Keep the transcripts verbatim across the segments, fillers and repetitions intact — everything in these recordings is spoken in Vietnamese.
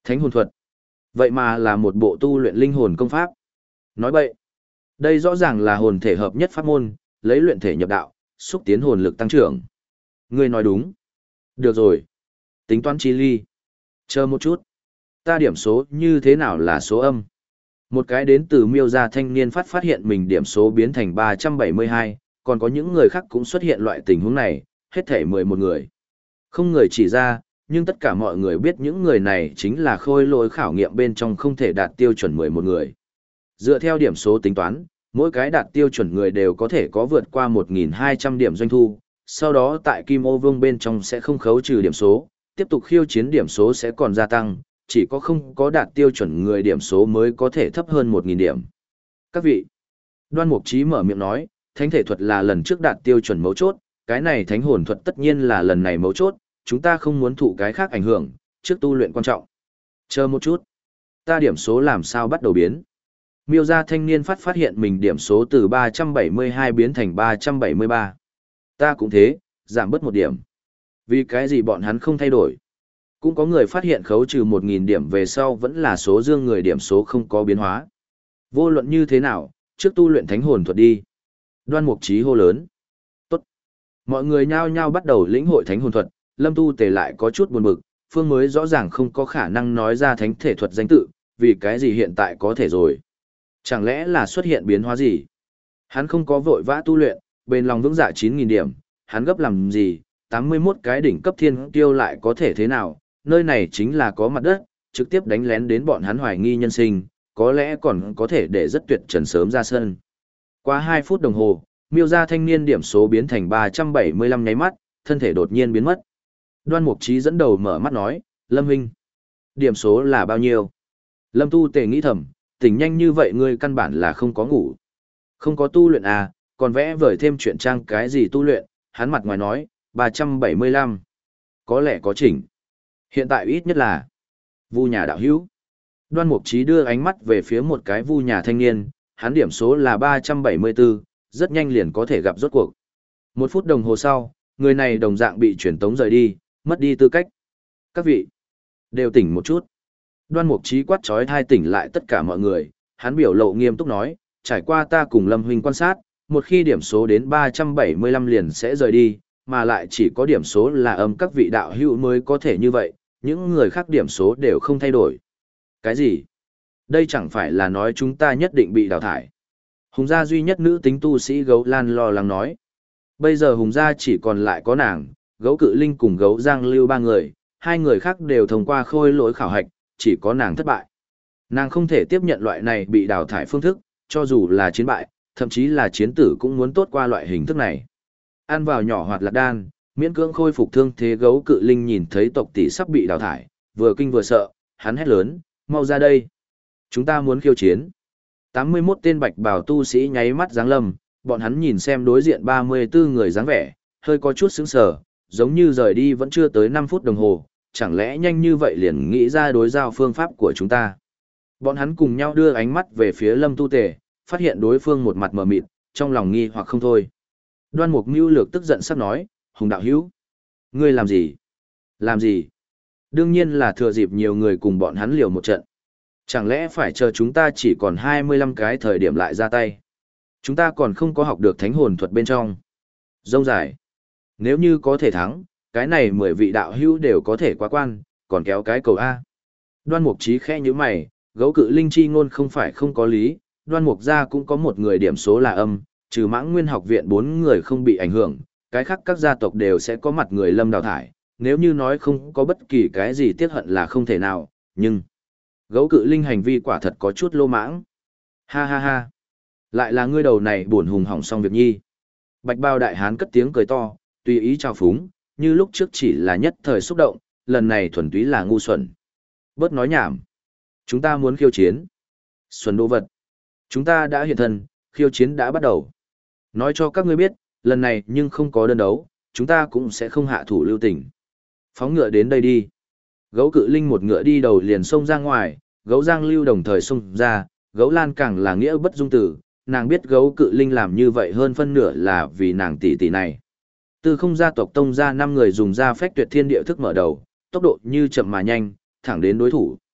Thánh hồn thuật. Vậy mà là một bộ tu luyện linh hồn công pháp. Nói bậy. Đây rõ ràng là hồn thể hợp nhất pháp môn, lấy luyện thể nhập đạo, xúc tiến hồn lực tăng trưởng. Ngươi nói đúng. Được rồi. Tính toán chi ly. Chờ một chút. Ta điểm số như thế nào là số âm? Một cái đến từ miêu gia thanh niên phát phát hiện mình điểm số biến thành ba trăm bảy mươi hai, còn có những người khác cũng xuất hiện loại tình huống này, hết thể mười một người. Không người chỉ ra, nhưng tất cả mọi người biết những người này chính là khôi lỗi khảo nghiệm bên trong không thể đạt tiêu chuẩn mười một người. Dựa theo điểm số tính toán, mỗi cái đạt tiêu chuẩn người đều có thể có vượt qua một nghìn hai trăm điểm doanh thu, sau đó tại Kim Ô Vương bên trong sẽ không khấu trừ điểm số, tiếp tục khiêu chiến điểm số sẽ còn gia tăng, chỉ có không có đạt tiêu chuẩn người điểm số mới có thể thấp hơn một nghìn điểm. Các vị, Đoan Mục Chí mở miệng nói, thánh thể thuật là lần trước đạt tiêu chuẩn mấu chốt, cái này thánh hồn thuật tất nhiên là lần này mấu chốt, chúng ta không muốn thụ cái khác ảnh hưởng, trước tu luyện quan trọng. Chờ một chút, ta điểm số làm sao bắt đầu biến? Miêu gia thanh niên phát phát hiện mình điểm số từ ba trăm bảy mươi hai biến thành ba trăm bảy mươi ba. Ta cũng thế, giảm bớt một điểm. Vì cái gì bọn hắn không thay đổi? Cũng có người phát hiện khấu trừ một nghìn điểm về sau vẫn là số dương người điểm số không có biến hóa. Vô luận như thế nào, trước tu luyện thánh hồn thuật đi. Đoan Mục Chí hô lớn. Tốt. Mọi người nhao nhao bắt đầu lĩnh hội thánh hồn thuật, Lâm Tu Tề lại có chút buồn bực, Phương mới rõ ràng không có khả năng nói ra thánh thể thuật danh tự, vì cái gì hiện tại có thể rồi. Chẳng lẽ là xuất hiện biến hóa gì? Hắn không có vội vã tu luyện, bền lòng vững dạ chín nghìn điểm, hắn gấp làm gì, tám mươi mốt cái đỉnh cấp thiên tiêu lại có thể thế nào, nơi này chính là có mặt đất, trực tiếp đánh lén đến bọn hắn hoài nghi nhân sinh, có lẽ còn có thể để rất tuyệt trần sớm ra sân. Qua hai phút đồng hồ, miêu gia thanh niên điểm số biến thành ba trăm bảy mươi lăm nháy mắt, thân thể đột nhiên biến mất. Đoan Mục Chí dẫn đầu mở mắt nói, Lâm huynh, điểm số là bao nhiêu? Lâm Tu Tề nghĩ thầm, tỉnh nhanh như vậy ngươi căn bản là không có ngủ. Không có tu luyện à, còn vẽ vời thêm chuyện trang cái gì tu luyện, hắn mặt ngoài nói, ba trăm bảy mươi lăm. Có lẽ có chỉnh. Hiện tại ít nhất là Vu nhà đạo hữu. Đoan Mục Chí đưa ánh mắt về phía một cái Vu nhà thanh niên, hắn điểm số là ba trăm bảy mươi tư, rất nhanh liền có thể gặp rốt cuộc. Một phút đồng hồ sau, người này đồng dạng bị truyền tống rời đi, mất đi tư cách. Các vị, đều tỉnh một chút. Đoan Mục Chí quát chói tai tỉnh lại tất cả mọi người, hắn biểu lộ nghiêm túc nói, trải qua ta cùng Lâm huynh quan sát, một khi điểm số đến ba trăm bảy mươi lăm liền sẽ rời đi, mà lại chỉ có điểm số là âm các vị đạo hữu mới có thể như vậy, những người khác điểm số đều không thay đổi. Cái gì? Đây chẳng phải là nói chúng ta nhất định bị đào thải. Hùng gia duy nhất nữ tính tu sĩ Gấu Lan lo lắng nói. Bây giờ Hùng gia chỉ còn lại có nàng, Gấu Cự Linh cùng Gấu Giang Lưu ba người, hai người khác đều thông qua khôi lỗi khảo hạch, chỉ có nàng thất bại. Nàng không thể tiếp nhận loại này bị đào thải phương thức, cho dù là chiến bại, thậm chí là chiến tử cũng muốn tốt qua loại hình thức này. Ăn vào nhỏ hoạt lạc đan, miễn cưỡng khôi phục thương thế Gấu Cự Linh nhìn thấy tộc tỷ sắp bị đào thải, vừa kinh vừa sợ, hắn hét lớn, mau ra đây. Chúng ta muốn khiêu chiến. tám mươi mốt tên bạch bào tu sĩ nháy mắt giáng lâm, bọn hắn nhìn xem đối diện ba mươi tư người dáng vẻ, hơi có chút sững sờ, giống như rời đi vẫn chưa tới năm phút đồng hồ, chẳng lẽ nhanh như vậy liền nghĩ ra đối giao phương pháp của chúng ta. Bọn hắn cùng nhau đưa ánh mắt về phía Lâm Tu Tề, phát hiện đối phương một mặt mờ mịt, trong lòng nghi hoặc không thôi. Đoan Mục Mưu Lược tức giận sắp nói, Hùng đạo hữu, ngươi làm gì? Làm gì? Đương nhiên là thừa dịp nhiều người cùng bọn hắn liều một trận. Chẳng lẽ phải chờ chúng ta chỉ còn hai mươi lăm cái thời điểm lại ra tay? Chúng ta còn không có học được thánh hồn thuật bên trong. Rông dài. Nếu như có thể thắng, cái này mười vị đạo hữu đều có thể quá quan, còn kéo cái cầu A. Đoan Mục Chí khẽ như mày, Gấu Cự Linh chi ngôn không phải không có lý, Đoan Mục gia cũng có một người điểm số là âm, trừ Mãng Nguyên học viện bốn người không bị ảnh hưởng, cái khác các gia tộc đều sẽ có mặt người lâm đào thải, nếu như nói không có bất kỳ cái gì tiếc hận là không thể nào, nhưng Gấu Cự Linh hành vi quả thật có chút lô mãng. Ha ha ha. Lại là ngươi đầu này buồn hùng hỏng xong việc nhi. Bạch Bao đại hán cất tiếng cười to, tùy ý chào phúng, như lúc trước chỉ là nhất thời xúc động, lần này thuần túy là ngu xuẩn. Bớt nói nhảm. Chúng ta muốn khiêu chiến. Xuẩn đồ vật. Chúng ta đã hiện thân, khiêu chiến đã bắt đầu. Nói cho các ngươi biết, lần này nhưng không có đơn đấu, chúng ta cũng sẽ không hạ thủ lưu tình. Phóng ngựa đến đây đi. Gấu Cự Linh một ngựa đi đầu liền xông ra ngoài, Gấu Giang Lưu đồng thời xông ra, Gấu Lan càng là nghĩa bất dung tử, nàng biết Gấu Cự Linh làm như vậy hơn phân nửa là vì nàng tỷ tỷ này. Từ không gia tộc tông ra năm người dùng ra phách tuyệt thiên địa thức mở đầu, tốc độ như chậm mà nhanh, thẳng đến đối thủ.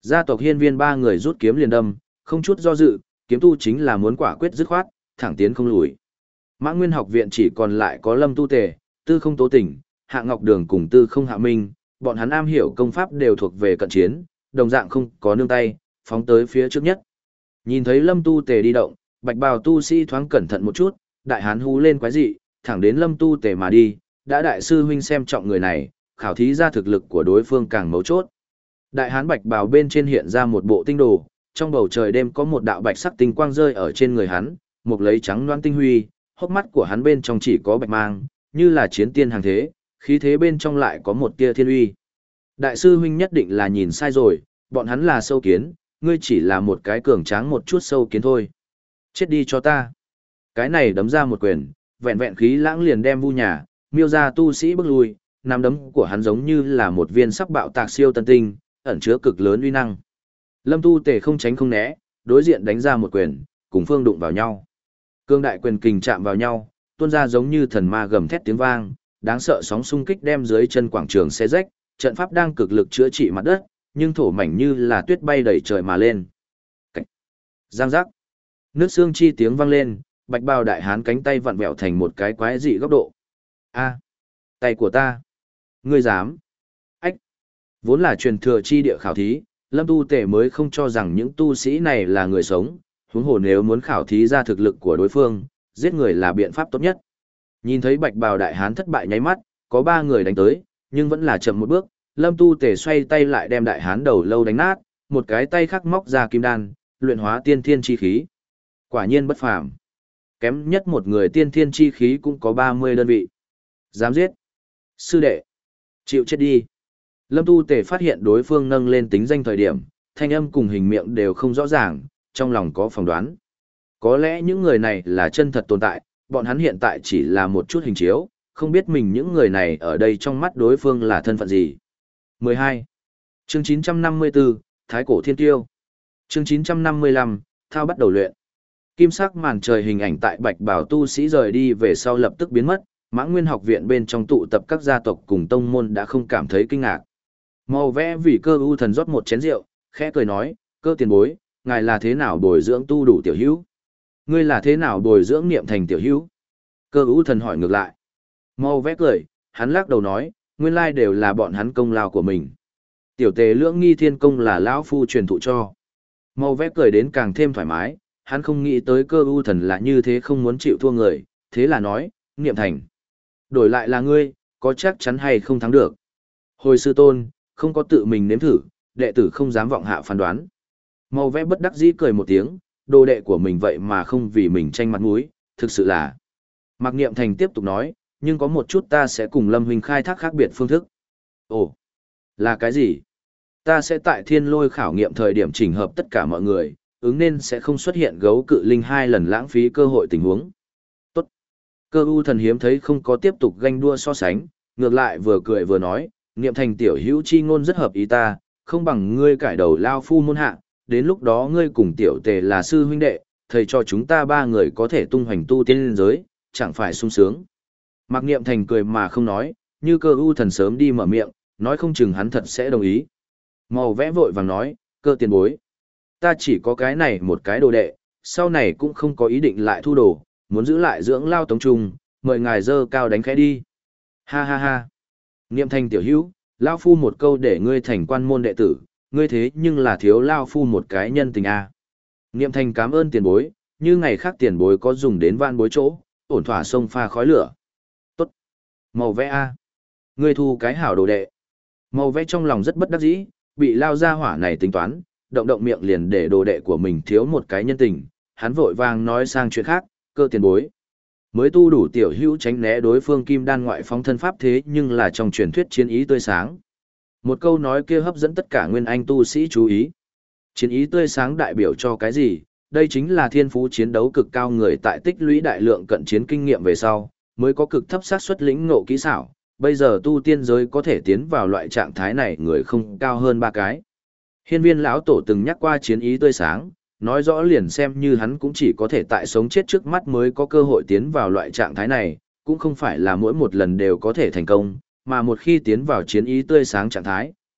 Gia tộc hiên viên ba người rút kiếm liền đâm, không chút do dự, kiếm tu chính là muốn quả quyết dứt khoát, thẳng tiến không lùi. Mã Nguyên học viện chỉ còn lại có Lâm Tu Tề, Tư Không Tố Tỉnh, Hạ Ngọc Đường cùng Tư Không Hạ Minh, bọn hắn am hiểu công pháp đều thuộc về cận chiến, đồng dạng không có nương tay, phóng tới phía trước nhất. Nhìn thấy Lâm Tu Tề đi động, Bạch Bào tu sĩ thoáng cẩn thận một chút, đại hán hú lên quái dị, thẳng đến Lâm Tu Tề mà đi, đã đại sư huynh xem trọng người này, khảo thí ra thực lực của đối phương càng mấu chốt. Đại hán Bạch Bào bên trên hiện ra một bộ tinh đồ, trong bầu trời đêm có một đạo bạch sắc tinh quang rơi ở trên người hắn, một lấy trắng loan tinh huy, hốc mắt của hắn bên trong chỉ có bạch mang, như là chiến tiên hàng thế, khí thế bên trong lại có một tia thiên uy. Đại sư huynh nhất định là nhìn sai rồi, bọn hắn là sâu kiến, ngươi chỉ là một cái cường tráng một chút sâu kiến thôi. Chết đi cho ta. Cái này đấm ra một quyền, vẹn vẹn khí lãng liền đem vu nhà, miêu ra tu sĩ bước lui, nắm đấm của hắn giống như là một viên sắc bạo tạc siêu tân tinh, ẩn chứa cực lớn uy năng. Lâm Tu Tề không tránh không né, đối diện đánh ra một quyền, cùng phương đụng vào nhau. Cương đại quyền kình chạm vào nhau, tuôn ra giống như thần ma gầm thét tiếng vang, đáng sợ sóng xung kích đem dưới chân quảng trường xé rách, trận pháp đang cực lực chữa trị mặt đất, nhưng thổ mảnh như là tuyết bay đầy trời mà lên. Cảnh. Giang giác. Nước xương chi tiếng vang lên, Bạch Bào đại hán cánh tay vặn vẹo thành một cái quái dị góc độ. A, tay của ta. Ngươi dám? Ách. Vốn là truyền thừa chi địa khảo thí, Lâm Tu Tề mới không cho rằng những tu sĩ này là người sống, huống hồ nếu muốn khảo thí ra thực lực của đối phương, giết người là biện pháp tốt nhất. Nhìn thấy Bạch Bào đại hán thất bại nháy mắt, có ba người đánh tới, nhưng vẫn là chậm một bước, Lâm Tu Tề xoay tay lại đem đại hán đầu lâu đánh nát, một cái tay khác móc ra kim đan, luyện hóa tiên thiên chi khí. Quả nhiên bất phàm. Kém nhất một người tiên thiên chi khí cũng có ba mươi đơn vị. Dám giết? Sư đệ, chịu chết đi. Lâm Tu Tề phát hiện đối phương nâng lên tính danh thời điểm, thanh âm cùng hình miệng đều không rõ ràng, trong lòng có phỏng đoán. Có lẽ những người này là chân thật tồn tại, bọn hắn hiện tại chỉ là một chút hình chiếu, không biết mình những người này ở đây trong mắt đối phương là thân phận gì. mười hai. Chương chín trăm năm mươi tư, Thái Cổ Thiên Tiêu. Chương chín trăm năm mươi lăm, Thao bắt đầu luyện. Kim sắc màn trời hình ảnh tại Bạch Bảo tu sĩ rời đi về sau lập tức biến mất, Mã Nguyên học viện bên trong tụ tập các gia tộc cùng tông môn đã không cảm thấy kinh ngạc. Màu vẽ vì Cơ U Thần rót một chén rượu, khẽ cười nói, Cơ tiền bối, ngài là thế nào bồi dưỡng tu đủ tiểu hữu? Ngươi là thế nào bồi dưỡng niệm thành tiểu hữu? Cơ U Thần hỏi ngược lại. Màu vẽ cười, hắn lắc đầu nói, nguyên lai đều là bọn hắn công lao của mình. Tiểu tề lưỡng nghi thiên công là lão phu truyền thụ cho. Màu vẽ cười đến càng thêm thoải mái, hắn không nghĩ tới Cơ U Thần là như thế không muốn chịu thua người, thế là nói, niệm thành. Đổi lại là ngươi, có chắc chắn hay không thắng được. Hồi sư tôn, không có tự mình nếm thử, đệ tử không dám vọng hạ phán đoán. Màu vẽ bất đắc dĩ cười một tiếng, đồ đệ của mình vậy mà không vì mình tranh mặt mũi, thực sự là. Mạc Niệm Thành tiếp tục nói, nhưng có một chút ta sẽ cùng Lâm Huynh khai thác khác biệt phương thức. Ồ, là cái gì? Ta sẽ tại thiên lôi khảo nghiệm thời điểm chỉnh hợp tất cả mọi người, ứng nên sẽ không xuất hiện gấu cự linh hai lần lãng phí cơ hội tình huống. Tốt. Cơ U Thần hiếm thấy không có tiếp tục ganh đua so sánh, ngược lại vừa cười vừa nói, Niệm Thành tiểu hữu chi ngôn rất hợp ý ta, không bằng ngươi cải đầu lao phu môn hạ, đến lúc đó ngươi cùng tiểu tề là sư huynh đệ, thầy cho chúng ta ba người có thể tung hoành tu tiên liên giới, chẳng phải sung sướng. Mạc Niệm Thành cười mà không nói, như Cơ U Thần sớm đi mở miệng, nói không chừng hắn thật sẽ đồng ý. Màu vẽ vội vàng nói, Cơ tiền bối. Ta chỉ có cái này một cái đồ đệ, sau này cũng không có ý định lại thu đồ, muốn giữ lại dưỡng lao tống trung, mời ngài dơ cao đánh khẽ đi. Ha ha ha. Niệm Thành tiểu hữu, lao phu một câu để ngươi thành quan môn đệ tử, ngươi thế nhưng là thiếu lao phu một cái nhân tình a. À. Niệm Thành cảm ơn tiền bối, như ngày khác tiền bối có dùng đến van bối chỗ, ổn thỏa sông pha khói lửa. Tốt. Màu vẽ a. Ngươi thu cái hảo đồ đệ. Màu vẽ trong lòng rất bất đắc dĩ, bị lao ra hỏa này tính toán, động động miệng liền để đồ đệ của mình thiếu một cái nhân tình, hắn vội vàng nói sang chuyện khác, Cơ tiền bối. Mới tu đủ tiểu hữu tránh né đối phương kim đan ngoại phóng thân pháp thế nhưng là trong truyền thuyết chiến ý tươi sáng. Một câu nói kia hấp dẫn tất cả nguyên anh tu sĩ chú ý. Chiến ý tươi sáng đại biểu cho cái gì? Đây chính là thiên phú chiến đấu cực cao người tại tích lũy đại lượng cận chiến kinh nghiệm về sau, mới có cực thấp xác suất lĩnh ngộ kỹ xảo. Bây giờ tu tiên giới có thể tiến vào loại trạng thái này người không cao hơn ba cái. Hiên viên lão tổ từng nhắc qua chiến ý tươi sáng, nói rõ liền xem như hắn cũng chỉ có thể tại sống chết trước mắt mới có cơ hội tiến vào loại trạng thái này, cũng không phải là mỗi một lần đều có thể thành công, mà một khi tiến vào chiến ý tươi sáng trạng thái,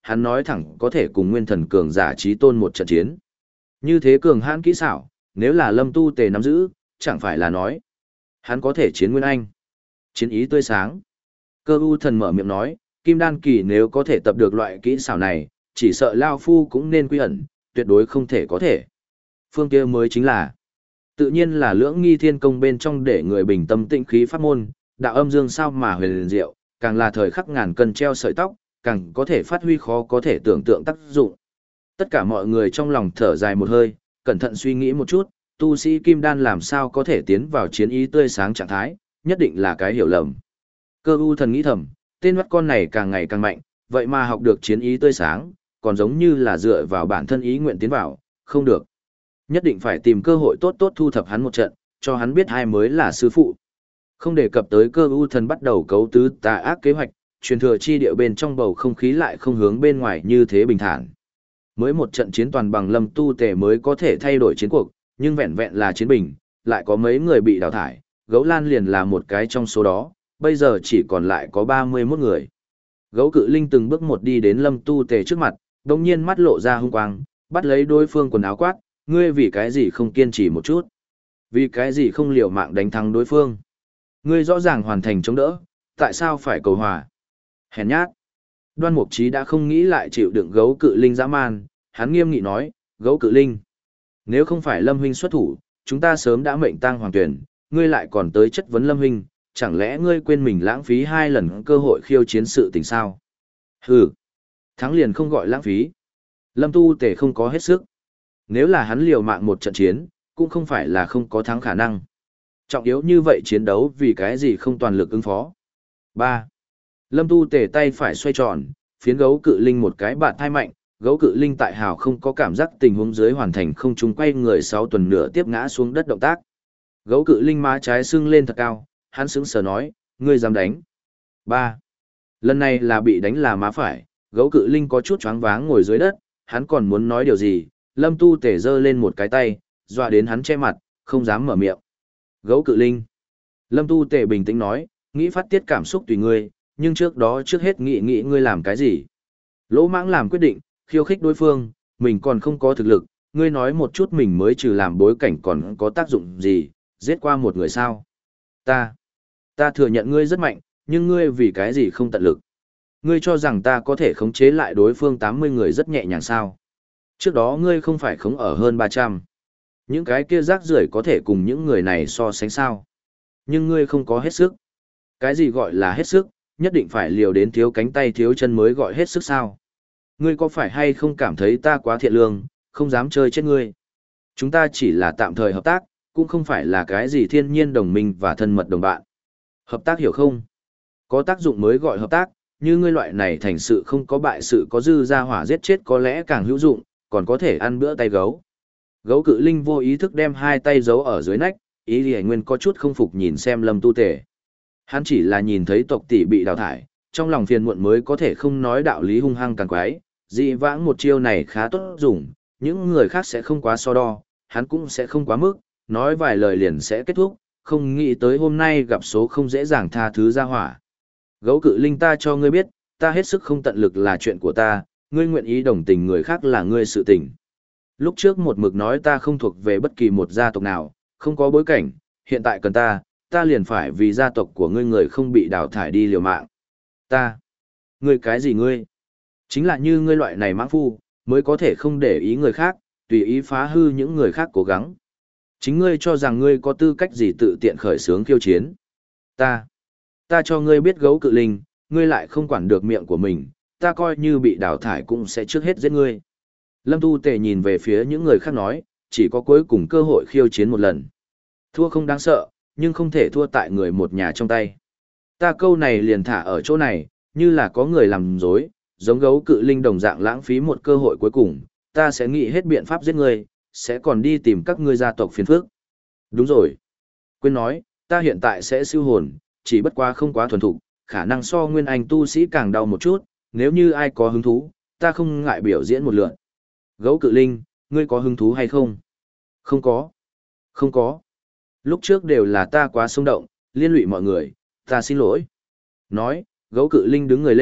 hắn nói thẳng có thể cùng nguyên thần cường giả trí tôn một trận chiến. Như thế cường hãn kỹ xảo, nếu là Lâm Tu Tề nắm giữ, chẳng phải là nói. Hắn có thể chiến Nguyên Anh. Chiến ý tươi sáng. Cơ u thần mở miệng nói, Kim Đan kỳ nếu có thể tập được loại kỹ xảo này, chỉ sợ Lao Phu cũng nên quy ẩn, tuyệt đối không thể có thể. Phương kia mới chính là, tự nhiên là lưỡng nghi thiên công bên trong để người bình tâm tĩnh khí pháp môn, đạo âm dương sao mà huyền liền diệu, càng là thời khắc ngàn cân treo sợi tóc, càng có thể phát huy khó có thể tưởng tượng tác dụng. Tất cả mọi người trong lòng thở dài một hơi, cẩn thận suy nghĩ một chút, tu sĩ Kim Đan làm sao có thể tiến vào chiến ý tươi sáng trạng thái, nhất định là cái hiểu lầm. Cơ u thần nghĩ thầm, tên mắt con này càng ngày càng mạnh, vậy mà học được chiến ý tươi sáng, còn giống như là dựa vào bản thân ý nguyện tiến vào, không được. Nhất định phải tìm cơ hội tốt tốt thu thập hắn một trận, cho hắn biết ai mới là sư phụ. Không đề cập tới cơ u thần bắt đầu cấu tứ tà ác kế hoạch, truyền thừa chi địa bên trong bầu không khí lại không hướng bên ngoài như thế bình thản. Mới một trận chiến toàn bằng Lâm Tu Tề mới có thể thay đổi chiến cuộc, nhưng vẹn vẹn là chiến bình, lại có mấy người bị đào thải, Gấu Lan liền là một cái trong số đó, bây giờ chỉ còn lại có ba mươi mốt người. Gấu Cự Linh từng bước một đi đến Lâm Tu Tề trước mặt, đồng nhiên mắt lộ ra hung quang, bắt lấy đối phương quần áo quát, ngươi vì cái gì không kiên trì một chút? Vì cái gì không liều mạng đánh thắng đối phương? Ngươi rõ ràng hoàn thành chống đỡ, tại sao phải cầu hòa? Hèn nhát. Đoan Mục Trí đã không nghĩ lại chịu đựng Gấu Cự Linh dã man, hắn nghiêm nghị nói, Gấu Cự Linh, nếu không phải Lâm huynh xuất thủ, chúng ta sớm đã mệnh tang hoàng tuyển, ngươi lại còn tới chất vấn Lâm huynh, chẳng lẽ ngươi quên mình lãng phí hai lần cơ hội khiêu chiến sự tình sao? Hừ, thắng liền không gọi lãng phí. Lâm Tu Tề không có hết sức. Nếu là hắn liều mạng một trận chiến, cũng không phải là không có thắng khả năng. Trọng yếu như vậy chiến đấu vì cái gì không toàn lực ứng phó. ba. Lâm Tu Tề tay phải xoay tròn, phiến Gấu Cự Linh một cái bạt thai mạnh, Gấu Cự Linh tại hào không có cảm giác tình huống dưới hoàn thành không trung quay người sáu tuần nửa tiếp ngã xuống đất động tác. Gấu Cự Linh má trái sưng lên thật cao, hắn sững sờ nói, ngươi dám đánh. ba. Lần này là bị đánh là má phải, Gấu Cự Linh có chút choáng váng ngồi dưới đất, hắn còn muốn nói điều gì, Lâm Tu Tề giơ lên một cái tay, dọa đến hắn che mặt, không dám mở miệng. Gấu Cự Linh. Lâm Tu Tề bình tĩnh nói, nghĩ phát tiết cảm xúc tùy ngươi, nhưng trước đó trước hết nghĩ nghĩ ngươi làm cái gì. Lỗ mãng làm quyết định, khiêu khích đối phương, mình còn không có thực lực, ngươi nói một chút mình mới trừ làm bối cảnh còn có tác dụng gì, giết qua một người sao. Ta, ta thừa nhận ngươi rất mạnh, nhưng ngươi vì cái gì không tận lực. Ngươi cho rằng ta có thể khống chế lại đối phương tám mươi người rất nhẹ nhàng sao. Trước đó ngươi không phải khống ở hơn ba trăm. Những cái kia rác rưởi có thể cùng những người này so sánh sao. Nhưng ngươi không có hết sức. Cái gì gọi là hết sức, nhất định phải liều đến thiếu cánh tay thiếu chân mới gọi hết sức sao. Ngươi có phải hay không cảm thấy ta quá thiện lương, không dám chơi chết ngươi. Chúng ta chỉ là tạm thời hợp tác, cũng không phải là cái gì thiên nhiên đồng minh và thân mật đồng bạn. Hợp tác hiểu không? Có tác dụng mới gọi hợp tác, như ngươi loại này thành sự không có bại sự có dư ra hỏa giết chết có lẽ càng hữu dụng, còn có thể ăn bữa tay gấu. Gấu Cự Linh vô ý thức đem hai tay giấu ở dưới nách, ý Lì Nguyên có chút không phục nhìn xem Lâm Tu Tề. Hắn chỉ là nhìn thấy tộc tỷ bị đào thải, trong lòng phiền muộn mới có thể không nói đạo lý hung hăng càng quái, dị vãng một chiêu này khá tốt dùng, những người khác sẽ không quá so đo, hắn cũng sẽ không quá mức, nói vài lời liền sẽ kết thúc, không nghĩ tới hôm nay gặp số không dễ dàng tha thứ ra hỏa. Gấu Cự Linh, ta cho ngươi biết, ta hết sức không tận lực là chuyện của ta, ngươi nguyện ý đồng tình người khác là ngươi sự tình. Lúc trước một mực nói ta không thuộc về bất kỳ một gia tộc nào, không có bối cảnh, hiện tại cần ta, ta liền phải vì gia tộc của ngươi người không bị đào thải đi liều mạng. Ta? Ngươi cái gì ngươi? Chính là như ngươi loại này mãng phu, mới có thể không để ý người khác, tùy ý phá hư những người khác cố gắng. Chính ngươi cho rằng ngươi có tư cách gì tự tiện khởi xướng khiêu chiến. Ta? Ta cho ngươi biết Gấu Cự Linh, ngươi lại không quản được miệng của mình, ta coi như bị đào thải cũng sẽ trước hết giết ngươi. Lâm Tu Tề nhìn về phía những người khác nói, chỉ có cuối cùng cơ hội khiêu chiến một lần. Thua không đáng sợ, nhưng không thể thua tại người một nhà trong tay. Ta câu này liền thả ở chỗ này, như là có người làm dối, giống Gấu Cự Linh đồng dạng lãng phí một cơ hội cuối cùng, ta sẽ nghĩ hết biện pháp giết ngươi, sẽ còn đi tìm các ngươi gia tộc phiền phức. Đúng rồi. Quên nói, ta hiện tại sẽ siêu hồn, chỉ bất quá không quá thuần thục, khả năng so nguyên anh tu sĩ càng đau một chút, nếu như ai có hứng thú, ta không ngại biểu diễn một lượt. Gấu Cự Linh, ngươi có hứng thú hay không? Không có. Không có. Lúc trước đều là ta quá xung động, liên lụy mọi người, ta xin lỗi. Nói, Gấu Cự Linh đứng người lên,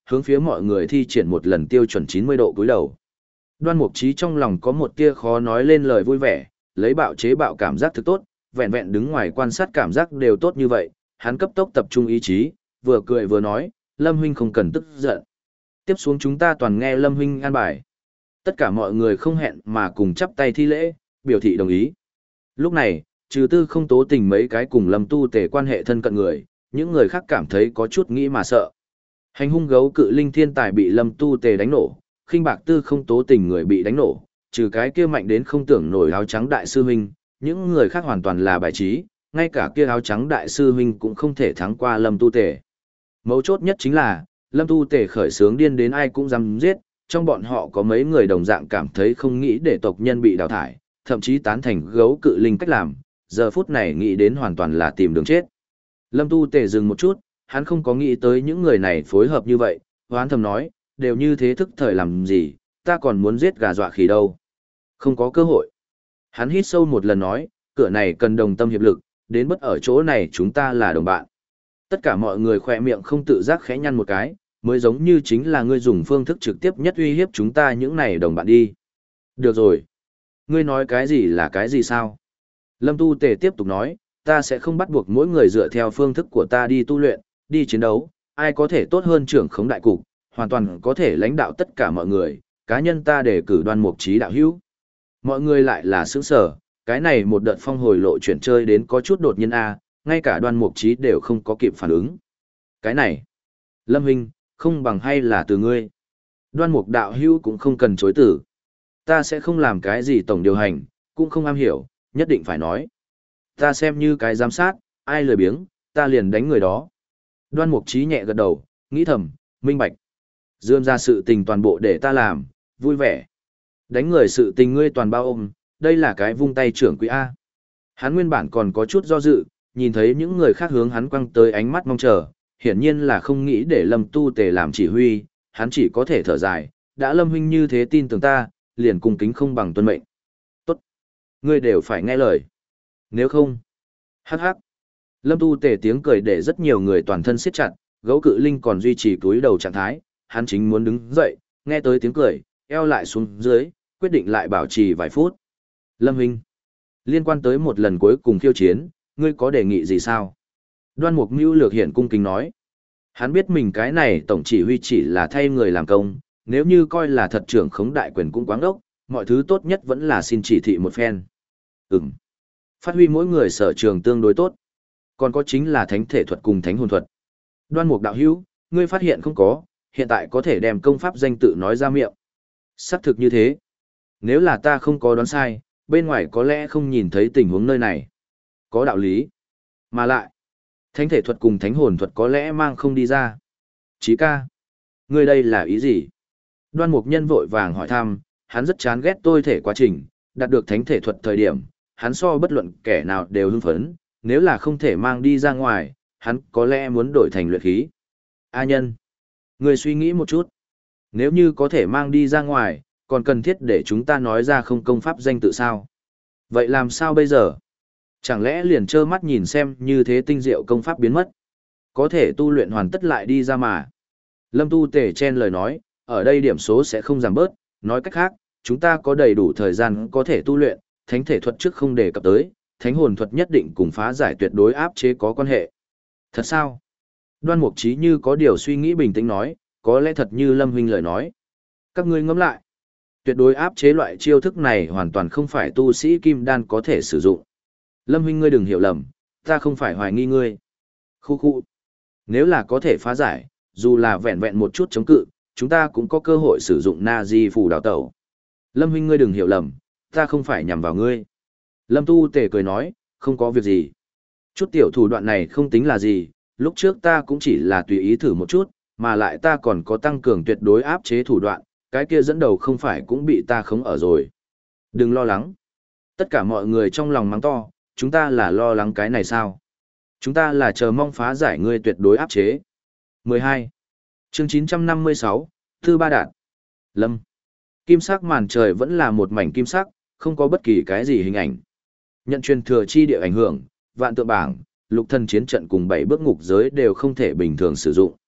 hướng phía mọi người thi triển một lần tiêu chuẩn chín mươi độ cúi đầu. Đoan Mục Trí trong lòng có một tia khó nói lên lời vui vẻ, lấy bạo chế bạo cảm giác thực tốt, vẹn vẹn đứng ngoài quan sát cảm giác đều tốt như vậy, hắn cấp tốc tập trung ý chí, vừa cười vừa nói, Lâm huynh không cần tức giận. Tiếp xuống chúng ta toàn nghe Lâm huynh an bài. Tất cả mọi người không hẹn mà cùng chắp tay thi lễ, biểu thị đồng ý. Lúc này, trừ Tư Không Tố Tình mấy cái cùng Lâm Tu Tề quan hệ thân cận người, những người khác cảm thấy có chút nghĩ mà sợ. Hành hung gấu cự linh thiên tài bị Lâm Tu Tề đánh nổ, khinh bạc Tư Không Tố Tình người bị đánh nổ, trừ cái kia mạnh đến không tưởng nổi áo trắng đại sư huynh, những người khác hoàn toàn là bài trí, ngay cả kia áo trắng đại sư huynh cũng không thể thắng qua Lâm Tu Tề. Mấu chốt nhất chính là, Lâm Tu Tề khởi sướng điên đến ai cũng dám giết, trong bọn họ có mấy người đồng dạng cảm thấy không nghĩ để tộc nhân bị đào thải, thậm chí tán thành gấu cự linh cách làm, giờ phút này nghĩ đến hoàn toàn là tìm đường chết. Lâm Tu Tề dừng một chút, hắn không có nghĩ tới những người này phối hợp như vậy, hoán thầm nói, đều như thế thức thời làm gì, ta còn muốn giết gà dọa khỉ đâu. Không có cơ hội. Hắn hít sâu một lần nói, cửa này cần đồng tâm hiệp lực, đến bất ở chỗ này chúng ta là đồng bạn. Tất cả mọi người khỏe miệng không tự giác khẽ nhăn một cái, mới giống như chính là ngươi dùng phương thức trực tiếp nhất uy hiếp chúng ta những này đồng bạn đi. Được rồi. Ngươi nói cái gì là cái gì sao? Lâm Tu Tề tiếp tục nói, ta sẽ không bắt buộc mỗi người dựa theo phương thức của ta đi tu luyện, đi chiến đấu, ai có thể tốt hơn trưởng khống đại cục, hoàn toàn có thể lãnh đạo tất cả mọi người, cá nhân ta để cử Đoan Mục Trí đạo hữu. Mọi người lại là sướng sở, cái này một đợt phong hồi lộ chuyển chơi đến có chút đột nhiên a, ngay cả Đoan Mục Trí đều không có kịp phản ứng. Cái này, Lâm huynh, không bằng hay là từ ngươi. Đoan Mục đạo hữu cũng không cần chối từ. Ta sẽ không làm cái gì tổng điều hành, cũng không am hiểu, nhất định phải nói. Ta xem như cái giám sát, ai lười biếng, ta liền đánh người đó. Đoan Mục Trí nhẹ gật đầu, nghĩ thầm, minh bạch. Dương ra sự tình toàn bộ để ta làm, vui vẻ. Đánh người sự tình ngươi toàn bao ôm, đây là cái vung tay trưởng quý A. Hắn nguyên bản còn có chút do dự, nhìn thấy những người khác hướng hắn quăng tới ánh mắt mong chờ, hiển nhiên là không nghĩ để Lâm Tu Tề làm chỉ huy, hắn chỉ có thể thở dài, đã Lâm huynh như thế tin tưởng ta, liền cung kính không bằng tuân mệnh. Tốt, ngươi đều phải nghe lời. Nếu không, hắc hắc. Lâm Tu Tề tiếng cười để rất nhiều người toàn thân siết chặt, gấu cự linh còn duy trì cúi đầu trạng thái, hắn chính muốn đứng dậy, nghe tới tiếng cười, eo lại xuống dưới, quyết định lại bảo trì vài phút. Lâm huynh, liên quan tới một lần cuối cùng khiêu chiến, ngươi có đề nghị gì sao? Đoan Mục Mưu lược hiện cung kính nói. Hắn biết mình cái này tổng chỉ huy chỉ là thay người làm công, nếu như coi là thật trưởng khống đại quyền cũng quáng đốc, mọi thứ tốt nhất vẫn là xin chỉ thị một phen. Ừm. Phát huy mỗi người sở trường tương đối tốt. Còn có chính là thánh thể thuật cùng thánh hồn thuật. Đoan Mục đạo hữu, ngươi phát hiện không có, hiện tại có thể đem công pháp danh tự nói ra miệng. Xác thực như thế. Nếu là ta không có đoán sai, bên ngoài có lẽ không nhìn thấy tình huống nơi này. Có đạo lý. Mà lại, thánh thể thuật cùng thánh hồn thuật có lẽ mang không đi ra. Chí ca, ngươi đây là ý gì? Đoan Mục Nhân vội vàng hỏi thăm, hắn rất chán ghét tôi thể quá trình, đạt được thánh thể thuật thời điểm, hắn so bất luận kẻ nào đều hưng phấn, nếu là không thể mang đi ra ngoài, hắn có lẽ muốn đổi thành luyện khí. A Nhân, ngươi suy nghĩ một chút. Nếu như có thể mang đi ra ngoài, còn cần thiết để chúng ta nói ra không công pháp danh tự sao? Vậy làm sao bây giờ? Chẳng lẽ liền trơ mắt nhìn xem như thế tinh diệu công pháp biến mất? Có thể tu luyện hoàn tất lại đi ra mà. Lâm Tu Tề chen lời nói, ở đây điểm số sẽ không giảm bớt, nói cách khác, chúng ta có đầy đủ thời gian có thể tu luyện, thánh thể thuật trước không đề cập tới, thánh hồn thuật nhất định cùng phá giải tuyệt đối áp chế có quan hệ. Thật sao? Đoan Mục Trí như có điều suy nghĩ bình tĩnh nói, có lẽ thật như Lâm huynh lời nói. Các ngươi ngẫm lại. Tuyệt đối áp chế loại chiêu thức này hoàn toàn không phải tu sĩ kim đan có thể sử dụng. Lâm huynh ngươi đừng hiểu lầm, ta không phải hoài nghi ngươi. Khu khu. Nếu là có thể phá giải, dù là vẹn vẹn một chút chống cự, chúng ta cũng có cơ hội sử dụng na di phù đào tẩu. Lâm huynh ngươi đừng hiểu lầm, ta không phải nhằm vào ngươi. Lâm Tu Tề cười nói, không có việc gì. Chút tiểu thủ đoạn này không tính là gì, lúc trước ta cũng chỉ là tùy ý thử một chút, mà lại ta còn có tăng cường tuyệt đối áp chế thủ đoạn, cái kia dẫn đầu không phải cũng bị ta khống ở rồi. Đừng lo lắng. Tất cả mọi người trong lòng mắng to, chúng ta là lo lắng cái này sao? Chúng ta là chờ mong phá giải ngươi tuyệt đối áp chế. mười hai. Chương chín trăm năm mươi sáu, Thư Ba Đạt. Lâm. Kim sắc màn trời vẫn là một mảnh kim sắc, không có bất kỳ cái gì hình ảnh. Nhận truyền thừa chi địa ảnh hưởng, vạn tượng bảng, lục thần chiến trận cùng bảy bước ngục giới đều không thể bình thường sử dụng.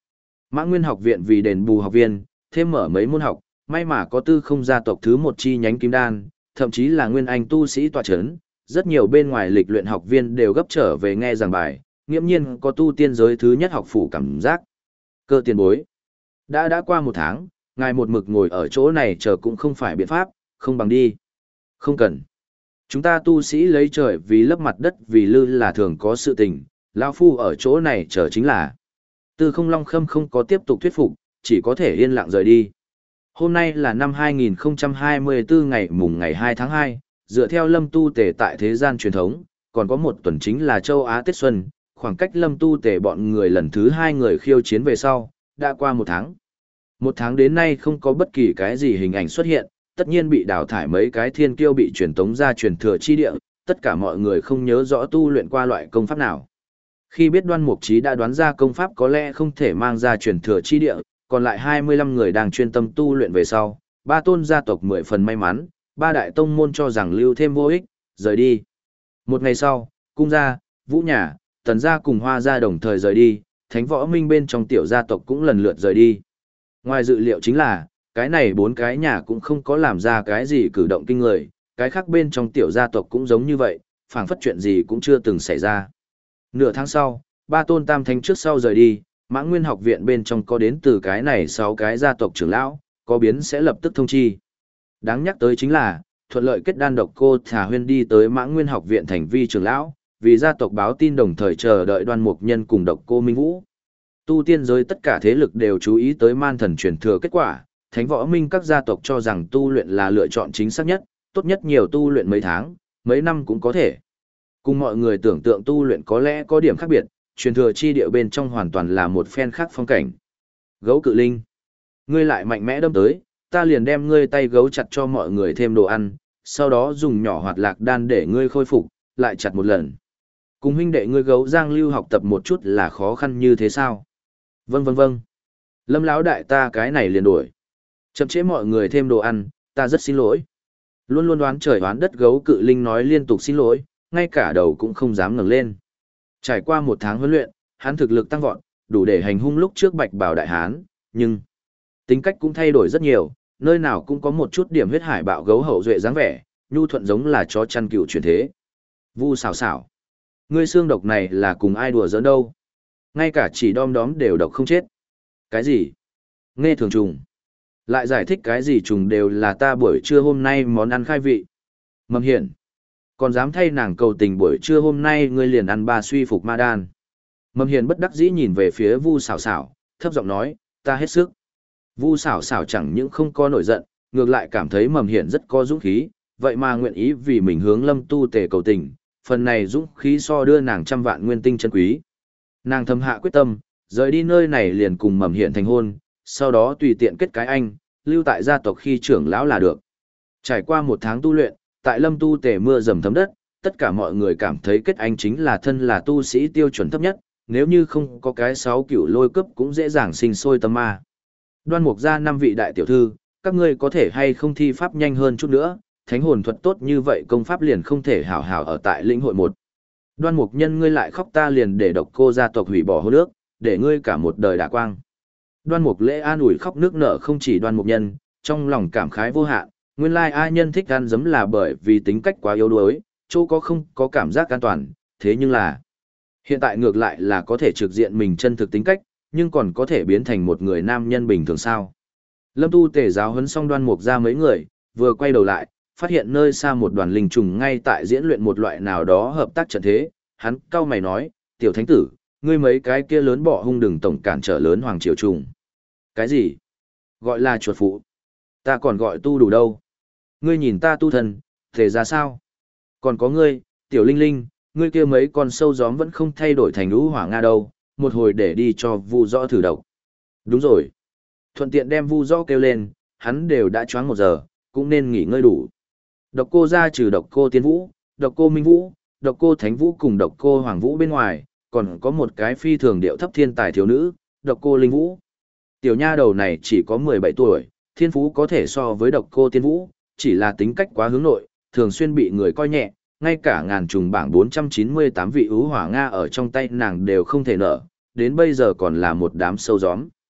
Mã Nguyên học viện vì đền bù học viên, thêm mở mấy môn học, may mà có tư không gia tộc thứ một chi nhánh kim đan, thậm chí là nguyên anh tu sĩ tọa chấn, rất nhiều bên ngoài lịch luyện học viên đều gấp trở về nghe giảng bài, nghiễm nhiên có tu tiên giới thứ nhất học phủ cảm giác. Cơ tiền bối. Đã đã qua một tháng, ngài một mực ngồi ở chỗ này chờ cũng không phải biện pháp, không bằng đi. Không cần. Chúng ta tu sĩ lấy trời vì lấp mặt đất vì lư là thường có sự tình, lão phu ở chỗ này chờ chính là. Tư không long khâm không có tiếp tục thuyết phục, chỉ có thể yên lặng rời đi. Hôm nay là năm hai nghìn không trăm hai mươi tư ngày mùng ngày hai tháng hai, dựa theo lâm tu tề tại thế gian truyền thống, còn có một tuần chính là châu Á Tết Xuân, khoảng cách lâm tu tề bọn người lần thứ hai người khiêu chiến về sau, đã qua một tháng. Một tháng đến nay không có bất kỳ cái gì hình ảnh xuất hiện, tất nhiên bị đào thải mấy cái thiên kiêu bị truyền tống ra truyền thừa chi địa, tất cả mọi người không nhớ rõ tu luyện qua loại công pháp nào. Khi biết Đoan Mục Chí đã đoán ra công pháp có lẽ không thể mang ra truyền thừa chi địa, còn lại hai mươi lăm người đang chuyên tâm tu luyện về sau, ba tôn gia tộc mười phần may mắn, ba đại tông môn cho rằng lưu thêm vô ích, rời đi. Một ngày sau, Cung gia, Vũ nhà, Tần gia cùng Hoa gia đồng thời rời đi, Thánh Võ Minh bên trong tiểu gia tộc cũng lần lượt rời đi. Ngoài dự liệu chính là, cái này bốn cái nhà cũng không có làm ra cái gì cử động kinh người, cái khác bên trong tiểu gia tộc cũng giống như vậy, phảng phất chuyện gì cũng chưa từng xảy ra. Nửa tháng sau, ba tôn tam thánh trước sau rời đi, Mã Nguyên học viện bên trong có đến từ cái này sáu cái gia tộc trưởng lão, có biến sẽ lập tức thông chi. Đáng nhắc tới chính là, thuận lợi kết đan độc cô Thả Huyên đi tới Mã Nguyên học viện thành vi trưởng lão, vì gia tộc báo tin đồng thời chờ đợi Đoan Mục Nhân cùng độc cô Minh Vũ. Tu tiên giới tất cả thế lực đều chú ý tới man thần truyền thừa kết quả, Thánh Võ Minh các gia tộc cho rằng tu luyện là lựa chọn chính xác nhất, tốt nhất nhiều tu luyện mấy tháng, mấy năm cũng có thể. Cùng mọi người tưởng tượng tu luyện có lẽ có điểm khác biệt, truyền thừa chi địa bên trong hoàn toàn là một phen khác phong cảnh. Gấu cự linh. Ngươi lại mạnh mẽ đâm tới, ta liền đem ngươi tay gấu chặt cho mọi người thêm đồ ăn, sau đó dùng nhỏ hoạt lạc đan để ngươi khôi phục, lại chặt một lần. Cùng huynh đệ ngươi gấu Giang Lưu học tập một chút là khó khăn như thế sao? Vâng vâng vâng. Lâm lão đại ta cái này liền đổi. Chậm chế mọi người thêm đồ ăn, ta rất xin lỗi. Luôn luôn đoán trời đoán đất gấu cự linh nói liên tục xin lỗi, ngay cả đầu cũng không dám ngẩng lên. Trải qua một tháng huấn luyện, hắn thực lực tăng vọt, đủ để hành hung lúc trước Bạch Bảo đại hán, nhưng tính cách cũng thay đổi rất nhiều, nơi nào cũng có một chút điểm huyết hải bạo gấu hậu duệ dáng vẻ, nhu thuận giống là chó chăn cừu chuyển thế. Vu xảo xảo, ngươi xương độc này là cùng ai đùa giỡn đâu? Ngay cả chỉ đom đóm đều độc không chết. Cái gì? Nghe thường trùng. Lại giải thích cái gì trùng đều là ta buổi trưa hôm nay món ăn khai vị. Mầm hiển. Còn dám thay nàng cầu tình buổi trưa hôm nay ngươi liền ăn ba suy phục ma đan. Mầm hiền bất đắc dĩ nhìn về phía Vu xảo xảo, thấp giọng nói, ta hết sức. Vu xảo xảo chẳng những không có nổi giận, ngược lại cảm thấy mầm hiền rất có dũng khí, vậy mà nguyện ý vì mình hướng lâm tu tề cầu tình, phần này dũng khí so đưa nàng trăm vạn nguyên tinh chân quý. Nàng thầm hạ quyết tâm, rời đi nơi này liền cùng mầm hiền thành hôn, sau đó tùy tiện kết cái anh, lưu tại gia tộc khi trưởng lão là được. Trải qua một tháng tu luyện, tại lâm tu tề mưa dầm thấm đất, tất cả mọi người cảm thấy kết anh chính là thân là tu sĩ tiêu chuẩn thấp nhất, nếu như không có cái sáu cửu lôi cấp cũng dễ dàng sinh sôi tâm ma. Đoan Mục gia năm vị đại tiểu thư, các ngươi có thể hay không thi pháp nhanh hơn chút nữa, thánh hồn thuật tốt như vậy công pháp liền không thể hảo hảo ở tại lĩnh hội một. Đoan Mục Nhân ngươi lại khóc ta liền để độc cô gia tộc hủy bỏ hôn ước, để ngươi cả một đời đả quang. Đoan Mục Lễ an ủi khóc nước nở không chỉ Đoan Mục Nhân, trong lòng cảm khái vô hạn, nguyên lai ai nhân thích ăn giấm là bởi vì tính cách quá yếu đuối, chỗ có không có cảm giác an toàn, thế nhưng là hiện tại ngược lại là có thể trực diện mình chân thực tính cách, nhưng còn có thể biến thành một người nam nhân bình thường sao. Lâm Tu Tề giáo huấn xong Đoan Mục ra mấy người, vừa quay đầu lại, phát hiện nơi xa một đoàn linh trùng ngay tại diễn luyện một loại nào đó hợp tác trận thế, hắn cau mày nói, tiểu thánh tử, ngươi mấy cái kia lớn bỏ hung đừng tổng cản trở lớn hoàng triều trùng. Cái gì? Gọi là chuột phụ. Ta còn gọi tu đủ đâu. Ngươi nhìn ta tu thần, thể ra sao? Còn có ngươi, tiểu linh linh, ngươi kia mấy con sâu gióm vẫn không thay đổi thành lũ hỏa Nga đâu, một hồi để đi cho Vu Rõ thử độc. Đúng rồi. Thuận tiện đem Vu Rõ kêu lên, hắn đều đã choáng một giờ, cũng nên nghỉ ngơi đủ. Độc cô ra trừ độc cô Tiên Vũ, độc cô Minh Vũ, độc cô Thánh Vũ cùng độc cô Hoàng Vũ bên ngoài, còn có một cái phi thường điệu thấp thiên tài thiếu nữ, độc cô Linh Vũ. Tiểu nha đầu này chỉ có mười bảy tuổi, thiên phú có thể so với độc cô Tiên Vũ, chỉ là tính cách quá hướng nội, thường xuyên bị người coi nhẹ, ngay cả ngàn trùng bảng bốn trăm chín mươi tám vị ứ hỏa Nga ở trong tay nàng đều không thể nở, đến bây giờ còn là một đám sâu gióm.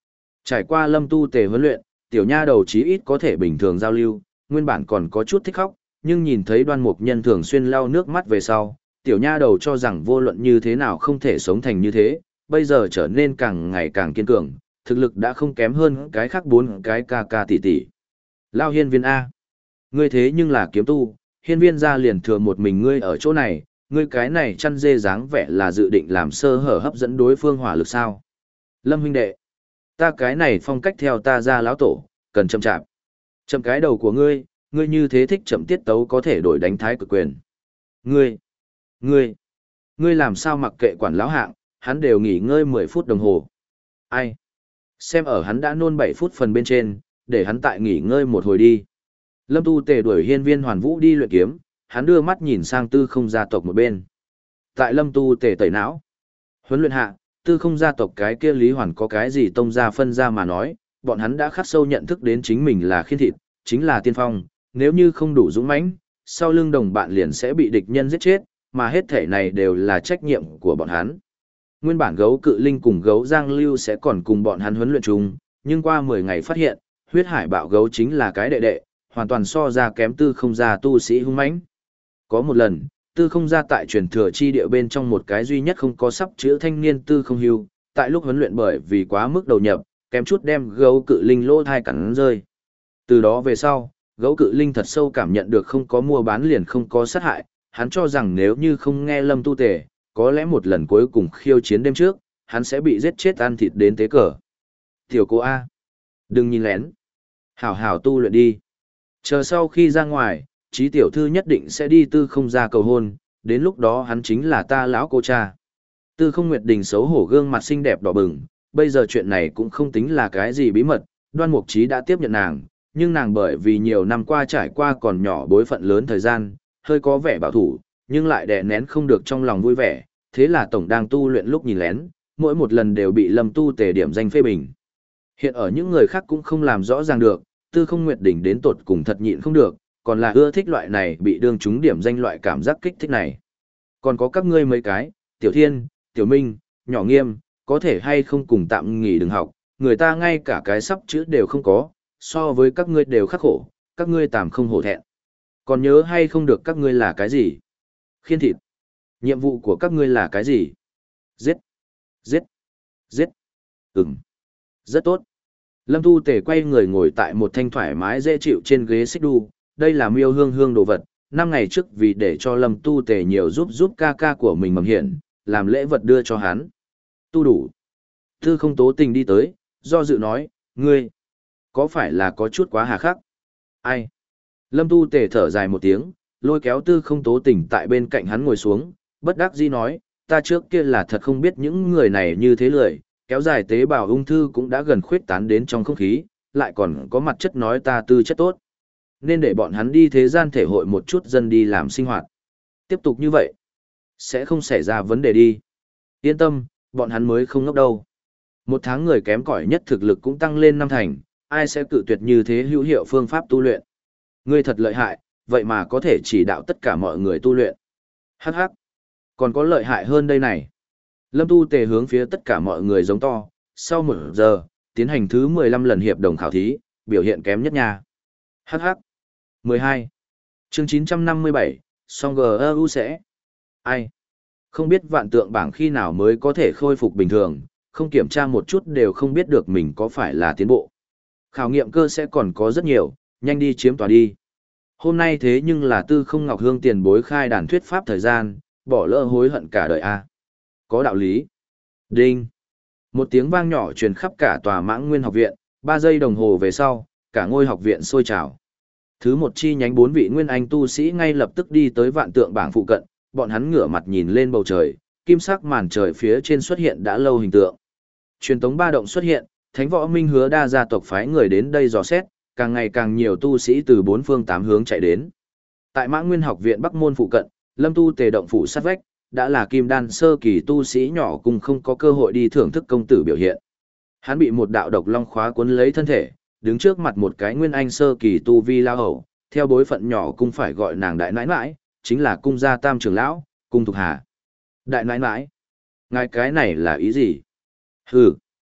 Trải qua Lâm Tu Tề huấn luyện, tiểu nha đầu chí ít có thể bình thường giao lưu, nguyên bản còn có chút thích khóc, nhưng nhìn thấy Đoan Mục Nhân thường xuyên lau nước mắt về sau, tiểu nha đầu cho rằng vô luận như thế nào không thể sống thành như thế, bây giờ trở nên càng ngày càng kiên cường, thực lực đã không kém hơn cái khác bốn cái ca ca tỷ tỷ. Lao Hiên Viên A. Ngươi thế nhưng là kiếm tu, Hiên Viên gia liền thừa một mình ngươi ở chỗ này, ngươi cái này chăn dê dáng vẻ là dự định làm sơ hở hấp dẫn đối phương hỏa lực sao? Lâm huynh đệ, ta cái này phong cách theo ta ra lão tổ, cần chậm chạp. Chậm cái đầu của ngươi, ngươi như thế thích chậm tiết tấu có thể đổi đánh thái cực quyền. Ngươi, ngươi, ngươi làm sao mặc kệ quản lão hạng, hắn đều nghỉ ngơi mười phút đồng hồ. Ai? Xem ở hắn đã nôn bảy phút phần bên trên, để hắn tại nghỉ ngơi một hồi đi. Lâm Tu Tề đuổi Hiên Viên Hoàn Vũ đi luyện kiếm, hắn đưa mắt nhìn sang Tư Không gia tộc một bên. Tại Lâm Tu Tề tẩy não, huấn luyện hạ, Tư Không gia tộc cái kia Lý Hoàn có cái gì tông gia phân ra mà nói, bọn hắn đã khắc sâu nhận thức đến chính mình là khiên thịt, chính là tiên phong, nếu như không đủ dũng mãnh, sau lưng đồng bạn liền sẽ bị địch nhân giết chết, mà hết thể này đều là trách nhiệm của bọn hắn. Nguyên bản gấu cự linh cùng gấu giang lưu sẽ còn cùng bọn hắn huấn luyện chung, nhưng qua mười ngày phát hiện, huyết hải bạo gấu chính là cái đệ đệ, hoàn toàn so ra kém Tư Không gia tu sĩ hung mãnh. Có một lần, Tư Không gia tại truyền thừa chi địa bên trong một cái duy nhất không có sắp chữ thanh niên Tư Không Hưu, tại lúc huấn luyện bởi vì quá mức đầu nhập, kém chút đem gấu cự linh lỗ thai cắn rơi. Từ đó về sau, gấu cự linh thật sâu cảm nhận được không có mua bán liền không có sát hại, hắn cho rằng nếu như không nghe Lâm Tu Tề, có lẽ một lần cuối cùng khiêu chiến đêm trước, hắn sẽ bị giết chết ăn thịt đến tế cờ. Tiểu cô A, đừng nhìn lén, hảo hảo tu luyện đi. Chờ sau khi ra ngoài, Chí tiểu thư nhất định sẽ đi Tư Không gia cầu hôn, đến lúc đó hắn chính là ta lão cô cha. Tư Không Nguyệt Đình xấu hổ gương mặt xinh đẹp đỏ bừng, bây giờ chuyện này cũng không tính là cái gì bí mật, Đoan Mục Chí đã tiếp nhận nàng, nhưng nàng bởi vì nhiều năm qua trải qua còn nhỏ bối phận lớn thời gian, hơi có vẻ bảo thủ, nhưng lại đè nén không được trong lòng vui vẻ, thế là tổng đang tu luyện lúc nhìn lén, mỗi một lần đều bị Lâm Tu Tề điểm danh phê bình. Hiện ở những người khác cũng không làm rõ ràng được, Tư Không Nguyệt Đình đến tột cùng thật nhịn không được, còn là ưa thích loại này bị đương chúng điểm danh loại cảm giác kích thích này. Còn có các ngươi mấy cái, Tiểu Thiên, Tiểu Minh, Nhỏ Nghiêm, có thể hay không cùng tạm nghỉ đừng học, người ta ngay cả cái sắp chữ đều không có, so với các ngươi đều khắc khổ, các ngươi tạm không hổ thẹn. Còn nhớ hay không được các ngươi là cái gì? Khiên thịt. Nhiệm vụ của các ngươi là cái gì? Giết. Giết. Giết. Ừm. Rất tốt. Lâm Tu Tề quay người ngồi tại một thanh thoải mái dễ chịu trên ghế xích đu, đây là miêu hương hương đồ vật, năm ngày trước vì để cho Lâm Tu Tề nhiều giúp giúp ca ca của mình mầm hiển, làm lễ vật đưa cho hắn. Tu đủ. Tư Không Tố Tình đi tới, do dự nói, ngươi, có phải là có chút quá hà khắc? Ai? Lâm Tu Tề thở dài một tiếng, lôi kéo Tư Không Tố Tình tại bên cạnh hắn ngồi xuống, bất đắc dĩ nói, ta trước kia là thật không biết những người này như thế lười, kéo dài tế bào ung thư cũng đã gần khuyết tán đến trong không khí, lại còn có mặt chất nói ta tư chất tốt. Nên để bọn hắn đi thế gian thể hội một chút dân đi làm sinh hoạt. Tiếp tục như vậy, sẽ không xảy ra vấn đề đi. Yên tâm, bọn hắn mới không ngốc đâu. Một tháng người kém cỏi nhất thực lực cũng tăng lên năm thành, ai sẽ cự tuyệt như thế hữu hiệu phương pháp tu luyện. Ngươi thật lợi hại, vậy mà có thể chỉ đạo tất cả mọi người tu luyện. Hắc hắc, còn có lợi hại hơn đây này. Lâm Tu Tề hướng phía tất cả mọi người giống to, sau một giờ, tiến hành thứ mười lăm lần hiệp đồng khảo thí, biểu hiện kém nhất nha. Hắc hắc. mười hai. Chương chín trăm năm mươi bảy, song giê e u sẽ. Ai? Không biết vạn tượng bảng khi nào mới có thể khôi phục bình thường, không kiểm tra một chút đều không biết được mình có phải là tiến bộ. Khảo nghiệm cơ sẽ còn có rất nhiều, nhanh đi chiếm tòa đi. Hôm nay thế nhưng là Tư Không Ngọc Hương tiền bối khai đàn thuyết pháp thời gian, bỏ lỡ hối hận cả đời a. Có đạo lý. Đinh. Một tiếng vang nhỏ truyền khắp cả tòa Mãng Nguyên học viện, ba giây đồng hồ về sau, cả ngôi học viện sôi trào. Thứ một chi nhánh bốn vị nguyên anh tu sĩ ngay lập tức đi tới vạn tượng bảng phụ cận, bọn hắn ngửa mặt nhìn lên bầu trời, kim sắc màn trời phía trên xuất hiện đã lâu hình tượng. Truyền tống ba động xuất hiện, Thánh Võ Minh Hứa Đa gia tộc phái người đến đây dò xét, càng ngày càng nhiều tu sĩ từ bốn phương tám hướng chạy đến. Tại Mãng Nguyên học viện Bắc môn phụ cận, Lâm Tu Tề động phủ sát vách, đã là kim đan sơ kỳ tu sĩ nhỏ cùng không có cơ hội đi thưởng thức công tử biểu hiện. Hắn bị một đạo độc long khóa cuốn lấy thân thể, đứng trước mặt một cái nguyên anh sơ kỳ tu vi lao hầu, theo bối phận nhỏ cung phải gọi nàng đại nãi nãi, chính là cung gia tam trưởng lão, cung Thục Hà. Đại nãi nãi, ngài cái này là ý gì? Hừ,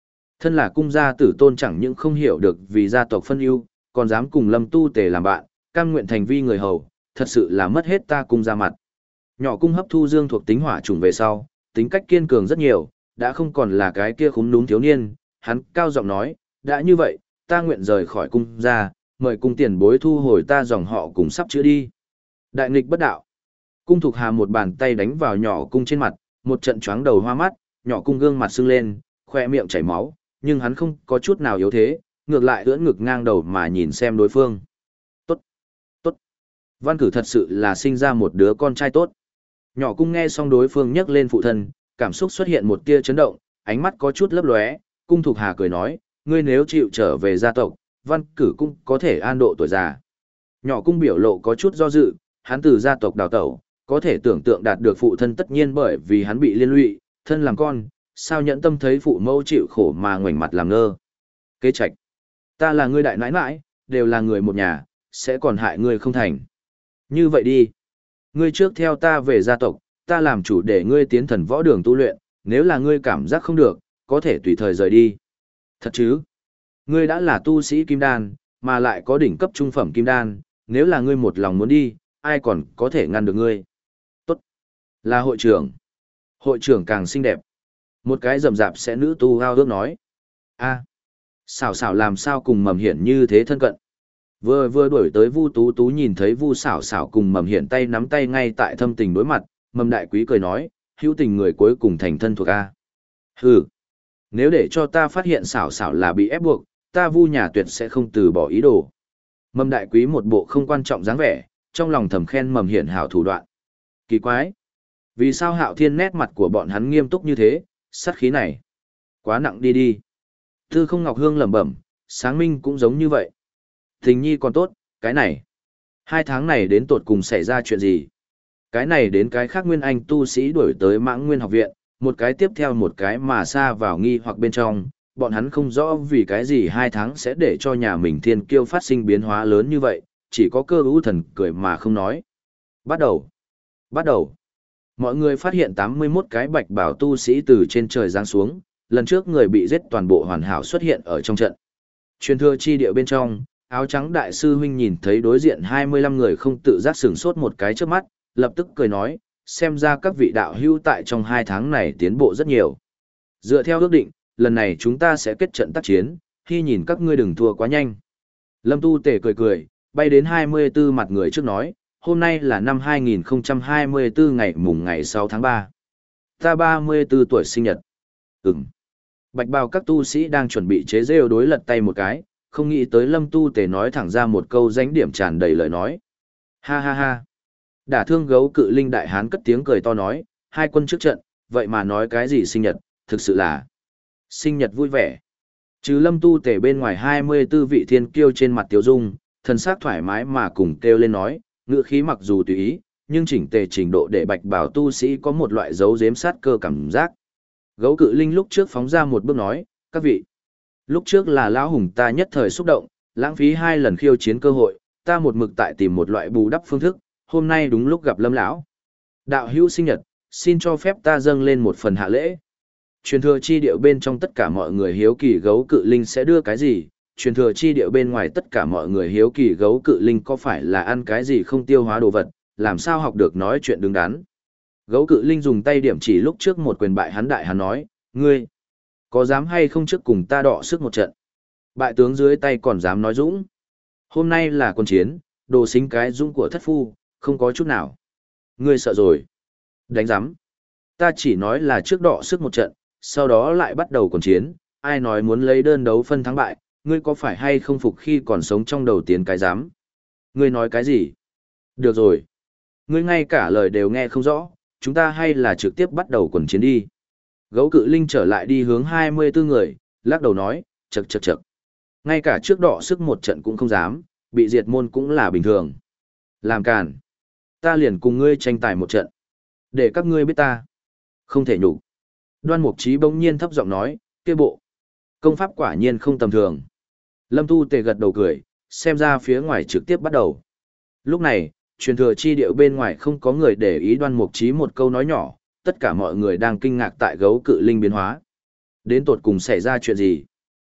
Thân là cung gia tử tôn chẳng những không hiểu được vì gia tộc phân ưu, còn dám cùng Lâm Tu Tề làm bạn, cam nguyện thành vi người hầu, thật sự là mất hết ta cung ra mặt. Nhỏ cung hấp thu dương thuộc tính hỏa trùng về sau, tính cách kiên cường rất nhiều, đã không còn là cái kia khúm núm thiếu niên, hắn cao giọng nói, đã như vậy, ta nguyện rời khỏi cung gia, mời cung tiền bối thu hồi ta dòng họ cùng sắp chữa đi. Đại nghịch bất đạo. Cung Thục Hà một bàn tay đánh vào nhỏ cung trên mặt, một trận choáng đầu hoa mắt, nhỏ cung gương mặt sưng lên, khoe miệng chảy máu, nhưng hắn không có chút nào yếu thế, ngược lại ưỡn ngực ngang đầu mà nhìn xem đối phương. Tốt, tốt. Văn Cử thật sự là sinh ra một đứa con trai tốt. Nhỏ cung nghe xong đối phương nhắc lên phụ thân, cảm xúc xuất hiện một tia chấn động, ánh mắt có chút lấp lóe, Cung Thục Hà cười nói, ngươi nếu chịu trở về gia tộc, Văn Cử cũng có thể an độ tuổi già. Nhỏ cung biểu lộ có chút do dự, hắn từ gia tộc đào tẩu, có thể tưởng tượng đạt được phụ thân tất nhiên bởi vì hắn bị liên lụy, thân làm con, sao nhẫn tâm thấy phụ mẫu chịu khổ mà ngoảnh mặt làm ngơ. Kế trạch, ta là ngươi đại nãi nãi, đều là người một nhà, sẽ còn hại ngươi không thành. Như vậy đi, ngươi trước theo ta về gia tộc, ta làm chủ để ngươi tiến thần võ đường tu luyện, nếu là ngươi cảm giác không được, có thể tùy thời rời đi. Thật chứ? Ngươi đã là tu sĩ kim đan, mà lại có đỉnh cấp trung phẩm kim đan, nếu là ngươi một lòng muốn đi, ai còn có thể ngăn được ngươi? Tốt. Là hội trưởng. Hội trưởng càng xinh đẹp. Một cái rầm rạp sẽ nữ tu hao ước nói. A, xảo xảo làm sao cùng Mầm Hiển như thế thân cận. Vừa vừa đuổi tới Vu Tú Tú nhìn thấy Vu xảo xảo cùng Mầm Hiển tay nắm tay ngay tại thâm tình đối mặt, Mầm Đại Quý cười nói, hữu tình người cuối cùng thành thân thuộc A. Hừ, nếu để cho ta phát hiện xảo xảo là bị ép buộc, ta Vu nhà tuyệt sẽ không từ bỏ ý đồ. Mầm Đại Quý một bộ không quan trọng dáng vẻ, trong lòng thầm khen Mầm Hiển hảo thủ đoạn. Kỳ quái, vì sao Hạo Thiên nét mặt của bọn hắn nghiêm túc như thế, sát khí này quá nặng đi đi. Tư Không Ngọc Hương lẩm bẩm, Sáng Minh cũng giống như vậy. Tình nhi còn tốt, cái này, hai tháng này đến tột cùng xảy ra chuyện gì? Cái này đến cái khác Nguyên Anh tu sĩ đuổi tới Mãng Nguyên học viện, một cái tiếp theo một cái mà xa vào nghi hoặc bên trong, bọn hắn không rõ vì cái gì hai tháng sẽ để cho nhà mình thiên kiêu phát sinh biến hóa lớn như vậy, chỉ có Cơ Ưu Thần cười mà không nói. Bắt đầu, bắt đầu. Mọi người phát hiện tám mươi mốt cái bạch bảo tu sĩ từ trên trời giáng xuống, lần trước người bị giết toàn bộ hoàn hảo xuất hiện ở trong trận. Truyền thừa chi địa bên trong, áo trắng đại sư huynh nhìn thấy đối diện hai mươi lăm người không tự giác sửng sốt một cái trước mắt, lập tức cười nói, xem ra các vị đạo hữu tại trong hai tháng này tiến bộ rất nhiều. Dựa theo ước định, lần này chúng ta sẽ kết trận tác chiến, khi nhìn các ngươi đừng thua quá nhanh. Lâm Tu Tể cười cười, bay đến hai mươi tư mặt người trước nói, hôm nay là năm hai nghìn không trăm hai mươi tư ngày mùng ngày sáu tháng ba. Ta ba mươi tư tuổi sinh nhật. Ừm. Bạch bào các tu sĩ đang chuẩn bị chế rêu đối lật tay một cái, không nghĩ tới Lâm Tu Tề nói thẳng ra một câu danh điểm tràn đầy lời nói. Ha ha ha. Đả thương gấu cự linh đại hán cất tiếng cười to nói, hai quân trước trận, vậy mà nói cái gì sinh nhật, thực sự là sinh nhật vui vẻ. Trừ Lâm Tu Tề bên ngoài hai mươi tư vị thiên kiêu trên mặt Tiếu Dung, thần sắc thoải mái mà cùng kêu lên nói, ngữ khí mặc dù tùy ý, nhưng chỉnh tề trình độ để bạch bảo tu sĩ có một loại dấu giếm sát cơ cảm giác. Gấu cự linh lúc trước phóng ra một bước nói, các vị, lúc trước là lão hùng ta nhất thời xúc động, lãng phí hai lần khiêu chiến cơ hội, ta một mực tại tìm một loại bù đắp phương thức, hôm nay đúng lúc gặp Lâm lão. Đạo hữu sinh nhật, xin cho phép ta dâng lên một phần hạ lễ. Truyền thừa chi điệu bên trong tất cả mọi người hiếu kỳ gấu cự linh sẽ đưa cái gì, truyền thừa chi điệu bên ngoài tất cả mọi người hiếu kỳ gấu cự linh có phải là ăn cái gì không tiêu hóa đồ vật, làm sao học được nói chuyện đứng đắn. Gấu cự linh dùng tay điểm chỉ lúc trước một quyền bại hắn đại hắn nói, ngươi, có dám hay không trước cùng ta đọ sức một trận. Bại tướng dưới tay còn dám nói dũng. Hôm nay là quân chiến, đồ xính cái dũng của thất phu, không có chút nào. Ngươi sợ rồi. Đánh giám. Ta chỉ nói là trước đọ sức một trận, sau đó lại bắt đầu quân chiến, ai nói muốn lấy đơn đấu phân thắng bại, ngươi có phải hay không phục khi còn sống trong đầu tiến cái giám. Ngươi nói cái gì? Được rồi. Ngươi ngay cả lời đều nghe không rõ, chúng ta hay là trực tiếp bắt đầu quần chiến đi. Gấu cự linh trở lại đi hướng hai mươi tư người, lắc đầu nói, chậc chậc chậc. Ngay cả trước đọ sức một trận cũng không dám, bị diệt môn cũng là bình thường. Làm càn. Ta liền cùng ngươi tranh tài một trận. Để các ngươi biết ta. Không thể nhục. Đoan Mục Chí bỗng nhiên thấp giọng nói, kia bộ. Công pháp quả nhiên không tầm thường. Lâm Tu Tề gật đầu cười, xem ra phía ngoài trực tiếp bắt đầu. Lúc này, truyền thừa chi điệu bên ngoài không có người để ý Đoan Mục Chí một câu nói nhỏ, tất cả mọi người đang kinh ngạc tại gấu cự linh biến hóa. Đến tột cùng xảy ra chuyện gì?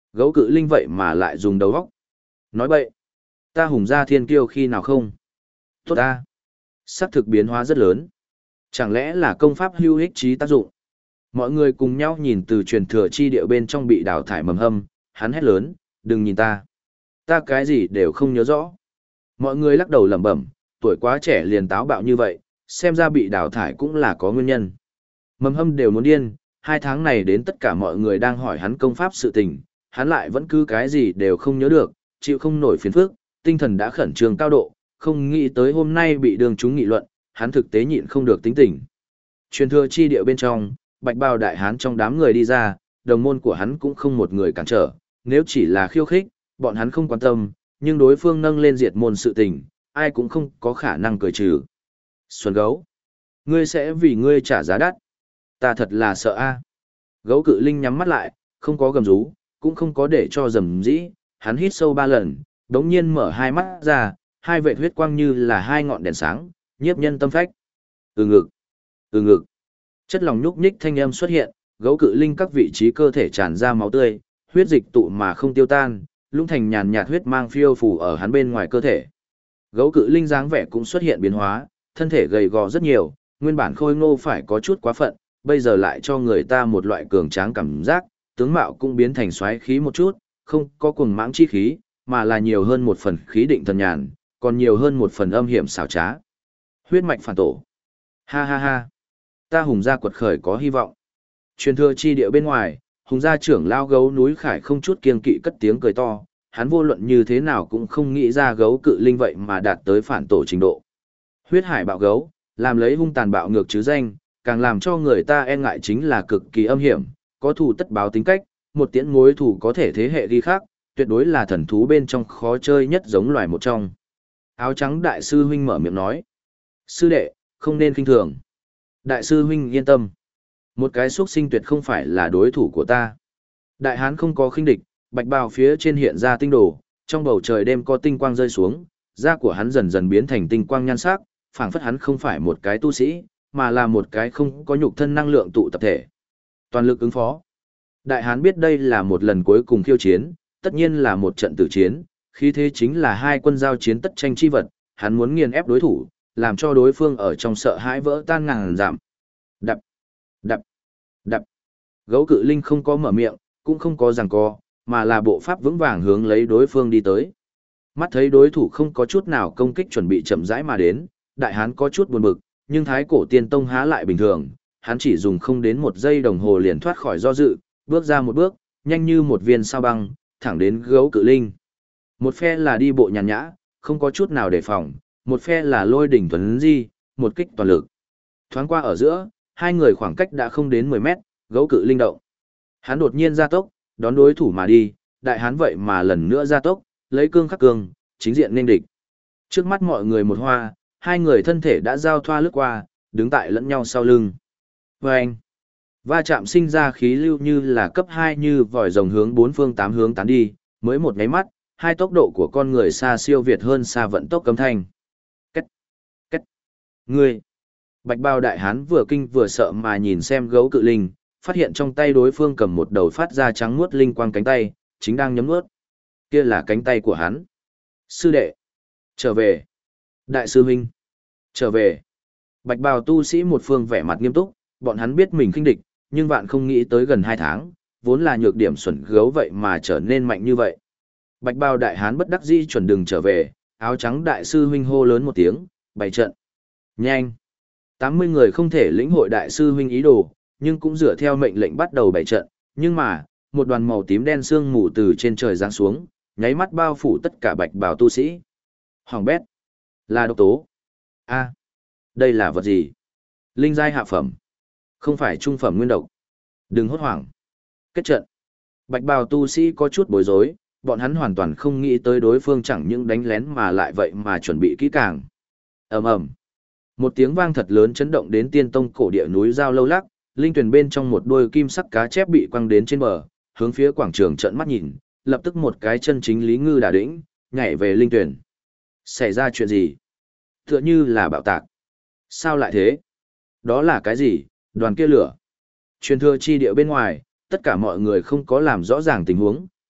Gấu cự linh vậy mà lại dùng đầu óc. Nói bậy, ta hùng gia thiên kiêu khi nào không? Tốt ta. Sắc thực biến hóa rất lớn. Chẳng lẽ là công pháp hữu ích trí tác dụng? Mọi người cùng nhau nhìn từ truyền thừa chi địa bên trong bị đào thải mầm hâm, hắn hét lớn, đừng nhìn ta. Ta cái gì đều không nhớ rõ. Mọi người lắc đầu lẩm bẩm, tuổi quá trẻ liền táo bạo như vậy, xem ra bị đào thải cũng là có nguyên nhân. Mầm hâm đều muốn điên, hai tháng này đến tất cả mọi người đang hỏi hắn công pháp sự tình, hắn lại vẫn cứ cái gì đều không nhớ được, chịu không nổi phiền phức, tinh thần đã khẩn trương cao độ, không nghĩ tới hôm nay bị đường chúng nghị luận, hắn thực tế nhịn không được tính tình. Truyền thừa chi địa bên trong, bạch bào đại hán trong đám người đi ra, đồng môn của hắn cũng không một người cản trở, nếu chỉ là khiêu khích, bọn hắn không quan tâm, nhưng đối phương nâng lên diệt môn sự tình, ai cũng không có khả năng cười trừ. Xuân gấu, ngươi sẽ vì ngươi trả giá đắt. Ta thật là sợ a. Gấu cự linh nhắm mắt lại, không có gầm rú, cũng không có để cho rầm rĩ, hắn hít sâu ba lần, đống nhiên mở hai mắt ra, hai vệt huyết quang như là hai ngọn đèn sáng, nhiếp nhân tâm phách. Ừ ngực, ừ ngực. Chất lỏng nhúc nhích thanh âm xuất hiện, gấu cự linh các vị trí cơ thể tràn ra máu tươi, huyết dịch tụ mà không tiêu tan, lũng thành nhàn nhạt huyết mang phiêu phù ở hắn bên ngoài cơ thể. Gấu cự linh dáng vẻ cũng xuất hiện biến hóa, thân thể gầy gò rất nhiều, nguyên bản khôi ngô phải có chút quá phận, bây giờ lại cho người ta một loại cường tráng cảm giác, tướng mạo cũng biến thành xoáy khí một chút, không có cuồng mãng chi khí, mà là nhiều hơn một phần khí định thần nhàn, còn nhiều hơn một phần âm hiểm xảo trá. Huyết mạch phản tổ. Ha ha ha. Ta hùng gia quật khởi có hy vọng. Truyền thừa chi địa bên ngoài, hùng gia trưởng lao gấu núi khải không chút kiêng kỵ cất tiếng cười to, hắn vô luận như thế nào cũng không nghĩ ra gấu cự linh vậy mà đạt tới phản tổ trình độ. Huyết hải bạo gấu, làm lấy hung tàn bạo ngược chứ danh, càng làm cho người ta e ngại chính là cực kỳ âm hiểm, có thù tất báo tính cách, một tiễn mối thù có thể thế hệ ghi khác, tuyệt đối là thần thú bên trong khó chơi nhất giống loài một trong. Áo trắng đại sư huynh mở miệng nói. Sư đệ, không nên khinh thường. Đại sư huynh yên tâm. Một cái xuất sinh tuyệt không phải là đối thủ của ta. Đại hán không có khinh địch, bạch bào phía trên hiện ra tinh đồ, trong bầu trời đêm có tinh quang rơi xuống, da của hắn dần dần biến thành tinh quang nhan sắc, phảng phất hắn không phải một cái tu sĩ, mà là một cái không có nhục thân năng lượng tụ tập thể. Toàn lực ứng phó. Đại hán biết đây là một lần cuối cùng khiêu chiến, tất nhiên là một trận tử chiến, khí thế chính là hai quân giao chiến tất tranh chi vật, hắn muốn nghiền ép đối thủ, làm cho đối phương ở trong sợ hãi vỡ tan ngàn giảm. Đập, đập, đập. Gấu cự linh không có mở miệng, cũng không có giằng co, mà là bộ pháp vững vàng hướng lấy đối phương đi tới. Mắt thấy đối thủ không có chút nào công kích chuẩn bị chậm rãi mà đến, đại hán có chút buồn bực, nhưng thái cổ tiên tông há lại bình thường, hắn chỉ dùng không đến một giây đồng hồ liền thoát khỏi do dự, bước ra một bước, nhanh như một viên sao băng, thẳng đến gấu cự linh. Một phe là đi bộ nhàn nhã, không có chút nào đề phòng, một phe là lôi đỉnh tuấn di, một kích toàn lực. Thoáng qua ở giữa, hai người khoảng cách đã không đến mười mét, gấu cự linh động. Hắn đột nhiên ra tốc, đón đối thủ mà đi, đại hán vậy mà lần nữa ra tốc, lấy cương khắc cương, chính diện nên địch. Trước mắt mọi người một hoa, hai người thân thể đã giao thoa lướt qua, đứng tại lẫn nhau sau lưng. Và anh, va chạm sinh ra khí lưu như là cấp hai như vòi rồng hướng bốn phương tám hướng tán đi, mới một nháy mắt, hai tốc độ của con người xa siêu việt hơn xa vận tốc cấm thanh. Cách, cách, ngươi. Bạch bào đại hán vừa kinh vừa sợ mà nhìn xem gấu cự linh, phát hiện trong tay đối phương cầm một đầu phát ra trắng muốt linh quang cánh tay, chính đang nhấm nuốt. Kia là cánh tay của hắn. Sư đệ, trở về. Đại sư huynh, trở về. Bạch bào tu sĩ một phương vẻ mặt nghiêm túc, bọn hắn biết mình khinh địch, nhưng vạn không nghĩ tới gần hai tháng, vốn là nhược điểm xuẩn gấu vậy mà trở nên mạnh như vậy. Bạch bào đại hán bất đắc dĩ chuẩn đừng trở về, áo trắng đại sư huynh hô lớn một tiếng, bày trận. Nhanh. tám mươi người không thể lĩnh hội đại sư huynh ý đồ, nhưng cũng dựa theo mệnh lệnh bắt đầu bày trận, nhưng mà, một đoàn màu tím đen sương mù từ trên trời giáng xuống, nháy mắt bao phủ tất cả bạch bào tu sĩ. Hoàng bét. Là độc tố. A. Đây là vật gì? Linh giai hạ phẩm. Không phải trung phẩm nguyên độc. Đừng hốt hoảng. Kết trận. Bạch bào tu sĩ có chút bối rối, bọn hắn hoàn toàn không nghĩ tới đối phương chẳng những đánh lén mà lại vậy mà chuẩn bị kỹ càng. Ầm ầm. Một tiếng vang thật lớn chấn động đến tiên tông cổ địa núi giao lâu lắc, linh tuyển bên trong một đôi kim sắc cá chép bị quăng đến trên bờ, hướng phía quảng trường trợn mắt nhìn, lập tức một cái chân chính lý ngư đả đĩnh, nhảy về linh tuyển. Xảy ra chuyện gì? Tựa như là bạo tạc. Sao lại thế? Đó là cái gì? Đoàn kia lửa. Truyền thừa chi địa bên ngoài, tất cả mọi người không có làm rõ ràng tình huống,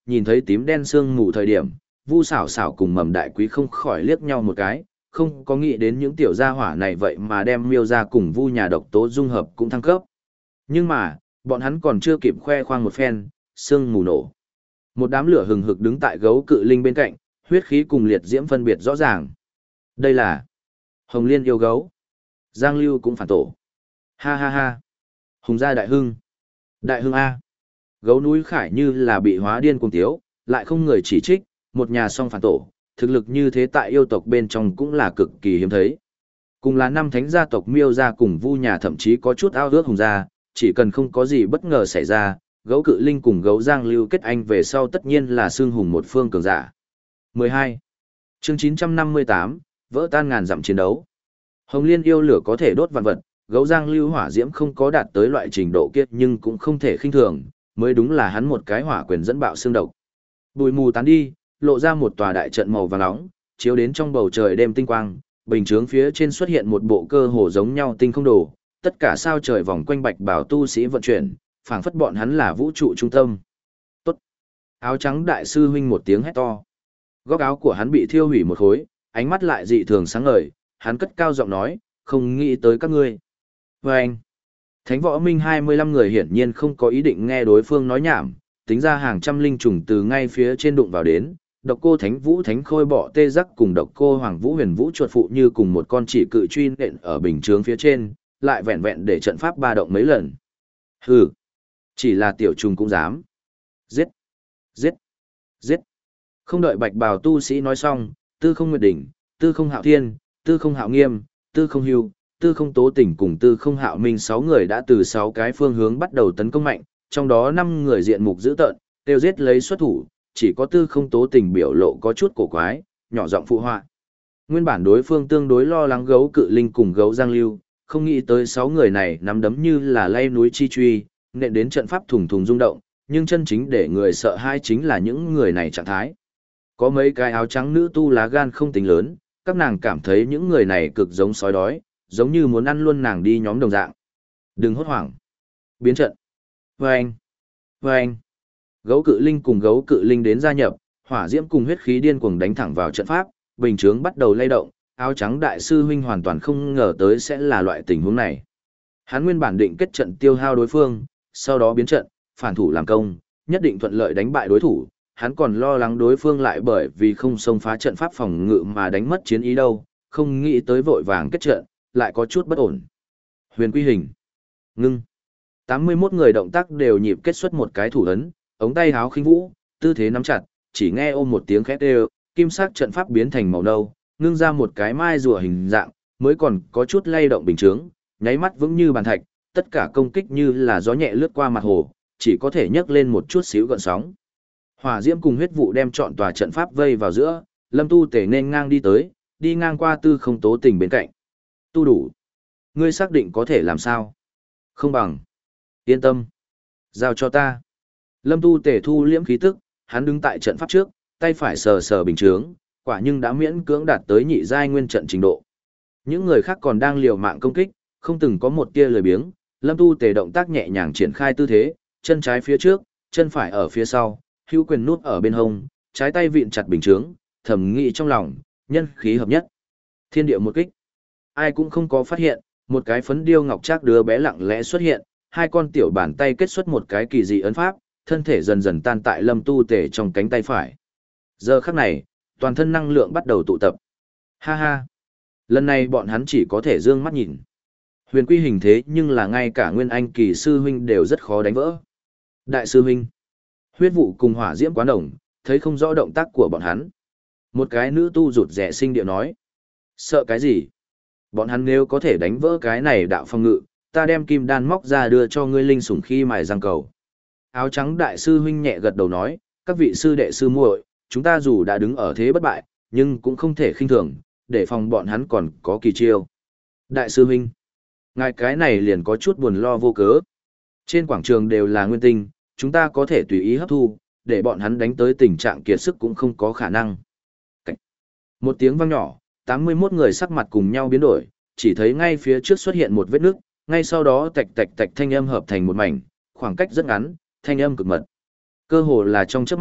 nhìn thấy tím đen sương mù thời điểm, Vu Sảo Sảo cùng Mầm Đại Quý không khỏi liếc nhau một cái, không có nghĩ đến những tiểu gia hỏa này vậy mà đem Miêu gia cùng Vu nhà độc tố dung hợp cũng thăng cấp. Nhưng mà, bọn hắn còn chưa kịp khoe khoang một phen, sương mù nổ. Một đám lửa hừng hực đứng tại gấu cự linh bên cạnh, huyết khí cùng liệt diễm phân biệt rõ ràng. Đây là Hồng Liên yêu gấu. Giang Lưu cũng phản tổ. Ha ha ha. Hùng gia đại hưng. Đại hưng A. Gấu núi Khải như là bị hóa điên cuồng tiếu, lại không người chỉ trích, một nhà song phản tổ, thực lực như thế tại yêu tộc bên trong cũng là cực kỳ hiếm thấy. Cùng là năm thánh gia tộc Miêu gia cùng Vu nhà thậm chí có chút ao ước Hùng gia, chỉ cần không có gì bất ngờ xảy ra, gấu cự linh cùng gấu Giang Lưu kết anh về sau tất nhiên là xương hùng một phương cường giả. mười hai. Chương chín trăm năm mươi tám, vỡ tan ngàn dặm chiến đấu. Hồng Liên yêu lửa có thể đốt vạn vật, gấu Giang Lưu hỏa diễm không có đạt tới loại trình độ kia nhưng cũng không thể khinh thường, mới đúng là hắn một cái hỏa quyền dẫn bạo xương độc. Bụi mù tán đi, lộ ra một tòa đại trận màu vàng nóng, chiếu đến trong bầu trời đêm tinh quang, bình chướng phía trên xuất hiện một bộ cơ hồ giống nhau tinh không đồ, tất cả sao trời vòng quanh bạch bảo tu sĩ vận chuyển, phảng phất bọn hắn là vũ trụ trung tâm. Tốt. Áo trắng đại sư huynh một tiếng hét to. Góc áo của hắn bị thiêu hủy một khối, ánh mắt lại dị thường sáng ngời, hắn cất cao giọng nói, không nghĩ tới các ngươi. Và anh, Thánh Võ Minh hai mươi lăm người hiển nhiên không có ý định nghe đối phương nói nhảm, tính ra hàng trăm linh trùng từ ngay phía trên đụng vào đến, độc cô Thánh Vũ Thánh Khôi bọ tê giác cùng độc cô Hoàng Vũ Huyền Vũ chuột phụ như cùng một con chỉ cự truy nện ở bình chướng phía trên, lại vẹn vẹn để trận pháp ba động mấy lần. Hừ, chỉ là tiểu trùng cũng dám. Giết, giết, giết. Không đợi bạch bào tu sĩ nói xong, Tư Không Nguyệt Đỉnh, Tư Không Hạo Thiên, Tư Không Hạo Nghiêm, Tư Không Hưu, Tư Không Tố Tỉnh cùng Tư Không Hạo Minh sáu người đã từ sáu cái phương hướng bắt đầu tấn công mạnh, trong đó năm người diện mục dữ tợn, tiêu giết lấy xuất thủ, chỉ có Tư Không Tố Tỉnh biểu lộ có chút cổ quái, nhỏ giọng phụ họa. Nguyên bản đối phương tương đối lo lắng gấu cự linh cùng gấu Giang Lưu, không nghĩ tới sáu người này nắm đấm như là lay núi chi truy, nện đến trận pháp thùng thùng rung động, nhưng chân chính để người sợ hai chính là những người này trạng thái. Có mấy cái áo trắng nữ tu lá gan không tính lớn, các nàng cảm thấy những người này cực giống sói đói, giống như muốn ăn luôn nàng đi nhóm đồng dạng. Đừng hốt hoảng. Biến trận. Vâng. Vâng. Gấu cự linh cùng gấu cự linh đến gia nhập, hỏa diễm cùng huyết khí điên cuồng đánh thẳng vào trận pháp, bình chướng bắt đầu lay động, áo trắng đại sư huynh hoàn toàn không ngờ tới sẽ là loại tình huống này. Hắn nguyên bản định kết trận tiêu hao đối phương, sau đó biến trận, phản thủ làm công, nhất định thuận lợi đánh bại đối thủ. Hắn còn lo lắng đối phương lại bởi vì không xông phá trận pháp phòng ngự mà đánh mất chiến ý đâu, không nghĩ tới vội vàng kết trận, lại có chút bất ổn. Huyền quy hình. Ngưng. tám mươi mốt người động tác đều nhịp kết xuất một cái thủ ấn, ống tay háo khinh vũ, tư thế nắm chặt, chỉ nghe ôm một tiếng khét đều, kim sắc trận pháp biến thành màu nâu, ngưng ra một cái mai rùa hình dạng, mới còn có chút lay động bình chướng, nháy mắt vững như bàn thạch, tất cả công kích như là gió nhẹ lướt qua mặt hồ, chỉ có thể nhấc lên một chút xíu gợn sóng. Hỏa diễm cùng huyết vụ đem trọn tòa trận pháp vây vào giữa, Lâm Tu Tể nên ngang đi tới, đi ngang qua Tư Không Tố Tình bên cạnh. Tu đủ. Ngươi xác định có thể làm sao? Không bằng. Yên tâm. Giao cho ta. Lâm Tu Tể thu liễm khí tức, hắn đứng tại trận pháp trước, tay phải sờ sờ bình chướng, quả nhưng đã miễn cưỡng đạt tới nhị giai nguyên trận trình độ. Những người khác còn đang liều mạng công kích, không từng có một tia lười biếng, Lâm Tu Tể động tác nhẹ nhàng triển khai tư thế, chân trái phía trước, chân phải ở phía sau, hữu quyền nút ở bên hông, trái tay vịn chặt bình chướng, thầm nghĩ trong lòng, nhân khí hợp nhất. Thiên địa một kích. Ai cũng không có phát hiện, một cái phấn điêu ngọc trác đứa bé lặng lẽ xuất hiện, hai con tiểu bàn tay kết xuất một cái kỳ dị ấn pháp, thân thể dần dần tan tại Lâm Tu Tể trong cánh tay phải. Giờ khắc này, toàn thân năng lượng bắt đầu tụ tập. Ha ha. Lần này bọn hắn chỉ có thể dương mắt nhìn. Huyền quy hình thế nhưng là ngay cả Nguyên Anh kỳ sư huynh đều rất khó đánh vỡ. Đại sư huynh. Huyết vụ cùng hỏa diễm quá đồng, thấy không rõ động tác của bọn hắn. Một cái nữ tu rụt rẻ sinh điệu nói. Sợ cái gì? Bọn hắn nếu có thể đánh vỡ cái này đạo phong ngự, ta đem kim đan móc ra đưa cho ngươi linh sủng khi mài răng cầu. Áo trắng đại sư huynh nhẹ gật đầu nói, các vị sư đệ sư muội, chúng ta dù đã đứng ở thế bất bại, nhưng cũng không thể khinh thường, để phòng bọn hắn còn có kỳ chiêu. Đại sư huynh, ngài cái này liền có chút buồn lo vô cớ. Trên quảng trường đều là nguyên tinh, chúng ta có thể tùy ý hấp thu, để bọn hắn đánh tới tình trạng kiệt sức cũng không có khả năng. Cảnh. Một tiếng vang nhỏ, tám mươi mốt người sắc mặt cùng nhau biến đổi, chỉ thấy ngay phía trước xuất hiện một vết nước, ngay sau đó tạch tạch tạch thanh âm hợp thành một mảnh, khoảng cách rất ngắn, thanh âm cực mật. Cơ hồ là trong chớp mắt,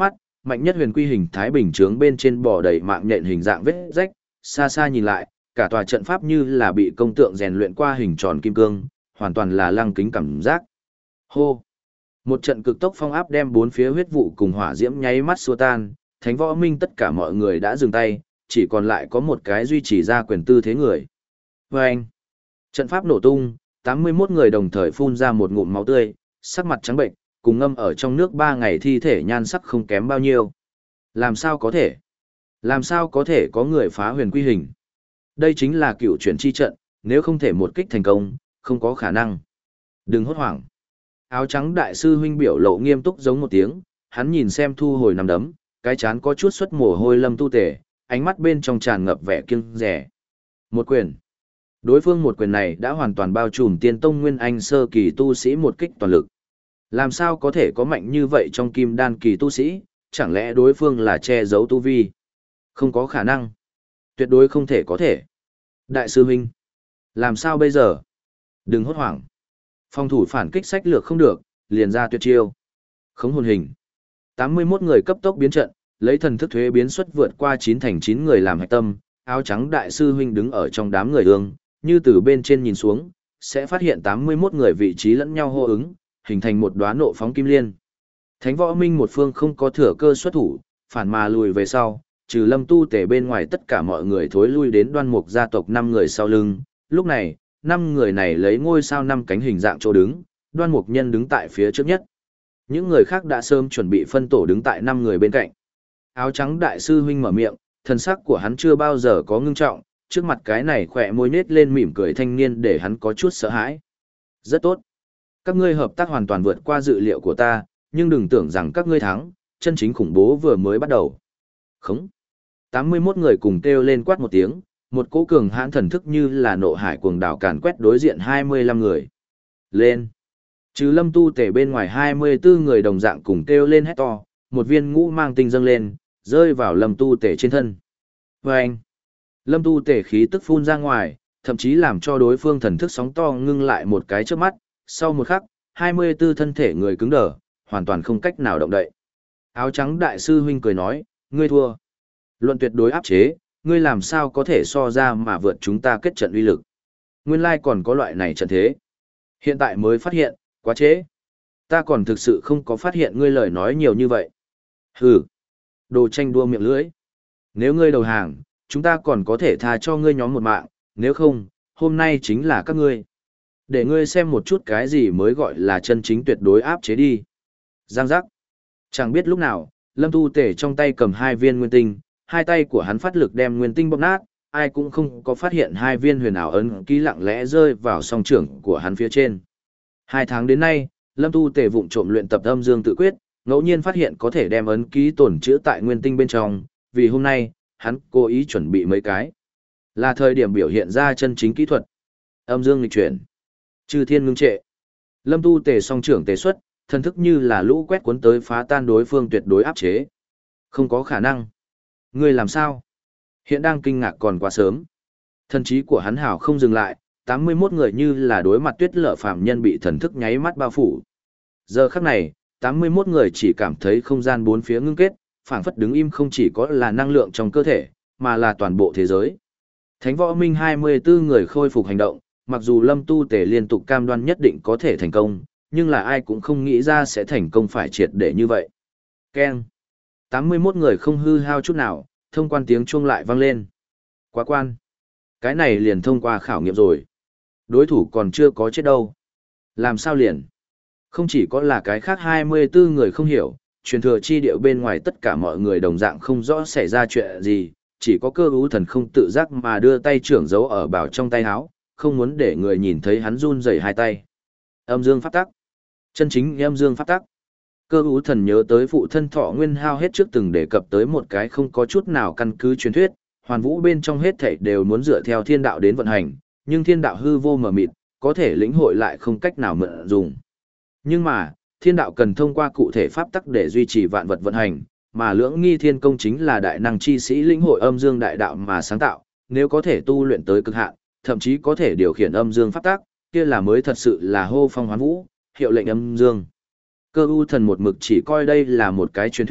Mạnh nhất huyền quy hình thái bình chướng bên trên bò đầy mạng nhện hình dạng vết rách, xa xa nhìn lại, cả tòa trận pháp như là bị công tượng rèn luyện qua hình tròn kim cương, hoàn toàn là lăng kính cảm giác. Hô! Một trận cực tốc phong áp đem bốn phía huyết vụ cùng hỏa diễm nháy mắt xua tan, Thánh Võ Minh tất cả mọi người đã dừng tay, chỉ còn lại có một cái duy trì ra quyền tư thế người. Và anh, trận pháp nổ tung, tám mươi mốt người đồng thời phun ra một ngụm máu tươi, sắc mặt trắng bệnh, cùng ngâm ở trong nước ba ngày thi thể nhan sắc không kém bao nhiêu. Làm sao có thể? Làm sao có thể có người phá huyền quy hình? Đây chính là cựu chuyển chi trận, nếu không thể một kích thành công, không có khả năng. Đừng hốt hoảng. Áo trắng đại sư huynh biểu lộ nghiêm túc giống một tiếng, hắn nhìn xem thu hồi nằm đấm, cái chán có chút xuất mồ hôi Lâm Tu Tể, ánh mắt bên trong tràn ngập vẻ kiêng rẻ. Một quyền. Đối phương một quyền này đã hoàn toàn bao trùm tiên tông nguyên anh sơ kỳ tu sĩ một kích toàn lực. Làm sao có thể có mạnh như vậy trong kim đan kỳ tu sĩ, chẳng lẽ đối phương là che giấu tu vi? Không có khả năng. Tuyệt đối không thể có thể. Đại sư huynh. Làm sao bây giờ? Đừng hốt hoảng. Phòng thủ phản kích sách lược không được, liền ra tuyệt chiêu. Khống hồn hình. tám mươi mốt người cấp tốc biến trận, lấy thần thức thuế biến xuất vượt qua chín thành chín người làm hạch tâm, áo trắng đại sư huynh đứng ở trong đám người ương, như từ bên trên nhìn xuống, sẽ phát hiện tám mươi mốt người vị trí lẫn nhau hô ứng, hình thành một đóa nộ phóng kim liên. Thánh Võ Minh một phương không có thừa cơ xuất thủ, phản mà lùi về sau, trừ Lâm Tu Tể bên ngoài tất cả mọi người thối lui đến Đoan Mục gia tộc năm người sau lưng. Lúc này, năm người này lấy ngôi sao năm cánh hình dạng chỗ đứng, Đoan Mục Nhân đứng tại phía trước nhất. Những người khác đã sớm chuẩn bị phân tổ đứng tại năm người bên cạnh. Áo trắng đại sư huynh mở miệng, thần sắc của hắn chưa bao giờ có ngưng trọng, trước mặt cái này khỏe môi nết lên mỉm cười thanh niên để hắn có chút sợ hãi. Rất tốt. Các ngươi hợp tác hoàn toàn vượt qua dự liệu của ta, nhưng đừng tưởng rằng các ngươi thắng, chân chính khủng bố vừa mới bắt đầu. Khống. tám mươi mốt người cùng kêu lên quát một tiếng, một cỗ cường hãn thần thức như là nộ hải cuồng đảo càn quét đối diện hai mươi lăm người. Lên. Trừ Lâm Tu Tể bên ngoài hai mươi bốn người đồng dạng cùng kêu lên hét to, một viên ngũ mang tinh dâng lên, rơi vào Lâm Tu Tể trên thân. Và anh. Lâm Tu Tể khí tức phun ra ngoài, thậm chí làm cho đối phương thần thức sóng to ngưng lại một cái trước mắt, sau một khắc, hai mươi bốn thân thể người cứng đờ, hoàn toàn không cách nào động đậy. Áo trắng đại sư huynh cười nói, ngươi thua. Luận tuyệt đối áp chế, ngươi làm sao có thể so ra mà vượt chúng ta kết trận uy lực. Nguyên lai còn có loại này trận thế. Hiện tại mới phát hiện, quá trễ. Ta còn thực sự không có phát hiện ngươi lời nói nhiều như vậy. Hừ. Đồ tranh đua miệng lưỡi. Nếu ngươi đầu hàng, chúng ta còn có thể tha cho ngươi nhóm một mạng, nếu không, hôm nay chính là các ngươi. Để ngươi xem một chút cái gì mới gọi là chân chính tuyệt đối áp chế đi. Giang giác. Chẳng biết lúc nào, Lâm Tu Tể trong tay cầm hai viên nguyên tinh, hai tay của hắn phát lực đem nguyên tinh bóp nát, ai cũng không có phát hiện hai viên huyền ảo ấn ký lặng lẽ rơi vào song trưởng của hắn phía trên. Hai tháng đến nay, Lâm Tu Tể vụng trộm luyện tập âm dương tự quyết, ngẫu nhiên phát hiện có thể đem ấn ký tổn trữ tại nguyên tinh bên trong, vì hôm nay, hắn cố ý chuẩn bị mấy cái. Là thời điểm biểu hiện ra chân chính kỹ thuật. Âm dương nghịch chuyển. Chư thiên ngưng trệ. Lâm Tu Tể song trưởng tề xuất, thần thức như là lũ quét cuốn tới phá tan đối phương tuyệt đối áp chế. Không có khả năng. Ngươi làm sao? Hiện đang kinh ngạc còn quá sớm. Thần trí của hắn hảo không dừng lại, tám mươi mốt người như là đối mặt tuyết lở phàm nhân bị thần thức nháy mắt bao phủ. Giờ khắc này, tám mươi mốt người chỉ cảm thấy không gian bốn phía ngưng kết, phảng phất đứng im không chỉ có là năng lượng trong cơ thể, mà là toàn bộ thế giới. Thánh Võ Minh hai mươi bốn người khôi phục hành động, mặc dù Lâm Tu Tể liên tục cam đoan nhất định có thể thành công, nhưng là ai cũng không nghĩ ra sẽ thành công phải triệt để như vậy. Keng. tám mươi mốt người không hư hao chút nào, thông quan tiếng chuông lại vang lên. Quá quan. Cái này liền thông qua khảo nghiệm rồi. Đối thủ còn chưa có chết đâu. Làm sao liền? Không chỉ có là cái khác hai mươi bốn người không hiểu, truyền thừa chi điệu bên ngoài tất cả mọi người đồng dạng không rõ xảy ra chuyện gì, chỉ có cơ ưu thần không tự giác mà đưa tay trưởng giấu ở bảo trong tay áo, không muốn để người nhìn thấy hắn run rẩy hai tay. Âm dương pháp tắc. Chân chính âm dương pháp tắc. Cơ ưu thần nhớ tới phụ thân Thọ Nguyên hao hết trước từng đề cập tới một cái không có chút nào căn cứ truyền thuyết, hoàn vũ bên trong hết thảy đều muốn dựa theo thiên đạo đến vận hành, nhưng thiên đạo hư vô mờ mịt, có thể lĩnh hội lại không cách nào mượn dùng. Nhưng mà, thiên đạo cần thông qua cụ thể pháp tắc để duy trì vạn vật vận hành, mà lưỡng nghi thiên công chính là đại năng chi sĩ lĩnh hội âm dương đại đạo mà sáng tạo, nếu có thể tu luyện tới cực hạn, thậm chí có thể điều khiển âm dương pháp tắc, kia là mới thật sự là hô phong hoán vũ, hiệu lệnh âm dương. Cơ u thần một mực chỉ coi đây là một cái truyền thuyết,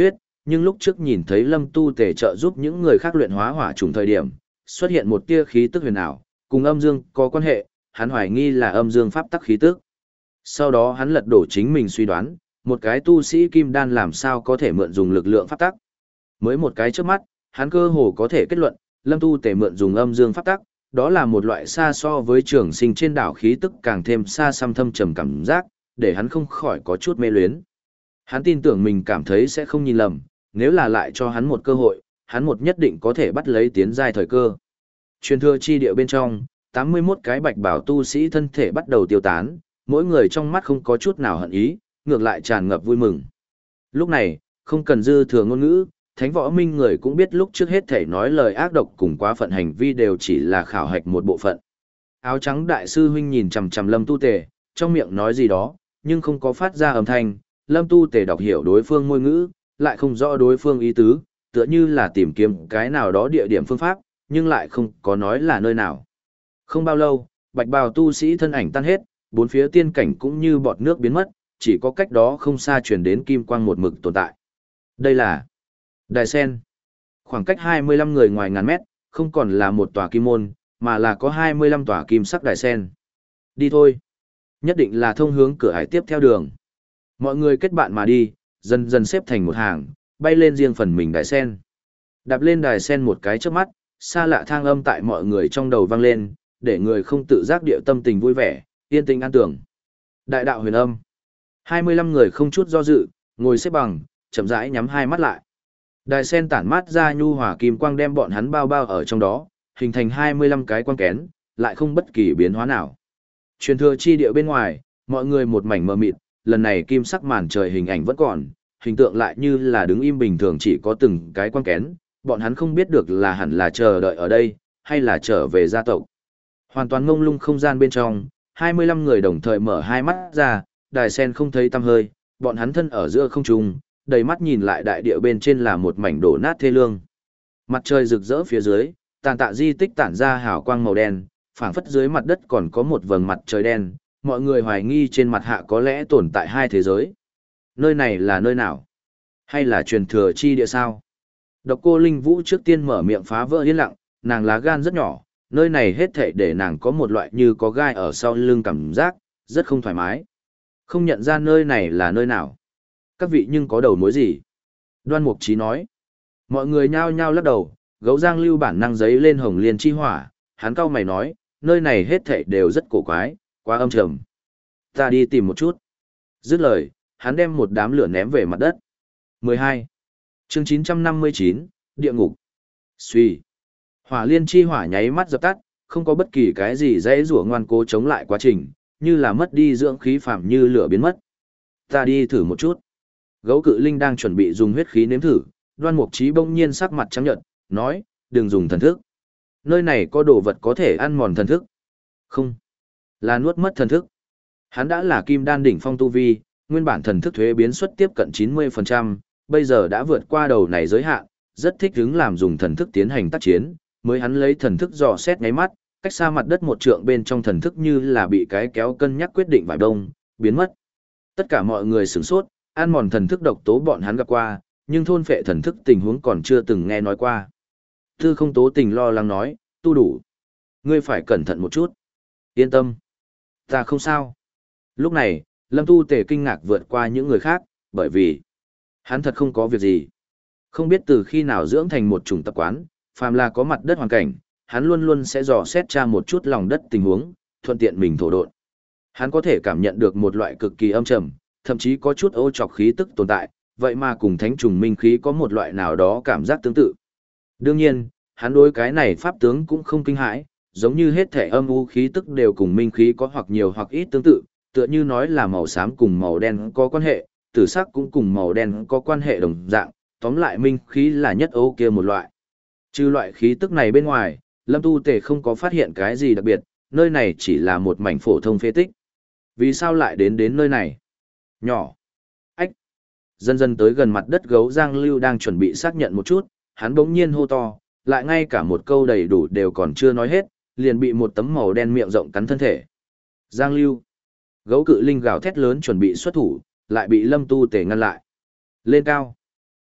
nhưng lúc trước nhìn thấy Lâm Tu Tề trợ giúp những người khác luyện hóa hỏa trùng thời điểm, xuất hiện một tia khí tức huyền ảo, cùng âm dương có quan hệ, hắn hoài nghi là âm dương pháp tắc khí tức. Sau đó hắn lật đổ chính mình suy đoán, một cái tu sĩ kim đan làm sao có thể mượn dùng lực lượng pháp tắc. Mới một cái trước mắt, hắn cơ hồ có thể kết luận, Lâm Tu Tề mượn dùng âm dương pháp tắc, đó là một loại xa so với trường sinh trên đảo khí tức càng thêm xa xăm thâm trầm cảm giác, để hắn không khỏi có chút mê luyến. Hắn tin tưởng mình cảm thấy sẽ không nhìn lầm, nếu là lại cho hắn một cơ hội, hắn một nhất định có thể bắt lấy tiến giai thời cơ. Truyền thừa chi địa bên trong, tám mươi mốt cái bạch bảo tu sĩ thân thể bắt đầu tiêu tán, mỗi người trong mắt không có chút nào hận ý, ngược lại tràn ngập vui mừng. Lúc này, không cần dư thừa ngôn ngữ, Thánh Võ Minh người cũng biết lúc trước hết thể nói lời ác độc cùng quá phận hành vi đều chỉ là khảo hạch một bộ phận. Áo trắng đại sư huynh nhìn chằm chằm Lâm Tu Tề, trong miệng nói gì đó, nhưng không có phát ra âm thanh, Lâm Tu Tề đọc hiểu đối phương ngôn ngữ, lại không rõ đối phương ý tứ, tựa như là tìm kiếm cái nào đó địa điểm phương pháp, nhưng lại không có nói là nơi nào. Không bao lâu, bạch bào tu sĩ thân ảnh tan hết, bốn phía tiên cảnh cũng như bọt nước biến mất, chỉ có cách đó không xa truyền đến kim quang một mực tồn tại. Đây là Đài Sen. Khoảng cách hai mươi lăm người ngoài ngàn mét, không còn là một tòa kim môn, mà là có hai mươi lăm tòa kim sắc đài sen. Đi thôi. Nhất định là thông hướng cửa hải tiếp theo đường. Mọi người kết bạn mà đi, dần dần xếp thành một hàng, bay lên riêng phần mình đài sen. Đạp lên đài sen một cái trước mắt, xa lạ thang âm tại mọi người trong đầu vang lên, để người không tự giác điệu tâm tình vui vẻ, yên tĩnh an tưởng. Đại đạo huyền âm. hai mươi lăm người không chút do dự, ngồi xếp bằng, chậm rãi nhắm hai mắt lại. Đài sen tản mát ra nhu hòa kim quang đem bọn hắn bao bao ở trong đó, hình thành hai mươi lăm cái quang kén, lại không bất kỳ biến hóa nào. Truyền thừa chi địa bên ngoài, mọi người một mảnh mờ mịt, lần này kim sắc màn trời hình ảnh vẫn còn, hình tượng lại như là đứng im bình thường chỉ có từng cái quang kén, bọn hắn không biết được là hẳn là chờ đợi ở đây, hay là trở về gia tộc. Hoàn toàn ngông lung không gian bên trong, hai mươi lăm người đồng thời mở hai mắt ra, đài sen không thấy tăm hơi, bọn hắn thân ở giữa không trung, đầy mắt nhìn lại đại địa bên trên là một mảnh đổ nát thê lương. Mặt trời rực rỡ phía dưới, tàn tạ di tích tản ra hào quang màu đen, phảng phất dưới mặt đất còn có một vầng mặt trời đen, mọi người hoài nghi trên mặt hạ có lẽ tồn tại hai thế giới. Nơi này là nơi nào? Hay là truyền thừa chi địa sao? Độc Cô Linh Vũ trước tiên mở miệng phá vỡ yên lặng, nàng lá gan rất nhỏ, nơi này hết thảy để nàng có một loại như có gai ở sau lưng cảm giác, rất không thoải mái. Không nhận ra nơi này là nơi nào. Các vị nhưng có đầu mối gì? Đoan Mục Chí nói. Mọi người nhao nhao lắc đầu, Gấu Giang Lưu bản năng giấy lên hồng liên chi hỏa, hắn cau mày nói, nơi này hết thảy đều rất cổ quái, quá âm trầm. Ta đi tìm một chút. Dứt lời, hắn đem một đám lửa ném về mặt đất. mười hai. Chương chín trăm năm mươi chín, Địa ngục. Suy. Hỏa liên chi hỏa nháy mắt dập tắt, không có bất kỳ cái gì dễ rủa ngoan cố chống lại quá trình, như là mất đi dưỡng khí phạm như lửa biến mất. Ta đi thử một chút. Gấu cự linh đang chuẩn bị dùng huyết khí nếm thử, Đoan Mục Chí bỗng nhiên sắc mặt trắng nhợt, nói, đừng dùng thần thức. Nơi này có đồ vật có thể ăn mòn thần thức. Không, là nuốt mất thần thức. Hắn đã là kim đan đỉnh phong tu vi, nguyên bản thần thức thuế biến suất tiếp cận chín mươi phần trăm, bây giờ đã vượt qua đầu này giới hạn, rất thích hứng làm dùng thần thức tiến hành tác chiến, mới hắn lấy thần thức dò xét ngáy mắt, cách xa mặt đất một trượng bên trong thần thức như là bị cái kéo cân nhắc quyết định vài đông, biến mất. Tất cả mọi người sửng sốt, ăn mòn thần thức độc tố bọn hắn gặp qua, nhưng thôn phệ thần thức tình huống còn chưa từng nghe nói qua. Tư Không Tố Tình lo lắng nói, tu đủ. Ngươi phải cẩn thận một chút. Yên tâm. Ta không sao. Lúc này, Lâm Tu Tề kinh ngạc vượt qua những người khác, bởi vì hắn thật không có việc gì. Không biết từ khi nào dưỡng thành một chủng tập quán, phàm là có mặt đất hoàn cảnh, hắn luôn luôn sẽ dò xét tra một chút lòng đất tình huống, thuận tiện mình thổ độn. Hắn có thể cảm nhận được một loại cực kỳ âm trầm, thậm chí có chút ô trọc khí tức tồn tại, vậy mà cùng thánh trùng minh khí có một loại nào đó cảm giác tương tự. Đương nhiên, hắn đối cái này pháp tướng cũng không kinh hãi, giống như hết thể âm u khí tức đều cùng minh khí có hoặc nhiều hoặc ít tương tự, tựa như nói là màu xám cùng màu đen có quan hệ, tử sắc cũng cùng màu đen có quan hệ đồng dạng, tóm lại minh khí là nhất ô kia một loại. Trừ loại khí tức này bên ngoài, Lâm Tu Tề không có phát hiện cái gì đặc biệt, nơi này chỉ là một mảnh phổ thông phế tích. Vì sao lại đến đến nơi này? Nhỏ. Ách. Dần dần tới gần mặt đất Gấu Giang Lưu đang chuẩn bị xác nhận một chút, hắn bỗng nhiên hô to, lại ngay cả một câu đầy đủ đều còn chưa nói hết, liền bị một tấm màu đen miệng rộng cắn thân thể. Giang Lưu. Gấu cự linh gào thét lớn chuẩn bị xuất thủ, lại bị Lâm Tu Tề ngăn lại. Lên cao.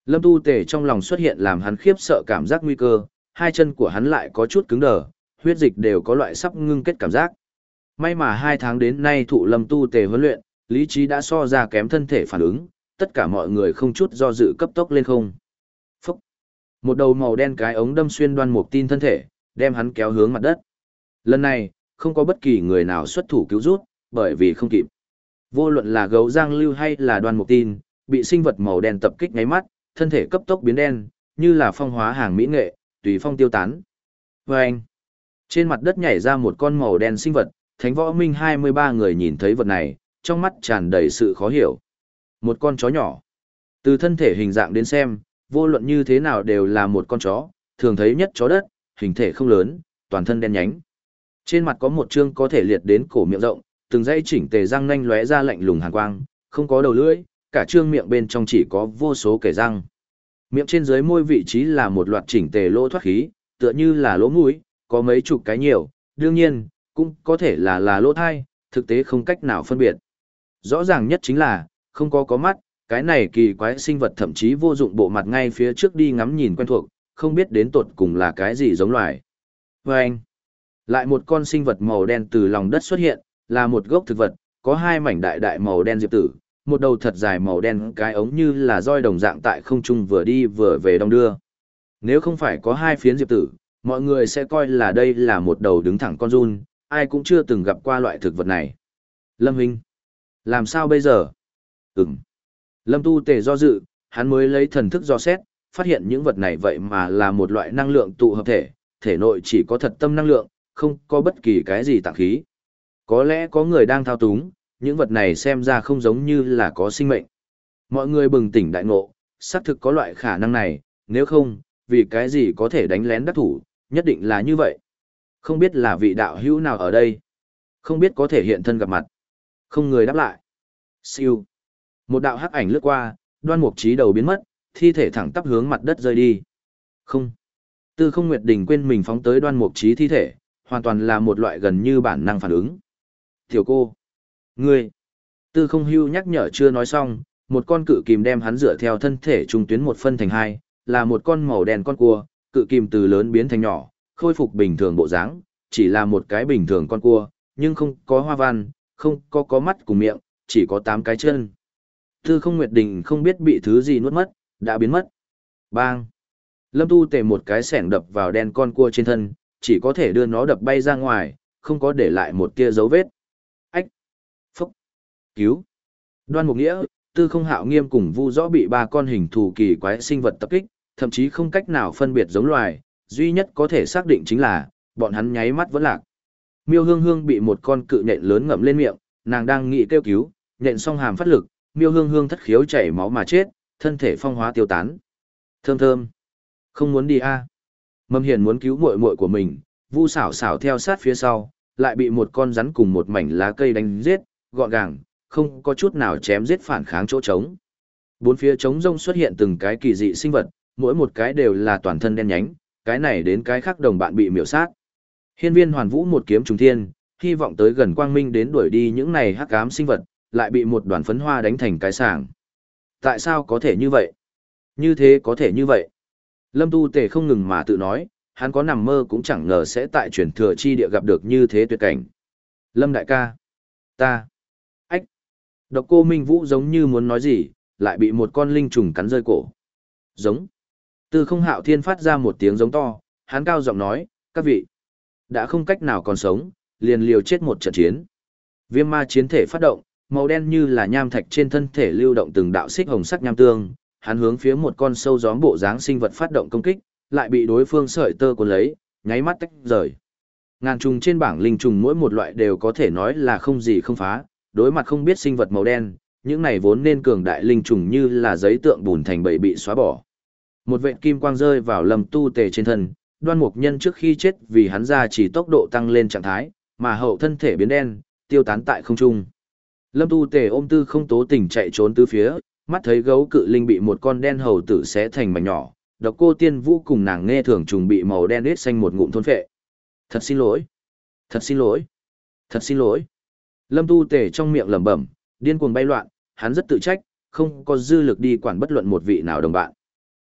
Lâm Tu Tề trong lòng xuất hiện làm hắn khiếp sợ cảm giác nguy cơ, hai chân của hắn lại có chút cứng đờ, huyết dịch đều có loại sắp ngưng kết cảm giác. May mà hai tháng đến nay thụ Lâm Tu Tề huấn luyện, lý trí đã so ra kém thân thể phản ứng, tất cả mọi người không chút do dự cấp tốc lên không. Phúc! Một đầu màu đen cái ống đâm xuyên Đoan Mục Tin thân thể, đem hắn kéo hướng mặt đất. Lần này, không có bất kỳ người nào xuất thủ cứu rút, bởi vì không kịp. Vô luận là gấu Giang Lưu hay là Đoan Mục Tin, bị sinh vật màu đen tập kích ngáy mắt, thân thể cấp tốc biến đen, như là phong hóa hàng mỹ nghệ, tùy phong tiêu tán. Vâng! Trên mặt đất nhảy ra một con màu đen sinh vật, Thánh Võ Minh hai mươi ba người nhìn thấy vật này, trong mắt tràn đầy sự khó hiểu. Một con chó nhỏ. Từ thân thể hình dạng đến xem, vô luận như thế nào đều là một con chó, thường thấy nhất chó đất, hình thể không lớn, toàn thân đen nhánh. Trên mặt có một trương có thể liệt đến cổ miệng rộng, từng dãy chỉnh tề răng nanh lóe ra lạnh lùng hàn quang, không có đầu lưỡi, cả trương miệng bên trong chỉ có vô số kẻ răng. Miệng trên dưới môi vị trí là một loạt chỉnh tề lỗ thoát khí, tựa như là lỗ mũi, có mấy chục cái nhiều, đương nhiên, cũng có thể là là lỗ thai, thực tế không cách nào phân biệt. Rõ ràng nhất chính là, không có có mắt, cái này kỳ quái sinh vật thậm chí vô dụng bộ mặt ngay phía trước đi ngắm nhìn quen thuộc, không biết đến tột cùng là cái gì giống loài. Và anh, lại một con sinh vật màu đen từ lòng đất xuất hiện, là một gốc thực vật, có hai mảnh đại đại màu đen diệp tử, một đầu thật dài màu đen cái ống như là roi đồng dạng tại không trung vừa đi vừa về đong đưa. Nếu không phải có hai phiến diệp tử, mọi người sẽ coi là đây là một đầu đứng thẳng con giun, ai cũng chưa từng gặp qua loại thực vật này. Lâm Huynh, làm sao bây giờ? Ừm. Lâm Tu Tề do dự, hắn mới lấy thần thức do xét, phát hiện những vật này vậy mà là một loại năng lượng tụ hợp thể, thể nội chỉ có thật tâm năng lượng, không có bất kỳ cái gì tạng khí. Có lẽ có người đang thao túng, những vật này xem ra không giống như là có sinh mệnh. Mọi người bừng tỉnh đại ngộ, xác thực có loại khả năng này, nếu không, vì cái gì có thể đánh lén đắc thủ, nhất định là như vậy. Không biết là vị đạo hữu nào ở đây, không biết có thể hiện thân gặp mặt. Không người đáp lại. Siêu. Một đạo hắc ảnh lướt qua, Đoan Mục Trí đầu biến mất, thi thể thẳng tắp hướng mặt đất rơi đi. Không. Tư Không Nguyệt Đình quên mình phóng tới Đoan Mục Trí thi thể, hoàn toàn là một loại gần như bản năng phản ứng. Tiểu cô. Ngươi. Tư Không Hưu nhắc nhở chưa nói xong, một con cự kìm đem hắn dựa theo thân thể trung tuyến một phân thành hai, là một con màu đen con cua, cự kìm từ lớn biến thành nhỏ, khôi phục bình thường bộ dáng, chỉ là một cái bình thường con cua, nhưng không có hoa văn, không có có mắt cùng miệng, chỉ có tám cái chân. Tư Không Nguyệt Đình không biết bị thứ gì nuốt mất, đã biến mất. Bang! Lâm Tu Tề một cái xẻng đập vào đen con cua trên thân, chỉ có thể đưa nó đập bay ra ngoài, không có để lại một tia dấu vết. Ách! Phúc! Cứu! Đoan Mục Nghĩa, Tư Không Hạo Nghiêm cùng Vu Rõ bị ba con hình thù kỳ quái sinh vật tập kích, thậm chí không cách nào phân biệt giống loài, duy nhất có thể xác định chính là, bọn hắn nháy mắt vẫn lạc. Miêu Hương Hương bị một con cự nhện lớn ngậm lên miệng, nàng đang nghĩ kêu cứu, nhện song hàm phát lực, Miêu Hương Hương thất khiếu chảy máu mà chết, thân thể phong hóa tiêu tán. Thơm thơm, không muốn đi a. À. Mâm Hiền muốn cứu muội muội của mình, Vu Xảo Xảo theo sát phía sau, lại bị một con rắn cùng một mảnh lá cây đánh giết, gọn gàng, không có chút nào chém giết phản kháng chỗ trống. Bốn phía trống rông xuất hiện từng cái kỳ dị sinh vật, mỗi một cái đều là toàn thân đen nhánh, cái này đến cái khác đồng bạn bị miểu sát. Hiên Viên Hoàn Vũ một kiếm trùng thiên, hy vọng tới gần quang minh đến đuổi đi những này hắc ám sinh vật, lại bị một đoàn phấn hoa đánh thành cái sàng. Tại sao có thể như vậy? Như thế có thể như vậy? Lâm Tu Tề không ngừng mà tự nói, hắn có nằm mơ cũng chẳng ngờ sẽ tại truyền thừa chi địa gặp được như thế tuyệt cảnh. Lâm đại ca, ta, ách, Độc Cô Minh Vũ giống như muốn nói gì, lại bị một con linh trùng cắn rơi cổ. Giống. Tư Không Hạo Thiên phát ra một tiếng giống to, hắn cao giọng nói, các vị, đã không cách nào còn sống, liền liều chết một trận chiến. Viêm ma chiến thể phát động, màu đen như là nham thạch trên thân thể lưu động từng đạo xích hồng sắc nham tương, hắn hướng phía một con sâu gióm bộ dáng sinh vật phát động công kích, lại bị đối phương sợi tơ cuốn lấy, nháy mắt tách rời. Ngàn trùng trên bảng linh trùng mỗi một loại đều có thể nói là không gì không phá, đối mặt không biết sinh vật màu đen, những này vốn nên cường đại linh trùng như là giấy tượng bùn thành bầy bị xóa bỏ. Một vệt kim quang rơi vào Lâm Tu Tề trên thân, Đoan Mục Nhân trước khi chết vì hắn ra chỉ tốc độ tăng lên trạng thái, mà hậu thân thể biến đen, tiêu tán tại không trung. Lâm Tu Tề ôm Tư Không Tố Tình chạy trốn tứ phía, mắt thấy gấu cự linh bị một con đen hầu tử xé thành mảnh nhỏ, Độc Cô Tiên Vũ cùng nàng nghe thường trùng bị màu đen ít xanh một ngụm thôn phệ. Thật xin lỗi, thật xin lỗi, thật xin lỗi. Lâm Tu Tề trong miệng lẩm bẩm, điên cuồng bay loạn, hắn rất tự trách, không có dư lực đi quản bất luận một vị nào đồng bạn.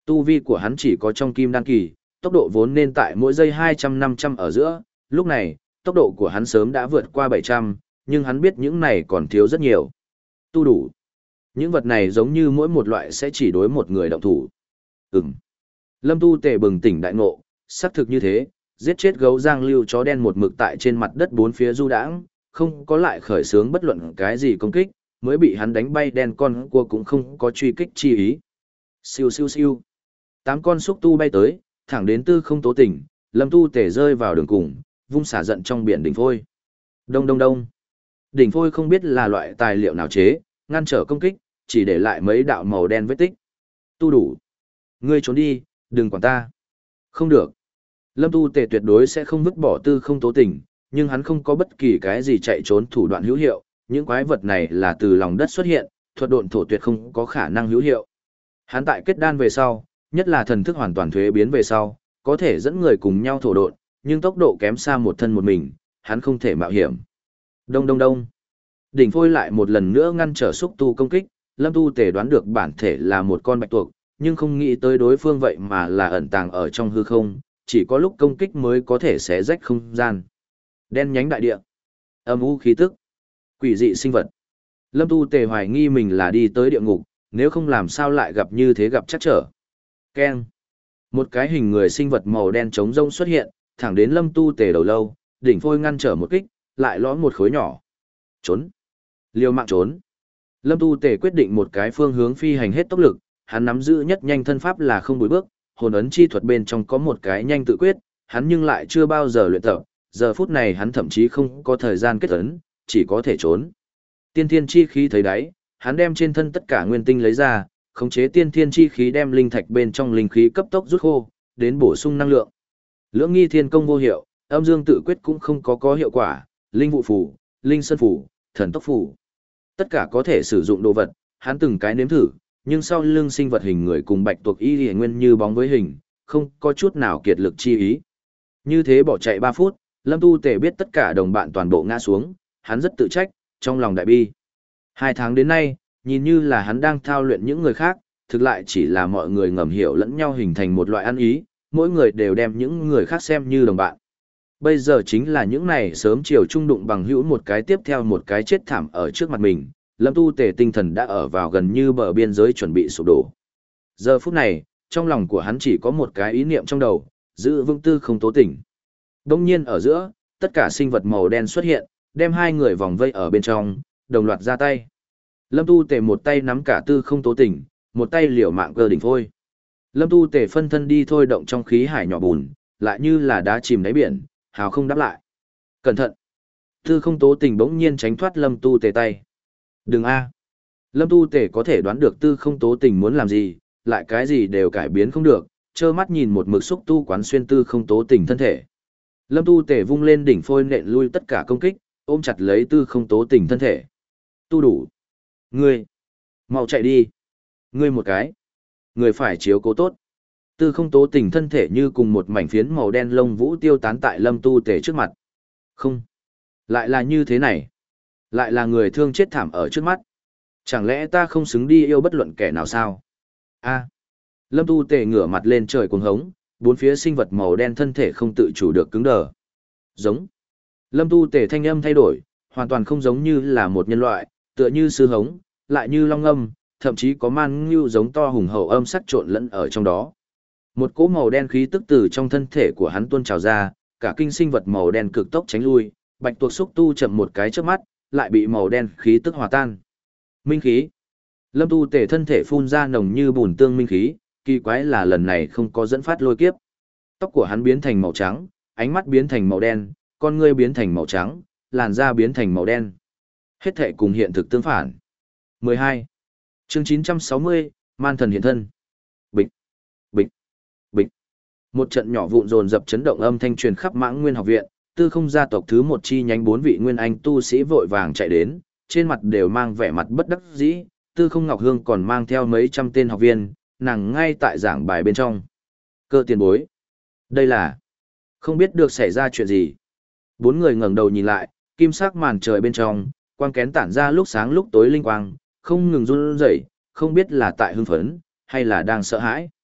Tu vi của hắn chỉ có trong kim đan kỳ, tốc độ vốn nên tại mỗi giây hai trăm năm trăm ở giữa, lúc này, tốc độ của hắn sớm đã vượt qua bảy trăm, nhưng hắn biết những này còn thiếu rất nhiều. Tu đủ. Những vật này giống như mỗi một loại sẽ chỉ đối một người động thủ. Ừm. Lâm Tu Tề bừng tỉnh đại ngộ, xác thực như thế, giết chết gấu giang lưu chó đen một mực tại trên mặt đất bốn phía du đãng, không có lại khởi xướng bất luận cái gì công kích, mới bị hắn đánh bay đen con cua cũng không có truy kích chi ý. Siêu siêu siêu. Tám con xúc tu bay tới, thẳng đến Tư Không Tố Tỉnh, Lâm Tu Tề rơi vào đường cùng, vung xả giận trong biển đỉnh phôi. Đông đông đông. Đỉnh phôi không biết là loại tài liệu nào chế, ngăn trở công kích, chỉ để lại mấy đạo màu đen vết tích. Tu đủ. Ngươi trốn đi, đừng quản ta. Không được. Lâm Tu Tề tuyệt đối sẽ không vứt bỏ Tư Không Tố Tỉnh, nhưng hắn không có bất kỳ cái gì chạy trốn thủ đoạn hữu hiệu, những quái vật này là từ lòng đất xuất hiện, thuật độn thổ tuyệt không có khả năng hữu hiệu. Hắn tại kết đan về sau, nhất là thần thức hoàn toàn thuế biến về sau, có thể dẫn người cùng nhau thổ độn, nhưng tốc độ kém xa một thân một mình, hắn không thể mạo hiểm. Đông đông đông. Đỉnh phôi lại một lần nữa ngăn trở xúc tu công kích, Lâm Tu Tề đoán được bản thể là một con bạch tuộc, nhưng không nghĩ tới đối phương vậy mà là ẩn tàng ở trong hư không, chỉ có lúc công kích mới có thể xé rách không gian. Đen nhánh đại địa, âm u khí tức, quỷ dị sinh vật. Lâm Tu Tề hoài nghi mình là đi tới địa ngục, nếu không làm sao lại gặp như thế gặp chắc trở. Keng. Một cái hình người sinh vật màu đen trống rông xuất hiện, thẳng đến Lâm Tu Tề đầu lâu, đỉnh phôi ngăn trở một kích, lại lõm một khối nhỏ. Trốn. Liều mạng trốn. Lâm Tu Tề quyết định một cái phương hướng phi hành hết tốc lực, hắn nắm giữ nhất nhanh thân pháp là không lùi bước, hồn ấn chi thuật bên trong có một cái nhanh tự quyết, hắn nhưng lại chưa bao giờ luyện tập, giờ phút này hắn thậm chí không có thời gian kết ấn, chỉ có thể trốn. Tiên thiên chi khí thấy đáy, hắn đem trên thân tất cả nguyên tinh lấy ra, khống chế tiên thiên chi khí đem linh thạch bên trong linh khí cấp tốc rút khô, đến bổ sung năng lượng. Lưỡng nghi thiên công vô hiệu, âm dương tự quyết cũng không có có hiệu quả, linh vụ phù, linh sơn phù, thần tốc phù. Tất cả có thể sử dụng đồ vật, hắn từng cái nếm thử, nhưng sau lưng sinh vật hình người cùng bạch tuộc y liễu nguyên như bóng với hình, không có chút nào kiệt lực chi ý. Như thế bỏ chạy ba phút, Lâm Tu Tề biết tất cả đồng bạn toàn bộ ngã xuống, hắn rất tự trách, trong lòng đại bi. Hai tháng đến nay, nhìn như là hắn đang thao luyện những người khác, thực lại chỉ là mọi người ngầm hiểu lẫn nhau hình thành một loại ăn ý, mỗi người đều đem những người khác xem như đồng bạn. Bây giờ chính là những này sớm chiều trung đụng bằng hữu một cái tiếp theo một cái chết thảm ở trước mặt mình, Lâm Tu Tề tinh thần đã ở vào gần như bờ biên giới chuẩn bị sụp đổ. Giờ phút này, trong lòng của hắn chỉ có một cái ý niệm trong đầu, giữ vững Tư Không Tố Tỉnh. Đông nhiên ở giữa, tất cả sinh vật màu đen xuất hiện, đem hai người vòng vây ở bên trong, đồng loạt ra tay. Lâm Tu Tề một tay nắm cả Tư Không Tố Tỉnh, một tay liều mạng cơ đỉnh phôi. Lâm Tu Tề phân thân đi thôi động trong khí hải nhỏ bùn, lại như là đá chìm đáy biển, hào không đáp lại. Cẩn thận! Tư Không Tố Tỉnh bỗng nhiên tránh thoát Lâm Tu Tề tay. Đừng a! Lâm Tu Tề có thể đoán được Tư Không Tố Tỉnh muốn làm gì, lại cái gì đều cải biến không được, trơ mắt nhìn một mực xúc tu quán xuyên Tư Không Tố Tỉnh thân thể. Lâm Tu Tề vung lên đỉnh phôi nện lui tất cả công kích, ôm chặt lấy Tư Không Tố Tỉnh thân thể. Tu đủ! Ngươi! Mau chạy đi! Ngươi một cái! Ngươi phải chiếu cố tốt! Tư Không Tố Tỉnh thân thể như cùng một mảnh phiến màu đen lông vũ tiêu tán tại Lâm Tu Tề trước mặt. Không! Lại là như thế này! Lại là người thương chết thảm ở trước mắt! Chẳng lẽ ta không xứng đi yêu bất luận kẻ nào sao? A! Lâm Tu Tề ngửa mặt lên trời cuồng hống, bốn phía sinh vật màu đen thân thể không tự chủ được cứng đờ. Giống. Lâm Tu Tề thanh âm thay đổi, hoàn toàn không giống như là một nhân loại, tựa như sư hống, lại như long âm, thậm chí có man ngưu giống to hùng hậu âm sắc trộn lẫn ở trong đó. Một cỗ màu đen khí tức từ trong thân thể của hắn tuôn trào ra, cả kinh sinh vật màu đen cực tốc tránh lui, bạch tuộc xúc tu chậm một cái trước mắt, lại bị màu đen khí tức hòa tan. Minh khí. Lâm Tu Tề thân thể phun ra nồng như bùn tương minh khí, kỳ quái là lần này không có dẫn phát lôi kiếp. Tóc của hắn biến thành màu trắng, ánh mắt biến thành màu đen, con ngươi biến thành màu trắng, làn da biến thành màu đen. Hết thảy cùng hiện thực tương phản. mười hai. Chương chín trăm sáu mươi, Man thần hiện thân. Bịch, bịch, bịch. Một trận nhỏ vụn dồn dập chấn động âm thanh truyền khắp Mãng Nguyên học viện, Tư Không gia tộc thứ một chi nhánh bốn vị nguyên anh tu sĩ vội vàng chạy đến, trên mặt đều mang vẻ mặt bất đắc dĩ, Tư Không Ngọc Hương còn mang theo mấy trăm tên học viên, nàng ngay tại giảng bài bên trong. Cơ tiền bối. Đây là... Không biết được xảy ra chuyện gì. Bốn người ngẩng đầu nhìn lại, kim sắc màn trời bên trong, quang kén tản ra lúc sáng lúc tối linh quang, không ngừng run rẩy, không biết là tại hưng phấn, hay là đang sợ hãi.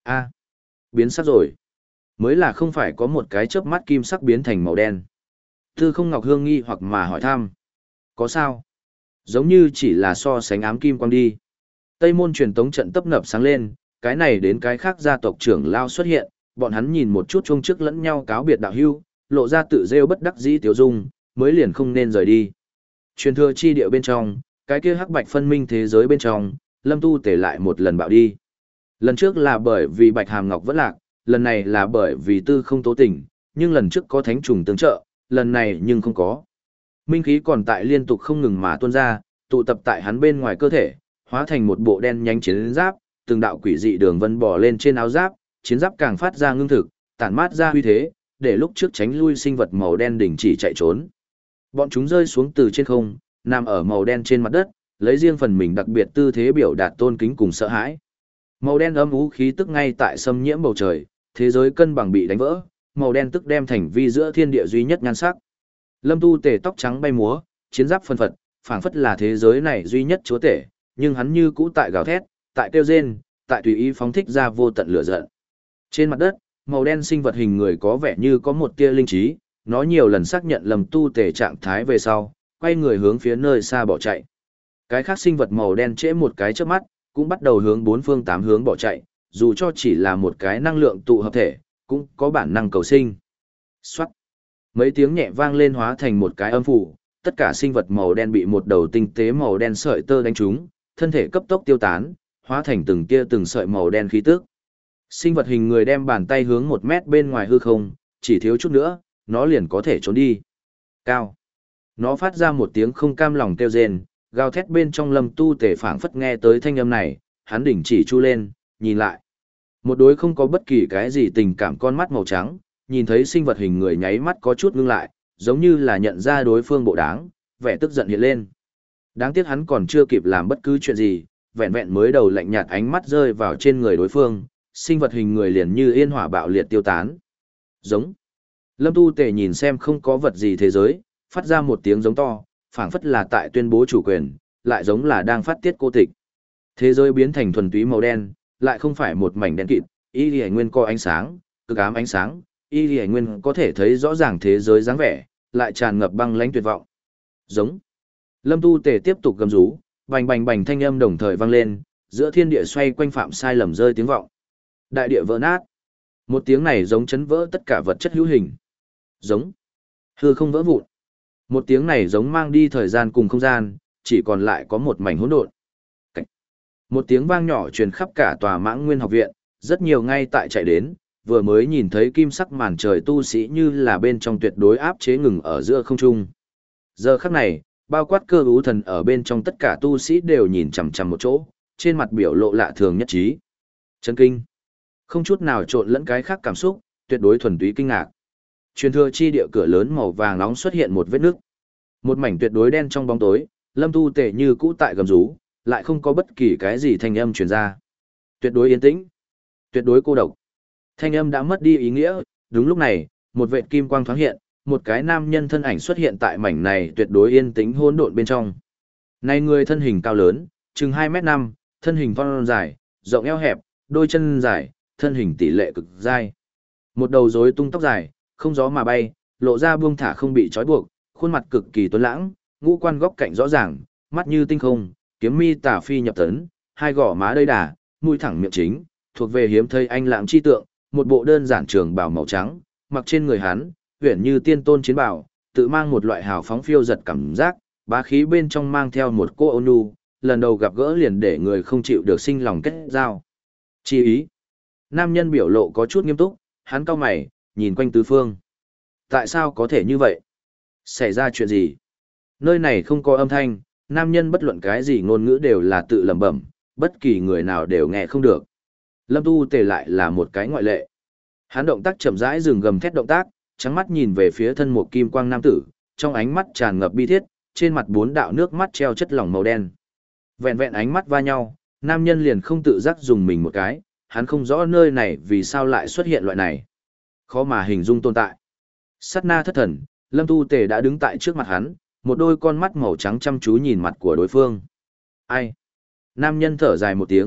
A, biến sắc rồi. Mới là không phải có một cái chớp mắt kim sắc biến thành màu đen. Tư không Ngọc Hương nghi hoặc mà hỏi thăm. Có sao? Giống như chỉ là so sánh ám kim quang đi. Tây môn truyền tống trận tấp nập sáng lên, cái này đến cái khác gia tộc trưởng lao xuất hiện, bọn hắn nhìn một chút chung trước lẫn nhau cáo biệt đạo hưu, lộ ra tự rêu bất đắc dĩ tiểu dung, mới liền không nên rời đi. Truyền thừa chi địa bên trong, cái kia hắc bạch phân minh thế giới bên trong, Lâm Tu Tể lại một lần bạo đi. Lần trước là bởi vì Bạch Hàm Ngọc vẫn lạc, lần này là bởi vì tư không tố tình, nhưng lần trước có thánh trùng tương trợ, lần này nhưng không có. Minh khí còn tại liên tục không ngừng mà tuôn ra, tụ tập tại hắn bên ngoài cơ thể, hóa thành một bộ đen nhánh chiến giáp, từng đạo quỷ dị đường vân bò lên trên áo giáp, chiến giáp càng phát ra ngưng thực, tản mát ra uy thế, để lúc trước tránh lui sinh vật màu đen đình chỉ chạy trốn. Bọn chúng rơi xuống từ trên không, nằm ở màu đen trên mặt đất, lấy riêng phần mình đặc biệt tư thế biểu đạt tôn kính cùng sợ hãi. Màu đen âm u khí tức ngay tại xâm nhiễm bầu trời, thế giới cân bằng bị đánh vỡ, màu đen tức đem thành vi giữa thiên địa duy nhất nhan sắc. Lâm Tu Tề tóc trắng bay múa, chiến giáp phân phật, phảng phất là thế giới này duy nhất chúa tể, nhưng hắn như cũ tại gào thét, tại kêu rên, tại tùy ý phóng thích ra vô tận lửa giận. Trên mặt đất, màu đen sinh vật hình người có vẻ như có một tia linh trí, nó nhiều lần xác nhận Lâm Tu Tề trạng thái về sau, quay người hướng phía nơi xa bỏ chạy. Cái khác sinh vật màu đen trễ một cái chớp mắt, cũng bắt đầu hướng bốn phương tám hướng bỏ chạy, dù cho chỉ là một cái năng lượng tụ hợp thể, cũng có bản năng cầu sinh. Soát. Mấy tiếng nhẹ vang lên hóa thành một cái âm phủ, tất cả sinh vật màu đen bị một đầu tinh tế màu đen sợi tơ đánh trúng, thân thể cấp tốc tiêu tán, hóa thành từng tia từng sợi màu đen khí tức. Sinh vật hình người đem bàn tay hướng một mét bên ngoài hư không, chỉ thiếu chút nữa, nó liền có thể trốn đi. Cao. Nó phát ra một tiếng không cam lòng kêu rên, gào thét bên trong Lâm Tu Tể phảng phất nghe tới thanh âm này, hắn đỉnh chỉ chu lên, nhìn lại. Một đối không có bất kỳ cái gì tình cảm con mắt màu trắng, nhìn thấy sinh vật hình người nháy mắt có chút ngưng lại, giống như là nhận ra đối phương bộ đáng, vẻ tức giận hiện lên. Đáng tiếc hắn còn chưa kịp làm bất cứ chuyện gì, vẹn vẹn mới đầu lạnh nhạt ánh mắt rơi vào trên người đối phương, sinh vật hình người liền như yên hỏa bạo liệt tiêu tán. Giống. Lâm Tu Tể nhìn xem không có vật gì thế giới, phát ra một tiếng giống to, phảng phất là tại tuyên bố chủ quyền, lại giống là đang phát tiết cô tịch. Thế giới biến thành thuần túy màu đen, lại không phải một mảnh đen kịt, y lì nguyên có ánh sáng, cực ám ánh sáng, y lì nguyên có thể thấy rõ ràng thế giới dáng vẻ, lại tràn ngập băng lãnh tuyệt vọng. Giống. Lâm Tu Tề tiếp tục gầm rú, bành bành bành thanh âm đồng thời vang lên, giữa thiên địa xoay quanh phạm sai lầm rơi tiếng vọng. Đại địa vỡ nát. Một tiếng này giống chấn vỡ tất cả vật chất hữu hình. Giống. Hư không vỡ vụn. Một tiếng này giống mang đi thời gian cùng không gian, chỉ còn lại có một mảnh hỗn độn. Cảnh. Một tiếng vang nhỏ truyền khắp cả tòa Mãng Nguyên học viện, rất nhiều ngay tại chạy đến, vừa mới nhìn thấy kim sắc màn trời tu sĩ như là bên trong tuyệt đối áp chế ngừng ở giữa không trung. Giờ khắc này, bao quát cơ ú thần ở bên trong tất cả tu sĩ đều nhìn chằm chằm một chỗ, trên mặt biểu lộ lạ thường nhất trí. Chấn kinh. Không chút nào trộn lẫn cái khác cảm xúc, tuyệt đối thuần túy kinh ngạc. Truyền thừa chi địa cửa lớn màu vàng nóng xuất hiện một vết nứt. Một mảnh tuyệt đối đen trong bóng tối, Lâm Tu Tể như cũ tại gầm rú, lại không có bất kỳ cái gì thanh âm truyền ra. Tuyệt đối yên tĩnh, tuyệt đối cô độc. Thanh âm đã mất đi ý nghĩa, đúng lúc này, một vệt kim quang thoáng hiện, một cái nam nhân thân ảnh xuất hiện tại mảnh này tuyệt đối yên tĩnh hỗn độn bên trong. Này người thân hình cao lớn, chừng hai mét năm, thân hình phong dài, rộng eo hẹp, đôi chân dài, thân hình tỷ lệ cực dai. Một đầu rối tung tóc dài, không gió mà bay, lộ ra buông thả không bị trói buộc, khuôn mặt cực kỳ tuấn lãng, ngũ quan góc cạnh rõ ràng, mắt như tinh không, kiếm mi tả phi nhập tấn, hai gò má đầy đà, mũi thẳng miệng chính, thuộc về hiếm thấy anh lãng chi tượng, một bộ đơn giản trường bào màu trắng, mặc trên người hắn, huyền như tiên tôn chiến bào, tự mang một loại hào phóng phiêu giật cảm giác, bá khí bên trong mang theo một cô ôn nhu, lần đầu gặp gỡ liền để người không chịu được sinh lòng kết giao. Chi ý. Nam nhân biểu lộ có chút nghiêm túc, hắn cau mày, nhìn quanh tứ phương. Tại sao có thể như vậy? Xảy ra chuyện gì? Nơi này không có âm thanh, nam nhân bất luận cái gì ngôn ngữ đều là tự lẩm bẩm, bất kỳ người nào đều nghe không được. Lâm Tu Tề lại là một cái ngoại lệ. Hắn động tác chậm rãi dừng gầm thét động tác, trắng mắt nhìn về phía thân một kim quang nam tử, trong ánh mắt tràn ngập bi thiết, trên mặt bốn đạo nước mắt treo chất lỏng màu đen. Vẹn vẹn ánh mắt va nhau, nam nhân liền không tự giác dùng mình một cái, hắn không rõ nơi này vì sao lại xuất hiện loại này. Khó mà hình dung tồn tại. Sát na thất thần, Lâm Tu Tề đã đứng tại trước mặt hắn, một đôi con mắt màu trắng chăm chú nhìn mặt của đối phương. Ai? Nam nhân thở dài một tiếng,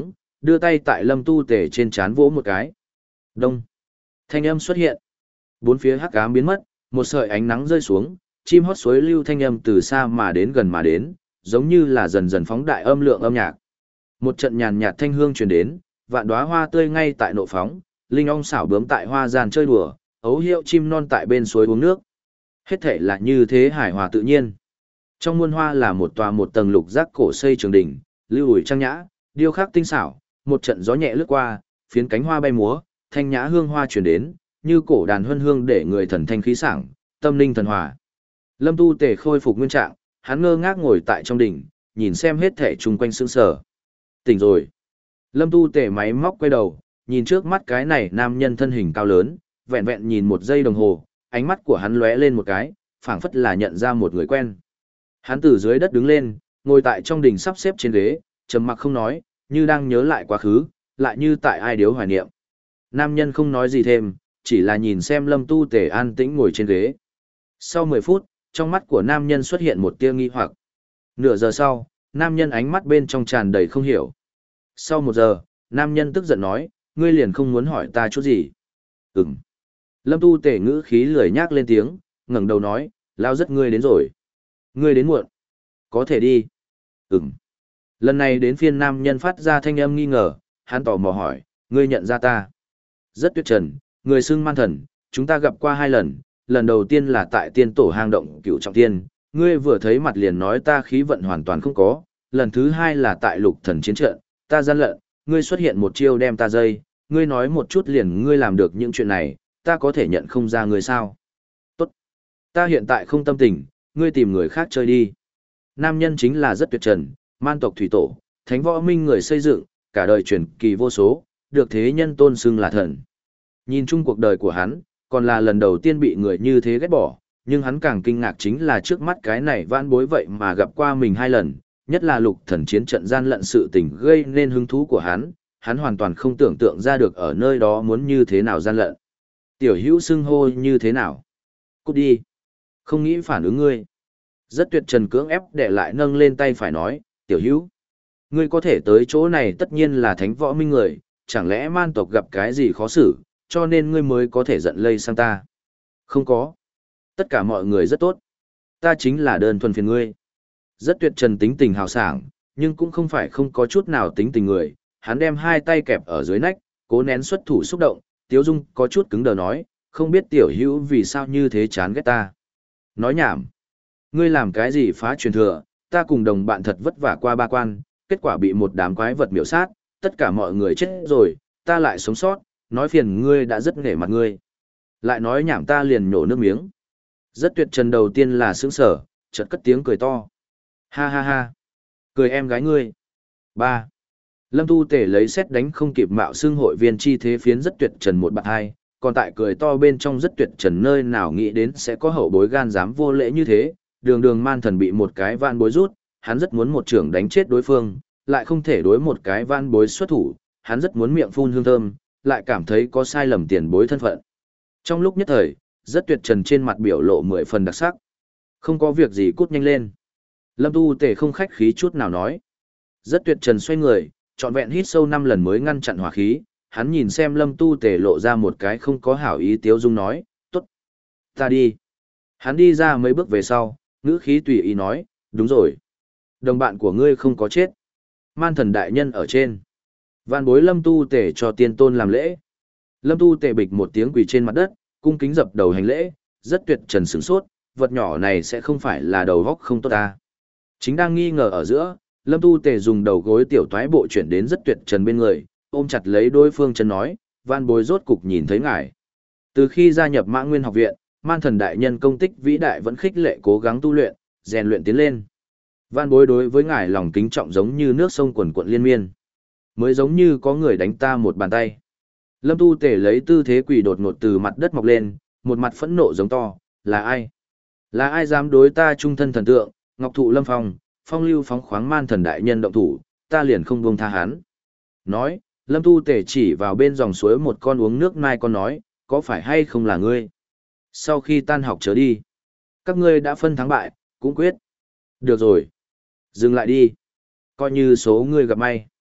đưa tay tại Lâm Tu Tể trên trán vỗ một cái. Đông. Thanh âm xuất hiện. Bốn phía hắc ám biến mất, một sợi ánh nắng rơi xuống, chim hót suối lưu thanh âm từ xa mà đến gần mà đến, giống như là dần dần phóng đại âm lượng âm nhạc. Một trận nhàn nhạt thanh hương truyền đến, vạn đóa hoa tươi ngay tại nộ phóng, linh ong xảo bướm tại hoa giàn chơi đùa, ấu hiệu chim non tại bên suối uống nước. Hết thể là như thế hài hòa tự nhiên. Trong muôn hoa là một tòa một tầng lục giác cổ xây trường đỉnh, lưu ủi trang nhã, điêu khắc tinh xảo, một trận gió nhẹ lướt qua, phiến cánh hoa bay múa, thanh nhã hương hoa truyền đến, như cổ đàn huân hương để người thần thanh khí sảng, tâm linh thần hòa. Lâm Tu Tề khôi phục nguyên trạng, hắn ngơ ngác ngồi tại trong đỉnh, nhìn xem hết thể chung quanh sững sờ. Tỉnh rồi. Lâm Tu Tề máy móc quay đầu, nhìn trước mắt cái này nam nhân thân hình cao lớn, vẹn vẹn nhìn một giây đồng hồ, ánh mắt của hắn lóe lên một cái, phảng phất là nhận ra một người quen. Hắn từ dưới đất đứng lên, ngồi tại trong đỉnh sắp xếp trên ghế, trầm mặc không nói, như đang nhớ lại quá khứ, lại như tại ai điếu hoài niệm. Nam nhân không nói gì thêm, chỉ là nhìn xem Lâm Tu Tề an tĩnh ngồi trên ghế. Sau mười phút, trong mắt của nam nhân xuất hiện một tia nghi hoặc. Nửa giờ sau, nam nhân ánh mắt bên trong tràn đầy không hiểu. Sau một giờ, nam nhân tức giận nói, ngươi liền không muốn hỏi ta chút gì. Ừm. Lâm Tu Tề ngữ khí lười nhác lên tiếng, ngẩng đầu nói, lao rất ngươi đến rồi. Ngươi đến muộn. Có thể đi. Ừm. Lần này đến phiên nam nhân phát ra thanh âm nghi ngờ, hắn tò mò hỏi, ngươi nhận ra ta. Rất tuyệt trần, người xưng man thần, chúng ta gặp qua hai lần, lần đầu tiên là tại tiên tổ hang động cựu trọng tiên, ngươi vừa thấy mặt liền nói ta khí vận hoàn toàn không có, lần thứ hai là tại lục thần chiến trận, ta gian lận, ngươi xuất hiện một chiêu đem ta dây, ngươi nói một chút liền ngươi làm được những chuyện này, ta có thể nhận không ra ngươi sao. Tốt, ta hiện tại không tâm tình, ngươi tìm người khác chơi đi. Nam nhân chính là rất tuyệt trần, man tộc thủy tổ, thánh võ minh người xây dựng, cả đời truyền kỳ vô số, được thế nhân tôn xưng là thần. Nhìn chung cuộc đời của hắn, còn là lần đầu tiên bị người như thế ghét bỏ, nhưng hắn càng kinh ngạc chính là trước mắt cái này vãn bối vậy mà gặp qua mình hai lần, nhất là lục thần chiến trận gian lận sự tình gây nên hứng thú của hắn, hắn hoàn toàn không tưởng tượng ra được ở nơi đó muốn như thế nào gian lận. Tiểu hữu xưng hô như thế nào? Cút đi. Không nghĩ phản ứng ngươi. Rất tuyệt trần cưỡng ép để lại nâng lên tay phải nói, tiểu hữu. Ngươi có thể tới chỗ này tất nhiên là thánh võ minh người, chẳng lẽ man tộc gặp cái gì khó xử, cho nên ngươi mới có thể giận lây sang ta. Không có. Tất cả mọi người rất tốt. Ta chính là đơn thuần phiền ngươi. Rất tuyệt trần tính tình hào sảng, nhưng cũng không phải không có chút nào tính tình người. Hắn đem hai tay kẹp ở dưới nách, cố nén xuất thủ xúc động, Tiếu Dung có chút cứng đờ nói, không biết tiểu hữu vì sao như thế chán ghét ta. Nói nhảm. Ngươi làm cái gì phá truyền thừa, ta cùng đồng bạn thật vất vả qua ba quan, kết quả bị một đám quái vật miểu sát, tất cả mọi người chết rồi, ta lại sống sót, nói phiền ngươi đã rất nể mặt ngươi. Lại nói nhảm ta liền nhổ nước miếng. Rất tuyệt trần đầu tiên là sướng sở, chợt cất tiếng cười to. Ha ha ha. Cười em gái ngươi. Ba. Lâm Tu Tể lấy xét đánh không kịp mạo xưng hội viên chi thế phiến rất tuyệt trần một bạn hai, còn tại cười to bên trong rất tuyệt trần nơi nào nghĩ đến sẽ có hậu bối gan dám vô lễ như thế, đường đường man thần bị một cái van bối rút, hắn rất muốn một trưởng đánh chết đối phương, lại không thể đối một cái van bối xuất thủ, hắn rất muốn miệng phun hương thơm, lại cảm thấy có sai lầm tiền bối thân phận. Trong lúc nhất thời, rất tuyệt trần trên mặt biểu lộ mười phần đặc sắc. Không có việc gì cút nhanh lên. Lâm Tu Tể không khách khí chút nào nói. Rất tuyệt trần xoay người, trọn vẹn hít sâu năm lần mới ngăn chặn hỏa khí, hắn nhìn xem Lâm Tu Tể lộ ra một cái không có hảo ý Tiếu Dung nói, tốt, ta đi. Hắn đi ra mấy bước về sau, ngữ khí tùy ý nói, đúng rồi. Đồng bạn của ngươi không có chết. Man thần đại nhân ở trên. Vạn bối Lâm Tu Tể cho tiên tôn làm lễ. Lâm Tu Tể bịch một tiếng quỳ trên mặt đất, cung kính dập đầu hành lễ, rất tuyệt trần sửng sốt, vật nhỏ này sẽ không phải là đầu góc không tốt ta. Chính đang nghi ngờ ở giữa, Lâm Tu Tể dùng đầu gối tiểu toái bộ chuyển đến rất tuyệt trần bên người, ôm chặt lấy đối phương chân nói, van bối rốt cục nhìn thấy ngài. Từ khi gia nhập Mã Nguyên học viện, man thần đại nhân công tích vĩ đại vẫn khích lệ cố gắng tu luyện, rèn luyện tiến lên. Van bối đối với ngài lòng kính trọng giống như nước sông quần quận liên miên. Mới giống như có người đánh ta một bàn tay. Lâm Tu Tể lấy tư thế quỳ đột ngột từ mặt đất mọc lên, một mặt phẫn nộ giống to, là ai? Là ai dám đối ta trung thân thần tượng, Ngọc Thụ Lâm Phong, phong lưu phóng khoáng man thần đại nhân động thủ, ta liền không buông tha hắn. Nói, Lâm Tu Tể chỉ vào bên dòng suối một con uống nước mai con nói, có phải hay không là ngươi? Sau khi tan học trở đi, các ngươi đã phân thắng bại, cũng quyết. Được rồi. Dừng lại đi. Coi như số ngươi gặp may.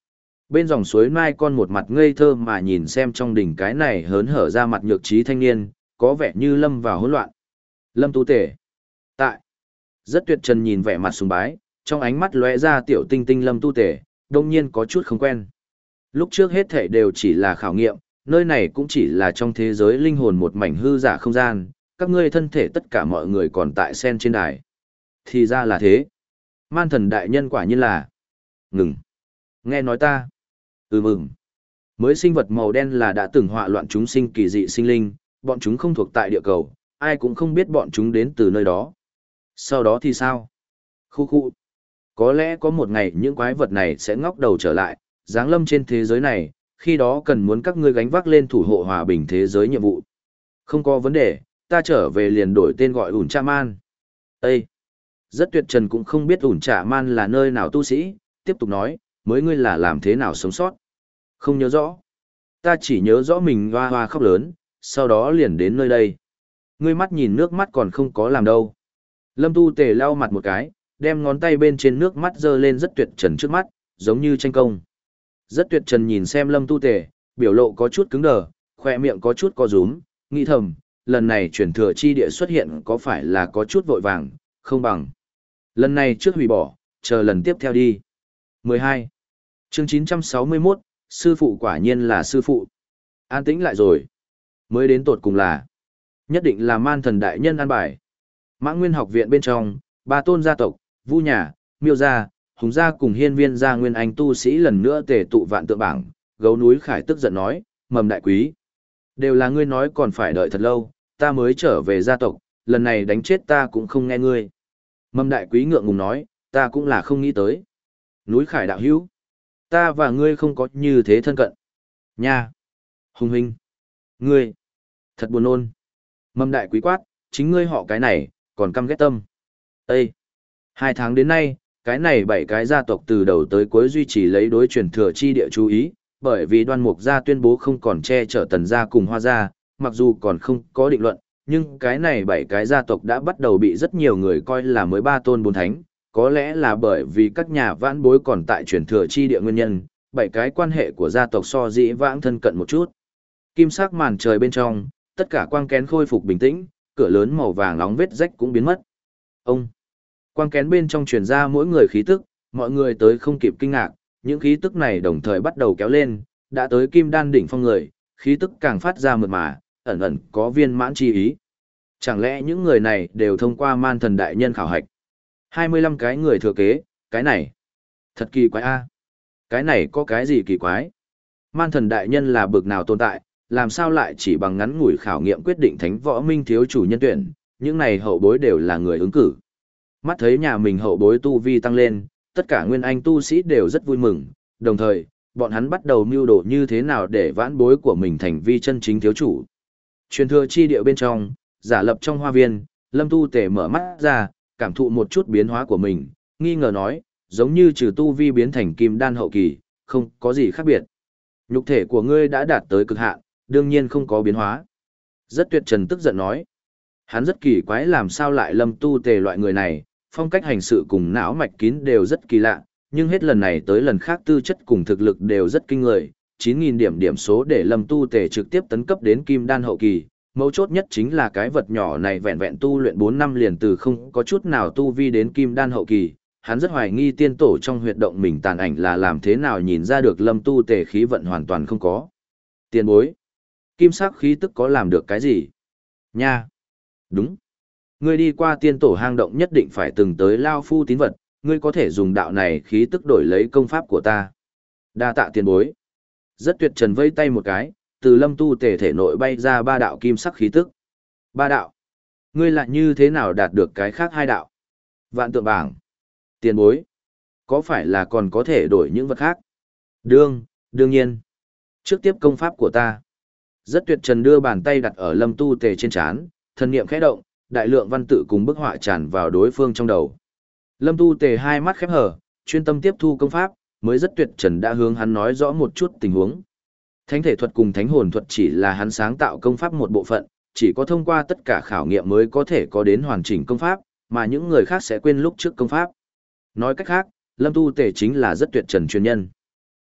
Bên dòng suối Mai con một mặt ngây thơ mà nhìn xem trong đỉnh cái này hớn hở ra mặt nhược trí thanh niên, có vẻ như lâm vào hỗn loạn. Lâm Tu Tể. Tại. Rất tuyệt trần nhìn vẻ mặt sùng bái, trong ánh mắt lóe ra tiểu tinh tinh Lâm Tu Tể, đông nhiên có chút không quen. Lúc trước hết thảy đều chỉ là khảo nghiệm, nơi này cũng chỉ là trong thế giới linh hồn một mảnh hư giả không gian, các ngươi thân thể tất cả mọi người còn tại sen trên đài. Thì ra là thế. Man thần đại nhân quả nhiên là. Ngừng. Nghe nói ta. Ừ mừng. Mới sinh vật màu đen là đã từng họa loạn chúng sinh kỳ dị sinh linh, bọn chúng không thuộc tại địa cầu, ai cũng không biết bọn chúng đến từ nơi đó. Sau đó thì sao? Khu khu. Có lẽ có một ngày những quái vật này sẽ ngóc đầu trở lại, giáng lâm trên thế giới này, khi đó cần muốn các ngươi gánh vác lên thủ hộ hòa bình thế giới nhiệm vụ. Không có vấn đề, ta trở về liền đổi tên gọi ủn Cha Man. Ê! Rất tuyệt trần cũng không biết ủn Cha Man là nơi nào tu sĩ, tiếp tục nói, mới ngươi là làm thế nào sống sót. Không nhớ rõ. Ta chỉ nhớ rõ mình hoa hoa khóc lớn, sau đó liền đến nơi đây. Ngươi mắt nhìn nước mắt còn không có làm đâu. Lâm Tu Tề lau mặt một cái, đem ngón tay bên trên nước mắt dơ lên rất tuyệt trần trước mắt, giống như tranh công. Rất tuyệt trần nhìn xem Lâm Tu Tề, biểu lộ có chút cứng đờ, khoe miệng có chút co rúm, nghĩ thầm, lần này chuyển thừa chi địa xuất hiện có phải là có chút vội vàng, không bằng. Lần này trước hủy bỏ, chờ lần tiếp theo đi. mười hai. Chương chín trăm sáu mươi mốt, sư phụ quả nhiên là sư phụ. An tĩnh lại rồi. Mới đến tột cùng là. Nhất định là man thần đại nhân an bài. Mã Nguyên học viện bên trong, ba tôn gia tộc, Vu nhà, Miêu gia, Hùng gia cùng Hiên Viên gia nguyên anh tu sĩ lần nữa tề tụ vạn tượng bảng, Gấu núi Khải tức giận nói, mầm đại quý. Đều là ngươi nói còn phải đợi thật lâu, ta mới trở về gia tộc, lần này đánh chết ta cũng không nghe ngươi. Mầm đại quý ngượng ngùng nói, ta cũng là không nghĩ tới. Núi Khải đạo hữu, ta và ngươi không có như thế thân cận. Nha! Hùng huynh! Ngươi! Thật buồn nôn. Mầm đại quý quát, chính ngươi họ cái này, còn căm ghét tâm. Ê! Hai tháng đến nay, cái này bảy cái gia tộc từ đầu tới cuối duy trì lấy đối truyền thừa chi địa chú ý, bởi vì Đoan Mục gia tuyên bố không còn che chở Tần gia cùng Hoa gia, mặc dù còn không có định luận, nhưng cái này bảy cái gia tộc đã bắt đầu bị rất nhiều người coi là mới ba tôn bốn thánh, có lẽ là bởi vì các nhà vãn bối còn tại truyền thừa chi địa nguyên nhân, bảy cái quan hệ của gia tộc so dĩ vãng thân cận một chút. Kim sắc màn trời bên trong, tất cả quang kén khôi phục bình tĩnh, cửa lớn màu vàng nóng vết rách cũng biến mất. Ông! Quang kén bên trong truyền ra mỗi người khí tức, mọi người tới không kịp kinh ngạc, những khí tức này đồng thời bắt đầu kéo lên, đã tới kim đan đỉnh phong người, khí tức càng phát ra mượt mà, ẩn ẩn có viên mãn chi ý. Chẳng lẽ những người này đều thông qua man thần đại nhân khảo hạch? hai mươi lăm cái người thừa kế, cái này. Thật kỳ quái a. Cái này có cái gì kỳ quái? Man thần đại nhân là bực nào tồn tại, làm sao lại chỉ bằng ngắn ngủi khảo nghiệm quyết định thánh võ minh thiếu chủ nhân tuyển, những này hậu bối đều là người ứng cử. Mắt thấy nhà mình hậu bối tu vi tăng lên, tất cả nguyên anh tu sĩ đều rất vui mừng, đồng thời, bọn hắn bắt đầu mưu đồ như thế nào để vãn bối của mình thành vi chân chính thiếu chủ. Truyền thừa chi địa bên trong, giả lập trong hoa viên, Lâm Tu Tề mở mắt ra, cảm thụ một chút biến hóa của mình, nghi ngờ nói, giống như trừ tu vi biến thành kim đan hậu kỳ, không có gì khác biệt. Nhục thể của ngươi đã đạt tới cực hạn, đương nhiên không có biến hóa. Rất tuyệt trần tức giận nói. Hắn rất kỳ quái làm sao lại Lâm Tu Tề loại người này, phong cách hành sự cùng não mạch kín đều rất kỳ lạ, nhưng hết lần này tới lần khác tư chất cùng thực lực đều rất kinh người, chín nghìn điểm điểm số để Lâm Tu Tề trực tiếp tấn cấp đến kim đan hậu kỳ. Mấu chốt nhất chính là cái vật nhỏ này vẹn vẹn tu luyện bốn năm liền từ không có chút nào tu vi đến kim đan hậu kỳ, hắn rất hoài nghi tiên tổ trong huyệt động mình tàn ảnh là làm thế nào nhìn ra được Lâm Tu Tề khí vận hoàn toàn không có. Tiền bối, kim sắc khí tức có làm được cái gì? Nha! Đúng! Ngươi đi qua tiên tổ hang động nhất định phải từng tới lao phu tín vật, ngươi có thể dùng đạo này khí tức đổi lấy công pháp của ta. Đa tạ tiền bối. Rất tuyệt trần vây tay một cái, từ Lâm Tu Tề thể nội bay ra ba đạo kim sắc khí tức. Ba đạo. Ngươi lại như thế nào đạt được cái khác hai đạo? Vạn tượng bảng. Tiền bối. Có phải là còn có thể đổi những vật khác? Đương, đương nhiên. Trước tiếp công pháp của ta. Rất tuyệt trần đưa bàn tay đặt ở Lâm Tu Tề trên trán, thần niệm khẽ động, đại lượng văn tự cùng bức họa tràn vào đối phương trong đầu. Lâm Tu Tề hai mắt khép hờ, chuyên tâm tiếp thu công pháp, mới rất tuyệt trần đã hướng hắn nói rõ một chút tình huống. Thánh thể thuật cùng thánh hồn thuật chỉ là hắn sáng tạo công pháp một bộ phận, chỉ có thông qua tất cả khảo nghiệm mới có thể có đến hoàn chỉnh công pháp, mà những người khác sẽ quên lúc trước công pháp. Nói cách khác, Lâm Tu Tề chính là rất tuyệt trần chuyên nhân.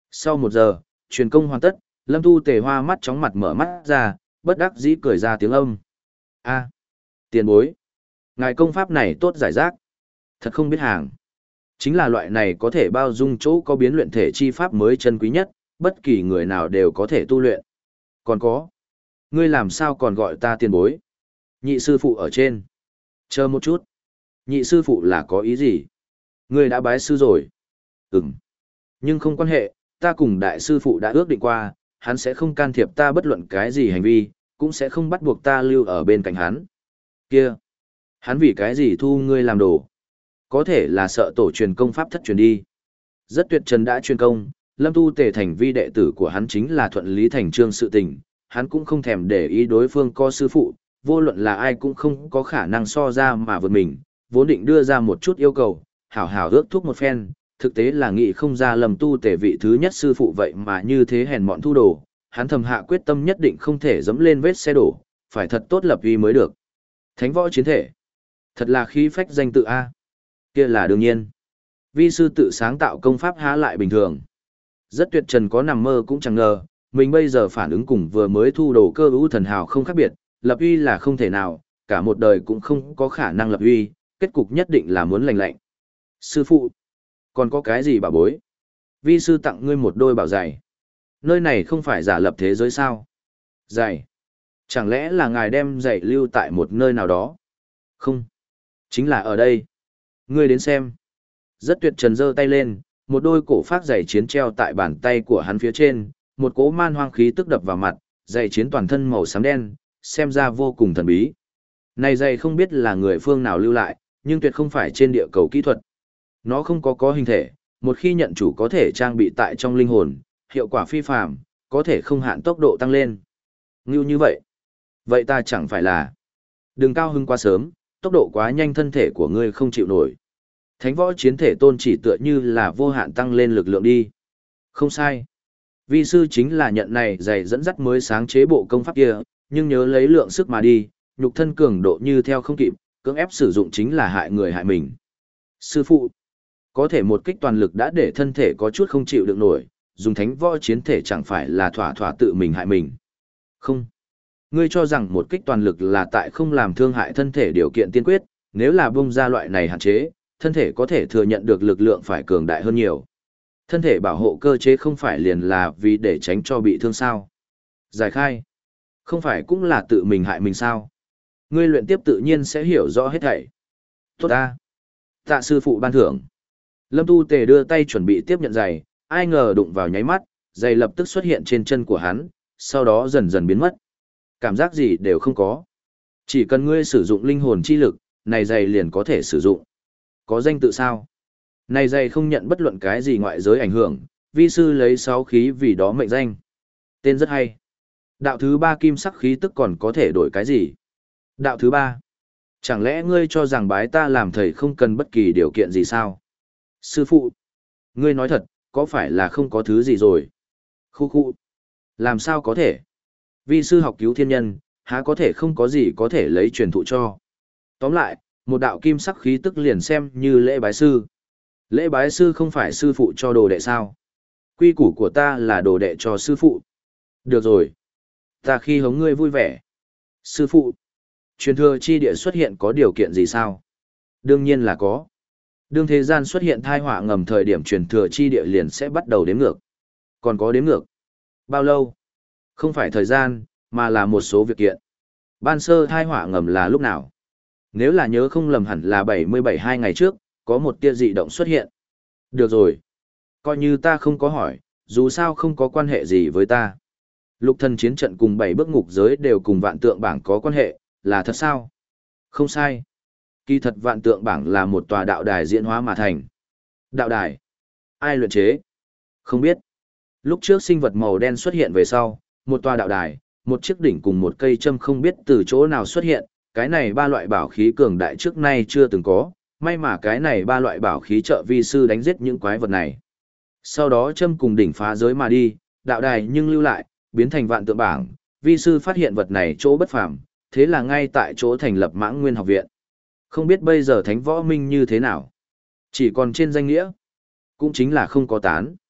Sau một giờ, truyền công hoàn tất, Lâm Tu Tề hoa mắt chóng mặt mở mắt ra, bất đắc dĩ cười ra tiếng âm. A, tiền bối. Ngài công pháp này tốt giải rác. Thật không biết hàng. Chính là loại này có thể bao dung chỗ có biến luyện thể chi pháp mới chân quý nhất, bất kỳ người nào đều có thể tu luyện. Còn có. Ngươi làm sao còn gọi ta tiền bối? Nhị sư phụ ở trên. Chờ một chút. Nhị sư phụ là có ý gì? Ngươi đã bái sư rồi. Ừm. Nhưng không quan hệ, ta cùng đại sư phụ đã ước định qua, hắn sẽ không can thiệp ta bất luận cái gì hành vi, cũng sẽ không bắt buộc ta lưu ở bên cạnh hắn. Kia. Hắn vì cái gì thu ngươi làm đồ? Có thể là sợ tổ truyền công pháp thất truyền đi. Rất tuyệt trần đã truyền công, Lâm Tu Tề thành vi đệ tử của hắn chính là thuận lý thành trương sự tình, hắn cũng không thèm để ý đối phương có sư phụ, vô luận là ai cũng không có khả năng so ra mà vượt mình, vốn định đưa ra một chút yêu cầu, hảo hảo ước thúc một phen, thực tế là nghĩ không ra Lâm Tu Tề vị thứ nhất sư phụ vậy mà như thế hèn mọn thu đồ, hắn thầm hạ quyết tâm nhất định không thể dẫm lên vết xe đổ, phải thật tốt lập uy mới được. Thánh võ chiến thể, thật là khí phách danh tự a. Kia là đương nhiên. Vi sư tự sáng tạo công pháp há lại bình thường. Rất tuyệt trần có nằm mơ cũng chẳng ngờ, mình bây giờ phản ứng cùng vừa mới thu đồ cơ ưu thần hào không khác biệt, lập uy là không thể nào, cả một đời cũng không có khả năng lập uy, kết cục nhất định là muốn lành lạnh. Sư phụ, còn có cái gì bảo bối? Vi sư tặng ngươi một đôi bảo giày. Nơi này không phải giả lập thế giới sao? Giày. Chẳng lẽ là ngài đem giày lưu tại một nơi nào đó? Không. Chính là ở đây. Ngươi đến xem. Rất tuyệt trần giơ tay lên, một đôi cổ phát giày chiến treo tại bàn tay của hắn phía trên, một cỗ man hoang khí tức đập vào mặt, giày chiến toàn thân màu xám đen, xem ra vô cùng thần bí. Này giày không biết là người phương nào lưu lại, nhưng tuyệt không phải trên địa cầu kỹ thuật. Nó không có có hình thể, một khi nhận chủ có thể trang bị tại trong linh hồn, hiệu quả phi phàm, có thể không hạn tốc độ tăng lên. Ngưu như vậy. Vậy ta chẳng phải là... Đừng cao hưng quá sớm, tốc độ quá nhanh thân thể của ngươi không chịu nổi. Thánh võ chiến thể tôn chỉ tựa như là vô hạn tăng lên lực lượng đi. Không sai. Vi sư chính là nhận này giày dẫn dắt mới sáng chế bộ công pháp kia, nhưng nhớ lấy lượng sức mà đi, nhục thân cường độ như theo không kịp, cưỡng ép sử dụng chính là hại người hại mình. Sư phụ, có thể một kích toàn lực đã để thân thể có chút không chịu được nổi, dùng thánh võ chiến thể chẳng phải là thỏa thỏa tự mình hại mình. Không. Ngươi cho rằng một kích toàn lực là tại không làm thương hại thân thể điều kiện tiên quyết, nếu là bung ra loại này hạn chế, thân thể có thể thừa nhận được lực lượng phải cường đại hơn nhiều. Thân thể bảo hộ cơ chế không phải liền là vì để tránh cho bị thương sao. Giải khai. Không phải cũng là tự mình hại mình sao. Ngươi luyện tiếp tự nhiên sẽ hiểu rõ hết thảy. Tốt ta. Tạ sư phụ ban thưởng. Lâm Tu Tề đưa tay chuẩn bị tiếp nhận giày, ai ngờ đụng vào nháy mắt, giày lập tức xuất hiện trên chân của hắn, sau đó dần dần biến mất. Cảm giác gì đều không có. Chỉ cần ngươi sử dụng linh hồn chi lực, này giày liền có thể sử dụng. Có danh tự sao? Này giày không nhận bất luận cái gì ngoại giới ảnh hưởng, vi sư lấy sáu khí vì đó mệnh danh. Tên rất hay. Đạo thứ ba kim sắc khí tức còn có thể đổi cái gì? Đạo thứ ba. Chẳng lẽ ngươi cho rằng bái ta làm thầy không cần bất kỳ điều kiện gì sao? Sư phụ. Ngươi nói thật, có phải là không có thứ gì rồi? Khu khu. Làm sao có thể? Vi sư học cứu thiên nhân, há có thể không có gì có thể lấy truyền thụ cho. Tóm lại, một đạo kim sắc khí tức liền xem như lễ bái sư. Lễ bái sư không phải sư phụ cho đồ đệ sao? Quy củ của ta là đồ đệ cho sư phụ. Được rồi. Ta khi hống ngươi vui vẻ. Sư phụ. Truyền thừa chi địa xuất hiện có điều kiện gì sao? Đương nhiên là có. Đương thế gian xuất hiện thai họa ngầm thời điểm truyền thừa chi địa liền sẽ bắt đầu đếm ngược. Còn có đếm ngược. Bao lâu? Không phải thời gian, mà là một số việc kiện. Ban sơ thai họa ngầm là lúc nào? Nếu là nhớ không lầm hẳn là bảy mươi bảy hai ngày trước, có một tia dị động xuất hiện. Được rồi. Coi như ta không có hỏi, dù sao không có quan hệ gì với ta. Lục thần chiến trận cùng bảy bước ngục giới đều cùng vạn tượng bảng có quan hệ, là thật sao? Không sai. Kỳ thật vạn tượng bảng là một tòa đạo đài diễn hóa mà thành. Đạo đài? Ai luyện chế? Không biết. Lúc trước sinh vật màu đen xuất hiện về sau, một tòa đạo đài, một chiếc đỉnh cùng một cây châm không biết từ chỗ nào xuất hiện, cái này ba loại bảo khí cường đại trước nay chưa từng có, may mà cái này ba loại bảo khí trợ vi sư đánh giết những quái vật này. Sau đó châm cùng đỉnh phá giới mà đi, đạo đài nhưng lưu lại, biến thành vạn tượng bảng, vi sư phát hiện vật này chỗ bất phàm, thế là ngay tại chỗ thành lập Mãng Nguyên học viện. Không biết bây giờ Thánh Võ Minh như thế nào? Chỉ còn trên danh nghĩa, cũng chính là không có tán.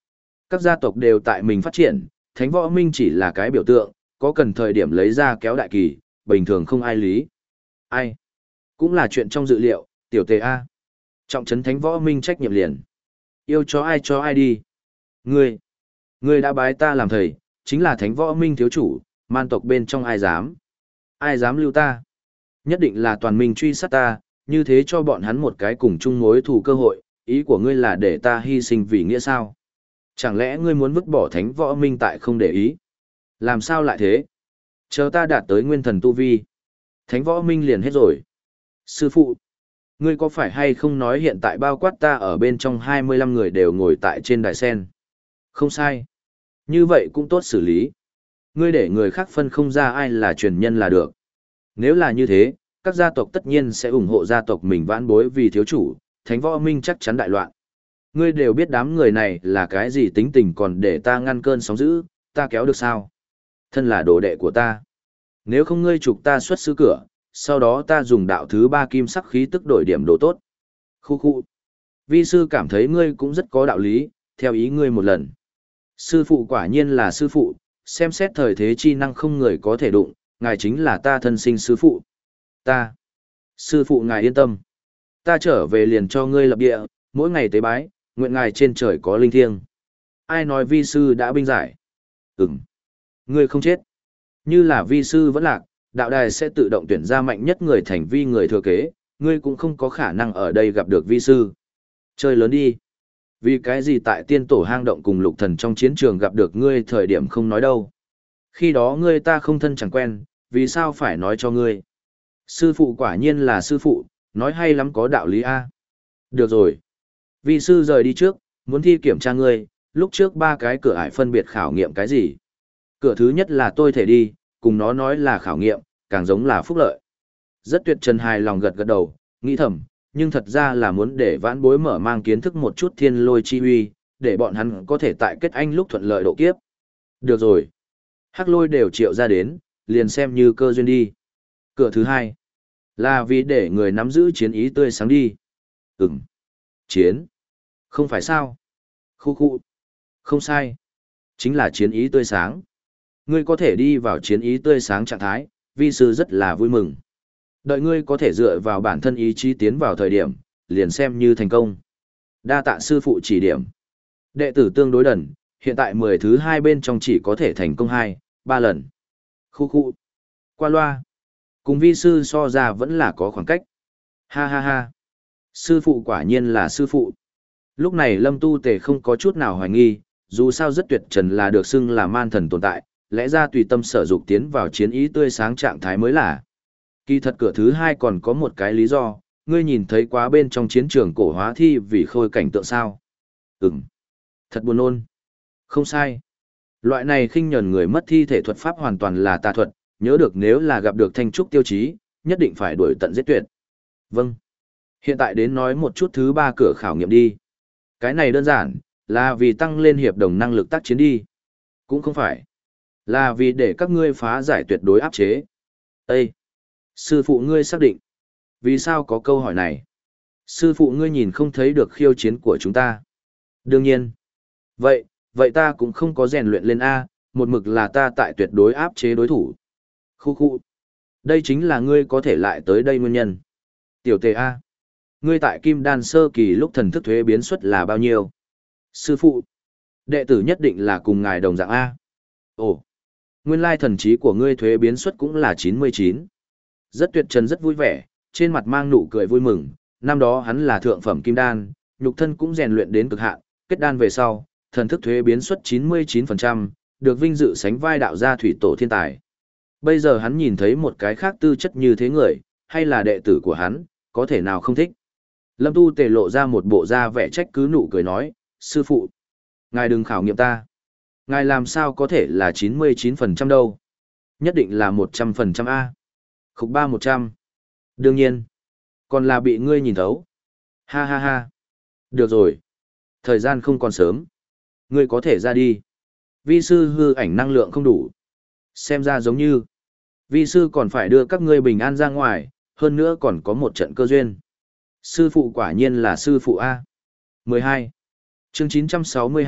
Các gia tộc đều tại mình phát triển, Thánh Võ Minh chỉ là cái biểu tượng, có cần thời điểm lấy ra kéo đại kỳ, bình thường không ai lý. Ai? Cũng là chuyện trong dự liệu, tiểu tề A. Trọng trấn Thánh Võ Minh trách nhiệm liền. Yêu cho ai cho ai đi. Ngươi, ngươi đã bái ta làm thầy, chính là Thánh Võ Minh thiếu chủ, man tộc bên trong ai dám. Ai dám lưu ta? Nhất định là toàn minh truy sát ta, như thế cho bọn hắn một cái cùng chung mối thù cơ hội, ý của ngươi là để ta hy sinh vì nghĩa sao? Chẳng lẽ ngươi muốn vứt bỏ Thánh Võ Minh tại không để ý? Làm sao lại thế? Chờ ta đạt tới nguyên thần tu vi. Thánh Võ Minh liền hết rồi. Sư phụ, ngươi có phải hay không nói hiện tại bao quát ta ở bên trong hai mươi lăm người đều ngồi tại trên đài sen? Không sai. Như vậy cũng tốt xử lý. Ngươi để người khác phân không ra ai là truyền nhân là được. Nếu là như thế, các gia tộc tất nhiên sẽ ủng hộ gia tộc mình vãn bối vì thiếu chủ, Thánh Võ Minh chắc chắn đại loạn. Ngươi đều biết đám người này là cái gì tính tình còn để ta ngăn cơn sóng dữ, ta kéo được sao? Thân là đồ đệ của ta. Nếu không ngươi trục ta xuất sư cửa, sau đó ta dùng đạo thứ ba kim sắc khí tức đổi điểm đồ tốt. Khu khu. Vi sư cảm thấy ngươi cũng rất có đạo lý, theo ý ngươi một lần. Sư phụ quả nhiên là sư phụ, xem xét thời thế chi năng không người có thể đụng, ngài chính là ta thân sinh sư phụ. Ta. Sư phụ ngài yên tâm. Ta trở về liền cho ngươi lập địa, mỗi ngày tế bái, nguyện ngài trên trời có linh thiêng. Ai nói vi sư đã binh giải? Ừm. Ngươi không chết. Như là vi sư vẫn lạc, đạo đài sẽ tự động tuyển ra mạnh nhất người thành vi người thừa kế, ngươi cũng không có khả năng ở đây gặp được vi sư. Chơi lớn đi. Vì cái gì tại tiên tổ hang động cùng lục thần trong chiến trường gặp được ngươi thời điểm không nói đâu. Khi đó ngươi ta không thân chẳng quen, vì sao phải nói cho ngươi? Sư phụ quả nhiên là sư phụ, nói hay lắm có đạo lý a. Được rồi. Vi sư rời đi trước, muốn thi kiểm tra ngươi, lúc trước ba cái cửa ải phân biệt khảo nghiệm cái gì? Cửa thứ nhất là tôi thể đi, cùng nó nói là khảo nghiệm, càng giống là phúc lợi. Rất tuyệt trần hài lòng gật gật đầu, nghĩ thầm, nhưng thật ra là muốn để vãn bối mở mang kiến thức một chút thiên lôi chi huy, để bọn hắn có thể tại kết anh lúc thuận lợi độ kiếp. Được rồi. Hắc lôi đều triệu ra đến, liền xem như cơ duyên đi. Cửa thứ hai là vì để người nắm giữ chiến ý tươi sáng đi. Ừm. Chiến. Không phải sao? Khu khu. Không sai. Chính là chiến ý tươi sáng. Ngươi có thể đi vào chiến ý tươi sáng trạng thái, vi sư rất là vui mừng. Đợi ngươi có thể dựa vào bản thân ý chí tiến vào thời điểm, liền xem như thành công. Đa tạ sư phụ chỉ điểm. Đệ tử tương đối đần, hiện tại mười thứ hai bên trong chỉ có thể thành công hai, ba lần. Khu khu. Qua loa. Cùng vi sư so ra vẫn là có khoảng cách. Ha ha ha. Sư phụ quả nhiên là sư phụ. Lúc này Lâm Tu Tề không có chút nào hoài nghi, dù sao rất tuyệt trần là được xưng là man thần tồn tại, lẽ ra tùy tâm sở dục tiến vào chiến ý tươi sáng trạng thái mới là. Kỳ thật cửa thứ hai còn có một cái lý do, ngươi nhìn thấy quá bên trong chiến trường cổ hóa thi vì khôi cảnh tượng sao. Ừm. Thật buồn ôn. Không sai. Loại này khinh nhẫn người mất thi thể thuật pháp hoàn toàn là tà thuật, nhớ được nếu là gặp được thanh trúc tiêu chí, nhất định phải đuổi tận giết tuyệt. Vâng. Hiện tại đến nói một chút thứ ba cửa khảo nghiệm đi. Cái này đơn giản, là vì tăng lên hiệp đồng năng lực tác chiến đi. Cũng không phải. Là vì để các ngươi phá giải tuyệt đối áp chế. Ê! Sư phụ ngươi xác định. Vì sao có câu hỏi này? Sư phụ ngươi nhìn không thấy được khiêu chiến của chúng ta. Đương nhiên. Vậy, vậy ta cũng không có rèn luyện lên A, một mực là ta tại tuyệt đối áp chế đối thủ. Khu khu. Đây chính là ngươi có thể lại tới đây nguyên nhân. Tiểu tề A. Ngươi tại kim đan sơ kỳ lúc thần thức thuế biến suất là bao nhiêu? Sư phụ. Đệ tử nhất định là cùng ngài đồng dạng A. Ồ. Nguyên lai thần trí của ngươi thuế biến suất cũng là chín mươi chín. Rất tuyệt trần rất vui vẻ, trên mặt mang nụ cười vui mừng, năm đó hắn là thượng phẩm kim đan, nhục thân cũng rèn luyện đến cực hạn, kết đan về sau, thần thức thuế biến suất chín mươi chín phần trăm, được vinh dự sánh vai đạo gia thủy tổ thiên tài. Bây giờ hắn nhìn thấy một cái khác tư chất như thế người, hay là đệ tử của hắn, có thể nào không thích. Lâm Tu Tề lộ ra một bộ da vẻ trách cứ nụ cười nói, sư phụ, ngài đừng khảo nghiệm ta. Ngài làm sao có thể là chín mươi chín phần trăm đâu? Nhất định là một trăm phần trăm A. Khúc ba một trăm. Đương nhiên. Còn là bị ngươi nhìn thấu. Ha ha ha. Được rồi. Thời gian không còn sớm. Ngươi có thể ra đi. Vi sư hư ảnh năng lượng không đủ. Xem ra giống như. Vi sư còn phải đưa các ngươi bình an ra ngoài, hơn nữa còn có một trận cơ duyên. Sư phụ quả nhiên là sư phụ A. mười hai. Chương chín trăm sáu mươi hai,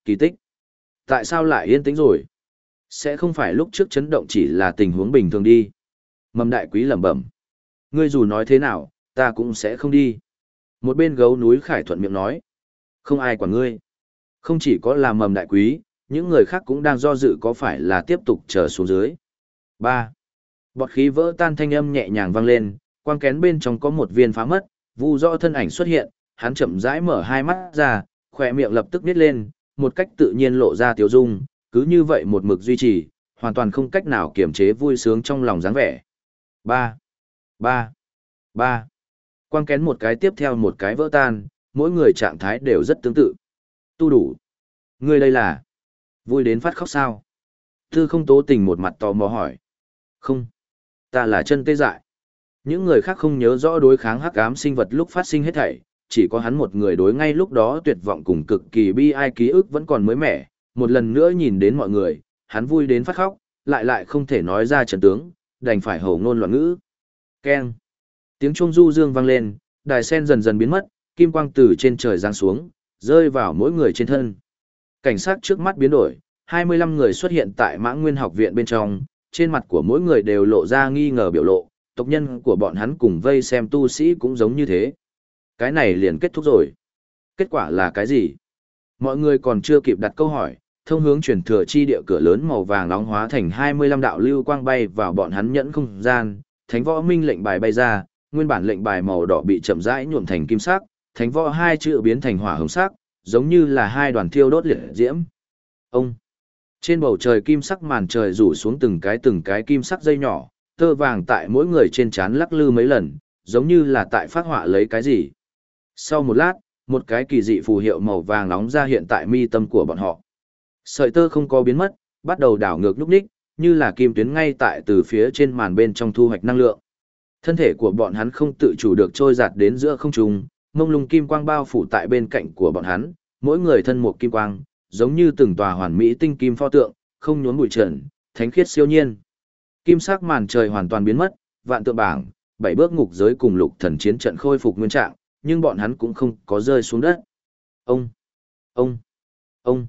kỳ tích. Tại sao lại yên tĩnh rồi? Sẽ không phải lúc trước chấn động chỉ là tình huống bình thường đi. Mầm đại quý lẩm bẩm. Ngươi dù nói thế nào, ta cũng sẽ không đi. Một bên gấu núi khải thuận miệng nói. Không ai quản ngươi. Không chỉ có là mầm đại quý, những người khác cũng đang do dự có phải là tiếp tục chờ xuống dưới. Ba. Bọt khí vỡ tan thanh âm nhẹ nhàng vang lên, quang kén bên trong có một viên phá mất, Vu Rõ thân ảnh xuất hiện, hắn chậm rãi mở hai mắt ra, khỏe miệng lập tức nít lên, một cách tự nhiên lộ ra tiếu dung, cứ như vậy một mực duy trì, hoàn toàn không cách nào kiềm chế vui sướng trong lòng dáng vẻ. Ba. Ba. Ba. Quang kén một cái tiếp theo một cái vỡ tan, mỗi người trạng thái đều rất tương tự. Tu đủ. Ngươi đây là vui đến phát khóc sao? Tư không tố tình một mặt tò mò hỏi. Không. Ta là chân tê dại. Những người khác không nhớ rõ đối kháng hắc ám sinh vật lúc phát sinh hết thảy, chỉ có hắn một người đối ngay lúc đó tuyệt vọng cùng cực kỳ bi ai ký ức vẫn còn mới mẻ, một lần nữa nhìn đến mọi người, hắn vui đến phát khóc, lại lại không thể nói ra trận tướng, đành phải hổ ngôn loạn ngữ. Keng. Tiếng chuông du dương vang lên, đài sen dần dần biến mất, kim quang từ trên trời giáng xuống, rơi vào mỗi người trên thân. Cảnh sát trước mắt biến đổi, hai mươi lăm người xuất hiện tại Mã Nguyên học viện bên trong, trên mặt của mỗi người đều lộ ra nghi ngờ biểu lộ, tộc nhân của bọn hắn cùng vây xem tu sĩ cũng giống như thế. Cái này liền kết thúc rồi. Kết quả là cái gì? Mọi người còn chưa kịp đặt câu hỏi, thông hướng chuyển thừa chi địa cửa lớn màu vàng nóng hóa thành hai mươi lăm đạo lưu quang bay vào bọn hắn nhẫn không gian, thánh võ minh lệnh bài bay ra, nguyên bản lệnh bài màu đỏ bị chậm rãi nhuộm thành kim sắc, thánh võ hai chữ biến thành hỏa hồng sắc, giống như là hai đoàn thiêu đốt liệt diễm. Ông. Trên bầu trời kim sắc màn trời rủ xuống từng cái từng cái kim sắc dây nhỏ, tơ vàng tại mỗi người trên trán lắc lư mấy lần, giống như là tại phát họa lấy cái gì. Sau một lát, một cái kỳ dị phù hiệu màu vàng nóng ra hiện tại mi tâm của bọn họ. Sợi tơ không có biến mất, bắt đầu đảo ngược nhúc nhích, như là kim tuyến ngay tại từ phía trên màn bên trong thu hoạch năng lượng. Thân thể của bọn hắn không tự chủ được trôi giạt đến giữa không trung, mông lung kim quang bao phủ tại bên cạnh của bọn hắn, mỗi người thân một kim quang, giống như từng tòa hoàn mỹ tinh kim pho tượng, không nhốn bụi trần, thánh khiết siêu nhiên. Kim sắc màn trời hoàn toàn biến mất, vạn tượng bảng, bảy bước ngục giới cùng lục thần chiến trận khôi phục nguyên trạng, nhưng bọn hắn cũng không có rơi xuống đất. Ông, ông, ông.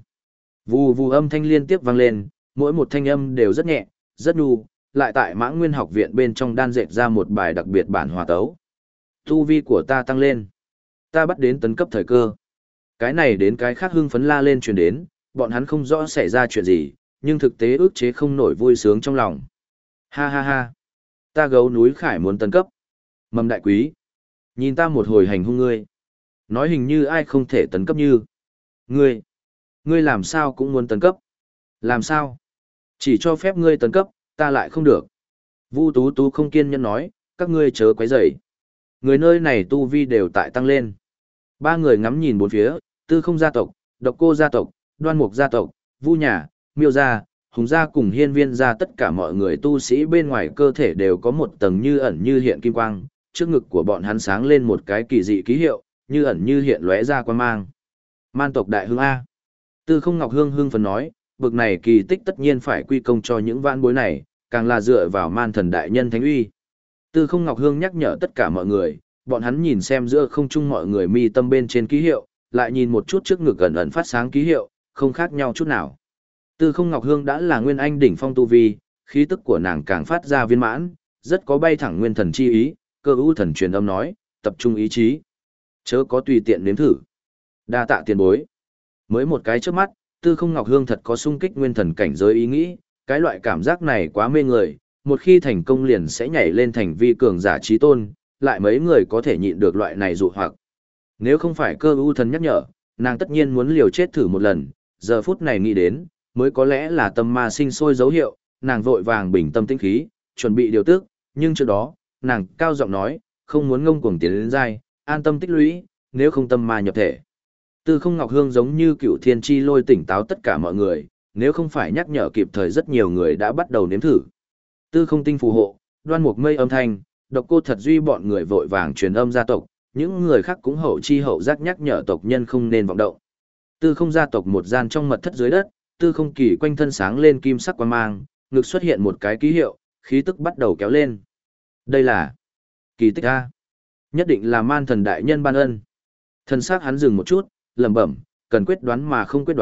Vù vù âm thanh liên tiếp vang lên, mỗi một thanh âm đều rất nhẹ, rất nhu, lại tại Mã Nguyên học viện bên trong đan dệt ra một bài đặc biệt bản hòa tấu. Tu vi của ta tăng lên. Ta bắt đến tấn cấp thời cơ. Cái này đến cái khác hưng phấn la lên truyền đến, bọn hắn không rõ xảy ra chuyện gì, nhưng thực tế ức chế không nổi vui sướng trong lòng. Ha ha ha. Ta gấu núi khải muốn tấn cấp. Mầm đại quý. Nhìn ta một hồi hành hung ngươi. Nói hình như ai không thể tấn cấp như. Ngươi. Ngươi làm sao cũng muốn tấn cấp. Làm sao? Chỉ cho phép ngươi tấn cấp, ta lại không được. Vu Tú Tú không kiên nhẫn nói, các ngươi chớ quấy rầy. Người nơi này tu vi đều tại tăng lên. Ba người ngắm nhìn bốn phía, Tư Không gia tộc, Độc Cô gia tộc, Đoan Mục gia tộc, Vu nhà, Miêu gia, Hùng gia cùng Hiên Viên gia, tất cả mọi người tu sĩ bên ngoài cơ thể đều có một tầng như ẩn như hiện kim quang, trước ngực của bọn hắn sáng lên một cái kỳ dị ký hiệu, như ẩn như hiện lóe ra quang mang. Man tộc đại hưng a. Tư Không Ngọc Hương hưng phấn nói, bực này kỳ tích tất nhiên phải quy công cho những vãn bối này, càng là dựa vào Man thần đại nhân thánh uy. Tư Không Ngọc Hương nhắc nhở tất cả mọi người, bọn hắn nhìn xem giữa không trung mọi người mi tâm bên trên ký hiệu, lại nhìn một chút trước ngực ẩn ẩn phát sáng ký hiệu, không khác nhau chút nào. Tư Không Ngọc Hương đã là nguyên anh đỉnh phong tu vi, khí tức của nàng càng phát ra viên mãn, rất có bay thẳng nguyên thần chi ý, cơ ưu thần truyền âm nói, tập trung ý chí, chớ có tùy tiện nếm thử. Đa tạ tiền bối. Mới một cái trước mắt, Tư Không Ngọc Hương thật có sung kích nguyên thần cảnh giới ý nghĩ, cái loại cảm giác này quá mê người, một khi thành công liền sẽ nhảy lên thành vi cường giả trí tôn, lại mấy người có thể nhịn được loại này dụ hoặc. Nếu không phải cơ ưu thần nhắc nhở, nàng tất nhiên muốn liều chết thử một lần, giờ phút này nghĩ đến, mới có lẽ là tâm ma sinh sôi dấu hiệu, nàng vội vàng bình tâm tĩnh khí, chuẩn bị điều tức, nhưng trước đó, nàng cao giọng nói, không muốn ngông cuồng tiến đến dai, an tâm tích lũy, nếu không tâm ma nhập thể. Tư Không Ngọc Hương giống như cựu thiên chi lôi tỉnh táo tất cả mọi người, nếu không phải nhắc nhở kịp thời rất nhiều người đã bắt đầu nếm thử. Tư Không tinh phù hộ, Đoan Mục mây âm thanh, Độc Cô Thật Duy bọn người vội vàng truyền âm gia tộc, những người khác cũng hậu chi hậu giác nhắc nhở tộc nhân không nên vọng động. Tư Không gia tộc một gian trong mật thất dưới đất, Tư Không Kỳ quanh thân sáng lên kim sắc quang mang, ngực xuất hiện một cái ký hiệu, khí tức bắt đầu kéo lên. Đây là kỳ tích a, nhất định là Man thần đại nhân ban ân. Thân xác hắn dừng một chút, lẩm bẩm, cần quyết đoán mà không quyết đoán,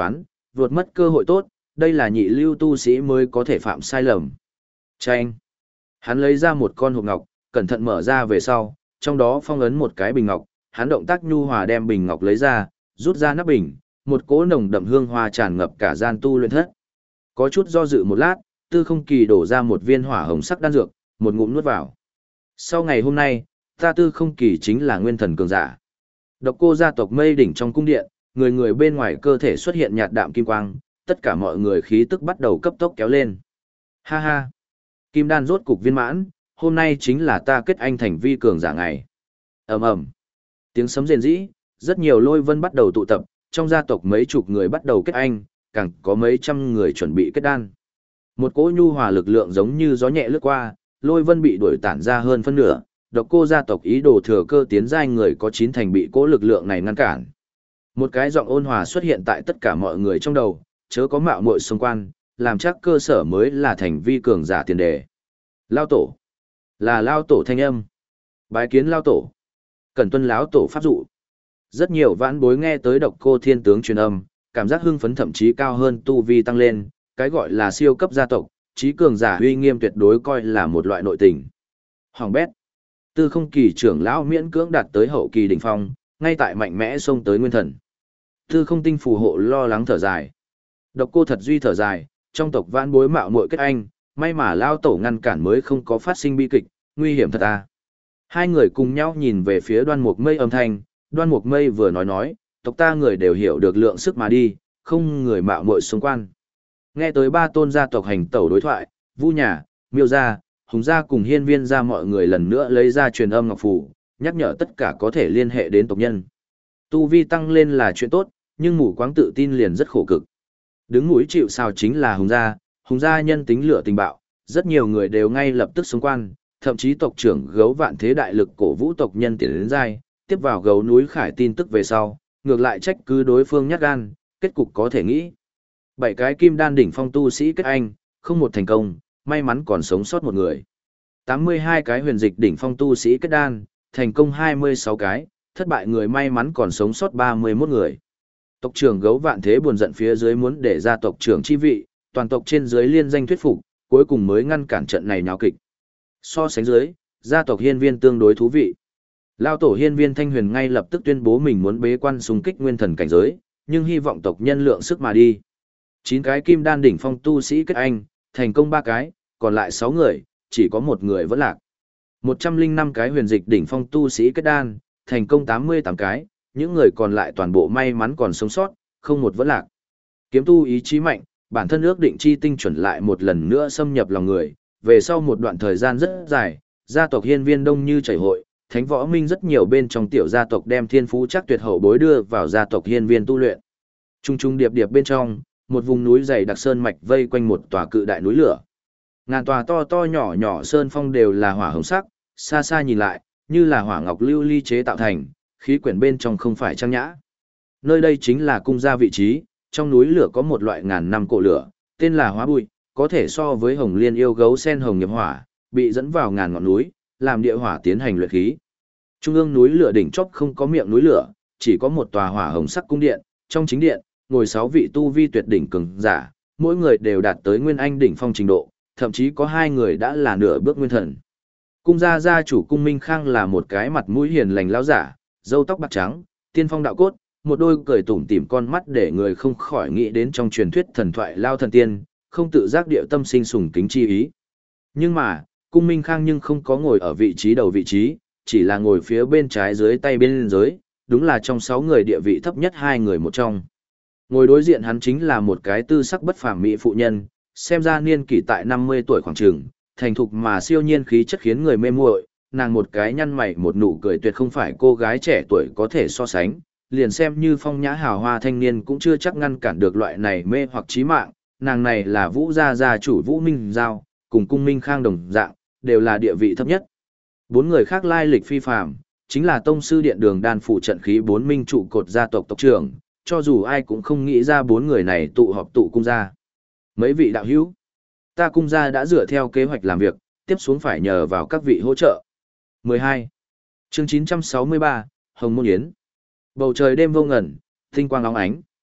vượt mất cơ hội tốt, đây là nhị lưu tu sĩ mới có thể phạm sai lầm. Chanh. Hắn lấy ra một con hộp ngọc, cẩn thận mở ra về sau, trong đó phong ấn một cái bình ngọc, hắn động tác nhu hòa đem bình ngọc lấy ra, rút ra nắp bình, một cỗ nồng đậm hương hoa tràn ngập cả gian tu luyện thất. Có chút do dự một lát, Tư Không Kỳ đổ ra một viên hỏa hồng sắc đan dược, một ngụm nuốt vào. Sau ngày hôm nay, ta Tư Không Kỳ chính là nguyên thần cường giả. Độc Cô gia tộc mây đỉnh trong cung điện, người người bên ngoài cơ thể xuất hiện nhạt đạm kim quang, tất cả mọi người khí tức bắt đầu cấp tốc kéo lên. Ha ha! Kim đan rốt cục viên mãn, hôm nay chính là ta kết anh thành vi cường giả ngày. Ầm ầm. Tiếng sấm rền rĩ, rất nhiều lôi vân bắt đầu tụ tập, trong gia tộc mấy chục người bắt đầu kết anh, càng có mấy trăm người chuẩn bị kết đan. Một cỗ nhu hòa lực lượng giống như gió nhẹ lướt qua, lôi vân bị đuổi tản ra hơn phân nửa, Độc Cô gia tộc ý đồ thừa cơ tiến giai người có chín thành bị cỗ lực lượng này ngăn cản. Một cái giọng ôn hòa xuất hiện tại tất cả mọi người trong đầu, chớ có mạo muội xung quan, làm chắc cơ sở mới là thành vi cường giả tiền đề. Lao tổ. Là Lao tổ thanh âm. Bái kiến Lao tổ. Cẩn tuân lão tổ pháp dụ. Rất nhiều vãn bối nghe tới Độc Cô thiên tướng truyền âm, cảm giác hưng phấn thậm chí cao hơn tu vi tăng lên, cái gọi là siêu cấp gia tộc, trí cường giả uy nghiêm tuyệt đối coi là một loại nội tình. Hoàng bét. Tư Không Kỳ trưởng lão miễn cưỡng đạt tới hậu kỳ đỉnh phong, ngay tại mạnh mẽ xông tới nguyên thần. Tư Không Tinh phù hộ lo lắng thở dài. Độc Cô thật duy thở dài, trong tộc vãn bối mạo muội kết anh, may mà lao tổ ngăn cản mới không có phát sinh bi kịch, nguy hiểm thật à. Hai người cùng nhau nhìn về phía Đoan Mục Mây âm thanh, Đoan Mục Mây vừa nói nói, tộc ta người đều hiểu được lượng sức mà đi, không người mạo muội xung quan. Nghe tới ba tôn gia tộc hành tẩu đối thoại, Vu nhà, Miêu gia, Hùng gia cùng Hiên Viên gia mọi người lần nữa lấy ra truyền âm ngọc phù, nhắc nhở tất cả có thể liên hệ đến tộc nhân. Tu vi tăng lên là chuyện tốt, nhưng mù quáng tự tin liền rất khổ cực. Đứng mũi chịu sào chính là Hùng gia, Hùng gia nhân tính lửa tình bạo, rất nhiều người đều ngay lập tức xung quan, thậm chí tộc trưởng Gấu Vạn Thế đại lực cổ vũ tộc nhân tiến đến giai, tiếp vào Gấu núi Khải tin tức về sau, ngược lại trách cứ đối phương nhát gan, kết cục có thể nghĩ. Bảy cái kim đan đỉnh phong tu sĩ kết anh, không một thành công, may mắn còn sống sót một người. tám mươi hai cái huyền dịch đỉnh phong tu sĩ kết đan, thành công hai mươi sáu cái, thất bại người may mắn còn sống sót ba mươi mốt người. Tộc trưởng Gấu Vạn Thế buồn giận phía dưới muốn để ra tộc trưởng chi vị, toàn tộc trên dưới liên danh thuyết phục, cuối cùng mới ngăn cản trận này nháo kịch. So sánh dưới, gia tộc Hiên Viên tương đối thú vị. Lao tổ Hiên Viên Thanh Huyền ngay lập tức tuyên bố mình muốn bế quan xung kích nguyên thần cảnh giới, nhưng hy vọng tộc nhân lượng sức mà đi. Chín cái kim đan đỉnh phong tu sĩ kết anh, thành công ba cái, còn lại sáu người, chỉ có một người vẫn lạc. một trăm lẻ năm cái huyền dịch đỉnh phong tu sĩ kết đan, thành công tám mươi tám cái, những người còn lại toàn bộ may mắn còn sống sót, không một vẫn lạc. Kiếm tu ý chí mạnh, bản thân ước định chi tinh chuẩn lại một lần nữa xâm nhập lòng người, về sau một đoạn thời gian rất dài, gia tộc Hiên Viên đông như chảy hội, Thánh Võ Minh rất nhiều bên trong tiểu gia tộc đem thiên phú chắc tuyệt hậu bối đưa vào gia tộc Hiên Viên tu luyện. Trung trung điệp điệp bên trong, một vùng núi dày đặc sơn mạch vây quanh một tòa cự đại núi lửa. Ngàn tòa to to nhỏ nhỏ sơn phong đều là hỏa hồng sắc, xa xa nhìn lại, như là hỏa ngọc lưu ly chế tạo thành, khí quyển bên trong không phải trang nhã. Nơi đây chính là cung gia vị trí, trong núi lửa có một loại ngàn năm cổ lửa, tên là hóa bụi, có thể so với hồng liên yêu gấu sen hồng nghiệp hỏa, bị dẫn vào ngàn ngọn núi, làm địa hỏa tiến hành luyện khí. Trung ương núi lửa đỉnh chóp không có miệng núi lửa, chỉ có một tòa hỏa hồng sắc cung điện, trong chính điện, ngồi sáu vị tu vi tuyệt đỉnh cường giả, mỗi người đều đạt tới nguyên anh đỉnh phong trình độ, thậm chí có hai người đã là nửa bước nguyên thần. Cung gia gia chủ Cung Minh Khang là một cái mặt mũi hiền lành lão giả, râu tóc bạc trắng, tiên phong đạo cốt, một đôi cười tủm tỉm con mắt để người không khỏi nghĩ đến trong truyền thuyết thần thoại Lao thần tiên, không tự giác điệu tâm sinh sùng kính chi ý. Nhưng mà, Cung Minh Khang nhưng không có ngồi ở vị trí đầu vị trí, chỉ là ngồi phía bên trái dưới tay bên dưới, đúng là trong sáu người địa vị thấp nhất hai người một trong. Ngồi đối diện hắn chính là một cái tư sắc bất phàm mỹ phụ nhân, xem ra niên kỷ tại năm mươi tuổi khoảng chừng, thành thục mà siêu nhiên khí chất khiến người mê muội, nàng một cái nhăn mày một nụ cười tuyệt không phải cô gái trẻ tuổi có thể so sánh, liền xem như phong nhã hào hoa thanh niên cũng chưa chắc ngăn cản được loại này mê hoặc chí mạng, nàng này là Vũ gia gia chủ Vũ Minh Giao, cùng Cung Minh Khang đồng dạng, đều là địa vị thấp nhất. Bốn người khác lai lịch phi phàm, chính là tông sư điện đường đan phụ trận khí bốn minh trụ cột gia tộc tộc trưởng, cho dù ai cũng không nghĩ ra bốn người này tụ họp tụ cung gia. Mấy vị đạo hữu, ta cung gia đã dựa theo kế hoạch làm việc, tiếp xuống phải nhờ vào các vị hỗ trợ. mười hai. Chương chín trăm sáu mươi ba, Hồng Môn Yến. Bầu trời đêm vô ngần, tinh quang óng ánh.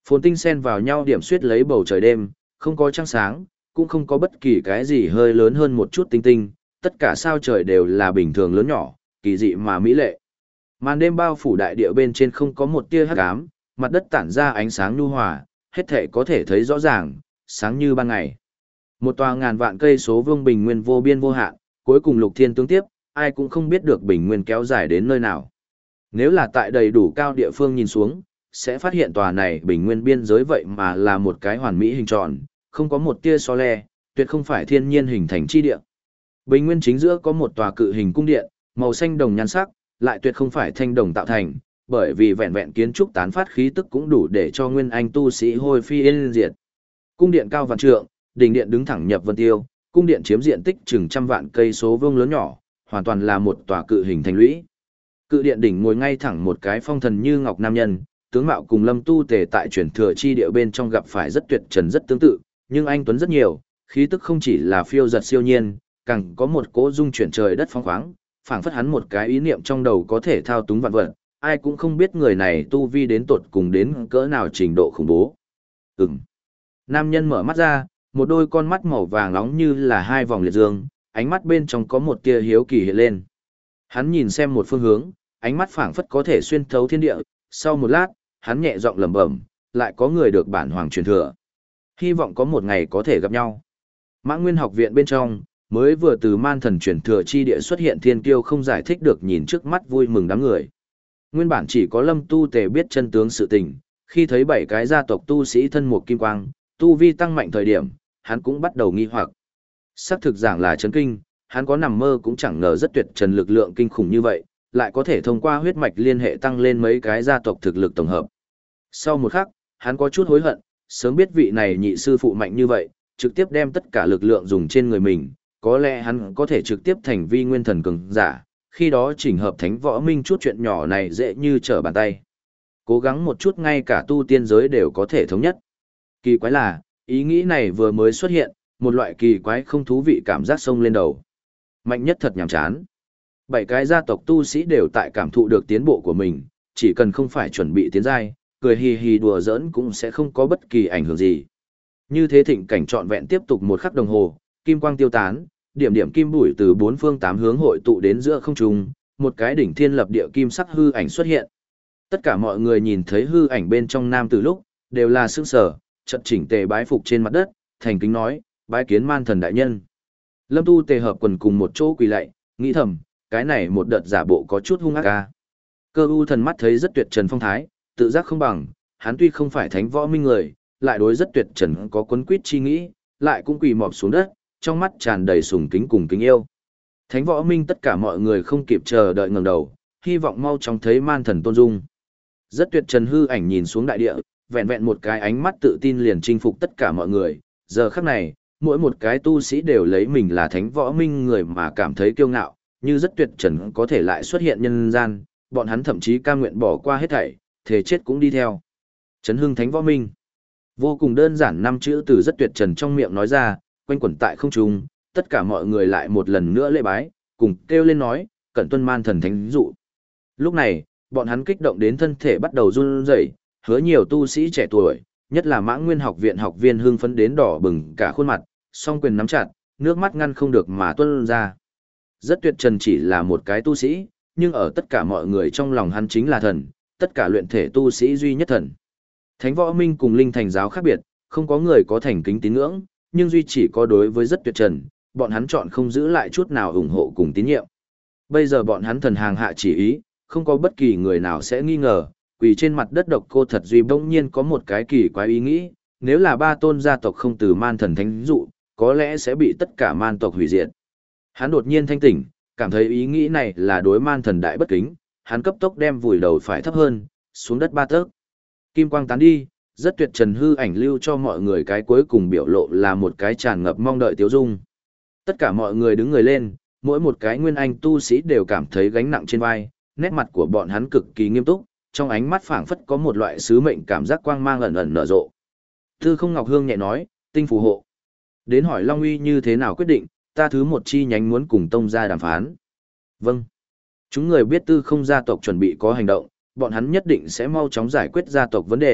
Phồn tinh xen vào nhau điểm xuyết lấy bầu trời đêm, không có trăng sáng, cũng không có bất kỳ cái gì hơi lớn hơn một chút tinh tinh, tất cả sao trời đều là bình thường lớn nhỏ, kỳ dị mà mỹ lệ. Màn đêm bao phủ đại địa bên trên không có một tia hắc ám, mặt đất tản ra ánh sáng nhu hòa, hết thể có thể thấy rõ ràng, sáng như ban ngày. Một tòa ngàn vạn cây số vương bình nguyên vô biên vô hạn, cuối cùng lục thiên tướng tiếp, ai cũng không biết được bình nguyên kéo dài đến nơi nào. Nếu là tại đầy đủ cao địa phương nhìn xuống, sẽ phát hiện tòa này bình nguyên biên giới vậy mà là một cái hoàn mỹ hình tròn, không có một tia xó le, tuyệt không phải thiên nhiên hình thành chi địa. Bình nguyên chính giữa có một tòa cự hình cung điện, màu xanh đồng nhan sắc, lại tuyệt không phải thanh đồng tạo thành, bởi vì vẹn vẹn kiến trúc tán phát khí tức cũng đủ để cho nguyên anh tu sĩ hôi phi yên diệt. Cung điện cao vạn trượng, đỉnh điện đứng thẳng nhập vân tiêu, cung điện chiếm diện tích chừng trăm vạn cây số vuông lớn nhỏ, hoàn toàn là một tòa cự hình thành lũy. Cự điện đỉnh ngồi ngay thẳng một cái phong thần như ngọc nam nhân, tướng mạo cùng Lâm Tu Tề tại truyền thừa chi địa bên trong gặp phải rất tuyệt trần rất tương tự, nhưng anh tuấn rất nhiều, khí tức không chỉ là phiêu giật siêu nhiên, càng có một cỗ dung chuyển trời đất phong khoáng, phảng phất hắn một cái ý niệm trong đầu có thể thao túng vạn vật, ai cũng không biết người này tu vi đến tột cùng đến cỡ nào trình độ khủng bố. Ừm. Nam nhân mở mắt ra, một đôi con mắt màu vàng nóng như là hai vòng liệt dương, ánh mắt bên trong có một tia hiếu kỳ hiện lên. Hắn nhìn xem một phương hướng, ánh mắt phảng phất có thể xuyên thấu thiên địa, sau một lát, hắn nhẹ giọng lẩm bẩm, lại có người được bản hoàng truyền thừa. Hy vọng có một ngày có thể gặp nhau. Mã Nguyên học viện bên trong, mới vừa từ man thần truyền thừa chi địa xuất hiện thiên kiêu không giải thích được nhìn trước mắt vui mừng đám người. Nguyên bản chỉ có Lâm Tu Tề biết chân tướng sự tình, khi thấy bảy cái gia tộc tu sĩ thân một kim quang, tu vi tăng mạnh thời điểm, hắn cũng bắt đầu nghi hoặc. Sắc thực giảng là chấn kinh, hắn có nằm mơ cũng chẳng ngờ rất tuyệt trần lực lượng kinh khủng như vậy, lại có thể thông qua huyết mạch liên hệ tăng lên mấy cái gia tộc thực lực tổng hợp. Sau một khắc, hắn có chút hối hận, sớm biết vị này nhị sư phụ mạnh như vậy, trực tiếp đem tất cả lực lượng dùng trên người mình, có lẽ hắn có thể trực tiếp thành vi nguyên thần cường giả, khi đó chỉnh hợp thánh võ minh chút chuyện nhỏ này dễ như trở bàn tay. Cố gắng một chút ngay cả tu tiên giới đều có thể thống nhất. Kỳ quái là, ý nghĩ này vừa mới xuất hiện, một loại kỳ quái không thú vị cảm giác sông lên đầu. Mạnh nhất thật nhàm chán. Bảy cái gia tộc tu sĩ đều tại cảm thụ được tiến bộ của mình, chỉ cần không phải chuẩn bị tiến giai, cười hì hì đùa giỡn cũng sẽ không có bất kỳ ảnh hưởng gì. Như thế thịnh cảnh trọn vẹn tiếp tục một khắc đồng hồ, kim quang tiêu tán, điểm điểm kim bụi từ bốn phương tám hướng hội tụ đến giữa không trung, một cái đỉnh thiên lập địa kim sắc hư ảnh xuất hiện. Tất cả mọi người nhìn thấy hư ảnh bên trong nam từ lúc, đều là sững sờ, chật chỉnh tề bái phục trên mặt đất, thành kính nói, bái kiến man thần đại nhân. Lâm Tu Tề hợp quần cùng một chỗ quỳ lạy, nghĩ thầm, cái này một đợt giả bộ có chút hung ác ca. Cơ u thần mắt thấy rất tuyệt trần phong thái, tự giác không bằng, hắn tuy không phải thánh võ minh người, lại đối rất tuyệt trần có quấn quýt chi nghĩ, lại cũng quỳ mọp xuống đất, trong mắt tràn đầy sùng kính cùng kính yêu. Thánh võ minh tất cả mọi người không kịp chờ đợi ngẩng đầu, hy vọng mau chóng thấy man thần tôn dung. Rất tuyệt trần hư ảnh nhìn xuống đại địa, vẹn vẹn một cái ánh mắt tự tin liền chinh phục tất cả mọi người, giờ khắc này, mỗi một cái tu sĩ đều lấy mình là thánh võ minh người mà cảm thấy kiêu ngạo, như rất tuyệt trần có thể lại xuất hiện nhân gian, bọn hắn thậm chí cam nguyện bỏ qua hết thảy, thề chết cũng đi theo. Chấn hưng thánh võ minh. Vô cùng đơn giản năm chữ từ rất tuyệt trần trong miệng nói ra, quanh quẩn tại không trung, tất cả mọi người lại một lần nữa lễ bái, cùng kêu lên nói, cẩn tuân man thần thánh dụ. Lúc này, bọn hắn kích động đến thân thể bắt đầu run rẩy, hứa nhiều tu sĩ trẻ tuổi, nhất là Mã Nguyên học viện học viên hưng phấn đến đỏ bừng cả khuôn mặt, song quyền nắm chặt, nước mắt ngăn không được mà tuôn ra. Rất tuyệt trần chỉ là một cái tu sĩ, nhưng ở tất cả mọi người trong lòng hắn chính là thần, tất cả luyện thể tu sĩ duy nhất thần. Thánh võ minh cùng linh thành giáo khác biệt, không có người có thành kính tín ngưỡng, nhưng duy chỉ có đối với rất tuyệt trần, bọn hắn chọn không giữ lại chút nào ủng hộ cùng tín nhiệm. Bây giờ bọn hắn thần hàng hạ chỉ ý, không có bất kỳ người nào sẽ nghi ngờ, quỳ trên mặt đất độc cô thật duy bỗng nhiên có một cái kỳ quái ý nghĩ, nếu là ba tôn gia tộc không từ man thần thánh dụ, có lẽ sẽ bị tất cả man tộc hủy diệt. Hắn đột nhiên thanh tỉnh, cảm thấy ý nghĩ này là đối man thần đại bất kính, hắn cấp tốc đem vùi đầu phải thấp hơn, xuống đất ba tấc. Kim quang tán đi, rất tuyệt trần hư ảnh lưu cho mọi người cái cuối cùng biểu lộ là một cái tràn ngập mong đợi tiếu dung. Tất cả mọi người đứng người lên, mỗi một cái nguyên anh tu sĩ đều cảm thấy gánh nặng trên vai, nét mặt của bọn hắn cực kỳ nghiêm túc, trong ánh mắt phảng phất có một loại sứ mệnh cảm giác quang mang ẩn ẩn nở rộ. Tư Không Ngọc Hương nhẹ nói, tinh phù hộ. Đến hỏi Long Uy như thế nào quyết định, ta thứ một chi nhánh muốn cùng tông gia đàm phán. Vâng. Chúng người biết Tư Không gia tộc chuẩn bị có hành động, bọn hắn nhất định sẽ mau chóng giải quyết gia tộc vấn đề,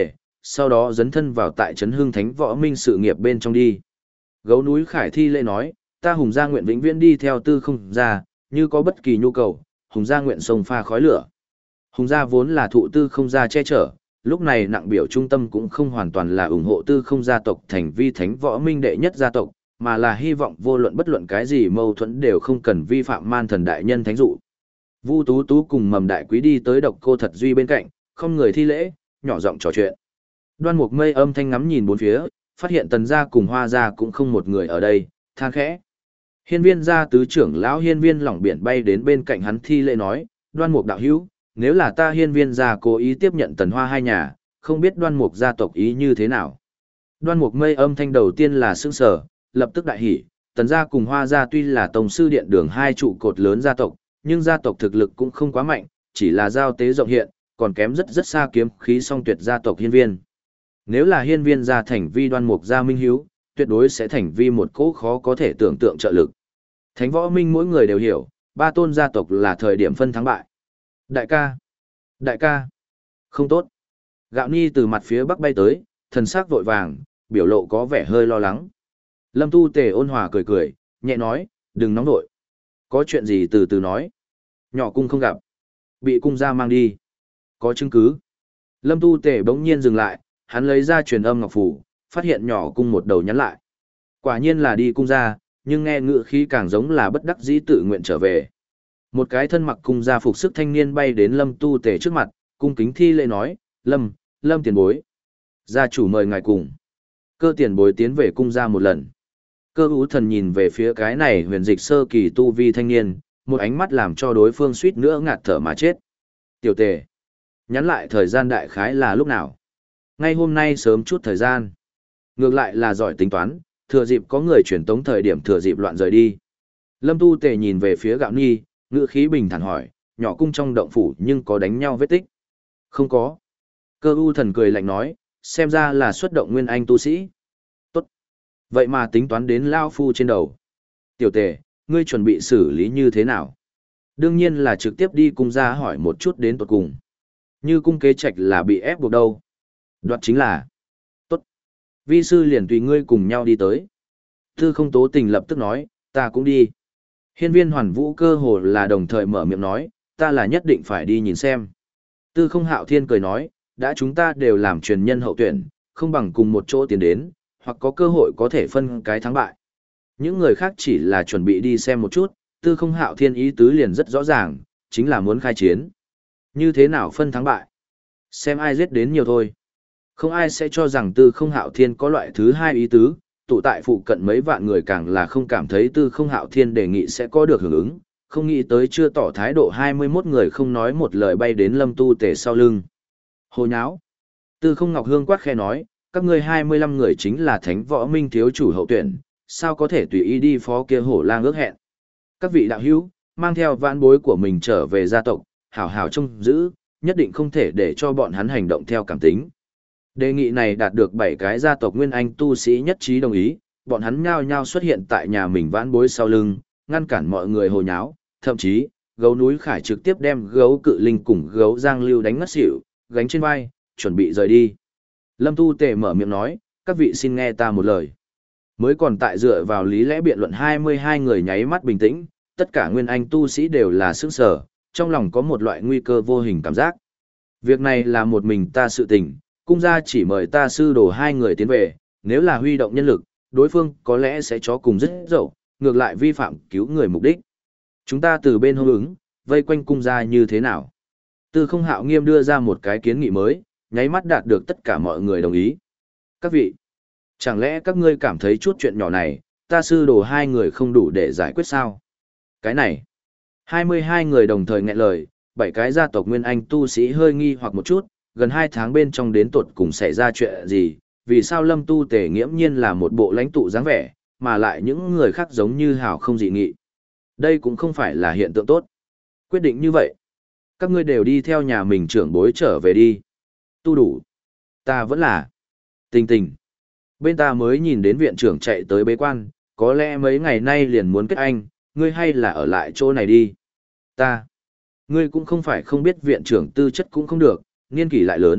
sau đó dấn thân vào tại trấn hưng thánh võ minh sự nghiệp bên trong đi. Gấu núi Khải thi lễ nói, ta Hùng gia nguyện vĩnh viễn đi theo tư không gia, như có bất kỳ nhu cầu, Hùng gia nguyện sông pha khói lửa. Hùng gia vốn là thụ tư không gia che chở, lúc này nặng biểu trung tâm cũng không hoàn toàn là ủng hộ tư không gia tộc thành vi thánh võ minh đệ nhất gia tộc, mà là hy vọng vô luận bất luận cái gì mâu thuẫn đều không cần vi phạm man thần đại nhân thánh dụ. Vu Tú Tú cùng Mầm Đại Quý đi tới Độc Cô Thật Duy bên cạnh, không người thi lễ, nhỏ giọng trò chuyện. Đoan Mục Mây âm thanh ngắm nhìn bốn phía, phát hiện Tần gia cùng Hoa gia cũng không một người ở đây, than khẽ. Hiên Viên gia tứ trưởng lão Hiên Viên lỏng biển bay đến bên cạnh hắn thi lễ nói, Đoan Mục đạo hữu, nếu là ta Hiên Viên gia cố ý tiếp nhận Tần Hoa hai nhà, không biết Đoan Mục gia tộc ý như thế nào. Đoan Mục Mây âm thanh đầu tiên là sững sờ, lập tức đại hỉ, Tần gia cùng Hoa gia tuy là tổng sư điện đường hai trụ cột lớn gia tộc, nhưng gia tộc thực lực cũng không quá mạnh, chỉ là giao tế rộng hiện, còn kém rất rất xa kiếm khí song tuyệt gia tộc Hiên Viên. Nếu là Hiên Viên gia thành vi Đoan Mục gia minh hiếu, tuyệt đối sẽ thành vi một cỗ khó có thể tưởng tượng trợ lực. Thánh võ minh mỗi người đều hiểu, ba tôn gia tộc là thời điểm phân thắng bại. Đại ca, đại ca, không tốt. Gạo Ni từ mặt phía bắc bay tới, thần sắc vội vàng, biểu lộ có vẻ hơi lo lắng. Lâm Tu Tề ôn hòa cười cười, nhẹ nói, đừng nóng nội. Có chuyện gì từ từ nói. Nhỏ cung không gặp. Bị cung gia mang đi. Có chứng cứ. Lâm Tu Tề bỗng nhiên dừng lại, hắn lấy ra truyền âm ngọc phủ, phát hiện nhỏ cung một đầu nhắn lại. Quả nhiên là đi cung gia, nhưng nghe ngữ khí càng giống là bất đắc dĩ tự nguyện trở về. Một cái thân mặc cung gia phục sức thanh niên bay đến Lâm Tu Tề trước mặt, cung kính thi lễ nói, Lâm, Lâm tiền bối. Gia chủ mời ngài cùng. Cơ tiền bối tiến về cung gia một lần. Cơ ú thần nhìn về phía cái này huyền dịch sơ kỳ tu vi thanh niên, một ánh mắt làm cho đối phương suýt nữa ngạt thở mà chết. Tiểu Tề, nhắn lại thời gian đại khái là lúc nào? Ngay hôm nay sớm chút thời gian. Ngược lại là giỏi tính toán, thừa dịp có người chuyển tống thời điểm thừa dịp loạn rời đi. Lâm Tu Tề nhìn về phía Gạo Ni, ngữ khí bình thản hỏi, nhỏ cung trong động phủ nhưng có đánh nhau vết tích? Không có. Cơ u thần cười lạnh nói, xem ra là xuất động nguyên anh tu sĩ. Tốt. Vậy mà tính toán đến lao phu trên đầu. Tiểu Tề, ngươi chuẩn bị xử lý như thế nào? Đương nhiên là trực tiếp đi cung gia hỏi một chút đến tuột cùng. Như cung kế trạch là bị ép buộc đâu. Đoạt chính là. Tốt. Vi sư liền tùy ngươi cùng nhau đi tới. Tư không tố tình lập tức nói, ta cũng đi. Hiên Viên Hoàn Vũ cơ hồ là đồng thời mở miệng nói, ta là nhất định phải đi nhìn xem. Tư không Hạo Thiên cười nói, đã chúng ta đều làm truyền nhân hậu tuyển, không bằng cùng một chỗ tiến đến, hoặc có cơ hội có thể phân cái thắng bại. Những người khác chỉ là chuẩn bị đi xem một chút, Tư không Hạo Thiên ý tứ liền rất rõ ràng, chính là muốn khai chiến. Như thế nào phân thắng bại? Xem ai giết đến nhiều thôi. Không ai sẽ cho rằng Tư không Hạo Thiên có loại thứ hai ý tứ, tụ tại phụ cận mấy vạn người càng là không cảm thấy Tư không Hạo Thiên đề nghị sẽ có được hưởng ứng, không nghĩ tới chưa tỏ thái độ hai mươi mốt người không nói một lời bay đến Lâm Tu Tề sau lưng. Hồ nháo. Tư không Ngọc Hương quát khe nói, các ngươi hai mươi lăm người chính là thánh võ minh thiếu chủ hậu tuyển, sao có thể tùy ý đi phó kia hổ lang ước hẹn. Các vị đạo hữu, mang theo vãn bối của mình trở về gia tộc, hảo hảo trông giữ, nhất định không thể để cho bọn hắn hành động theo cảm tính. Đề nghị này đạt được bảy cái gia tộc nguyên anh tu sĩ nhất trí đồng ý, bọn hắn nhao nhao xuất hiện tại nhà mình vãn bối sau lưng, ngăn cản mọi người hồ nháo, thậm chí, gấu núi Khải trực tiếp đem gấu cự linh cùng gấu Giang Lưu đánh ngất xỉu, gánh trên vai, chuẩn bị rời đi. Lâm Tu Tề mở miệng nói, các vị xin nghe ta một lời. Mới còn tại dựa vào lý lẽ biện luận hai mươi hai người nháy mắt bình tĩnh, tất cả nguyên anh tu sĩ đều là sững sờ, trong lòng có một loại nguy cơ vô hình cảm giác. Việc này là một mình ta sự tình, cung gia chỉ mời ta sư đồ hai người tiến về, nếu là huy động nhân lực, đối phương có lẽ sẽ cho cùng rất dậu, ngược lại vi phạm cứu người mục đích. Chúng ta từ bên hông ứng, vây quanh cung gia như thế nào? Tư không Hạo Nghiêm đưa ra một cái kiến nghị mới, nháy mắt đạt được tất cả mọi người đồng ý. Các vị, chẳng lẽ các ngươi cảm thấy chút chuyện nhỏ này, ta sư đồ hai người không đủ để giải quyết sao? Cái này, hai mươi hai người đồng thời nghẹn lời, bảy cái gia tộc nguyên anh tu sĩ hơi nghi hoặc một chút, gần hai tháng bên trong đến tuột cùng xảy ra chuyện gì, vì sao Lâm Tu Tề nghiễm nhiên là một bộ lãnh tụ dáng vẻ, mà lại những người khác giống như hào không dị nghị. Đây cũng không phải là hiện tượng tốt. Quyết định như vậy, các ngươi đều đi theo nhà mình trưởng bối trở về đi. Tu đủ. Ta vẫn là. Tình tình. Bên ta mới nhìn đến viện trưởng chạy tới bế quan, có lẽ mấy ngày nay liền muốn kết anh, ngươi hay là ở lại chỗ này đi. Ta. Ngươi cũng không phải không biết viện trưởng tư chất cũng không được, niên kỷ lại lớn,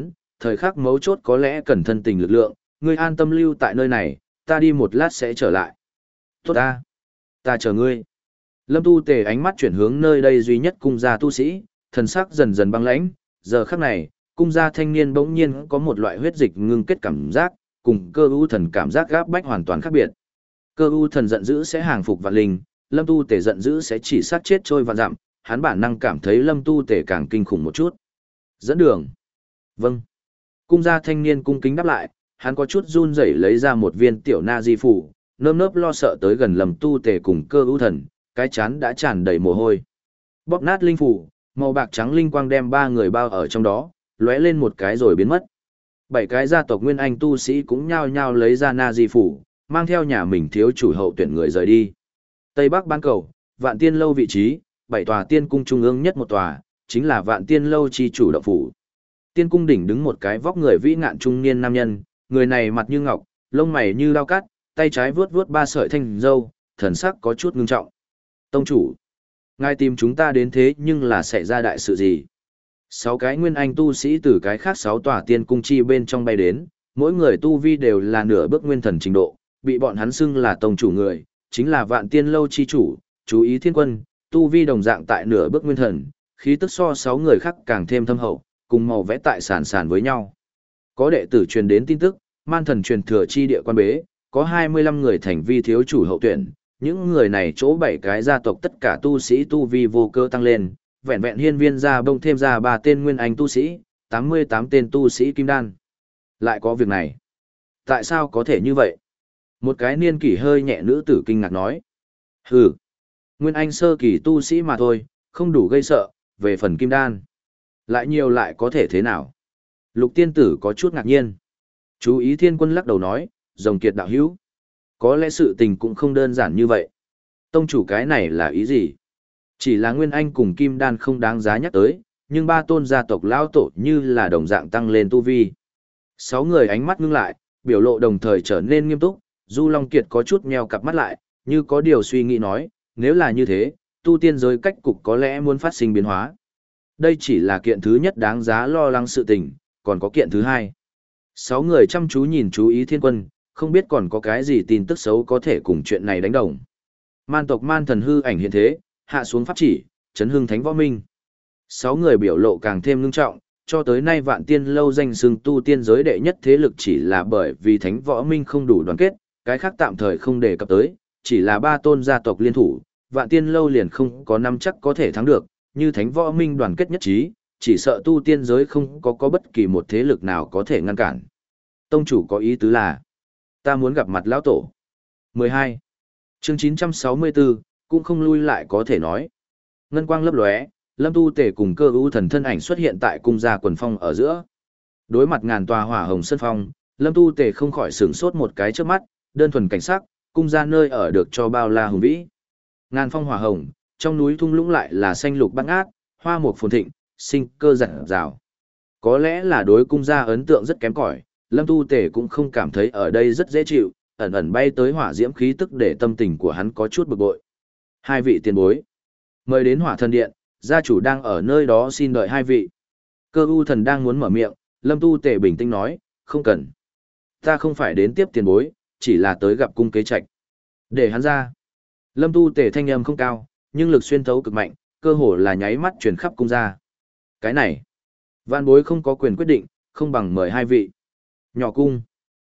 thời khắc mấu chốt có lẽ cần thân tình lực lượng, ngươi an tâm lưu tại nơi này, ta đi một lát sẽ trở lại. Tốt ta, ta chờ ngươi. Lâm Tu Tề ánh mắt chuyển hướng nơi đây duy nhất cung gia tu sĩ, thần sắc dần dần băng lãnh, giờ khắc này, cung gia thanh niên bỗng nhiên có một loại huyết dịch ngưng kết cảm giác, cùng cơ u thần cảm giác gáp bách hoàn toàn khác biệt. Cơ u thần giận dữ sẽ hàng phục vạn linh, Lâm Tu Tề giận dữ sẽ chỉ sát chết trôi vạn dặm, hắn bản năng cảm thấy Lâm Tu Tề càng kinh khủng một chút. Dẫn đường. Vâng. Cung gia thanh niên cung kính đáp lại, hắn có chút run rẩy lấy ra một viên tiểu na di phủ, nơm nớp lo sợ tới gần Lâm Tu Tề cùng cơ u thần, cái chán đã tràn đầy mồ hôi. Bóp nát linh phủ, màu bạc trắng linh quang đem ba người bao ở trong đó, lóe lên một cái rồi biến mất. Bảy cái gia tộc Nguyên Anh tu sĩ cũng nhao nhao lấy ra na di phủ, mang theo nhà mình thiếu chủ hậu tuyển người rời đi. Tây Bắc ban cầu, Vạn Tiên lâu vị trí, bảy tòa tiên cung trung ương nhất một tòa, chính là Vạn Tiên lâu chi chủ động phủ. Tiên cung đỉnh đứng một cái vóc người vĩ ngạn trung niên nam nhân, người này mặt như ngọc, lông mày như dao cắt, tay trái vướt vướt ba sợi thanh râu, thần sắc có chút ngưng trọng. Tông chủ, ngài tìm chúng ta đến thế nhưng là xảy ra đại sự gì? Sáu cái Nguyên Anh tu sĩ từ cái khác sáu tòa tiên cung chi bên trong bay đến, mỗi người tu vi đều là nửa bước nguyên thần trình độ, bị bọn hắn xưng là tông chủ người, chính là Vạn Tiên lâu chi chủ, chú ý thiên quân, tu vi đồng dạng tại nửa bước nguyên thần, khí tức so sáu người khác càng thêm thâm hậu, cùng màu vẽ tại sản sản với nhau. Có đệ tử truyền đến tin tức, man thần truyền thừa chi địa quan bế, có hai mươi lăm người thành vi thiếu chủ hậu tuyển, những người này chỗ bảy cái gia tộc tất cả tu sĩ tu vi vô cơ tăng lên, vẹn vẹn hiên viên gia bông thêm ra ba tên nguyên anh tu sĩ, tám mươi tám tên tu sĩ kim đan. Lại có việc này. Tại sao có thể như vậy? Một cái niên kỷ hơi nhẹ nữ tử kinh ngạc nói. Hừ, nguyên anh sơ kỳ tu sĩ mà thôi, không đủ gây sợ, về phần kim đan. Lại nhiều lại có thể thế nào? Lục tiên tử có chút ngạc nhiên. Chú ý thiên quân lắc đầu nói, rồng kiệt đạo hữu. Có lẽ sự tình cũng không đơn giản như vậy. Tông chủ cái này là ý gì? Chỉ là nguyên anh cùng kim đan không đáng giá nhắc tới, nhưng ba tôn gia tộc lão tổ như là đồng dạng tăng lên tu vi. Sáu người ánh mắt ngưng lại, biểu lộ đồng thời trở nên nghiêm túc, Du Long Kiệt có chút nheo cặp mắt lại, như có điều suy nghĩ nói, nếu là như thế, tu tiên giới cách cục có lẽ muốn phát sinh biến hóa. Đây chỉ là kiện thứ nhất đáng giá lo lắng sự tình, còn có kiện thứ hai. Sáu người chăm chú nhìn chú ý thiên quân, không biết còn có cái gì tin tức xấu có thể cùng chuyện này đánh đồng. Man tộc man thần hư ảnh hiện thế, hạ xuống pháp chỉ, chấn hưng thánh võ minh. Sáu người biểu lộ càng thêm ngưng trọng, cho tới nay Vạn Tiên lâu danh xưng tu tiên giới đệ nhất thế lực chỉ là bởi vì thánh võ minh không đủ đoàn kết, cái khác tạm thời không đề cập tới, chỉ là ba tôn gia tộc liên thủ, Vạn Tiên lâu liền không có năm chắc có thể thắng được, như thánh võ minh đoàn kết nhất trí, chỉ sợ tu tiên giới không có có bất kỳ một thế lực nào có thể ngăn cản. Tông chủ có ý tứ là, ta muốn gặp mặt lão tổ. mười hai. Chương chín trăm sáu mươi tư, cũng không lui lại có thể nói. Ngân quang lấp lóe, Lâm Tu Tể cùng cơ ưu thần thân ảnh xuất hiện tại cung gia quần phong ở giữa. Đối mặt ngàn tòa hỏa hồng sân phong, Lâm Tu Tể không khỏi sửng sốt một cái trước mắt, đơn thuần cảnh sắc, cung gia nơi ở được cho bao la hùng vĩ. Ngàn phong hỏa hồng, trong núi thung lũng lại là xanh lục bát ngát, hoa mục phồn thịnh, sinh cơ rạng rào. Có lẽ là đối cung gia ấn tượng rất kém cỏi, Lâm Tu Tể cũng không cảm thấy ở đây rất dễ chịu, ẩn ẩn bay tới hỏa diễm khí tức để tâm tình của hắn có chút bực bội. Hai vị tiền bối, mời đến Hỏa Thần Điện, gia chủ đang ở nơi đó xin đợi hai vị. Cơ u thần đang muốn mở miệng, Lâm Tu Tể bình tĩnh nói, không cần. Ta không phải đến tiếp tiền bối, chỉ là tới gặp cung kế trạch. Để hắn ra. Lâm Tu Tể thanh âm không cao, nhưng lực xuyên thấu cực mạnh, cơ hồ là nháy mắt truyền khắp cung gia. Cái này, vạn bối không có quyền quyết định, không bằng mời hai vị. Nhỏ cung.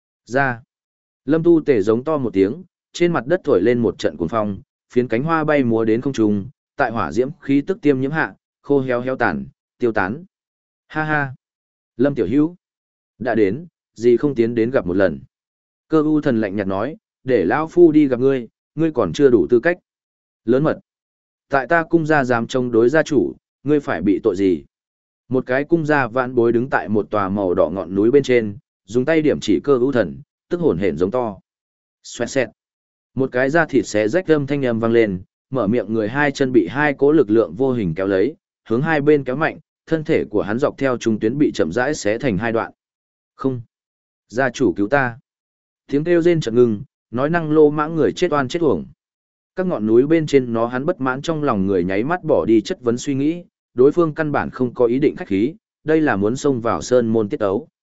Ra. Lâm Tu Tể giống to một tiếng, trên mặt đất thổi lên một trận cuồng phong, phiến cánh hoa bay múa đến không trung, tại hỏa diễm khí tức tiêm nhiễm hạ, khô héo héo tàn, tiêu tán. Ha ha. Lâm tiểu hữu, đã đến, gì không tiến đến gặp một lần. Cơ u thần lạnh nhạt nói, để lão phu đi gặp ngươi, ngươi còn chưa đủ tư cách. Lớn mật. Tại ta cung gia dám chống đối gia chủ, ngươi phải bị tội gì? Một cái cung gia vạn bối đứng tại một tòa màu đỏ ngọn núi bên trên, dùng tay điểm chỉ cơ u thần, tức hồn hển giống to. Xoẹt xẹt. Một cái da thịt xé rách âm thanh âm vang lên, mở miệng người hai chân bị hai cỗ lực lượng vô hình kéo lấy, hướng hai bên kéo mạnh, thân thể của hắn dọc theo trung tuyến bị chậm rãi xé thành hai đoạn. Không. Gia chủ cứu ta. Tiếng kêu rên chợt ngừng, nói năng lô mãng người chết oan chết uổng. Các ngọn núi bên trên nó hắn bất mãn trong lòng người nháy mắt bỏ đi chất vấn suy nghĩ, đối phương căn bản không có ý định khách khí, đây là muốn xông vào sơn môn tiết ấu.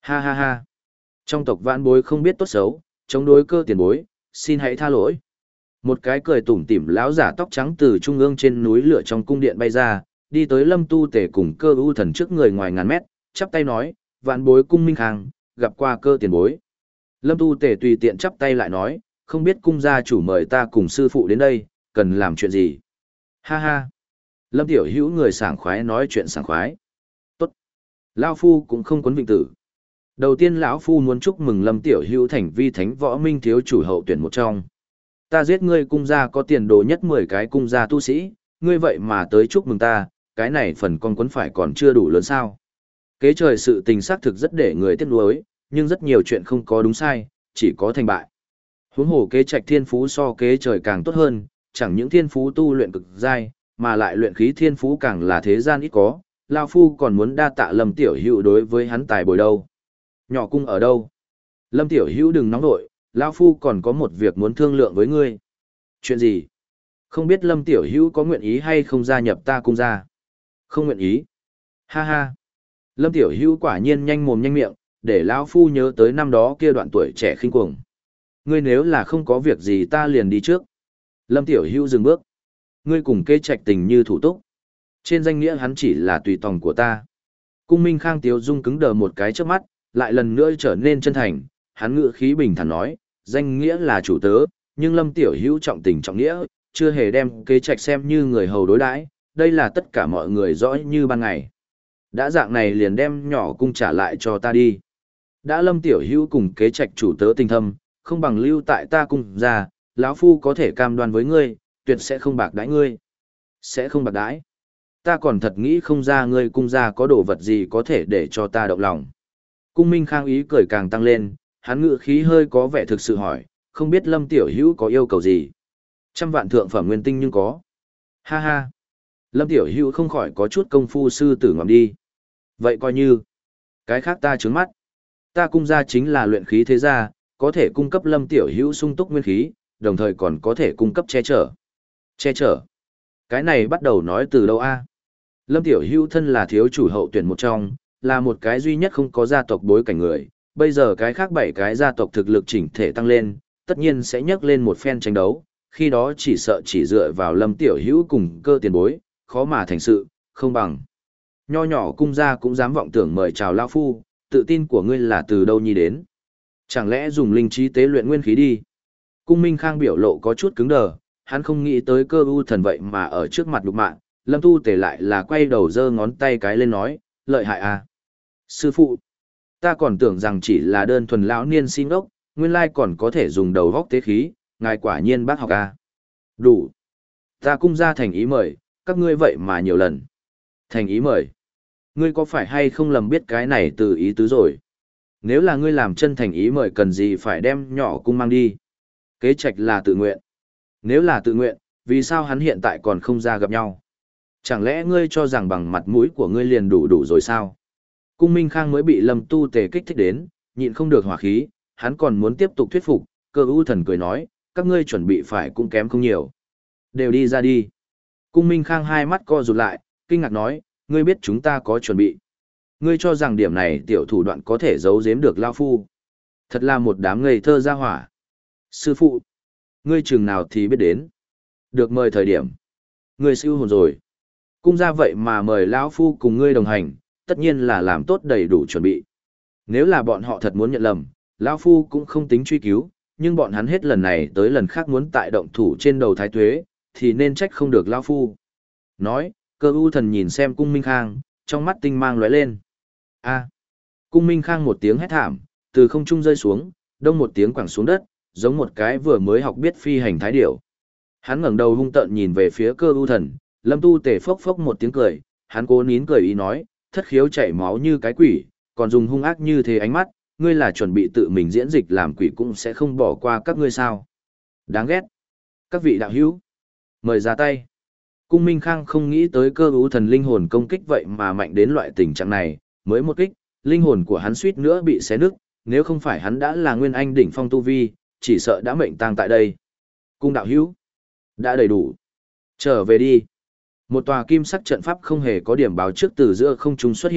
Ha ha ha. Trong tộc vãn bối không biết tốt xấu, chống đối cơ tiền bối, xin hãy tha lỗi. Một cái cười tủm tỉm lão giả tóc trắng từ trung ương trên núi lửa trong cung điện bay ra, đi tới Lâm Tu Tể cùng Cơ U Thần trước người ngoài ngàn mét, chắp tay nói, vạn bối cung Minh Khang, gặp qua cơ tiền bối. Lâm Tu Tể tùy tiện chắp tay lại nói, không biết cung gia chủ mời ta cùng sư phụ đến đây, cần làm chuyện gì? Ha ha. Lâm Tiểu Hữu người sảng khoái nói chuyện sảng khoái. Tốt. Lão Phu cũng không quấn vịnh tử. Đầu tiên lão Phu muốn chúc mừng Lâm Tiểu Hữu thành vi thánh võ minh thiếu chủ hậu tuyển một trong. Ta giết ngươi cung gia có tiền đồ nhất mười cái cung gia tu sĩ, ngươi vậy mà tới chúc mừng ta, cái này phần con quấn phải còn chưa đủ lớn sao. Kế trời sự tình xác thực rất để người tiếc nuối, nhưng rất nhiều chuyện không có đúng sai, chỉ có thành bại. Huống hồ kế trạch thiên phú so kế trời càng tốt hơn, chẳng những thiên phú tu luyện cực giai, mà lại luyện khí thiên phú càng là thế gian ít có, lão Phu còn muốn đa tạ Lâm Tiểu Hữu đối với hắn tài bồi đâu. Nhỏ cung ở đâu? Lâm Tiểu Hữu đừng nóng nội, lão Phu còn có một việc muốn thương lượng với ngươi. Chuyện gì? Không biết Lâm Tiểu Hữu có nguyện ý hay không gia nhập ta cung gia? Không nguyện ý. Ha ha. Lâm Tiểu Hữu quả nhiên nhanh mồm nhanh miệng, để lão Phu nhớ tới năm đó kia đoạn tuổi trẻ khinh cuồng. Ngươi nếu là không có việc gì ta liền đi trước. Lâm Tiểu Hữu dừng bước. Ngươi cùng kế trạch tình như thủ túc. Trên danh nghĩa hắn chỉ là tùy tòng của ta. Cung Minh Khang Tiếu Dung cứng đờ một cái trước mắt, lại lần nữa trở nên chân thành, hắn ngữ khí bình thản nói, danh nghĩa là chủ tớ, nhưng Lâm Tiểu Hữu trọng tình trọng nghĩa, chưa hề đem kế trạch xem như người hầu đối đãi, đây là tất cả mọi người rõ như ban ngày. Đã dạng này liền đem nhỏ cung trả lại cho ta đi. Đã Lâm Tiểu Hữu cùng kế trạch chủ tớ tình thâm, không bằng lưu tại ta cung ra, lão Phu có thể cam đoan với ngươi, tuyệt sẽ không bạc đãi ngươi. Sẽ không bạc đãi. Ta còn thật nghĩ không ra ngươi cung ra có đồ vật gì có thể để cho ta động lòng. Cung Minh Khang ý cười càng tăng lên, hắn ngự khí hơi có vẻ thực sự hỏi, không biết Lâm Tiểu Hữu có yêu cầu gì. Trăm vạn thượng phẩm nguyên tinh nhưng có. Ha ha. Lâm Tiểu Hữu không khỏi có chút công phu sư tử ngầm đi. Vậy coi như, cái khác ta trướng mắt. Ta cung gia chính là luyện khí thế gia, có thể cung cấp Lâm Tiểu Hữu sung túc nguyên khí, đồng thời còn có thể cung cấp che chở. Che chở. Cái này bắt đầu nói từ đâu a? Lâm Tiểu Hữu thân là thiếu chủ hậu tuyển một trong, là một cái duy nhất không có gia tộc bối cảnh người, bây giờ cái khác bảy cái gia tộc thực lực chỉnh thể tăng lên, tất nhiên sẽ nhấc lên một phen tranh đấu, khi đó chỉ sợ chỉ dựa vào Lâm Tiểu Hữu cùng cơ tiền bối, khó mà thành sự, không bằng. Nho nhỏ cung gia cũng dám vọng tưởng mời chào lão Phu, tự tin của ngươi là từ đâu nhi đến? Chẳng lẽ dùng linh trí tế luyện nguyên khí đi? Cung Minh Khang biểu lộ có chút cứng đờ, hắn không nghĩ tới Cơ U Thần vậy mà ở trước mặt lục mạng, Lâm Tu Tể lại là quay đầu giơ ngón tay cái lên nói, lợi hại à? Sư phụ, ta còn tưởng rằng chỉ là đơn thuần lão niên xin ốc, nguyên lai còn có thể dùng đầu góc tế khí, ngài quả nhiên bác học à? Đủ. Ta cung ra thành ý mời, các ngươi vậy mà nhiều lần. Thành ý mời. Ngươi có phải hay không lầm biết cái này từ ý tứ rồi? Nếu là ngươi làm chân thành ý mời cần gì phải đem nhỏ cung mang đi? Kế trạch là tự nguyện. Nếu là tự nguyện, vì sao hắn hiện tại còn không ra gặp nhau? Chẳng lẽ ngươi cho rằng bằng mặt mũi của ngươi liền đủ đủ rồi sao? Cung Minh Khang mới bị Lâm Tu Tề kích thích đến, nhịn không được hỏa khí, hắn còn muốn tiếp tục thuyết phục, Cơ U Thần cười nói, các ngươi chuẩn bị phải cũng kém không nhiều. Đều đi ra đi. Cung Minh Khang hai mắt co rụt lại, kinh ngạc nói, ngươi biết chúng ta có chuẩn bị. Ngươi cho rằng điểm này tiểu thủ đoạn có thể giấu giếm được Lao Phu. Thật là một đám ngây thơ ra hỏa. Sư phụ, ngươi chừng nào thì biết đến. Được mời thời điểm. Ngươi siêu hồn rồi. Cung ra vậy mà mời lão Phu cùng ngươi đồng hành, tất nhiên là làm tốt đầy đủ chuẩn bị. Nếu là bọn họ thật muốn nhận lầm, lão Phu cũng không tính truy cứu, nhưng bọn hắn hết lần này tới lần khác muốn tại động thủ trên đầu thái tuế, thì nên trách không được lão Phu. Nói, Cơ U Thần nhìn xem Cung Minh Khang, trong mắt tinh mang lóe lên. A. Cung Minh Khang một tiếng hét thảm, từ không trung rơi xuống, đông một tiếng quẳng xuống đất, giống một cái vừa mới học biết phi hành thái điểu. Hắn ngẩng đầu hung tợn nhìn về phía Cơ U Thần, Lâm Tu Tề phốc phốc một tiếng cười, hắn cố nín cười ý nói, thất khiếu chảy máu như cái quỷ, còn dùng hung ác như thế ánh mắt, ngươi là chuẩn bị tự mình diễn dịch làm quỷ cũng sẽ không bỏ qua các ngươi sao. Đáng ghét. Các vị đạo hữu, mời ra tay. Cung Minh Khang không nghĩ tới Cơ U Thần linh hồn công kích vậy mà mạnh đến loại tình trạng này, mới một kích, linh hồn của hắn suýt nữa bị xé nứt, nếu không phải hắn đã là nguyên anh đỉnh phong tu vi, chỉ sợ đã mệnh tang tại đây. Cung đạo hữu, đã đầy đủ. Trở về đi. Một tòa kim sắc trận pháp không hề có điểm báo trước từ giữa không trung xuất hiện,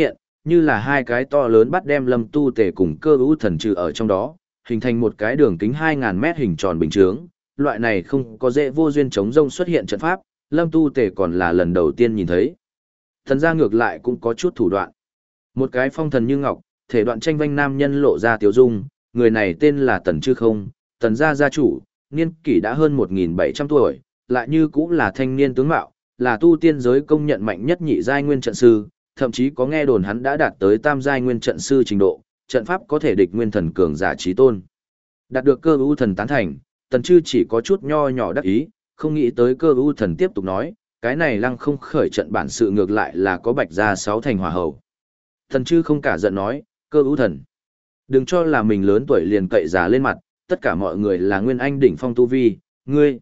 như là hai cái to lớn bắt đem Lâm Tu Tề cùng Cơ U Thần trừ ở trong đó, hình thành một cái đường kính hai ngàn mét hình tròn bình chướng. Loại này không có dễ vô duyên chống rông xuất hiện trận pháp, Lâm Tu Tề còn là lần đầu tiên nhìn thấy. Thần gia ngược lại cũng có chút thủ đoạn. Một cái phong thần như ngọc, thể đoạn tranh vanh nam nhân lộ ra tiểu dung, người này tên là Tần Chư Không, Tần gia gia chủ, niên kỷ đã hơn một nghìn bảy trăm tuổi, lại như cũng là thanh niên tướng mạo, là tu tiên giới công nhận mạnh nhất nhị giai nguyên trận sư, thậm chí có nghe đồn hắn đã đạt tới tam giai nguyên trận sư trình độ, trận pháp có thể địch nguyên thần cường giả chí tôn. Đạt được Cơ U Thần tán thành, Tần Chư chỉ có chút nho nhỏ đắc ý, không nghĩ tới Cơ U Thần tiếp tục nói, cái này lăng không khởi trận bản sự ngược lại là có bạch gia sáu thành hỏa hậu. Tần Chư không cả giận nói, Cơ U Thần, đừng cho là mình lớn tuổi liền cậy già lên mặt, tất cả mọi người là nguyên anh đỉnh phong tu vi, ngươi.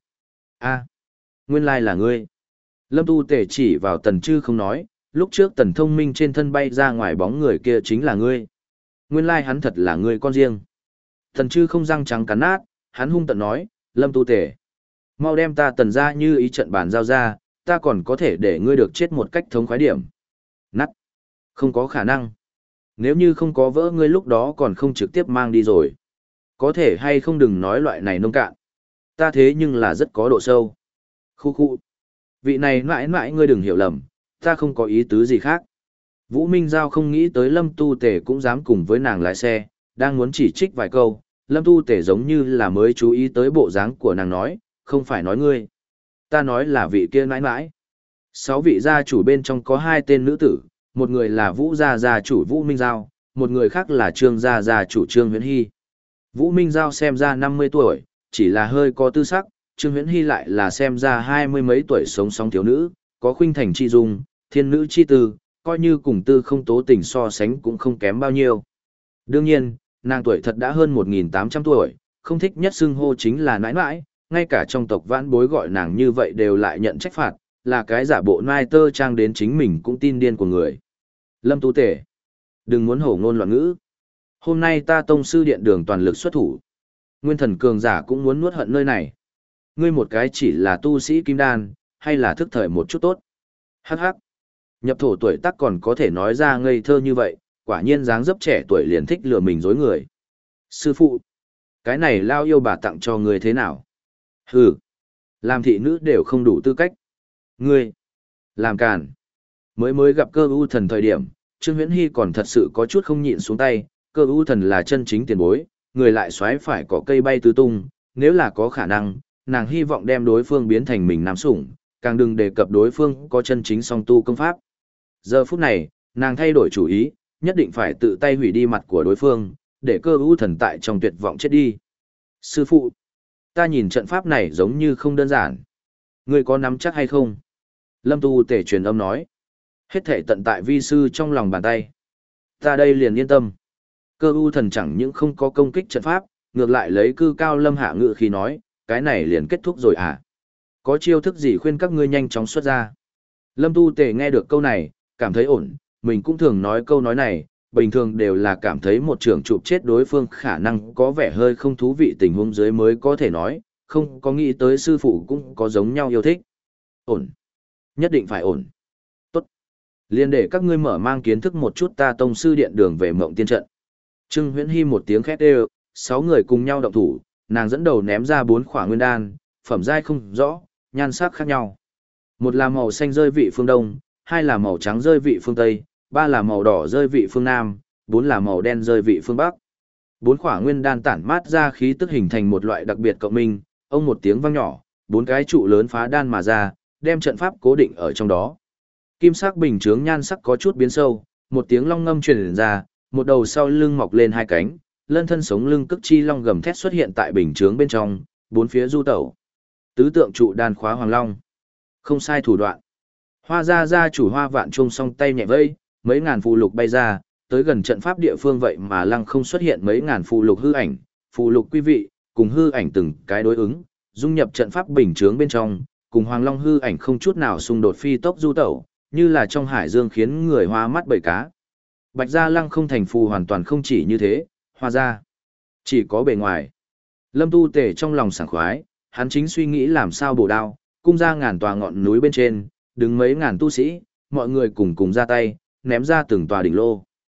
a nguyên lai là ngươi. Lâm Tu Tề chỉ vào Tần Chư không nói, lúc trước Tần Thông Minh trên thân bay ra ngoài bóng người kia chính là ngươi. Nguyên lai hắn thật là ngươi con riêng. Tần Chư không răng trắng cắn nát, hắn hung tận nói, Lâm Tu Tề, mau đem ta Tần ra như ý trận bàn giao ra, ta còn có thể để ngươi được chết một cách thống khoái điểm. Nắt. Không có khả năng. Nếu như không có vỡ ngươi lúc đó còn không trực tiếp mang đi rồi. Có thể hay không đừng nói loại này nông cạn. Ta thế nhưng là rất có độ sâu. Khu khu. Vị này mãi mãi ngươi đừng hiểu lầm, ta không có ý tứ gì khác. Vũ Minh Giao không nghĩ tới Lâm Tu Tề cũng dám cùng với nàng lái xe, đang muốn chỉ trích vài câu, Lâm Tu Tề giống như là mới chú ý tới bộ dáng của nàng nói, không phải nói ngươi. Ta nói là vị kia mãi mãi. Sáu vị gia chủ bên trong có hai tên nữ tử, một người là Vũ gia gia chủ Vũ Minh Giao, một người khác là Trương gia gia chủ Trương Huyễn Hy. Vũ Minh Giao xem ra năm mươi tuổi, chỉ là hơi có tư sắc, Trương Huyễn Hy lại là xem ra hai mươi mấy tuổi sống sóng thiếu nữ, có khuynh thành chi dung, thiên nữ chi tư, coi như cùng tư không tố tình so sánh cũng không kém bao nhiêu. Đương nhiên, nàng tuổi thật đã hơn một nghìn tám trăm tuổi, không thích nhất xưng hô chính là nãi nãi, ngay cả trong tộc vãn bối gọi nàng như vậy đều lại nhận trách phạt, là cái giả bộ nai tơ trang đến chính mình cũng tin điên của người. Lâm Tu Tề, đừng muốn hổ ngôn loạn ngữ. Hôm nay ta tông sư điện đường toàn lực xuất thủ. Nguyên thần cường giả cũng muốn nuốt hận nơi này. Ngươi một cái chỉ là tu sĩ kim đan, hay là thức thời một chút tốt. Hắc hắc. Nhập thổ tuổi tác còn có thể nói ra ngây thơ như vậy, quả nhiên dáng dấp trẻ tuổi liền thích lừa mình dối người. Sư phụ, cái này lao yêu bà tặng cho người thế nào? Hừ, làm thị nữ đều không đủ tư cách. Ngươi, làm càn. Mới mới gặp Cơ U Thần thời điểm, Trương Huyễn Hy còn thật sự có chút không nhịn xuống tay, Cơ U Thần là chân chính tiền bối, người lại xoáy phải có cây bay tứ tung, nếu là có khả năng, nàng hy vọng đem đối phương biến thành mình nam sủng, càng đừng đề cập đối phương có chân chính song tu công pháp. Giờ phút này, nàng thay đổi chủ ý, nhất định phải tự tay hủy đi mặt của đối phương, để Cơ U Thần tại trong tuyệt vọng chết đi. Sư phụ, ta nhìn trận pháp này giống như không đơn giản. Ngươi có nắm chắc hay không? Lâm Tu Tề truyền âm nói. Hết thể tận tại vi sư trong lòng bàn tay. Ta đây liền yên tâm. Cơ U Thần chẳng những không có công kích trận pháp, ngược lại lấy cư cao lâm hạ ngự khi nói, cái này liền kết thúc rồi à? Có chiêu thức gì khuyên các ngươi nhanh chóng xuất ra? Lâm Tu Tề nghe được câu này, cảm thấy ổn, mình cũng thường nói câu nói này, bình thường đều là cảm thấy một trường chụp chết đối phương khả năng có vẻ hơi không thú vị tình huống dưới mới có thể nói, không có nghĩ tới sư phụ cũng có giống nhau yêu thích. Ổn. Nhất định phải ổn. Tốt. Liên để các ngươi mở mang kiến thức một chút ta tông sư điện đường về mộng tiên trận. Trương Huyễn Hy một tiếng khét đều, sáu người cùng nhau động thủ, nàng dẫn đầu ném ra bốn khỏa nguyên đan, phẩm giai không rõ, nhan sắc khác nhau. Một là màu xanh rơi vị phương đông, hai là màu trắng rơi vị phương tây, ba là màu đỏ rơi vị phương nam, bốn là màu đen rơi vị phương bắc. Bốn khỏa nguyên đan tản mát ra khí tức hình thành một loại đặc biệt cộng minh, ông một tiếng vang nhỏ, bốn cái trụ lớn phá đan mà ra, đem trận pháp cố định ở trong đó. Kim sắc bình chướng nhan sắc có chút biến sâu, một tiếng long ngâm truyền ra, một đầu sau lưng mọc lên hai cánh, lân thân sống lưng cức chi long gầm thét xuất hiện tại bình chướng bên trong, bốn phía du tẩu. Tứ tượng trụ đan khóa hoàng long. Không sai thủ đoạn. Hoa gia gia chủ Hoa Vạn Trung song tay nhẹ vây, mấy ngàn phù lục bay ra, tới gần trận pháp địa phương vậy mà lăng không xuất hiện mấy ngàn phù lục hư ảnh, phù lục quý vị, cùng hư ảnh từng cái đối ứng, dung nhập trận pháp bình chướng bên trong, cùng Hoàng Long hư ảnh không chút nào xung đột phi tốc du tẩu, như là trong hải dương khiến người hoa mắt bầy cá. Bạch gia lăng không thành phù hoàn toàn không chỉ như thế, Hoa gia chỉ có bề ngoài. Lâm Tu Tề trong lòng sảng khoái, hắn chính suy nghĩ làm sao bổ đao, cung ra ngàn tòa ngọn núi bên trên, đứng mấy ngàn tu sĩ, mọi người cùng cùng ra tay, ném ra từng tòa đỉnh lô.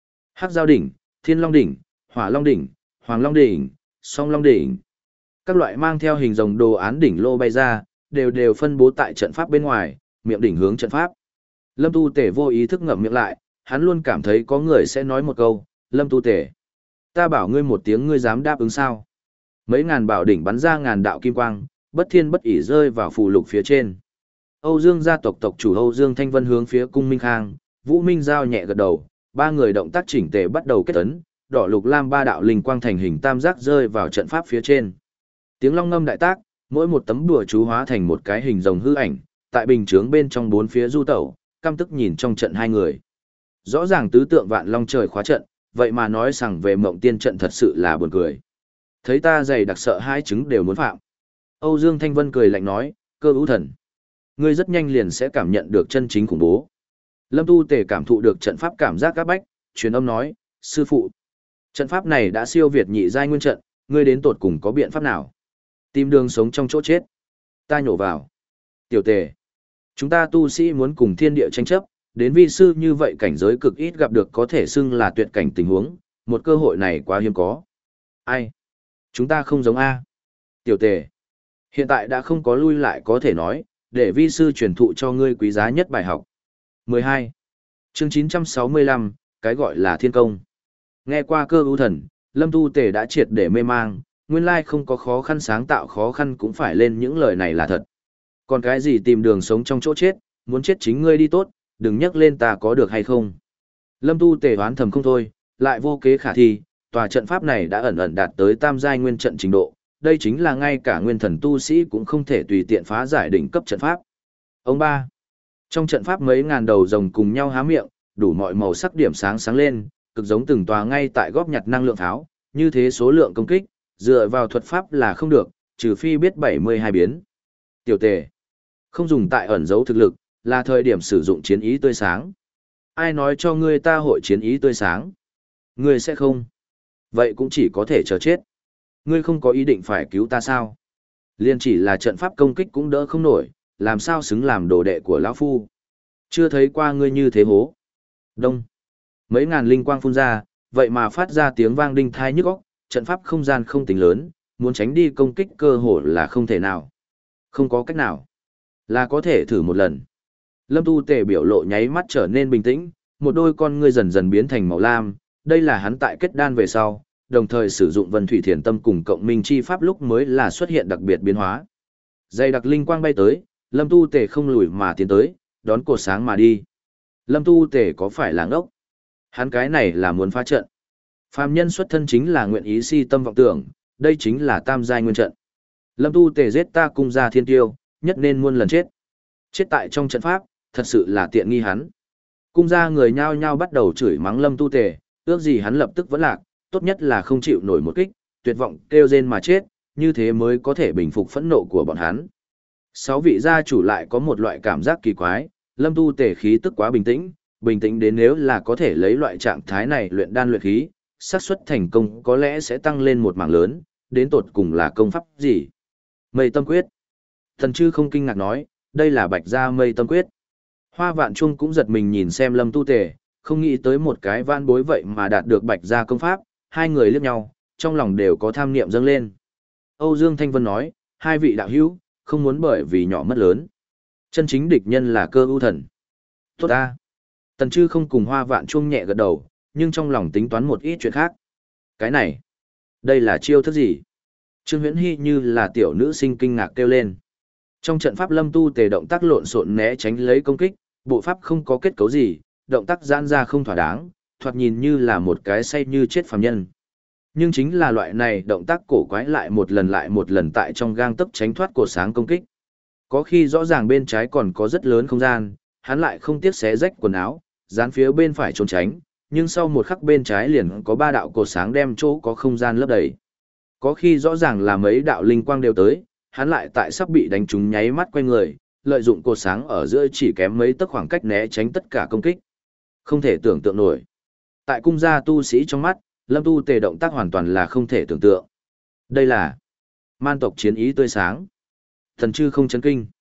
Hắc Giao đỉnh, Thiên Long đỉnh, Hỏa Long đỉnh, Hoàng Long đỉnh, Song Long đỉnh. Các loại mang theo hình rồng đồ án đỉnh lô bay ra, đều đều phân bố tại trận pháp bên ngoài, miệng đỉnh hướng trận pháp. Lâm Tu Tể vô ý thức ngậm miệng lại, hắn luôn cảm thấy có người sẽ nói một câu, Lâm Tu Tể, ta bảo ngươi một tiếng ngươi dám đáp ứng sao? Mấy ngàn bảo đỉnh bắn ra ngàn đạo kim quang, bất thiên bất ỷ rơi vào phù lục phía trên. Âu Dương gia tộc tộc chủ Âu Dương Thanh Vân hướng phía cung Minh Khang, Vũ Minh giao nhẹ gật đầu, ba người động tác chỉnh tề bắt đầu kết ấn, đỏ lục lam ba đạo linh quang thành hình tam giác rơi vào trận pháp phía trên. Tiếng long ngâm đại tác, mỗi một tấm đùa chú hóa thành một cái hình rồng hư ảnh, tại bình chướng bên trong bốn phía du tẩu, căm tức nhìn trong trận hai người. Rõ ràng tứ tượng vạn long trời khóa trận, vậy mà nói rằng về mộng tiên trận thật sự là buồn cười. Thấy ta dày đặc sợ hai chứng đều muốn phạm. Âu Dương Thanh Vân cười lạnh nói, Cơ Ưu Thần, ngươi rất nhanh liền sẽ cảm nhận được chân chính khủng bố. Lâm Tu Tề cảm thụ được trận pháp cảm giác các bách, truyền âm nói, sư phụ, trận pháp này đã siêu việt nhị giai nguyên trận, ngươi đến tột cùng có biện pháp nào? Tìm đường sống trong chỗ chết. Ta nhổ vào. Tiểu Tề, chúng ta tu sĩ muốn cùng thiên địa tranh chấp, đến vi sư như vậy cảnh giới cực ít gặp được có thể xưng là tuyệt cảnh tình huống, một cơ hội này quá hiếm có. Ai? Chúng ta không giống A. Tiểu Tề, hiện tại đã không có lui lại có thể nói, để vi sư truyền thụ cho ngươi quý giá nhất bài học. mười hai. Chương chín trăm sáu mươi lăm, cái gọi là thiên công. Nghe qua Cơ Ưu Thần, Lâm Tu Tề đã triệt để mê mang, nguyên lai không có khó khăn sáng tạo khó khăn cũng phải lên những lời này là thật. Còn cái gì tìm đường sống trong chỗ chết, muốn chết chính ngươi đi tốt, đừng nhắc lên ta có được hay không. Lâm Tu Tề hoán thầm không thôi, lại vô kế khả thi, tòa trận pháp này đã ẩn ẩn đạt tới tam giai nguyên trận trình độ, đây chính là ngay cả nguyên thần tu sĩ cũng không thể tùy tiện phá giải đỉnh cấp trận pháp. Ông ba, trong trận pháp mấy ngàn đầu rồng cùng nhau há miệng, đủ mọi màu sắc điểm sáng sáng lên, cực giống từng tòa ngay tại góp nhặt năng lượng tháo, như thế số lượng công kích, dựa vào thuật pháp là không được, trừ phi biết bảy mươi hai biến. Tiểu Tề, không dùng tại ẩn giấu thực lực, là thời điểm sử dụng chiến ý tươi sáng. Ai nói cho ngươi ta hội chiến ý tươi sáng? Ngươi sẽ không. Vậy cũng chỉ có thể chờ chết. Ngươi không có ý định phải cứu ta sao? Liên chỉ là trận pháp công kích cũng đỡ không nổi, làm sao xứng làm đồ đệ của lão phu? Chưa thấy qua ngươi như thế hố. Đông. Mấy ngàn linh quang phun ra, vậy mà phát ra tiếng vang đinh thai nhức óc, trận pháp không gian không tính lớn, muốn tránh đi công kích cơ hội là không thể nào. Không có cách nào. Là có thể thử một lần. Lâm Tu Tề biểu lộ nháy mắt trở nên bình tĩnh, một đôi con ngươi dần dần biến thành màu lam, đây là hắn tại kết đan về sau, đồng thời sử dụng Vân Thủy Thiền Tâm cùng cộng minh chi pháp lúc mới là xuất hiện đặc biệt biến hóa. Dày đặc linh quang bay tới, Lâm Tu Tề không lùi mà tiến tới, đón cột sáng mà đi. Lâm Tu Tề có phải là ngốc? Hắn cái này là muốn phá trận. Phàm nhân xuất thân chính là nguyện ý si tâm vọng tưởng, đây chính là tam giai nguyên trận. Lâm Tu Tề giết ta cung gia thiên tiêu, nhất nên muôn lần chết. Chết tại trong trận pháp, thật sự là tiện nghi hắn. Cung gia người nhao nhao bắt đầu chửi mắng Lâm Tu Tề, ước gì hắn lập tức vẫn lạc, tốt nhất là không chịu nổi một kích, tuyệt vọng kêu rên mà chết, như thế mới có thể bình phục phẫn nộ của bọn hắn. Sáu vị gia chủ lại có một loại cảm giác kỳ quái, Lâm Tu Tề khí tức quá bình tĩnh, bình tĩnh đến nếu là có thể lấy loại trạng thái này luyện đan luyện khí, xác suất thành công có lẽ sẽ tăng lên một mảng lớn, đến tột cùng là công pháp gì? Mây Tâm Quyết. Thần Chư không kinh ngạc nói, đây là Bạch gia Mây Tâm Quyết. Hoa Vạn Trung cũng giật mình nhìn xem Lâm Tu Tề, không nghĩ tới một cái van bối vậy mà đạt được Bạch gia công pháp, hai người liếc nhau, trong lòng đều có tham niệm dâng lên. Âu Dương Thanh Vân nói, hai vị đạo hữu, không muốn bởi vì nhỏ mất lớn. Chân chính địch nhân là Cơ Ưu Thần. Tốt ta. Tần Chư không cùng Hoa Vạn Trung nhẹ gật đầu, nhưng trong lòng tính toán một ít chuyện khác. Cái này, đây là chiêu thức gì? Trương Huyễn Hy như là tiểu nữ sinh kinh ngạc kêu lên. Trong trận pháp Lâm Tu Tề động tác lộn xộn né tránh lấy công kích, bộ pháp không có kết cấu gì, động tác giãn ra không thỏa đáng, thoạt nhìn như là một cái say như chết phàm nhân. Nhưng chính là loại này động tác cổ quái lại một lần lại một lần tại trong gang tấc tránh thoát cột sáng công kích. Có khi rõ ràng bên trái còn có rất lớn không gian, hắn lại không tiếc xé rách quần áo, dán phía bên phải trốn tránh, nhưng sau một khắc bên trái liền có ba đạo cột sáng đem chỗ có không gian lấp đầy. Có khi rõ ràng là mấy đạo linh quang đều tới, hắn lại tại sắp bị đánh trúng nháy mắt quay người, lợi dụng cột sáng ở giữa chỉ kém mấy tấc khoảng cách né tránh tất cả công kích. Không thể tưởng tượng nổi. Tại cung gia tu sĩ trong mắt, Lâm Tu Tề động tác hoàn toàn là không thể tưởng tượng. Đây là man tộc chiến ý tươi sáng. Thần Chư không chấn kinh.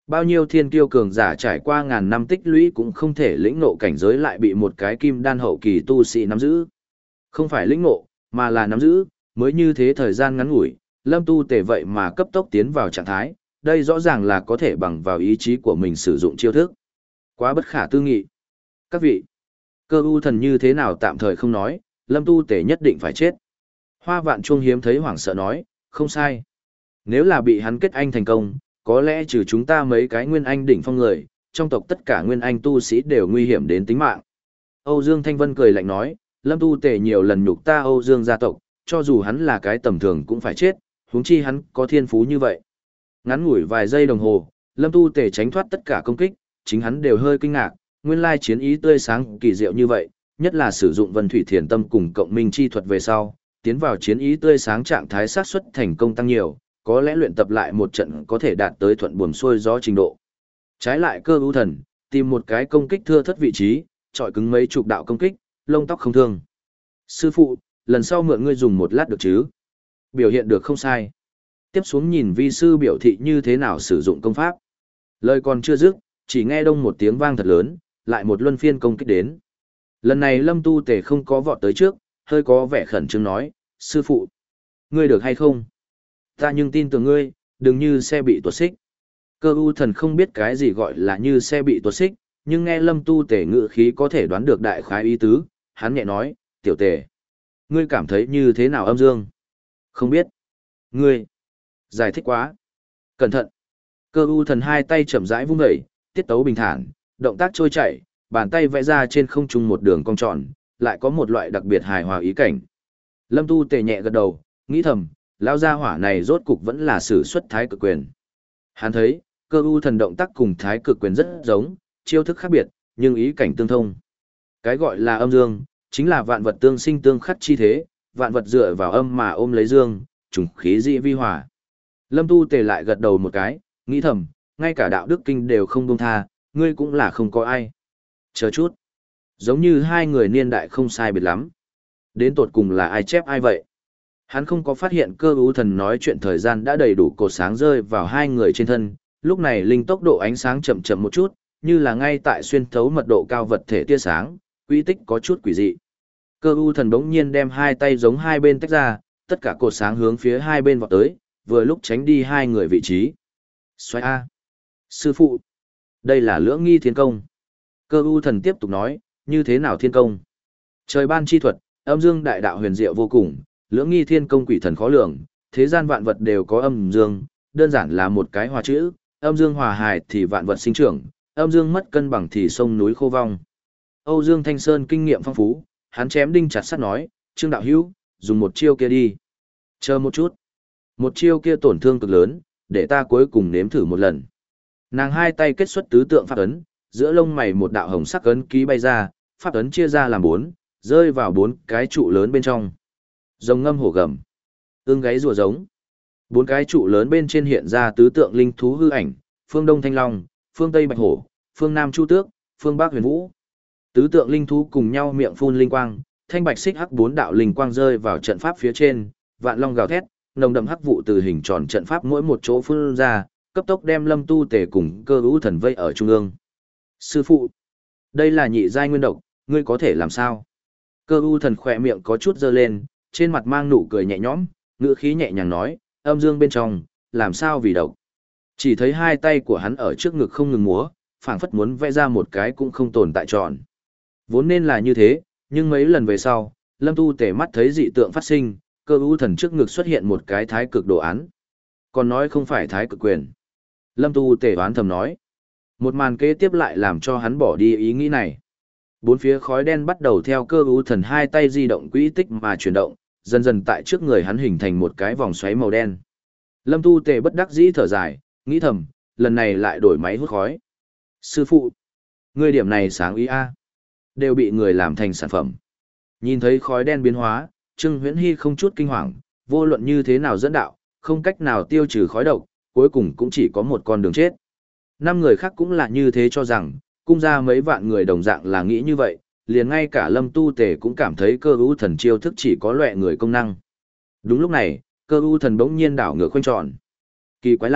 Bao nhiêu thiên kiêu cường giả trải qua ngàn năm tích lũy cũng không thể lĩnh ngộ cảnh giới lại bị một cái kim đan hậu kỳ tu sĩ nắm giữ. Không phải lĩnh ngộ, mà là nắm giữ, mới như thế thời gian ngắn ngủi, Lâm Tu Tề vậy mà cấp tốc tiến vào trạng thái, đây rõ ràng là có thể bằng vào ý chí của mình sử dụng chiêu thức. Quá bất khả tư nghị. Các vị, Cơ u thần như thế nào tạm thời không nói, Lâm Tu Tề nhất định phải chết. Hoa Vạn Chuông hiếm thấy hoảng sợ nói, không sai. Nếu là bị hắn kết anh thành công, có lẽ trừ chúng ta mấy cái nguyên anh đỉnh phong người, trong tộc tất cả nguyên anh tu sĩ đều nguy hiểm đến tính mạng. Âu Dương Thanh Vân cười lạnh nói, Lâm Tu Tề nhiều lần nhục ta Âu Dương gia tộc, cho dù hắn là cái tầm thường cũng phải chết, huống chi hắn có thiên phú như vậy. Ngắn ngủi vài giây đồng hồ, Lâm Tu Tề tránh thoát tất cả công kích, chính hắn đều hơi kinh ngạc, nguyên lai chiến ý tươi sáng kỳ diệu như vậy, nhất là sử dụng Vân Thủy Thiền Tâm cùng cộng minh chi thuật về sau, tiến vào chiến ý tươi sáng trạng thái xác suất thành công tăng nhiều, có lẽ luyện tập lại một trận có thể đạt tới thuận buồm xuôi gió trình độ. Trái lại Cơ ưu thần, tìm một cái công kích thưa thất vị trí, trọi cứng mấy chục đạo công kích, lông tóc không thương. Sư phụ, lần sau mượn ngươi dùng một lát được chứ? Biểu hiện được không sai. Tiếp xuống nhìn vi sư biểu thị như thế nào sử dụng công pháp. Lời còn chưa dứt, chỉ nghe đông một tiếng vang thật lớn, lại một luân phiên công kích đến. Lần này Lâm Tu Tề không có vọt tới trước, hơi có vẻ khẩn trương nói, sư phụ, ngươi được hay không? Ta nhưng tin tưởng ngươi, đừng như xe bị tuột xích. Cơ u thần không biết cái gì gọi là như xe bị tuột xích, nhưng nghe Lâm Tu Tề ngự khí có thể đoán được đại khái ý tứ, hắn nhẹ nói, tiểu tề, ngươi cảm thấy như thế nào âm dương? Không biết. Ngươi, giải thích quá. Cẩn thận. Cơ u thần hai tay chậm rãi vung dậy, tiết tấu bình thản, động tác trôi chảy, bàn tay vẽ ra trên không trung một đường cong tròn, lại có một loại đặc biệt hài hòa ý cảnh. Lâm Tu Tề nhẹ gật đầu, nghĩ thầm, lao gia hỏa này rốt cục vẫn là sử xuất thái cực quyền. Hắn thấy, Cơ u thần động tác cùng thái cực quyền rất giống, chiêu thức khác biệt, nhưng ý cảnh tương thông. Cái gọi là âm dương, chính là vạn vật tương sinh tương khắc chi thế, vạn vật dựa vào âm mà ôm lấy dương, trùng khí dị vi hòa. Lâm Tu Tề lại gật đầu một cái, nghĩ thầm, ngay cả đạo đức kinh đều không buông tha, ngươi cũng là không có ai. Chờ chút. Giống như hai người niên đại không sai biệt lắm. Đến tột cùng là ai chép ai vậy? Hắn không có phát hiện Cơ ưu thần nói chuyện thời gian đã đầy đủ cột sáng rơi vào hai người trên thân, lúc này linh tốc độ ánh sáng chậm chậm một chút, như là ngay tại xuyên thấu mật độ cao vật thể tia sáng, quỹ tích có chút quỷ dị. Cơ ưu thần bỗng nhiên đem hai tay giống hai bên tách ra, tất cả cột sáng hướng phía hai bên vọt tới, vừa lúc tránh đi hai người vị trí. Xoay A. Sư phụ. Đây là lưỡng nghi thiên công. Cơ ưu thần tiếp tục nói, như thế nào thiên công? Trời ban chi thuật, âm dương đại đạo huyền diệu vô cùng, lưỡng nghi thiên công quỷ thần khó lường, thế gian vạn vật đều có âm dương, đơn giản là một cái hòa chữ, âm dương hòa hài thì vạn vật sinh trưởng, âm dương mất cân bằng thì sông núi khô vong. Âu Dương Thanh Sơn kinh nghiệm phong phú, hắn chém đinh chặt sắt nói, Trương đạo hữu, dùng một chiêu kia đi. Chờ một chút. Một chiêu kia tổn thương cực lớn, để ta cuối cùng nếm thử một lần. Nàng hai tay kết xuất tứ tượng pháp ấn, giữa lông mày một đạo hồng sắc ấn ký bay ra, pháp ấn chia ra làm bốn, rơi vào bốn cái trụ lớn bên trong. Rồng ngâm hổ gầm, ương gáy rùa giống. Bốn cái trụ lớn bên trên hiện ra tứ tượng linh thú hư ảnh, phương đông thanh long, phương tây bạch hổ, phương nam chu tước, phương bắc huyền vũ. Tứ tượng linh thú cùng nhau miệng phun linh quang, thanh bạch xích hắc bốn đạo linh quang rơi vào trận pháp phía trên, vạn long gào thét, nồng đậm hắc vụ từ hình tròn trận pháp mỗi một chỗ phun ra, cấp tốc đem Lâm Tu Tề cùng Cơ ưu thần vây ở trung ương. Sư phụ, đây là nhị giai nguyên độc, ngươi có thể làm sao? Cơ ưu thần khỏe miệng có chút dơ lên, trên mặt mang nụ cười nhẹ nhõm, ngữ khí nhẹ nhàng nói, âm dương bên trong, làm sao vì độc? Chỉ thấy hai tay của hắn ở trước ngực không ngừng múa, phảng phất muốn vẽ ra một cái cũng không tồn tại tròn. Vốn nên là như thế, nhưng mấy lần về sau, Lâm Tu Tề mắt thấy dị tượng phát sinh, Cơ ưu thần trước ngực xuất hiện một cái thái cực đồ án. Còn nói không phải thái cực quyền. Lâm Tu Tề đoán thầm nói. Một màn kế tiếp lại làm cho hắn bỏ đi ý nghĩ này. Bốn phía khói đen bắt đầu theo Cơ ưu thần hai tay di động quỹ tích mà chuyển động, dần dần tại trước người hắn hình thành một cái vòng xoáy màu đen. Lâm Tu Tề bất đắc dĩ thở dài, nghĩ thầm, lần này lại đổi máy hút khói. Sư phụ, ngươi điểm này sáng ý a, đều bị người làm thành sản phẩm. Nhìn thấy khói đen biến hóa, Trương Huyễn Hy không chút kinh hoàng, vô luận như thế nào dẫn đạo, không cách nào tiêu trừ khói độc, cuối cùng cũng chỉ có một con đường chết. Năm người khác cũng là như thế cho rằng, cung ra mấy vạn người đồng dạng là nghĩ như vậy, liền ngay cả Lâm Tu Tề cũng cảm thấy Cơ ưu thần chiêu thức chỉ có loại người công năng. Đúng lúc này, Cơ ưu thần bỗng nhiên đảo ngược khoanh tròn. Kỳ quái là,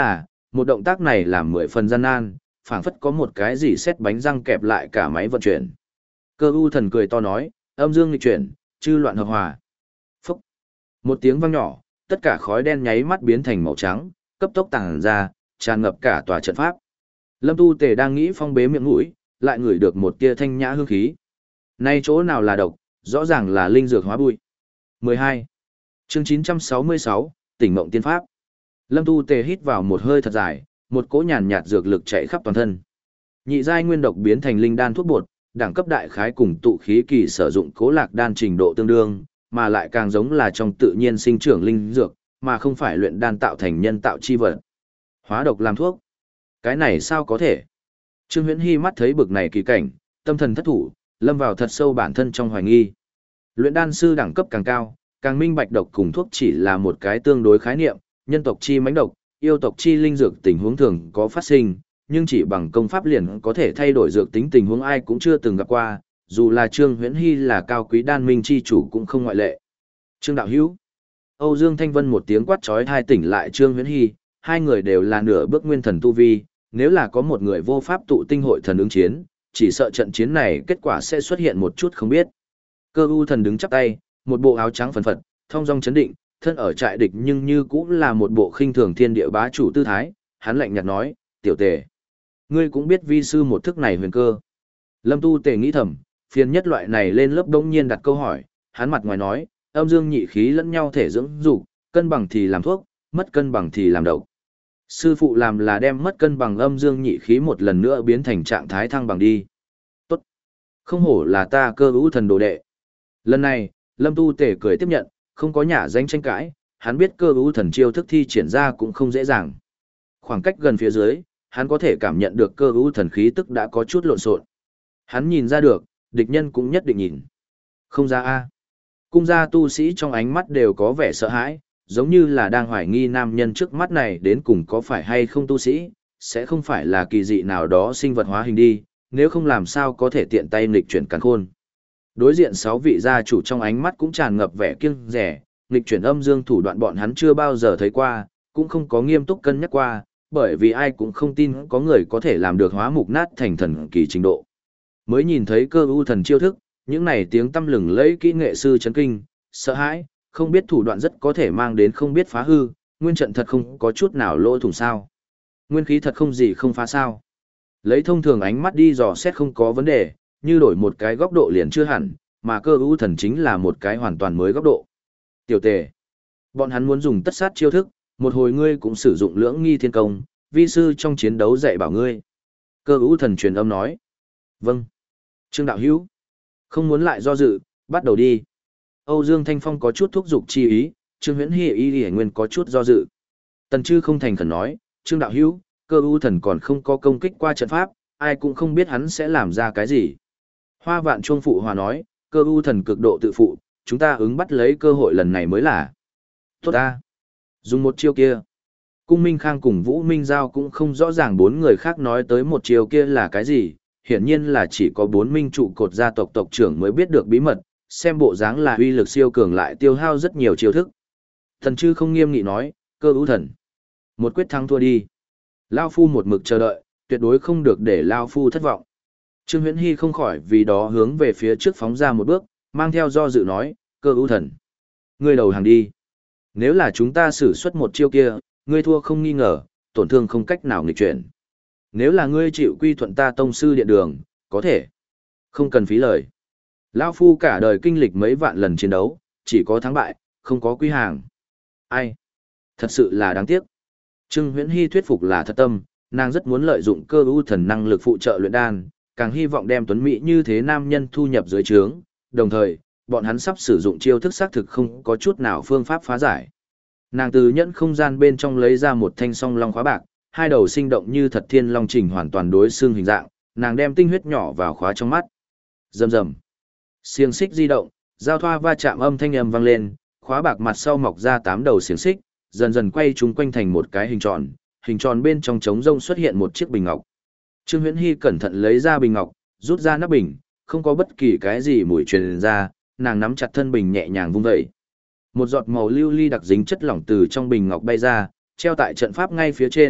một động tác này làm mười phần gian nan, phảng phất có một cái gì xét bánh răng kẹp lại cả máy vận chuyển. Cơ u thần cười to nói, âm dương nghịch chuyển, chư loạn hợp hòa. Phúc! Một tiếng vang nhỏ, tất cả khói đen nháy mắt biến thành màu trắng, cấp tốc tàng ra, tràn ngập cả tòa trận pháp. Lâm Tu Tề đang nghĩ phong bế miệng mũi, lại ngửi được một tia thanh nhã hương khí. Nay chỗ nào là độc, rõ ràng là linh dược hóa bụi. mười hai. Chương chín trăm sáu mươi sáu, Tỉnh Mộng Tiên Pháp. Lâm Tu Tề hít vào một hơi thật dài, một cỗ nhàn nhạt dược lực chạy khắp toàn thân. Nhị giai nguyên độc biến thành linh đan thuốc bột, đẳng cấp đại khái cùng tụ khí kỳ sử dụng cố lạc đan trình độ tương đương, mà lại càng giống là trong tự nhiên sinh trưởng linh dược, mà không phải luyện đan tạo thành nhân tạo chi vật. Hóa độc làm thuốc. Cái này sao có thể? Trương Huyễn Hy mắt thấy bực này kỳ cảnh, tâm thần thất thủ, lâm vào thật sâu bản thân trong hoài nghi. Luyện đan sư đẳng cấp càng cao, càng minh bạch độc cùng thuốc chỉ là một cái tương đối khái niệm, nhân tộc chi mãnh độc, yêu tộc chi linh dược tình huống thường có phát sinh, nhưng chỉ bằng công pháp liền có thể thay đổi dược tính tình huống ai cũng chưa từng gặp qua, dù là Trương Huyễn Hy là cao quý đan minh chi chủ cũng không ngoại lệ. Trương đạo hữu. Âu Dương Thanh Vân một tiếng quát chói tai tỉnh lại Trương Huyễn Hy, hai người đều là nửa bước nguyên thần tu vi, nếu là có một người vô pháp tụ tinh hội thần ứng chiến, chỉ sợ trận chiến này kết quả sẽ xuất hiện một chút không biết. Cơ u thần đứng chắp tay, một bộ áo trắng phần phật, thong dong chấn định, thân ở trại địch nhưng như cũng là một bộ khinh thường thiên địa bá chủ tư thái, hắn lạnh nhạt nói, tiểu tề. Ngươi cũng biết vi sư một thức này huyền cơ. Lâm Tu Tề nghĩ thầm, phiền nhất loại này lên lớp đông nhiên đặt câu hỏi, hắn mặt ngoài nói, âm dương nhị khí lẫn nhau thể dưỡng dục, cân bằng thì làm thuốc, mất cân bằng thì làm độc. Sư phụ làm là đem mất cân bằng âm dương nhị khí một lần nữa biến thành trạng thái thăng bằng đi. Tốt. Không hổ là ta cơ hữu thần đồ đệ. Lần này, Lâm Tu Tề cười tiếp nhận, không có nhả danh tranh cãi, hắn biết cơ hữu thần chiêu thức thi triển ra cũng không dễ dàng. Khoảng cách gần phía dưới, hắn có thể cảm nhận được cơ hữu thần khí tức đã có chút lộn xộn. Hắn nhìn ra được, địch nhân cũng nhất định nhìn. Không ra a. Cung gia tu sĩ trong ánh mắt đều có vẻ sợ hãi, giống như là đang hoài nghi nam nhân trước mắt này đến cùng có phải hay không tu sĩ, sẽ không phải là kỳ dị nào đó sinh vật hóa hình đi, nếu không làm sao có thể tiện tay nghịch chuyển càn khôn. Đối diện sáu vị gia chủ trong ánh mắt cũng tràn ngập vẻ kiêng dè, nghịch chuyển âm dương thủ đoạn bọn hắn chưa bao giờ thấy qua, cũng không có nghiêm túc cân nhắc qua, bởi vì ai cũng không tin có người có thể làm được hóa mục nát thành thần kỳ trình độ. Mới nhìn thấy cơ u thần chiêu thức, những này tiếng tâm lừng lẫy kỹ nghệ sư chấn kinh, sợ hãi, không biết thủ đoạn rất có thể mang đến không biết phá hư, nguyên trận thật không có chút nào lỗ thủng sao. Nguyên khí thật không gì không phá sao. Lấy thông thường ánh mắt đi dò xét không có vấn đề, như đổi một cái góc độ liền chưa hẳn, mà cơ ưu thần chính là một cái hoàn toàn mới góc độ. Tiểu tề. Bọn hắn muốn dùng tất sát chiêu thức, một hồi ngươi cũng sử dụng lưỡng nghi thiên công, vi sư trong chiến đấu dạy bảo ngươi. Cơ ưu thần truyền âm nói. Vâng. Trương đạo hữu. Không muốn lại do dự, bắt đầu đi. Âu Dương Thanh Phong có chút thúc giục chi ý, Trương Huyễn Hy y y nguyên có chút do dự. Tần Trư không thành khẩn nói, Trương đạo hữu, cơ ưu thần còn không có công kích qua trận pháp, ai cũng không biết hắn sẽ làm ra cái gì. Hoa Vạn Chuông phụ hòa nói, cơ ưu thần cực độ tự phụ, chúng ta ứng bắt lấy cơ hội lần này mới là. Tốt ta. Dùng một chiêu kia. Cung Minh Khang cùng Vũ Minh Giao cũng không rõ ràng bốn người khác nói tới một chiêu kia là cái gì, hiển nhiên là chỉ có bốn minh trụ cột gia tộc tộc trưởng mới biết được bí mật, xem bộ dáng là uy lực siêu cường lại tiêu hao rất nhiều chiêu thức. Thần Chư không nghiêm nghị nói, cơ ưu thần. Một quyết thắng thua đi. Lao Phu một mực chờ đợi, tuyệt đối không được để Lao Phu thất vọng. Trương Huyễn Hy không khỏi vì đó hướng về phía trước phóng ra một bước, mang theo do dự nói, cơ ưu thần. Ngươi đầu hàng đi. Nếu là chúng ta sử xuất một chiêu kia, ngươi thua không nghi ngờ, tổn thương không cách nào nghịch chuyển. Nếu là ngươi chịu quy thuận ta tông sư điện đường, có thể. Không cần phí lời. Lão Phu cả đời kinh lịch mấy vạn lần chiến đấu, chỉ có thắng bại, không có quy hàng. Ai? Thật sự là đáng tiếc. Trương Huyễn Hy thuyết phục là thật tâm, nàng rất muốn lợi dụng cơ ưu thần năng lực phụ trợ luyện đan, càng hy vọng đem tuấn mỹ như thế nam nhân thu nhập dưới trướng, đồng thời, bọn hắn sắp sử dụng chiêu thức xác thực không có chút nào phương pháp phá giải. Nàng từ nhẫn không gian bên trong lấy ra một thanh song long khóa bạc, hai đầu sinh động như thật thiên long trình hoàn toàn đối xương hình dạng, nàng đem tinh huyết nhỏ vào khóa trong mắt. Rầm rầm. Xiềng xích di động, giao thoa va chạm âm thanh âm vang lên, khóa bạc mặt sau mọc ra tám đầu xiềng xích, dần dần quay chúng quanh thành một cái hình tròn, hình tròn bên trong trống rông xuất hiện một chiếc bình ngọc. Trương Huyễn Hy cẩn thận lấy ra bình ngọc, rút ra nắp bình, không có bất kỳ cái gì mùi truyền ra, nàng nắm chặt thân bình nhẹ nhàng vung dậy. Một giọt màu lưu ly đặc dính chất lỏng từ trong bình ngọc bay ra, treo tại trận pháp ngay phía trên,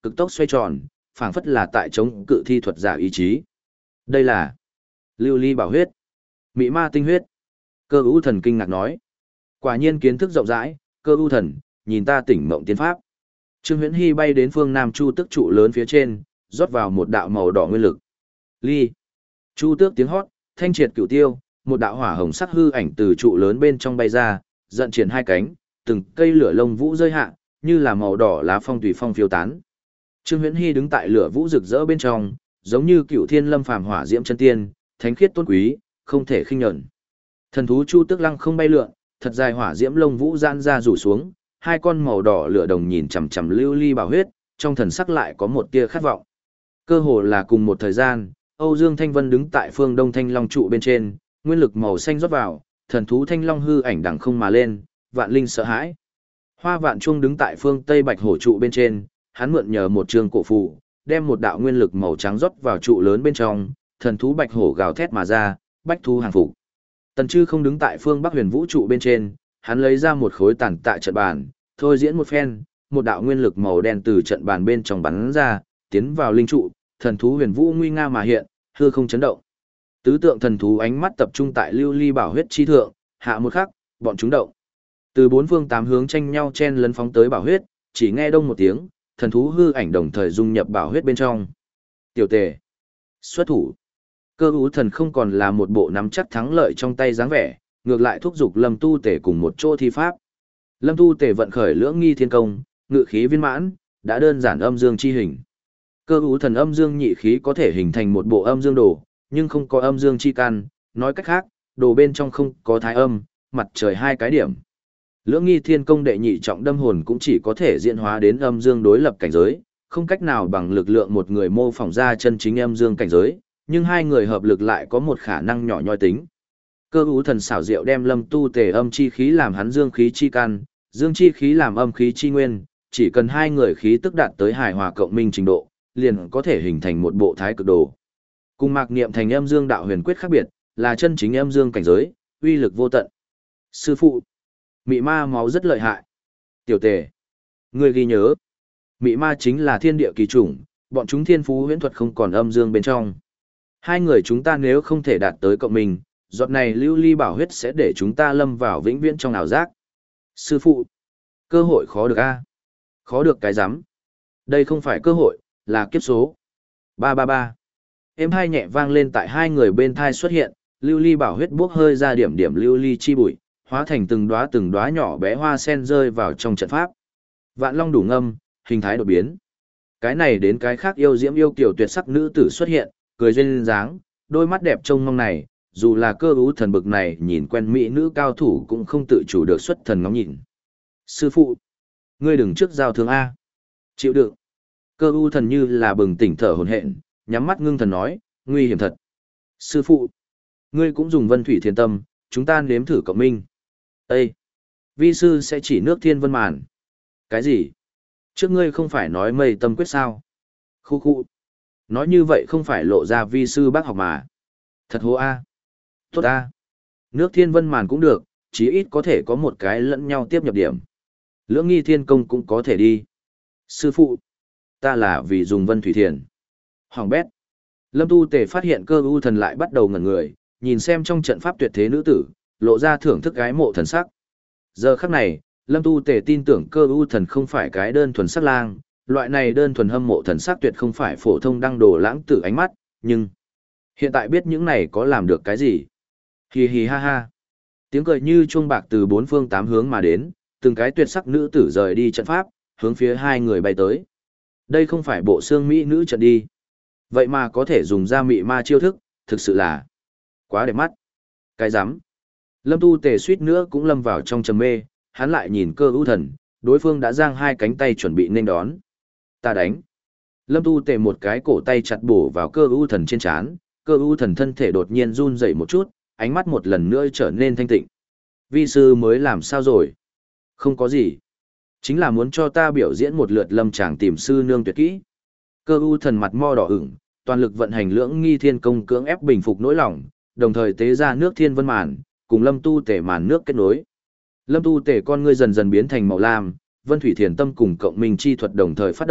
cực tốc xoay tròn, phảng phất là tại chống cự thi thuật giả ý chí. Đây là lưu ly bảo huyết, mị ma tinh huyết. Cơ ưu thần kinh ngạc nói. Quả nhiên kiến thức rộng rãi, cơ ưu thần, nhìn ta tỉnh mộng tiên pháp. Trương Huyễn Hy bay đến phương Nam Chu Tước trụ lớn phía trên, rót vào một đạo màu đỏ nguyên lực. Ly. Chu Tước tiếng hót, thanh triệt cửu tiêu, một đạo hỏa hồng sắc hư ảnh từ trụ lớn bên trong bay ra, giận triển hai cánh, từng cây lửa lông vũ rơi hạ, như là màu đỏ lá phong tùy phong phiêu tán. Trương Huyễn Hy đứng tại lửa vũ rực rỡ bên trong, giống như cựu thiên lâm phàm hỏa diễm chân tiên, thánh khiết tôn quý, không thể khinh nhẫn. Thần thú Chu Tước lăng không bay lượn, thật dài hỏa diễm lông vũ giãn ra rủ xuống, hai con màu đỏ lửa đồng nhìn chằm chằm lưu ly bảo huyết, trong thần sắc lại có một tia khát vọng. Cơ hồ là cùng một thời gian, Âu Dương Thanh Vân đứng tại phương Đông Thanh Long trụ bên trên, nguyên lực màu xanh rót vào, thần thú Thanh Long hư ảnh đằng không mà lên, vạn linh sợ hãi. Hoa Vạn Trung đứng tại phương Tây Bạch Hổ trụ bên trên, hắn mượn nhờ một trường cổ phù, đem một đạo nguyên lực màu trắng rót vào trụ lớn bên trong, thần thú Bạch Hổ gào thét mà ra, bách thú hàng phục. Tần Trư không đứng tại phương Bắc Huyền Vũ trụ bên trên, hắn lấy ra một khối tàn tạ trận bàn, thôi diễn một phen, một đạo nguyên lực màu đen từ trận bàn bên trong bắn ra, tiến vào linh trụ, thần thú Huyền Vũ nguy nga mà hiện, hư không chấn động. Tứ tượng thần thú ánh mắt tập trung tại lưu ly bảo huyết chi thượng, hạ một khắc, bọn chúng động. Từ bốn phương tám hướng tranh nhau chen lấn phóng tới bảo huyết, chỉ nghe đông một tiếng, thần thú hư ảnh đồng thời dung nhập bảo huyết bên trong. Tiểu Tề, xuất thủ. Cơ Vũ Thần không còn là một bộ nắm chắc thắng lợi trong tay dáng vẻ, ngược lại thúc giục Lâm Tu Tề cùng một chỗ thi pháp. Lâm Tu Tề vận khởi lưỡng nghi thiên công, ngự khí viên mãn, đã đơn giản âm dương chi hình. Cơ Vũ Thần âm dương nhị khí có thể hình thành một bộ âm dương đồ, nhưng không có âm dương chi căn, nói cách khác, đồ bên trong không có thái âm, mặt trời hai cái điểm. Lưỡng nghi thiên công đệ nhị trọng đâm hồn cũng chỉ có thể diễn hóa đến âm dương đối lập cảnh giới, không cách nào bằng lực lượng một người mô phỏng ra chân chính âm dương cảnh giới, nhưng hai người hợp lực lại có một khả năng nhỏ nhoi tính. Cơ Vũ Thần xảo diệu đem Lâm Tu Tề âm chi khí làm hắn dương khí chi căn, dương chi khí làm âm khí chi nguyên, chỉ cần hai người khí tức đạt tới hài hòa cộng minh trình độ, liền có thể hình thành một bộ thái cực đồ. Cùng Mạc Niệm thành âm dương đạo huyền quyết khác biệt, là chân chính âm dương cảnh giới, uy lực vô tận. Sư phụ, mị ma máu rất lợi hại. Tiểu Tề, ngươi ghi nhớ, mị ma chính là thiên địa kỳ chủng, bọn chúng thiên phú huyễn thuật không còn âm dương bên trong. Hai người chúng ta nếu không thể đạt tới cộng minh, giọt này lưu ly bảo huyết sẽ để chúng ta lâm vào vĩnh viễn trong ảo giác. Sư phụ, cơ hội khó được a. Khó được cái rắm. Đây không phải cơ hội, là kiếp số. Ba ba ba. Êm hai nhẹ vang lên tại hai người bên thai xuất hiện, lưu ly bảo huyết bốc hơi ra điểm điểm lưu ly chi bụi, hóa thành từng đóa từng đóa nhỏ bé hoa sen rơi vào trong trận pháp. Vạn long đủ ngâm, hình thái đột biến. Cái này đến cái khác yêu diễm yêu kiều tuyệt sắc nữ tử xuất hiện, cười duyên dáng, đôi mắt đẹp trông mong này, dù là Cơ Vũ Thần bực này nhìn quen mỹ nữ cao thủ cũng không tự chủ được xuất thần ngóng nhìn. Sư phụ, ngươi đừng trước giao thương A. Chịu đựng. Cơ Vũ Thần như là bừng tỉnh thở hổn hển, nhắm mắt ngưng thần nói, nguy hiểm thật. Sư phụ, ngươi cũng dùng vân thủy thiên tâm, chúng ta nếm thử cộng minh. Ê! Vi sư sẽ chỉ nước thiên vân màn. Cái gì? Trước ngươi không phải nói mây tâm quyết sao? Khu khu. Nói như vậy không phải lộ ra vi sư bác học mà. Thật hô a. Tốt a. Nước thiên vân màn cũng được, chí ít có thể có một cái lẫn nhau tiếp nhập điểm. Lưỡng nghi thiên công cũng có thể đi. Sư phụ, ta là vì dùng vân thủy thiền. Hoàng bét. Lâm Tu Tề phát hiện Cơ Vũ Thần lại bắt đầu ngẩn người, nhìn xem trong trận pháp tuyệt thế nữ tử, lộ ra thưởng thức gái mộ thần sắc. Giờ khắc này, Lâm Tu Tề tin tưởng Cơ Vũ Thần không phải cái đơn thuần sắc lang, loại này đơn thuần hâm mộ thần sắc tuyệt không phải phổ thông đăng đồ lãng tử ánh mắt, nhưng hiện tại biết những này có làm được cái gì. Hì hì ha ha. Tiếng cười như chuông bạc từ bốn phương tám hướng mà đến, từng cái tuyệt sắc nữ tử rời đi trận pháp, hướng phía hai người bay tới. Đây không phải bộ xương mỹ nữ trận đi. Vậy mà có thể dùng ra mị ma chiêu thức, thực sự là quá đẹp mắt. Cái rắm. Lâm Tu Tề suýt nữa cũng lâm vào trong trầm mê, hắn lại nhìn Cơ Vũ Thần, đối phương đã giang hai cánh tay chuẩn bị nên đón. Ta đánh. Lâm Tu Tề một cái cổ tay chặt bổ vào Cơ Vũ Thần trên trán, Cơ Vũ Thần thân thể đột nhiên run rẩy một chút, ánh mắt một lần nữa trở nên thanh tịnh. Vi sư mới làm sao rồi? Không có gì. Chính là muốn cho ta biểu diễn một lượt lâm tràng tìm sư nương tuyệt kỹ. Cơ Vũ Thần mặt mo đỏ ửng, toàn lực vận hành lưỡng nghi thiên công cưỡng ép bình phục nỗi lòng, đồng thời tế ra nước thiên vân màn, cùng Lâm Tu Tề màn nước kết nối. Lâm Tu Tề con ngươi dần dần biến thành màu lam, Vân Thủy Thiền Tâm cùng cộng minh chi thuật đồng thời phát động,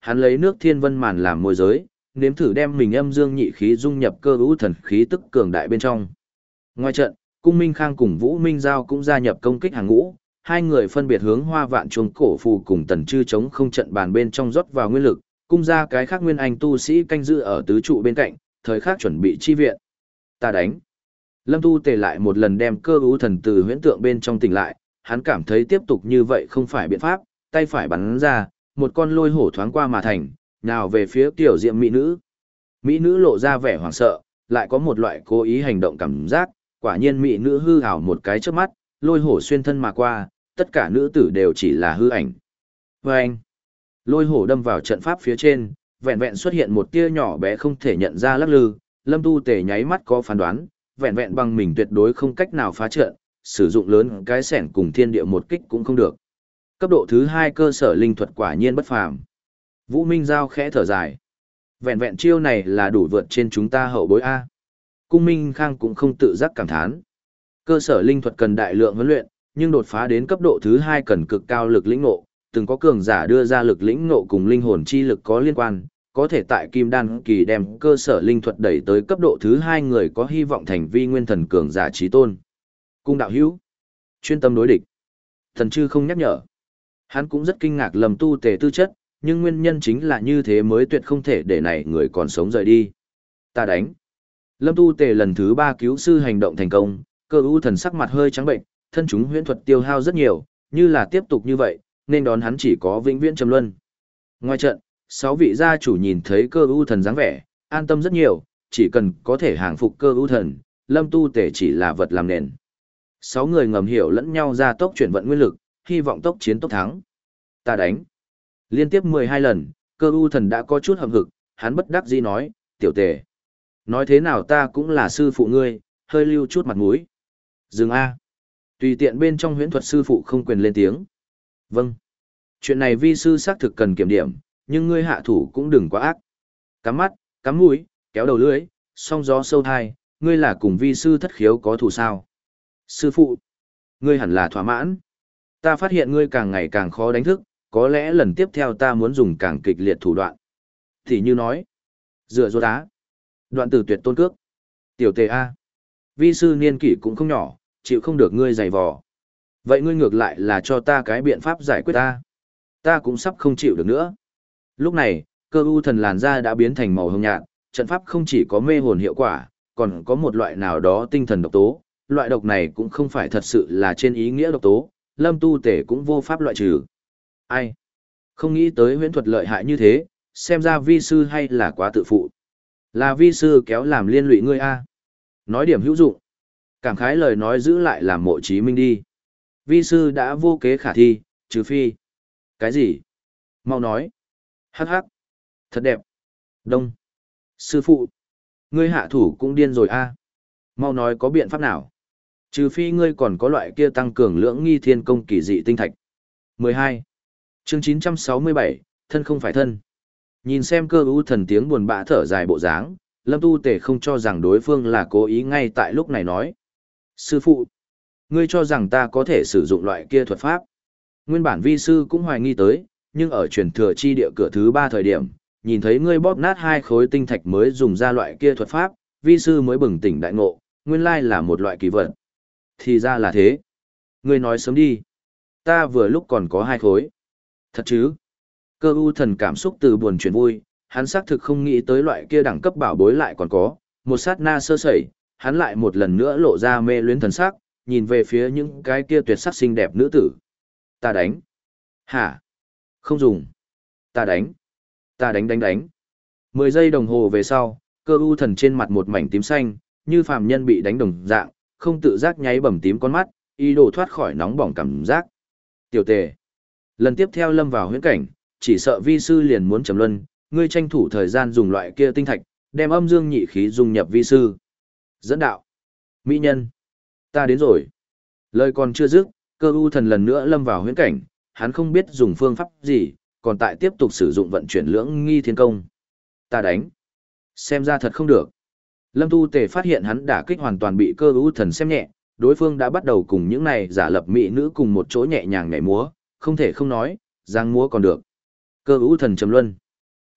hắn lấy nước thiên vân màn làm môi giới, nếm thử đem mình âm dương nhị khí dung nhập cơ hữu thần khí tức cường đại bên trong. Ngoài trận, Cung Minh Khang cùng Vũ Minh Giao cũng gia nhập công kích hàng ngũ, hai người phân biệt hướng Hoa Vạn Chuông cổ phù cùng Tần Chư chống không trận bàn bên trong rót vào nguyên lực, cung ra cái khác nguyên anh tu sĩ canh giữ ở tứ trụ bên cạnh, thời khắc chuẩn bị chi viện. Ta đánh. Lâm Tu Tề lại một lần đem cơ hữu thần từ huyễn tượng bên trong tỉnh lại, hắn cảm thấy tiếp tục như vậy không phải biện pháp, tay phải bắn ra, một con lôi hổ thoáng qua mà thành, nào về phía tiểu diệm mỹ nữ. Mỹ nữ lộ ra vẻ hoảng sợ, lại có một loại cố ý hành động cảm giác, quả nhiên mỹ nữ hư ảo một cái trước mắt, lôi hổ xuyên thân mà qua, tất cả nữ tử đều chỉ là hư ảnh. Và anh, lôi hổ đâm vào trận pháp phía trên, vẹn vẹn xuất hiện một tia nhỏ bé không thể nhận ra lắc lư, Lâm Tu Tề nháy mắt có phán đoán, vẹn vẹn bằng mình tuyệt đối không cách nào phá trận, sử dụng lớn cái sẻn cùng thiên địa một kích cũng không được. Cấp độ thứ hai cơ sở linh thuật quả nhiên bất phàm. Vũ Minh Giao khẽ thở dài. Vẹn vẹn chiêu này là đủ vượt trên chúng ta hậu bối A. Cung Minh Khang cũng không tự giác cảm thán. Cơ sở linh thuật cần đại lượng huấn luyện, nhưng đột phá đến cấp độ thứ hai cần cực cao lực lĩnh ngộ. Từng có cường giả đưa ra lực lĩnh ngộ cùng linh hồn chi lực có liên quan, có thể tại Kim Đan kỳ đem cơ sở linh thuật đẩy tới cấp độ thứ hai người có hy vọng thành vi nguyên thần cường giả chí tôn. Cung đạo hữu, chuyên tâm đối địch. Thần Chư không nhắc nhở. Hắn cũng rất kinh ngạc Lâm Tu Tề tư chất, nhưng nguyên nhân chính là như thế mới tuyệt không thể để này người còn sống rời đi. Ta đánh. Lâm Tu Tề lần thứ ba cứu sư hành động thành công, cơ u thần sắc mặt hơi trắng bệnh, thân chúng huyễn thuật tiêu hao rất nhiều, như là tiếp tục như vậy, nên đón hắn chỉ có vĩnh viễn trầm luân. Ngoài trận, sáu vị gia chủ nhìn thấy cơ u thần dáng vẻ, an tâm rất nhiều, chỉ cần có thể hàng phục cơ u thần, Lâm Tu Tề chỉ là vật làm nền. Sáu người ngầm hiểu lẫn nhau ra tốc chuyển vận nguyên lực, hy vọng tốc chiến tốc thắng. Ta đánh. Liên tiếp mười hai lần, cơ u thần đã có chút hậm hực, hắn bất đắc dĩ nói, tiểu Tề. Nói thế nào ta cũng là sư phụ ngươi, hơi lưu chút mặt mũi. Dừng A. Tùy tiện bên trong huyễn thuật sư phụ không quyền lên tiếng. Vâng. Chuyện này vi sư xác thực cần kiểm điểm, nhưng ngươi hạ thủ cũng đừng quá ác. Cắm mắt, cắm mũi, kéo đầu lưỡi, song gió sâu thai, ngươi là cùng vi sư thất khiếu có thù sao. Sư phụ, ngươi hẳn là thỏa mãn. Ta phát hiện ngươi càng ngày càng khó đánh thức, có lẽ lần tiếp theo ta muốn dùng càng kịch liệt thủ đoạn. Thì như nói, dựa dỗ đá, đoạn từ tuyệt tôn cước. Tiểu Tề A. Vi sư niên kỷ cũng không nhỏ, chịu không được ngươi giày vò. Vậy ngươi ngược lại là cho ta cái biện pháp giải quyết ta. Ta cũng sắp không chịu được nữa. Lúc này, cơ u thần làn da đã biến thành màu hồng nhạt, trận pháp không chỉ có mê hồn hiệu quả, còn có một loại nào đó tinh thần độc tố. Loại độc này cũng không phải thật sự là trên ý nghĩa độc tố, Lâm Tu Tề cũng vô pháp loại trừ. Ai? Không nghĩ tới huyễn thuật lợi hại như thế, xem ra vi sư hay là quá tự phụ. Là vi sư kéo làm liên lụy ngươi a. Nói điểm hữu dụng. Cảm khái lời nói giữ lại làm mộ chí minh đi. Vi sư đã vô kế khả thi, trừ phi. Cái gì? Mau nói. Hắc hắc. Thật đẹp. Đông. Sư phụ. Ngươi hạ thủ cũng điên rồi a. Mau nói có biện pháp nào? Trừ phi ngươi còn có loại kia tăng cường lưỡng nghi thiên công kỳ dị tinh thạch. mười hai. Chương chín trăm sáu mươi bảy, thân không phải thân. Nhìn xem cơ u thần tiếng buồn bã thở dài bộ dáng, Lâm Tu Tề không cho rằng đối phương là cố ý ngay tại lúc này nói. Sư phụ, ngươi cho rằng ta có thể sử dụng loại kia thuật pháp. Nguyên bản vi sư cũng hoài nghi tới, nhưng ở truyền thừa chi địa cửa thứ ba thời điểm, nhìn thấy ngươi bóp nát hai khối tinh thạch mới dùng ra loại kia thuật pháp, vi sư mới bừng tỉnh đại ngộ, nguyên lai là một loại kỳ vật. Thì ra là thế. Ngươi nói sớm đi. Ta vừa lúc còn có hai khối. Thật chứ? Cơ u thần cảm xúc từ buồn chuyển vui, hắn xác thực không nghĩ tới loại kia đẳng cấp bảo bối lại còn có, một sát na sơ sẩy, hắn lại một lần nữa lộ ra mê luyến thần sắc, nhìn về phía những cái kia tuyệt sắc xinh đẹp nữ tử. Ta đánh. Hả? Không dùng. Ta đánh. Ta đánh đánh đánh. Mười giây đồng hồ về sau, cơ u thần trên mặt một mảnh tím xanh, như phàm nhân bị đánh đồng dạng, không tự giác nháy bầm tím con mắt, ý đồ thoát khỏi nóng bỏng cảm giác. Tiểu Tề. Lần tiếp theo lâm vào huyễn cảnh, chỉ sợ vi sư liền muốn trầm luân, ngươi tranh thủ thời gian dùng loại kia tinh thạch, đem âm dương nhị khí dung nhập vi sư. Dẫn đạo. Mỹ nhân. Ta đến rồi. Lời còn chưa dứt, cơ u thần lần nữa lâm vào huyễn cảnh, hắn không biết dùng phương pháp gì, còn tại tiếp tục sử dụng vận chuyển lưỡng nghi thiên công. Ta đánh. Xem ra thật không được. Lâm Tu Tề phát hiện hắn đả kích hoàn toàn bị cơ u thần xem nhẹ, đối phương đã bắt đầu cùng những này giả lập mỹ nữ cùng một chỗ nhẹ nhàng nhảy múa, không thể không nói, giang múa còn được. Cơ u thần trầm luân.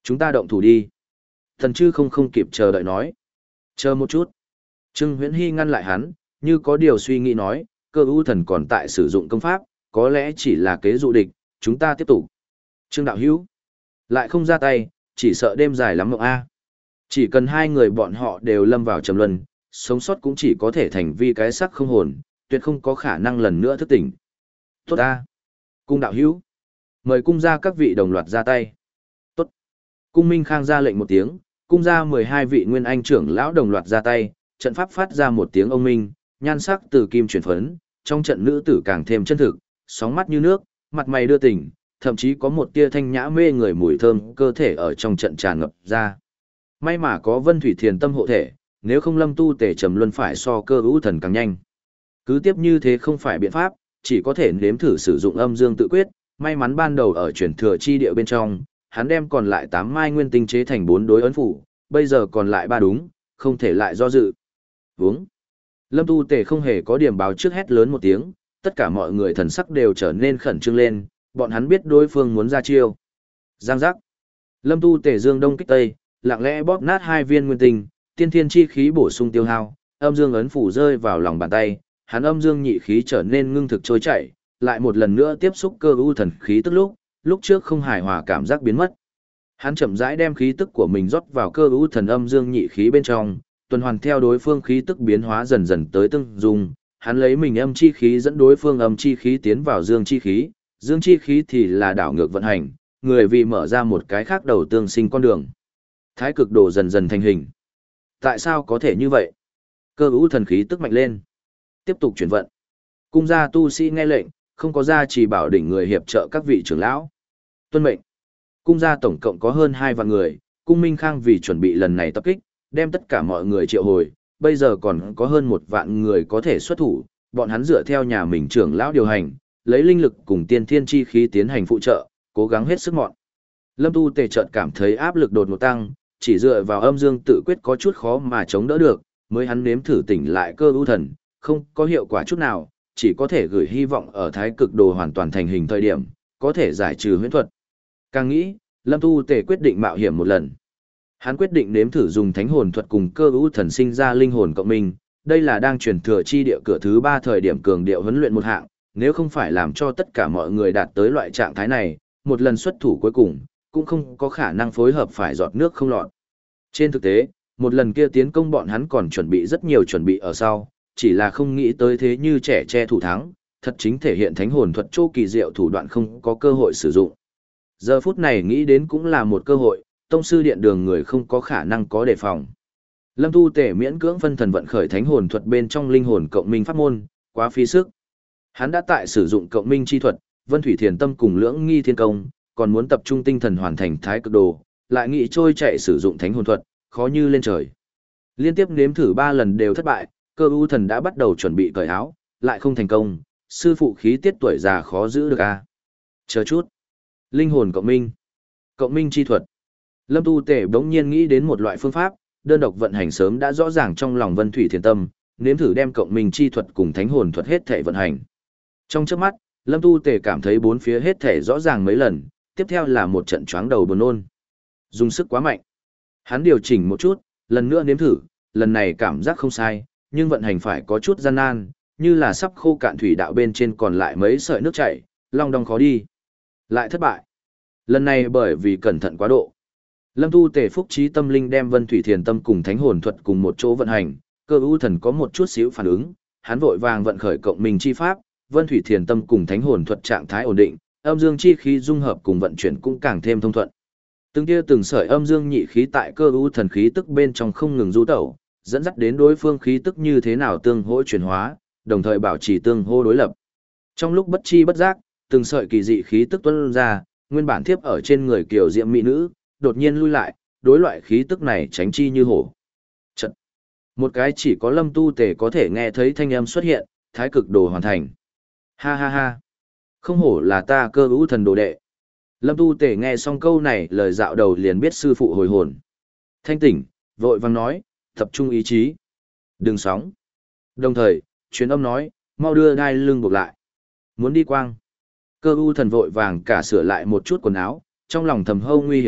Chúng ta động thủ đi. Thần chư không không kịp chờ đợi nói. Chờ một chút. Trương Huyễn Hy ngăn lại hắn, như có điều suy nghĩ nói, cơ ưu thần còn tại sử dụng công pháp, có lẽ chỉ là kế dụ địch, chúng ta tiếp tục. Trương đạo hữu, lại không ra tay, chỉ sợ đêm dài lắm mộng a. Chỉ cần hai người bọn họ đều lâm vào trầm luân, sống sót cũng chỉ có thể thành vi cái sắc không hồn, tuyệt không có khả năng lần nữa thức tỉnh. Tốt a. Cung đạo hữu, mời cung gia các vị đồng loạt ra tay. Tốt. Cung Minh Khang ra lệnh một tiếng, cung gia mười hai vị nguyên anh trưởng lão đồng loạt ra tay, trận pháp phát ra một tiếng ông minh, nhan sắc từ kim chuyển phấn, trong trận nữ tử càng thêm chân thực, sóng mắt như nước, mặt mày đưa tình, thậm chí có một tia thanh nhã mê người mùi thơm cơ thể ở trong trận tràn ngập ra. May mà có Vân Thủy Thiền Tâm hộ thể, nếu không Lâm Tu Tề trầm luân phải so cơ ưu thần càng nhanh. Cứ tiếp như thế không phải biện pháp, chỉ có thể nếm thử sử dụng âm dương tự quyết, may mắn ban đầu ở chuyển thừa chi địa bên trong, hắn đem còn lại tám mai nguyên tinh chế thành bốn đối ấn phủ, bây giờ còn lại ba đúng, không thể lại do dự. Vướng. Lâm Tu Tề không hề có điểm báo trước hét lớn một tiếng, tất cả mọi người thần sắc đều trở nên khẩn trương lên, bọn hắn biết đối phương muốn ra chiêu. Giang giác. Lâm Tu Tề dương đông kích tây, lặng lẽ bóp nát hai viên nguyên tinh, tiên thiên chi khí bổ sung tiêu hao, âm dương ấn phủ rơi vào lòng bàn tay, hắn âm dương nhị khí trở nên ngưng thực trôi chảy, lại một lần nữa tiếp xúc cơ ưu thần khí tức lúc, lúc trước không hài hòa cảm giác biến mất. Hắn chậm rãi đem khí tức của mình rót vào cơ ưu thần âm dương nhị khí bên trong, tuần hoàn theo đối phương khí tức biến hóa dần dần tới tương dung, hắn lấy mình âm chi khí dẫn đối phương âm chi khí tiến vào dương chi khí, dương chi khí thì là đảo ngược vận hành, người vì mở ra một cái khác đầu tương sinh con đường. Thái cực đồ dần dần thành hình. Tại sao có thể như vậy? Cơ ưu thần khí tức mạnh lên. Tiếp tục chuyển vận. Cung gia tu sĩ nghe lệnh, không có gia trì bảo đỉnh người hiệp trợ các vị trưởng lão. Tuân mệnh. Cung gia tổng cộng có hơn hai vạn người, cung Minh Khang vì chuẩn bị lần này tập kích, đem tất cả mọi người triệu hồi, bây giờ còn có hơn một vạn người có thể xuất thủ, bọn hắn dựa theo nhà mình trưởng lão điều hành, lấy linh lực cùng tiên thiên chi khí tiến hành phụ trợ, cố gắng hết sức mọn. Lâm Tu Tề chợt cảm thấy áp lực đột ngột tăng, chỉ dựa vào âm dương tự quyết có chút khó mà chống đỡ được, mới hắn nếm thử tỉnh lại cơ ưu thần, không có hiệu quả chút nào, chỉ có thể gửi hy vọng ở thái cực đồ hoàn toàn thành hình thời điểm, có thể giải trừ huyễn thuật. Càng nghĩ, Lâm Tu Tề quyết định mạo hiểm một lần. Hắn quyết định nếm thử dùng thánh hồn thuật cùng cơ ưu thần sinh ra linh hồn cộng minh, đây là đang truyền thừa chi địa cửa thứ ba thời điểm cường điệu huấn luyện một hạng, nếu không phải làm cho tất cả mọi người đạt tới loại trạng thái này, một lần xuất thủ cuối cùng, cũng không có khả năng phối hợp phải giọt nước không lọt. Trên thực tế, một lần kia tiến công bọn hắn còn chuẩn bị rất nhiều chuẩn bị ở sau, chỉ là không nghĩ tới thế như trẻ che thủ thắng, thật chính thể hiện thánh hồn thuật chỗ kỳ diệu thủ đoạn không có cơ hội sử dụng. Giờ phút này nghĩ đến cũng là một cơ hội, tông sư điện đường người không có khả năng có đề phòng. Lâm Tu Tề miễn cưỡng phân thần vận khởi thánh hồn thuật bên trong linh hồn cộng minh pháp môn, quá phí sức. Hắn đã tại sử dụng cộng minh chi thuật, Vân Thủy Thiền Tâm cùng Lưỡng Nghi Thiên Công, còn muốn tập trung tinh thần hoàn thành thái cực đồ, lại nghĩ trôi chạy sử dụng thánh hồn thuật, khó như lên trời. Liên tiếp nếm thử ba lần đều thất bại, cơ ưu thần đã bắt đầu chuẩn bị cởi áo, lại không thành công, sư phụ khí tiết tuổi già khó giữ được a. À? Chờ chút. Linh hồn cộng minh. Cộng minh chi thuật. Lâm Tu Tề bỗng nhiên nghĩ đến một loại phương pháp, đơn độc vận hành sớm đã rõ ràng trong lòng Vân Thủy Thiền Tâm, nếm thử đem cộng minh chi thuật cùng thánh hồn thuật hết thể vận hành. Trong chớp mắt, Lâm Tu Tề cảm thấy bốn phía hết thể rõ ràng mấy lần, tiếp theo là một trận choáng đầu buồn nôn. Dùng sức quá mạnh. Hắn điều chỉnh một chút, lần nữa nếm thử, lần này cảm giác không sai, nhưng vận hành phải có chút gian nan, như là sắp khô cạn thủy đạo bên trên còn lại mấy sợi nước chảy, long đong khó đi. Lại thất bại. Lần này bởi vì cẩn thận quá độ. Lâm Tu Tề phúc trí tâm linh đem Vân Thủy Thiền Tâm cùng thánh hồn thuật cùng một chỗ vận hành, cơ ưu thần có một chút xíu phản ứng, hắn vội vàng vận khởi cộng minh chi pháp, Vân Thủy Thiền Tâm cùng thánh hồn thuật trạng thái ổn định, âm dương chi khí dung hợp cùng vận chuyển cũng càng thêm thông thuận. Từng tia từng sợi âm dương nhị khí tại cơ ưu thần khí tức bên trong không ngừng du tẩu, dẫn dắt đến đối phương khí tức như thế nào tương hỗ chuyển hóa, đồng thời bảo trì tương hô đối lập. Trong lúc bất chi bất giác, từng sợi kỳ dị khí tức tuôn ra, nguyên bản thiếp ở trên người kiều diễm mỹ nữ, đột nhiên lui lại, đối loại khí tức này tránh chi như hổ. Chật. Một cái chỉ có Lâm Tu Tề có thể nghe thấy thanh âm xuất hiện, thái cực đồ hoàn thành. Ha ha ha. Không hổ là ta cơ ưu thần đồ đệ. Lâm Tu Tề nghe xong câu này lời dạo đầu liền biết sư phụ hồi hồn. Thanh tỉnh, vội vàng nói, tập trung ý chí. Đừng sóng. Đồng thời, truyền âm nói, mau đưa đai lưng buộc lại. Muốn đi quang. Cơ ưu thần vội vàng cả sửa lại một chút quần áo, trong lòng thầm hâu nguy hiểm thật,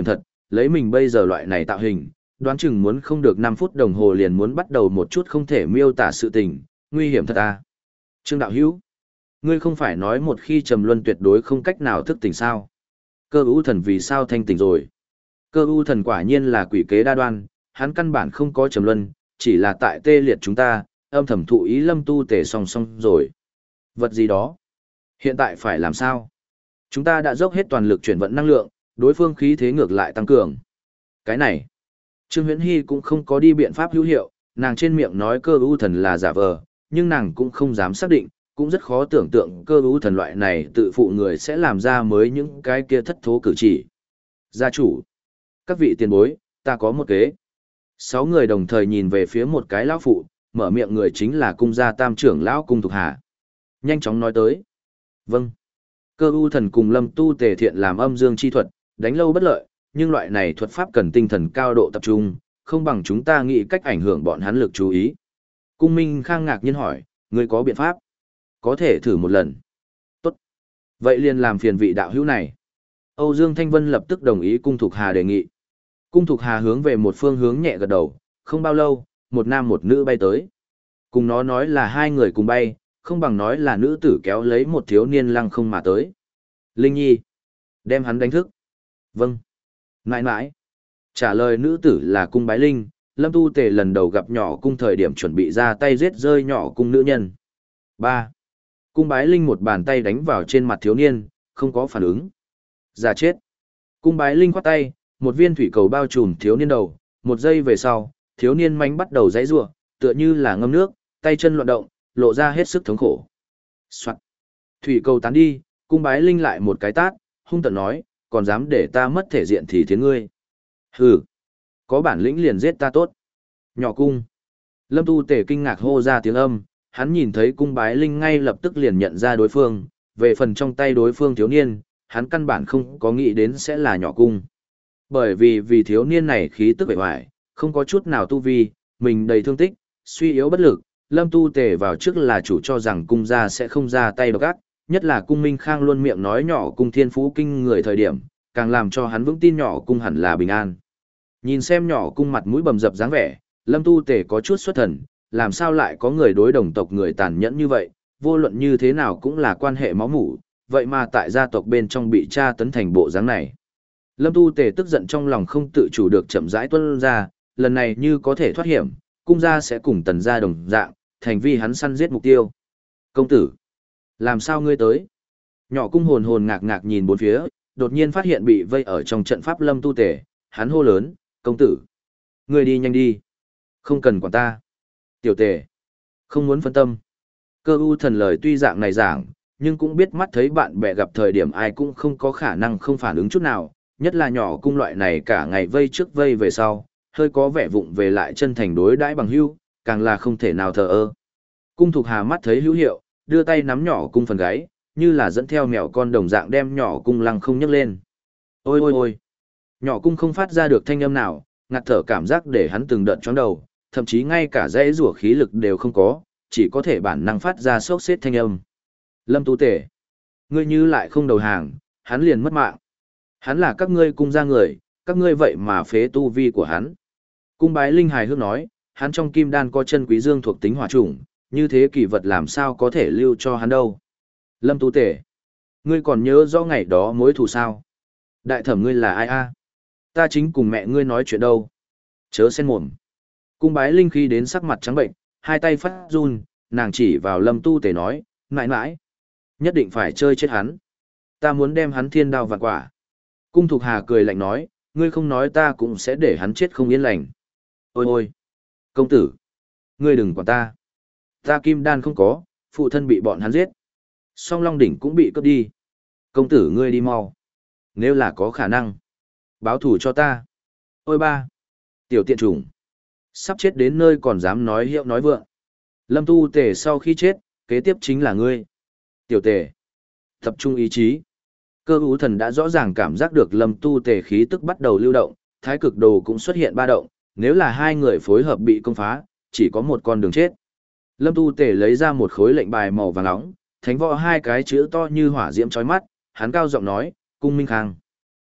lấy mình bây giờ loại này tạo hình, đoán chừng muốn không được năm phút đồng hồ liền muốn bắt đầu một chút không thể miêu tả sự tình, nguy hiểm thật à. Trương đạo hữu, ngươi không phải nói một khi trầm luân tuyệt đối không cách nào thức tỉnh sao? Cơ ưu thần vì sao thanh tỉnh rồi? Cơ ưu thần quả nhiên là quỷ kế đa đoan, hắn căn bản không có trầm luân, chỉ là tại tê liệt chúng ta, âm thầm thụ ý Lâm Tu Tề song song rồi. Vật gì đó? Hiện tại phải làm sao? Chúng ta đã dốc hết toàn lực chuyển vận năng lượng, đối phương khí thế ngược lại tăng cường. Cái này, Trương Huyễn Hy cũng không có đi biện pháp hữu hiệu, nàng trên miệng nói cơ ưu thần là giả vờ, nhưng nàng cũng không dám xác định, cũng rất khó tưởng tượng cơ ưu thần loại này tự phụ người sẽ làm ra mới những cái kia thất thố cử chỉ. Gia chủ, các vị tiền bối, ta có một kế. Sáu người đồng thời nhìn về phía một cái lão phụ, mở miệng người chính là cung gia tam trưởng lão Cung Thục Hà. Nhanh chóng nói tới. Vâng. Cơ ưu thần cùng Lâm Tu Tề thiện làm âm dương chi thuật, đánh lâu bất lợi, nhưng loại này thuật pháp cần tinh thần cao độ tập trung, không bằng chúng ta nghĩ cách ảnh hưởng bọn hắn lực chú ý. Cung Minh Khang ngạc nhiên hỏi, ngươi có biện pháp? Có thể thử một lần. Tốt. Vậy liền làm phiền vị đạo hữu này. Âu Dương Thanh Vân lập tức đồng ý Cung Thục Hà đề nghị. Cung Thục Hà hướng về một phương hướng nhẹ gật đầu, không bao lâu, một nam một nữ bay tới. Cùng nó nói là hai người cùng bay, không bằng nói là nữ tử kéo lấy một thiếu niên lăng không mà tới. Linh Nhi, đem hắn đánh thức. Vâng. Mãi mãi. Trả lời nữ tử là Cung Bái Linh, Lâm Tu Tề lần đầu gặp nhỏ cung thời điểm chuẩn bị ra tay giết rơi nhỏ cung nữ nhân. Ba. Cung Bái Linh một bàn tay đánh vào trên mặt thiếu niên, không có phản ứng. Giả chết. Cung Bái Linh khoát tay, một viên thủy cầu bao trùm thiếu niên đầu, một giây về sau, thiếu niên manh bắt đầu giãy giụa, tựa như là ngâm nước, tay chân loạn động, lộ ra hết sức thống khổ. Soạt. Thủy cầu tán đi, Cung Bái Linh lại một cái tát, hung tợn nói, còn dám để ta mất thể diện thì thiến ngươi. Hừ, có bản lĩnh liền giết ta tốt. Nhỏ cung. Lâm Tu Tề kinh ngạc hô ra tiếng âm, hắn nhìn thấy Cung Bái Linh ngay lập tức liền nhận ra đối phương, về phần trong tay đối phương thiếu niên, hắn căn bản không có nghĩ đến sẽ là nhỏ cung. Bởi vì vì thiếu niên này khí tức bề ngoài, không có chút nào tu vi, mình đầy thương tích, suy yếu bất lực, Lâm Tu Tề vào trước là chủ cho rằng cung gia sẽ không ra tay độc ác, nhất là Cung Minh Khang luôn miệng nói nhỏ cung thiên phú kinh người thời điểm, càng làm cho hắn vững tin nhỏ cung hẳn là bình an. Nhìn xem nhỏ cung mặt mũi bầm dập dáng vẻ, Lâm Tu Tề có chút xuất thần, làm sao lại có người đối đồng tộc người tàn nhẫn như vậy, vô luận như thế nào cũng là quan hệ máu mủ, vậy mà tại gia tộc bên trong bị tra tấn thành bộ dáng này. Lâm Tu Tề tức giận trong lòng không tự chủ được chậm rãi tuôn ra, lần này như có thể thoát hiểm, cung gia sẽ cùng tần gia đồng dạng, thành vi hắn săn giết mục tiêu. Công tử, làm sao ngươi tới? Nhỏ cung hồn hồn ngạc ngạc nhìn bốn phía, đột nhiên phát hiện bị vây ở trong trận pháp Lâm Tu Tề, hắn hô lớn, công tử, ngươi đi nhanh đi, không cần quản ta. Tiểu Tề, không muốn phân tâm. Cơ u thần lời tuy dạng này giảng, nhưng cũng biết mắt thấy bạn bè gặp thời điểm ai cũng không có khả năng không phản ứng chút nào, nhất là nhỏ cung loại này cả ngày vây trước vây về sau, hơi có vẻ vụng về lại chân thành đối đãi bằng hữu, càng là không thể nào thờ ơ. Cung Thục Hà mắt thấy hữu hiệu, đưa tay nắm nhỏ cung phần gáy, như là dẫn theo mèo con đồng dạng đem nhỏ cung lăng không nhấc lên. Ôi ôi ôi! Nhỏ cung không phát ra được thanh âm nào, ngạt thở cảm giác để hắn từng đợt chóng đầu, thậm chí ngay cả dãy rủa khí lực đều không có, chỉ có thể bản năng phát ra sốc xếp thanh âm. Lâm Tu Tề, ngươi như lại không đầu hàng, hắn liền mất mạng. Hắn là các ngươi cung gia người, các ngươi vậy mà phế tu vi của hắn. Cung Bái Linh hài hước nói, hắn trong kim đan có chân quý dương thuộc tính hỏa chủng, như thế kỳ vật làm sao có thể lưu cho hắn đâu. Lâm Tu Tề, ngươi còn nhớ rõ ngày đó mối thù sao? Đại thẩm ngươi là ai a? Ta chính cùng mẹ ngươi nói chuyện đâu. Chớ xen mồm. Cung Bái Linh khi đến sắc mặt trắng bệnh, hai tay phát run, nàng chỉ vào Lâm Tu Tề nói, mãi mãi, nhất định phải chơi chết hắn. Ta muốn đem hắn thiên đao vạn quả. Cung Thục Hà cười lạnh nói, ngươi không nói ta cũng sẽ để hắn chết không yên lành. Ôi ôi, công tử, ngươi đừng quản ta. Ta kim đan không có, phụ thân bị bọn hắn giết. Song Long đỉnh cũng bị cướp đi. Công tử ngươi đi mau. Nếu là có khả năng, báo thù cho ta. Ôi ba, tiểu tiện chủng, sắp chết đến nơi còn dám nói hiệu nói vượng. Lâm Tu Tề sau khi chết, kế tiếp chính là ngươi. Tiểu Tề, tập trung ý chí. Cơ ú thần đã rõ ràng cảm giác được Lâm Tu Tề khí tức bắt đầu lưu động, thái cực đồ cũng xuất hiện ba động, nếu là hai người phối hợp bị công phá, chỉ có một con đường chết. Lâm Tu Tề lấy ra một khối lệnh bài màu vàng nóng, thánh võ hai cái chữ to như hỏa diễm chói mắt, hắn cao giọng nói, Cung Minh Khang.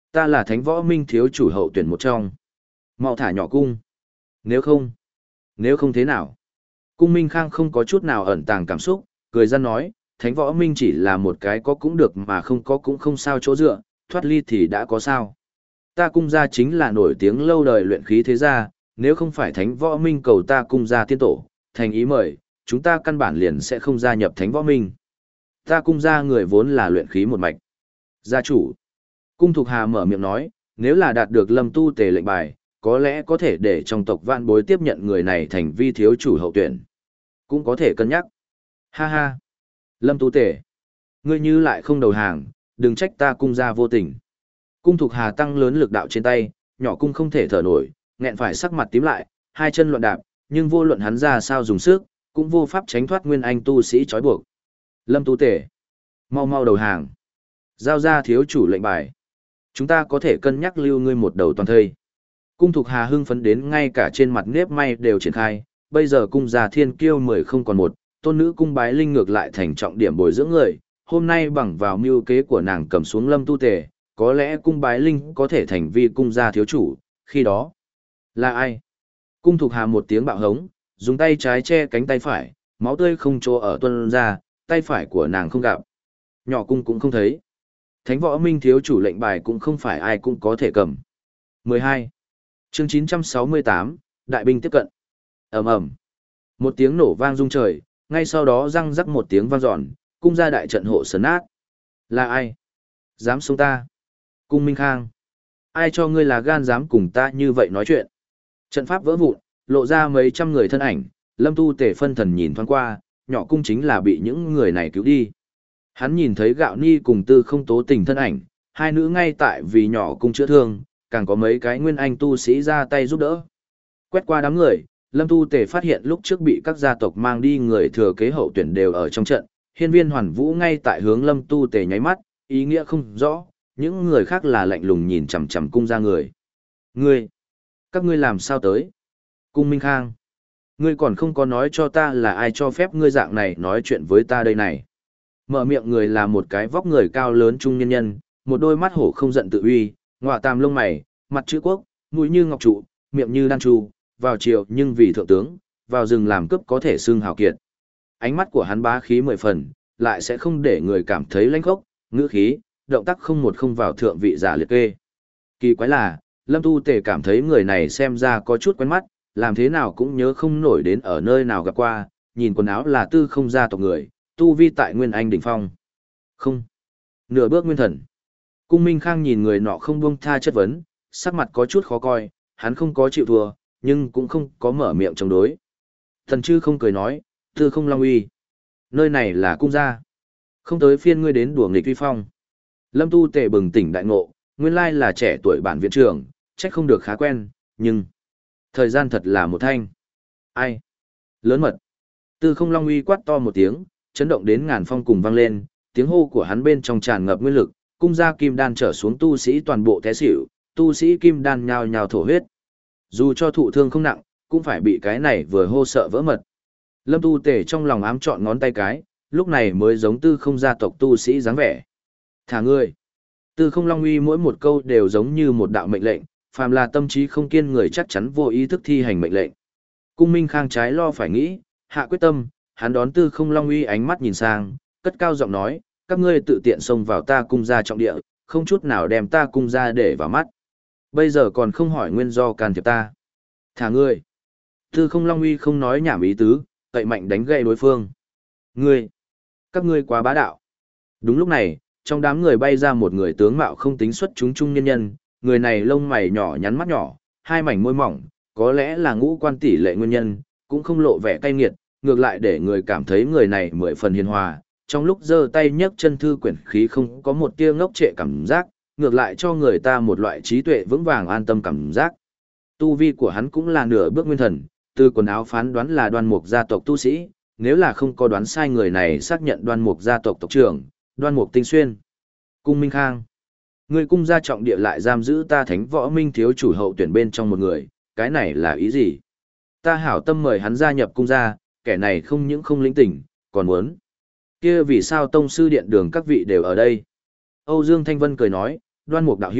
Ta là thánh võ minh thiếu chủ hậu tuyển một trong. Mau thả nhỏ cung. Nếu không, nếu không thế nào? Cung Minh Khang không có chút nào ẩn tàng cảm xúc, cười ra nói, thánh võ minh chỉ là một cái có cũng được mà không có cũng không sao chỗ dựa, thoát ly thì đã có sao. Ta cung gia chính là nổi tiếng lâu đời luyện khí thế gia, nếu không phải thánh võ minh cầu ta cung gia tiên tổ, thành ý mời, chúng ta căn bản liền sẽ không gia nhập thánh võ minh. Ta cung gia người vốn là luyện khí một mạch. Gia chủ. Cung Thục Hà mở miệng nói, nếu là đạt được Lâm Tu Tề lệnh bài, có lẽ có thể để trong tộc vạn bối tiếp nhận người này thành vi thiếu chủ hậu tuyển. Cũng có thể cân nhắc. Ha ha. Lâm Tu Tề. Ngươi như lại không đầu hàng, đừng trách ta cung gia vô tình. Cung Thục Hà tăng lớn lực đạo trên tay, nhỏ cung không thể thở nổi, nghẹn phải sắc mặt tím lại, hai chân loạn đạp, nhưng vô luận hắn ra sao dùng sức, cũng vô pháp tránh thoát nguyên anh tu sĩ trói buộc. Lâm Tu Tề. Mau mau đầu hàng. Giao ra thiếu chủ lệnh bài. Chúng ta có thể cân nhắc lưu ngươi một đầu toàn thây. Cung Thục Hà hưng phấn đến ngay cả trên mặt nếp may đều triển khai, bây giờ cung gia thiên kiêu mười không còn một, tôn nữ cung bái linh ngược lại thành trọng điểm bồi dưỡng người, hôm nay bằng vào mưu kế của nàng cầm xuống Lâm Tu Tề, có lẽ cung bái linh có thể thành vi cung gia thiếu chủ, khi đó là ai? Cung Thục Hà một tiếng bạo hống, dùng tay trái che cánh tay phải, máu tươi không chỗ ở tuôn ra, tay phải của nàng không gặp. Nhỏ cung cũng không thấy. Thánh võ minh thiếu chủ lệnh bài cũng không phải ai cũng có thể cầm. mười hai. Chương chín trăm sáu mươi tám, Đại binh tiếp cận. Ầm ầm. Một tiếng nổ vang rung trời, ngay sau đó răng rắc một tiếng vang dọn, cung gia đại trận hộ sấn nát. Là ai? Dám xuống ta? Cung Minh Khang. Ai cho ngươi là gan dám cùng ta như vậy nói chuyện? Trận pháp vỡ vụn, lộ ra mấy trăm người thân ảnh, Lâm Tu Tề phân thần nhìn thoáng qua, nhỏ cung chính là bị những người này cứu đi. Hắn nhìn thấy Gạo Ni cùng Tư Không Tố Tình thân ảnh, hai nữ ngay tại vì nhỏ cung chữa thương, càng có mấy cái nguyên anh tu sĩ ra tay giúp đỡ. Quét qua đám người, Lâm Tu Tề phát hiện lúc trước bị các gia tộc mang đi người thừa kế hậu tuyển đều ở trong trận, hiên viên hoàn vũ ngay tại hướng Lâm Tu Tề nháy mắt, ý nghĩa không rõ, những người khác là lạnh lùng nhìn chằm chằm cung ra người. Ngươi, các ngươi làm sao tới? Cung Minh Khang, ngươi còn không có nói cho ta là ai cho phép ngươi dạng này nói chuyện với ta đây này. Mở miệng người là một cái vóc người cao lớn trung nhân nhân, một đôi mắt hổ không giận tự uy, ngọa tam lông mày, mặt chữ quốc, mũi như ngọc trụ, miệng như đan tru, vào triều nhưng vì thượng tướng, vào rừng làm cướp có thể xưng hào kiệt. Ánh mắt của hắn bá khí mười phần, lại sẽ không để người cảm thấy lãnh khốc, ngữ khí, động tác không một không vào thượng vị giả liệt kê. Kỳ quái là, Lâm Tu Tề cảm thấy người này xem ra có chút quen mắt, làm thế nào cũng nhớ không nổi đến ở nơi nào gặp qua, nhìn quần áo là Tư Không gia tộc người, tu vi tại Nguyên Anh đỉnh phong. Không. Nửa bước nguyên thần. Cung Minh Khang nhìn người nọ không buông tha chất vấn, sắc mặt có chút khó coi, hắn không có chịu thua, nhưng cũng không có mở miệng chống đối. Thần chư không cười nói, Tư Không Long Uy. Nơi này là cung gia. Không tới phiên ngươi đến đùa nghịch uy phong. Lâm Tu Tề bừng tỉnh đại ngộ, nguyên lai là trẻ tuổi bản viện trưởng, trách không được khá quen, nhưng thời gian thật là một thanh. Ai? Lớn mật. Tư Không Long Uy quát to một tiếng, chấn động đến ngàn phong cùng vang lên, tiếng hô của hắn bên trong tràn ngập nguyên lực, cung gia kim đan trở xuống tu sĩ toàn bộ té xỉu, tu sĩ kim đan nhào nhào thổ huyết. Dù cho thụ thương không nặng, cũng phải bị cái này vừa hô sợ vỡ mật. Lâm Tu Tề trong lòng ám chọn ngón tay cái, lúc này mới giống Tư Không gia tộc tu sĩ dáng vẻ. Thả ngươi. Tư Không Long Uy mỗi một câu đều giống như một đạo mệnh lệnh, phàm là tâm trí không kiên người chắc chắn vô ý thức thi hành mệnh lệnh. Cung Minh Khang trái lo phải nghĩ, hạ quyết tâm, hắn đón Tư Không Long Uy ánh mắt nhìn sang, cất cao giọng nói, các ngươi tự tiện xông vào ta cung gia trọng địa, không chút nào đem ta cung gia để vào mắt. Bây giờ còn không hỏi nguyên do can thiệp ta. Thả ngươi. Tư Không Long Uy không nói nhảm ý tứ, cậy mạnh đánh gậy đối phương. Ngươi. Các ngươi quá bá đạo. Đúng lúc này, trong đám người bay ra một người tướng mạo không tính xuất chúng trung nhân nhân, người này lông mày nhỏ nhắn mắt nhỏ, hai mảnh môi mỏng, có lẽ là ngũ quan tỷ lệ nguyên nhân, cũng không lộ vẻ cay nghiệt, ngược lại để người cảm thấy người này mười phần hiền hòa, trong lúc giơ tay nhấc chân thư quyển khí không có một tia ngốc trệ cảm giác, ngược lại cho người ta một loại trí tuệ vững vàng an tâm cảm giác. Tu vi của hắn cũng là nửa bước nguyên thần, từ quần áo phán đoán là Đoan Mục gia tộc tu sĩ, nếu là không có đoán sai người này xác nhận Đoan Mục gia tộc tộc trưởng, Đoan Mục Tinh Xuyên. Cung Minh Khang. Người cung gia trọng địa lại giam giữ ta Thánh Võ Minh thiếu chủ hậu tuyển bên trong một người, cái này là ý gì? Ta hảo tâm mời hắn gia nhập cung gia, kẻ này không những không lĩnh tỉnh, còn muốn. Kia vì sao tông sư điện đường các vị đều ở đây? Âu Dương Thanh Vân cười nói, Đoan Mục đạo hữu,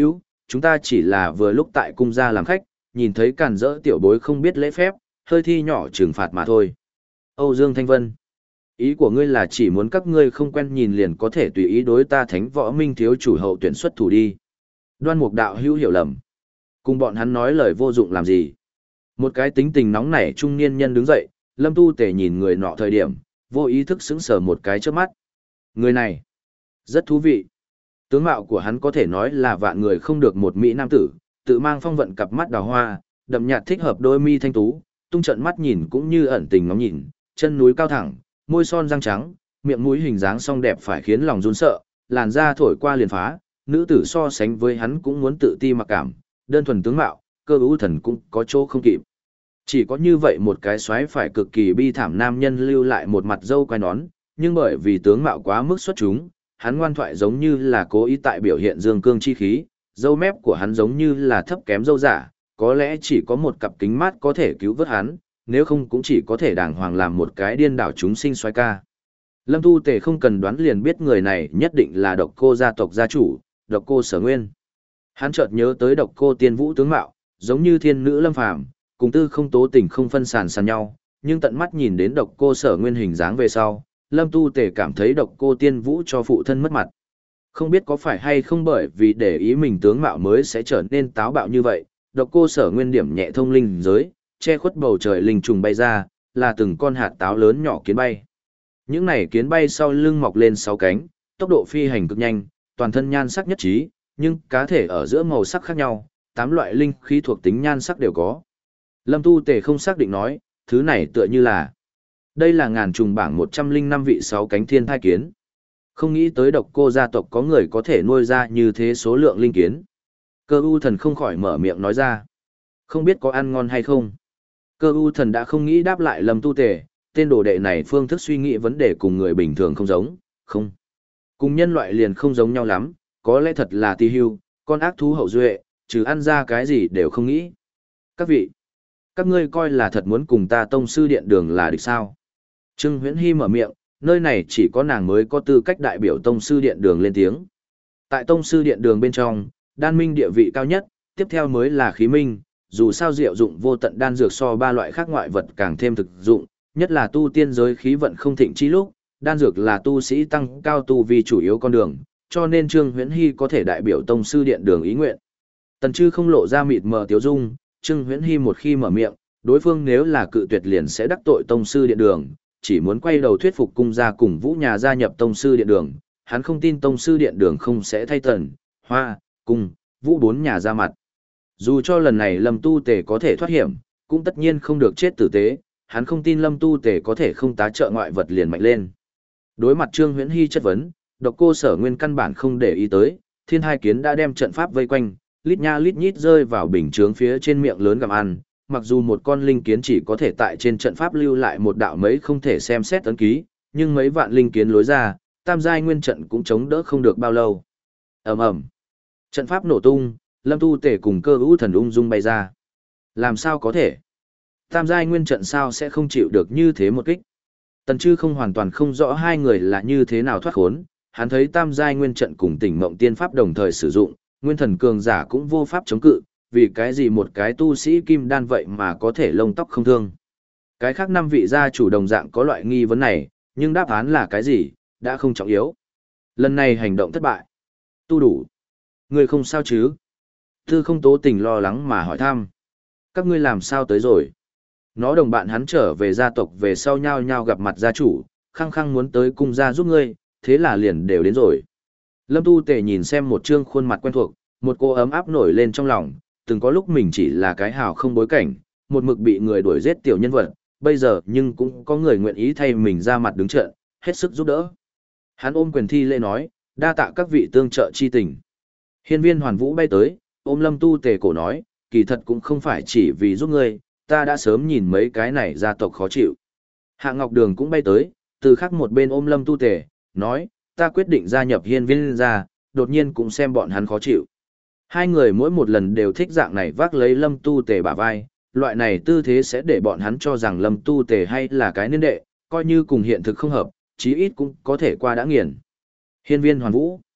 chúng ta chỉ là vừa lúc tại cung gia làm khách, nhìn thấy càn rỡ tiểu bối không biết lễ phép, hơi thi nhỏ trừng phạt mà thôi. Âu Dương Thanh Vân, ý của ngươi là chỉ muốn các ngươi không quen nhìn liền có thể tùy ý đối ta Thánh Võ Minh thiếu chủ hậu tuyển xuất thủ đi. Đoan Mục đạo hữu hiểu lầm. Cùng bọn hắn nói lời vô dụng làm gì. Một cái tính tình nóng nảy trung niên nhân đứng dậy, Lâm Tu Tề nhìn người nọ thời điểm, vô ý thức sững sờ một cái trước mắt. Người này, rất thú vị. Tướng mạo của hắn có thể nói là vạn người không được một mỹ nam tử, tự mang phong vận cặp mắt đào hoa, đậm nhạt thích hợp đôi mi thanh tú, tung trận mắt nhìn cũng như ẩn tình ngóng nhìn, chân núi cao thẳng, môi son răng trắng, miệng mũi hình dáng song đẹp phải khiến lòng run sợ, làn da thổi qua liền phá, nữ tử so sánh với hắn cũng muốn tự ti mặc cảm, đơn thuần tướng mạo, cơ ưu thần cũng có chỗ không kịp. Chỉ có như vậy một cái xoáy phải cực kỳ bi thảm nam nhân lưu lại một mặt dâu quai nón, nhưng bởi vì tướng mạo quá mức xuất chúng, hắn ngoan thoại giống như là cố ý tại biểu hiện dương cương chi khí, dâu mép của hắn giống như là thấp kém dâu giả, có lẽ chỉ có một cặp kính mát có thể cứu vớt hắn, nếu không cũng chỉ có thể đàng hoàng làm một cái điên đảo chúng sinh xoay ca. Lâm Tu Tề không cần đoán liền biết người này nhất định là Độc Cô gia tộc gia chủ, Độc Cô Sở Nguyên. Hắn chợt nhớ tới Độc Cô Tiên Vũ tướng mạo, giống như thiên nữ lâm phàm, cùng tư không tố tình không phân sàn sàn nhau, nhưng tận mắt nhìn đến Độc Cô Sở Nguyên hình dáng về sau, Lâm Tu Tề cảm thấy Độc Cô Tiên Vũ cho phụ thân mất mặt. Không biết có phải hay không bởi vì để ý mình tướng mạo mới sẽ trở nên táo bạo như vậy, Độc Cô Sở Nguyên điểm nhẹ thông linh giới, che khuất bầu trời linh trùng bay ra, là từng con hạt táo lớn nhỏ kiến bay. Những này kiến bay sau lưng mọc lên sáu cánh, tốc độ phi hành cực nhanh, toàn thân nhan sắc nhất trí, nhưng cá thể ở giữa màu sắc khác nhau, tám loại linh khí thuộc tính nhan sắc đều có. Lâm Tu Tề không xác định nói, thứ này tựa như là đây là ngàn trùng bảng một trăm linh năm vị sáu cánh thiên thai kiến. Không nghĩ tới Độc Cô gia tộc có người có thể nuôi ra như thế số lượng linh kiến. Cơ u thần không khỏi mở miệng nói ra. Không biết có ăn ngon hay không. Cơ u thần đã không nghĩ đáp lại Lâm Tu Tề, tên đồ đệ này phương thức suy nghĩ vấn đề cùng người bình thường không giống, không. Cùng nhân loại liền không giống nhau lắm, có lẽ thật là ti hưu, con ác thú hậu duệ, trừ ăn ra cái gì đều không nghĩ. Các vị, các ngươi coi là thật muốn cùng ta tông sư điện đường là địch sao? Trương Huyễn Hy mở miệng, nơi này chỉ có nàng mới có tư cách đại biểu tông sư điện đường lên tiếng. Tại tông sư điện đường bên trong, đan minh địa vị cao nhất, tiếp theo mới là khí minh, dù sao diệu dụng vô tận đan dược so ba loại khác ngoại vật càng thêm thực dụng, nhất là tu tiên giới khí vận không thịnh chi lúc, đan dược là tu sĩ tăng cao tu vi chủ yếu con đường, cho nên Trương Huyễn Hy có thể đại biểu tông sư điện đường ý nguyện. Tần Chư không lộ ra mịt mờ tiếu dung, Trương Huyễn Hy một khi mở miệng, đối phương nếu là cự tuyệt liền sẽ đắc tội tông sư điện đường, chỉ muốn quay đầu thuyết phục cung gia cùng Vũ nhà gia nhập tông sư điện đường, hắn không tin tông sư điện đường không sẽ thay Tần, Hoa, Cung, Vũ bốn nhà ra mặt. Dù cho lần này Lâm Tu Tề có thể thoát hiểm, cũng tất nhiên không được chết tử tế, hắn không tin Lâm Tu Tề có thể không tá trợ ngoại vật liền mạnh lên. Đối mặt Trương Huyễn Hy chất vấn, Độc Cô Sở Nguyên căn bản không để ý tới, thiên hai kiến đã đem trận pháp vây quanh, lít nha lít nhít rơi vào bình chướng phía trên miệng lớn gặm ăn, mặc dù một con linh kiến chỉ có thể tại trên trận pháp lưu lại một đạo mấy không thể xem xét ấn ký, nhưng mấy vạn linh kiến lối ra, tam giai nguyên trận cũng chống đỡ không được bao lâu. Ầm ầm. Trận pháp nổ tung, Lâm Tu Tề cùng Cơ Vũ Thần ung dung bay ra. Làm sao có thể? Tam giai nguyên trận sao sẽ không chịu được như thế một kích? Tần Chư không hoàn toàn không rõ hai người là như thế nào thoát khốn, hắn thấy tam giai nguyên trận cùng Tỉnh Mộng Tiên pháp đồng thời sử dụng, nguyên thần cường giả cũng vô pháp chống cự, vì cái gì một cái tu sĩ kim đan vậy mà có thể lông tóc không thương. Cái khác năm vị gia chủ đồng dạng có loại nghi vấn này, nhưng đáp án là cái gì, đã không trọng yếu. Lần này hành động thất bại. Tu đủ. Người không sao chứ? Tư không tố tình lo lắng mà hỏi thăm. Các ngươi làm sao tới rồi? Nó đồng bạn hắn trở về gia tộc về sau nhau nhau gặp mặt gia chủ, khăng khăng muốn tới cung gia giúp ngươi, thế là liền đều đến rồi. Lâm Tu Tề nhìn xem một trương khuôn mặt quen thuộc, một cô ấm áp nổi lên trong lòng, từng có lúc mình chỉ là cái hào không bối cảnh, một mực bị người đuổi giết tiểu nhân vật, bây giờ nhưng cũng có người nguyện ý thay mình ra mặt đứng trận, hết sức giúp đỡ. Hắn ôm quyền thi lễ nói, đa tạ các vị tương trợ chi tình. Hiên Viên Hoàn Vũ bay tới, ôm Lâm Tu Tề cổ nói, kỳ thật cũng không phải chỉ vì giúp ngươi, ta đã sớm nhìn mấy cái này gia tộc khó chịu. Hạ Ngọc Đường cũng bay tới, từ khác một bên ôm Lâm Tu Tề, nói, ta quyết định gia nhập Hiên Viên gia, đột nhiên cũng xem bọn hắn khó chịu. Hai người mỗi một lần đều thích dạng này vác lấy Lâm Tu Tề bả vai, loại này tư thế sẽ để bọn hắn cho rằng Lâm Tu Tề hay là cái niên đệ, coi như cùng hiện thực không hợp, chí ít cũng có thể qua đã nghiền. Hiên Viên Hoàn Vũ.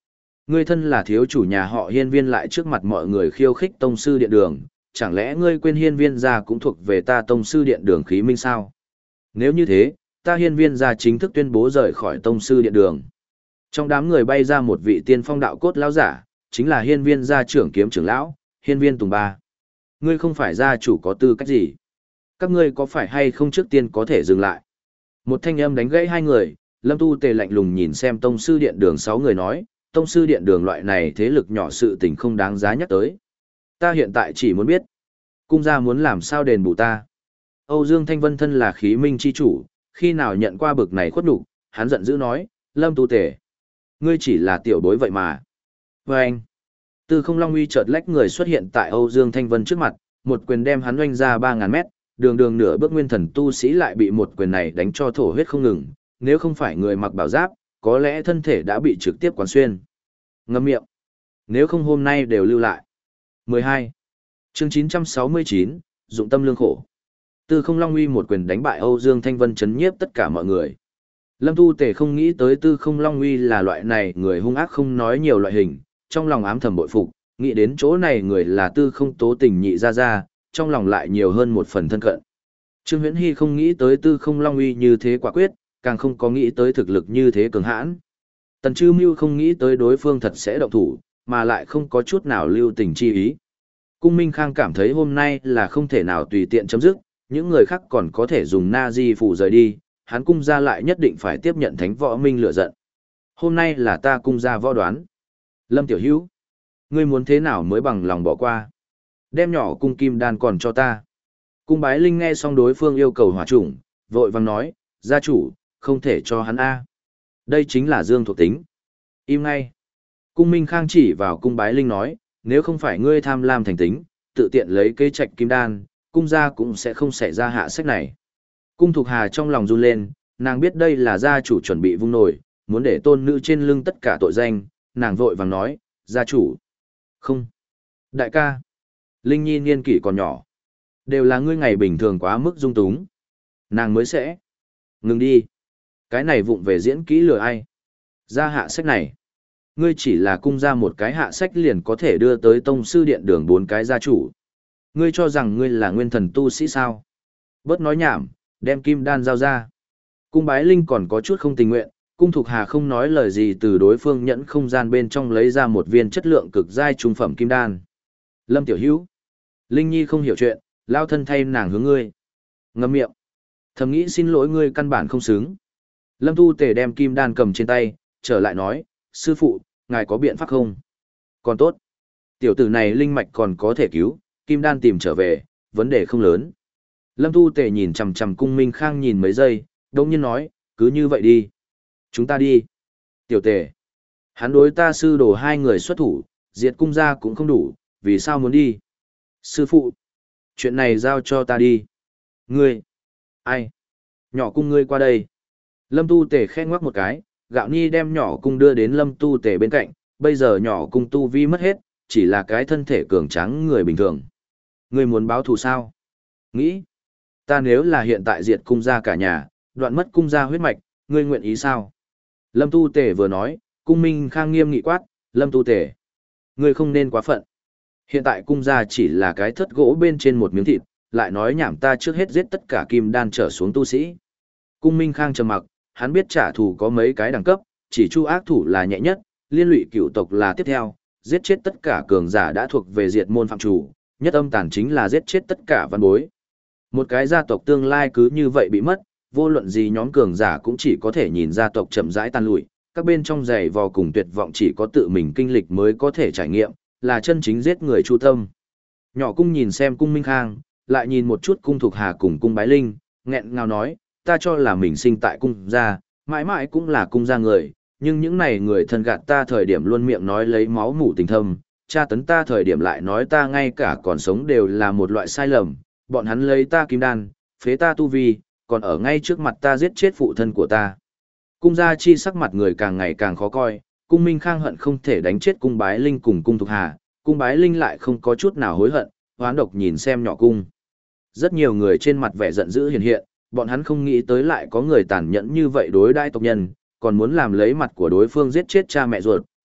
Ngươi thân là thiếu chủ nhà họ Hiên Viên lại trước mặt mọi người khiêu khích tông sư điện đường, chẳng lẽ ngươi quên Hiên Viên gia cũng thuộc về ta tông sư điện đường khí minh sao? Nếu như thế, ta Hiên Viên gia chính thức tuyên bố rời khỏi tông sư điện đường. Trong đám người bay ra một vị tiên phong đạo cốt lão giả, chính là Hiên Viên gia trưởng kiếm trưởng lão, Hiên Viên Tùng Ba. Ngươi không phải gia chủ có tư cách gì? Các ngươi có phải hay không trước tiên có thể dừng lại? Một thanh âm đánh gãy hai người, Lâm Tu Tề lạnh lùng nhìn xem tông sư điện đường sáu người nói, tông sư điện đường loại này thế lực nhỏ sự tình không đáng giá nhắc tới. Ta hiện tại chỉ muốn biết, cung gia muốn làm sao đền bù ta. Âu Dương Thanh Vân thân là khí minh chi chủ, khi nào nhận qua bực này khuất nhục, hắn giận dữ nói, Lâm Tu Tề, ngươi chỉ là tiểu bối vậy mà. Và anh, Tư Không Long Uy chợt lách người xuất hiện tại Âu Dương Thanh Vân trước mặt, một quyền đem hắn oanh ra ba ngàn mét, đường đường nửa bước nguyên thần tu sĩ lại bị một quyền này đánh cho thổ huyết không ngừng, nếu không phải người mặc bảo giáp, có lẽ thân thể đã bị trực tiếp quán xuyên. Ngậm miệng. Nếu không hôm nay đều lưu lại. mười hai. Chương chín trăm sáu mươi chín, dụng tâm lương khổ. Tư Không Long Uy một quyền đánh bại Âu Dương Thanh Vân chấn nhiếp tất cả mọi người. Lâm Tu Tề không nghĩ tới Tư Không Long Uy là loại này người hung ác không nói nhiều loại hình, trong lòng ám thầm bội phục, nghĩ đến chỗ này người là Tư Không Tố Tình nhị ra ra, trong lòng lại nhiều hơn một phần thân cận. Trương Huyễn Hy không nghĩ tới Tư Không Long Uy như thế quả quyết, càng không có nghĩ tới thực lực như thế cường hãn. Tần Trư Mưu không nghĩ tới đối phương thật sẽ động thủ, mà lại không có chút nào lưu tình chi ý. Cung Minh Khang cảm thấy hôm nay là không thể nào tùy tiện chấm dứt, những người khác còn có thể dùng na di phủ rời đi, hắn cung gia lại nhất định phải tiếp nhận thánh võ minh lựa giận. Hôm nay là ta cung gia võ đoán. Lâm Tiểu Hữu, ngươi muốn thế nào mới bằng lòng bỏ qua? Đem nhỏ cung kim đan còn cho ta. Cung Bái Linh nghe xong đối phương yêu cầu hỏa chủng, vội vàng nói, gia chủ, không thể cho hắn A. Đây chính là dương thuộc tính. Im ngay. Cung Minh Khang chỉ vào cung Bái Linh nói, nếu không phải ngươi tham lam thành tính, tự tiện lấy cây trạch kim đan, cung gia cũng sẽ không xảy ra hạ sách này. Cung Thục Hà trong lòng run lên, nàng biết đây là gia chủ chuẩn bị vung nổi, muốn để tôn nữ trên lưng tất cả tội danh, nàng vội vàng nói, gia chủ. Không. Đại ca. Linh Nhi niên kỷ còn nhỏ. Đều là ngươi ngày bình thường quá mức dung túng. Nàng mới sẽ. Ngừng đi. Cái này vụng về diễn kỹ lừa ai. Ra hạ sách này. Ngươi chỉ là cung ra một cái hạ sách liền có thể đưa tới tông sư điện đường bốn cái gia chủ. Ngươi cho rằng ngươi là nguyên thần tu sĩ sao? Bớt nói nhảm, đem kim đan giao ra. Cung Bái Linh còn có chút không tình nguyện, cung Thục Hà không nói lời gì từ đối phương nhẫn không gian bên trong lấy ra một viên chất lượng cực giai trung phẩm kim đan. Lâm Tiểu Hữu, Linh Nhi không hiểu chuyện, lao thân thay nàng hướng ngươi. Ngậm miệng. Thầm nghĩ xin lỗi ngươi căn bản không xứng. Lâm Tu Tề đem kim đan cầm trên tay, trở lại nói, sư phụ, ngài có biện pháp không? Còn tốt. Tiểu tử này linh mạch còn có thể cứu, kim đan tìm trở về, vấn đề không lớn. Lâm Tu Tề nhìn chằm chằm cung Minh Khang nhìn mấy giây, đồng nhiên nói, cứ như vậy đi. Chúng ta đi. Tiểu Tề. Hắn đối ta sư đồ hai người xuất thủ, diệt cung gia cũng không đủ, vì sao muốn đi? Sư phụ. Chuyện này giao cho ta đi. Ngươi. Ai? Nhỏ cung ngươi qua đây. Lâm Tu Tề khẽ ngoắc một cái, Gạo Ni đem nhỏ cung đưa đến Lâm Tu Tề bên cạnh, bây giờ nhỏ cung tu vi mất hết, chỉ là cái thân thể cường tráng người bình thường. Ngươi muốn báo thù sao? Nghĩ. Ta nếu là hiện tại diệt cung gia cả nhà, đoạn mất cung gia huyết mạch, ngươi nguyện ý sao? Lâm Tu Tề vừa nói, cung Minh Khang nghiêm nghị quát, Lâm Tu Tề. Ngươi không nên quá phận. Hiện tại cung gia chỉ là cái thất gỗ bên trên một miếng thịt, lại nói nhảm ta trước hết giết tất cả kim đan trở xuống tu sĩ. Cung Minh Khang trầm mặc, hắn biết trả thù có mấy cái đẳng cấp, chỉ chu ác thủ là nhẹ nhất, liên lụy cựu tộc là tiếp theo, giết chết tất cả cường giả đã thuộc về diệt môn phạm chủ, nhất âm tàn chính là giết chết tất cả văn bối. Một cái gia tộc tương lai cứ như vậy bị mất, vô luận gì nhóm cường giả cũng chỉ có thể nhìn gia tộc chậm rãi tan lụi, các bên trong giày vò cùng tuyệt vọng chỉ có tự mình kinh lịch mới có thể trải nghiệm, là chân chính giết người chu tâm. Nhỏ cung nhìn xem cung Minh Khang, lại nhìn một chút cung Thục Hà cùng cung Bái Linh, nghẹn ngào nói, ta cho là mình sinh tại cung gia, mãi mãi cũng là cung gia người, nhưng những này người thân gạt ta thời điểm luôn miệng nói lấy máu mủ tình thâm, tra tấn ta thời điểm lại nói ta ngay cả còn sống đều là một loại sai lầm, bọn hắn lấy ta kim đan, phế ta tu vi, còn ở ngay trước mặt ta giết chết phụ thân của ta. Cung gia chi sắc mặt người càng ngày càng khó coi, cung Minh Khang hận không thể đánh chết cung Bái Linh cùng cung Thục Hà, cung Bái Linh lại không có chút nào hối hận, hoán độc nhìn xem nhỏ cung. Rất nhiều người trên mặt vẻ giận dữ hiện hiện, bọn hắn không nghĩ tới lại có người tàn nhẫn như vậy đối đãi tộc nhân, còn muốn làm lấy mặt của đối phương giết chết cha mẹ ruột,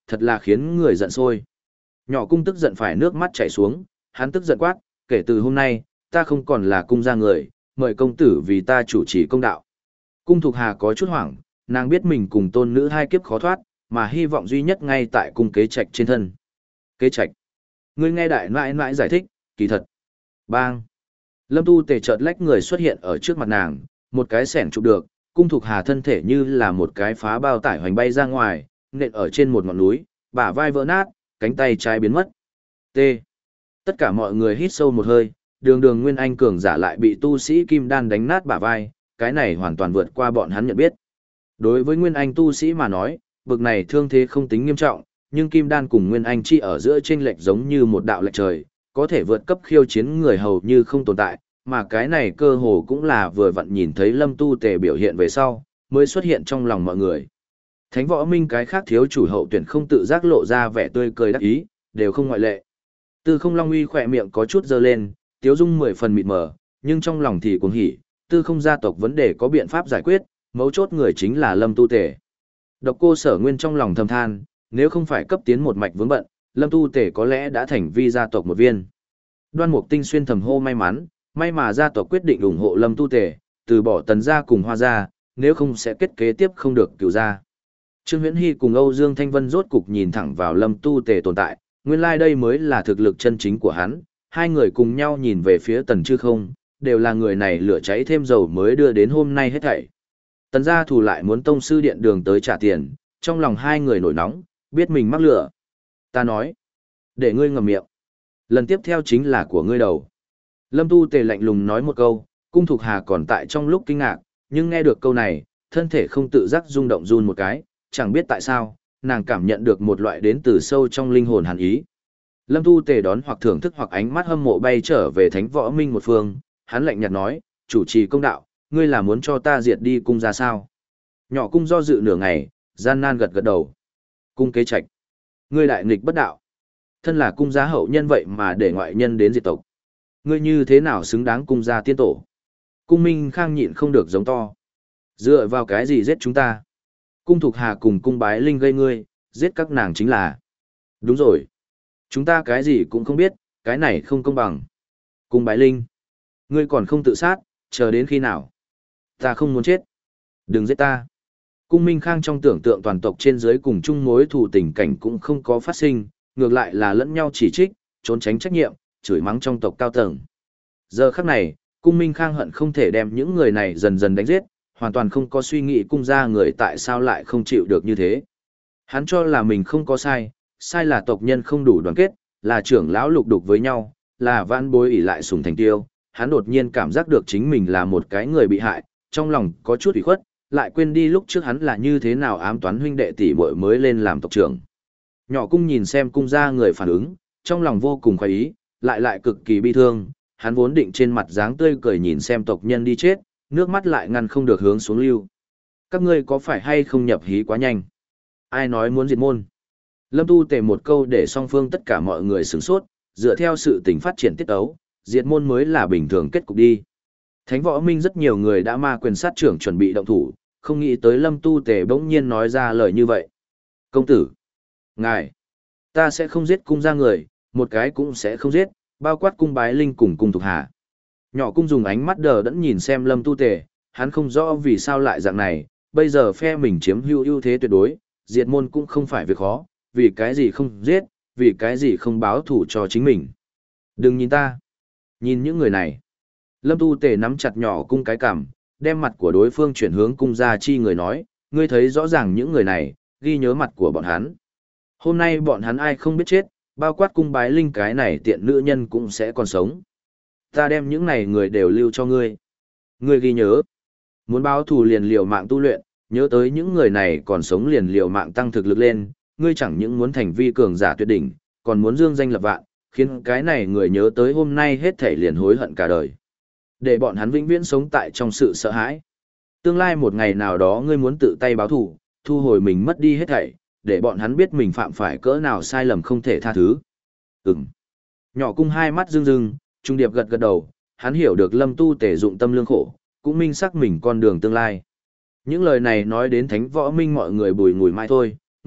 thật là khiến người giận sôi. Nhỏ cung tức giận phải nước mắt chảy xuống, hắn tức giận quát, kể từ hôm nay, ta không còn là cung gia người, mời công tử vì ta chủ trì công đạo. Cung Thục Hà có chút hoảng, nàng biết mình cùng tôn nữ hai kiếp khó thoát, mà hy vọng duy nhất ngay tại cung kế trạch trên thân. Kế trạch. Ngươi nghe đại nãi nãi giải thích, kỳ thật. Bang. Lâm Tu Tề chợt lách người xuất hiện ở trước mặt nàng, một cái xẻng chụp được, Cung Thục Hà thân thể như là một cái phá bao tải hoành bay ra ngoài, nện ở trên một ngọn núi, bả vai vỡ nát, cánh tay trái biến mất. T. Tất cả mọi người hít sâu một hơi, đường đường Nguyên Anh cường giả lại bị tu sĩ Kim Đan đánh nát bả vai, cái này hoàn toàn vượt qua bọn hắn nhận biết. Đối với Nguyên Anh tu sĩ mà nói, bực này thương thế không tính nghiêm trọng, nhưng Kim Đan cùng Nguyên Anh chi ở giữa chênh lệch giống như một đạo lệch trời, có thể vượt cấp khiêu chiến người hầu như không tồn tại, mà cái này cơ hồ cũng là vừa vặn nhìn thấy Lâm Tu Tề biểu hiện về sau, mới xuất hiện trong lòng mọi người. Thánh Võ Minh cái khác thiếu chủ hậu tuyển không tự giác lộ ra vẻ tươi cười đắc ý, đều không ngoại lệ. Tư Không Long Uy khỏe miệng có chút dơ lên, tiếu dung mười phần mịt mờ, nhưng trong lòng thì cuồng hỉ, Tư Không gia tộc vấn đề có biện pháp giải quyết, mấu chốt người chính là Lâm Tu Tề. Độc Cô Sở Nguyên trong lòng thầm than, nếu không phải cấp tiến một mạch vướng bận, Lâm Tu Tề có lẽ đã thành vi gia tộc một viên. Đoan Mục Tinh xuyên thầm hô may mắn, may mà gia tộc quyết định ủng hộ Lâm Tu Tề, từ bỏ Tần gia cùng Hoa gia, nếu không sẽ kết kế tiếp không được cửu gia. Trương Huyễn Hy cùng Âu Dương Thanh Vân rốt cục nhìn thẳng vào Lâm Tu Tề tồn tại, nguyên lai like đây mới là thực lực chân chính của hắn, hai người cùng nhau nhìn về phía Tần Chư Không, đều là người này lửa cháy thêm dầu mới đưa đến hôm nay hết thảy. Tần gia thủ lại muốn tông sư điện đường tới trả tiền, trong lòng hai người nổi nóng, biết mình mắc lửa. Ta nói, để ngươi ngậm miệng. Lần tiếp theo chính là của ngươi đầu. Lâm Tu Tề lạnh lùng nói một câu, Cung Thục Hà còn tại trong lúc kinh ngạc, nhưng nghe được câu này, thân thể không tự giác rung động run một cái, chẳng biết tại sao, nàng cảm nhận được một loại đến từ sâu trong linh hồn hàn ý. Lâm Tu Tề đón hoặc thưởng thức hoặc ánh mắt hâm mộ bay trở về Thánh Võ Minh một phương, hắn lạnh nhạt nói, chủ trì công đạo, ngươi là muốn cho ta diệt đi cung ra sao? Nhỏ cung do dự nửa ngày, gian nan gật gật đầu. Cung kế trạch, ngươi đại nghịch bất đạo. Thân là cung gia hậu nhân vậy mà để ngoại nhân đến diệt tộc. Ngươi như thế nào xứng đáng cung gia tiên tổ? Cung Minh Khang nhịn không được giống to. Dựa vào cái gì giết chúng ta? Cung Thục Hà cùng cung Bái Linh gây ngươi, giết các nàng chính là. Đúng rồi. Chúng ta cái gì cũng không biết, cái này không công bằng. Cung Bái Linh, ngươi còn không tự sát, chờ đến khi nào? Ta không muốn chết. Đừng giết ta. Cung Minh Khang trong tưởng tượng toàn tộc trên dưới cùng chung mối thù tình cảnh cũng không có phát sinh, ngược lại là lẫn nhau chỉ trích, trốn tránh trách nhiệm, chửi mắng trong tộc cao tầng. Giờ khắc này, Cung Minh Khang hận không thể đem những người này dần dần đánh giết, hoàn toàn không có suy nghĩ cung gia người tại sao lại không chịu được như thế. Hắn cho là mình không có sai, sai là tộc nhân không đủ đoàn kết, là trưởng lão lục đục với nhau, là vãn bối ỷ lại sùng thành tiêu. Hắn đột nhiên cảm giác được chính mình là một cái người bị hại, trong lòng có chút ủy khuất, lại quên đi lúc trước hắn là như thế nào ám toán huynh đệ tỷ muội mới lên làm tộc trưởng. Nhỏ cung nhìn xem cung gia người phản ứng, trong lòng vô cùng khoái ý, lại lại cực kỳ bi thương, hắn vốn định trên mặt dáng tươi cười nhìn xem tộc nhân đi chết, nước mắt lại ngăn không được hướng xuống lưu. Các ngươi có phải hay không nhập hí quá nhanh? Ai nói muốn diệt môn? Lâm Tu Tề một câu để song phương tất cả mọi người sửng sốt, dựa theo sự tình phát triển tiết ấu, diệt môn mới là bình thường kết cục đi. Thánh Võ Minh rất nhiều người đã ma quyền sát trưởng chuẩn bị động thủ, không nghĩ tới Lâm Tu Tề bỗng nhiên nói ra lời như vậy. Công tử, ngài, ta sẽ không giết cung gia người, một cái cũng sẽ không giết, bao quát cung Bái Linh cùng cung Thục Hà. Nhỏ cung dùng ánh mắt đờ đẫn nhìn xem Lâm Tu Tề, hắn không rõ vì sao lại dạng này, bây giờ phe mình chiếm hữu ưu thế tuyệt đối, diệt môn cũng không phải việc khó, vì cái gì không giết, vì cái gì không báo thủ cho chính mình. Đừng nhìn ta, nhìn những người này. Lâm Tu Tề nắm chặt nhỏ cung cái cằm, đem mặt của đối phương chuyển hướng cung gia chi người nói, ngươi thấy rõ ràng những người này, ghi nhớ mặt của bọn hắn. Hôm nay bọn hắn ai không biết chết, bao quát cung Bái Linh cái này tiện nữ nhân cũng sẽ còn sống. Ta đem những này người đều lưu cho ngươi. Ngươi ghi nhớ. Muốn báo thù liền liều mạng tu luyện, nhớ tới những người này còn sống liền liều mạng tăng thực lực lên, ngươi chẳng những muốn thành vi cường giả tuyệt đỉnh, còn muốn dương danh lập vạn, khiến cái này người nhớ tới hôm nay hết thể liền hối hận cả đời. Để bọn hắn vĩnh viễn sống tại trong sự sợ hãi. Tương lai một ngày nào đó ngươi muốn tự tay báo thù, thu hồi mình mất đi hết thảy, để bọn hắn biết mình phạm phải cỡ nào sai lầm không thể tha thứ. Ừm. Nhỏ cung hai mắt rưng rưng, trung điệp gật gật đầu, hắn hiểu được Lâm Tu Tề dụng tâm lương khổ, cũng minh xác mình con đường tương lai. Những lời này nói đến Thánh Võ Minh mọi người bùi ngùi mãi thôi,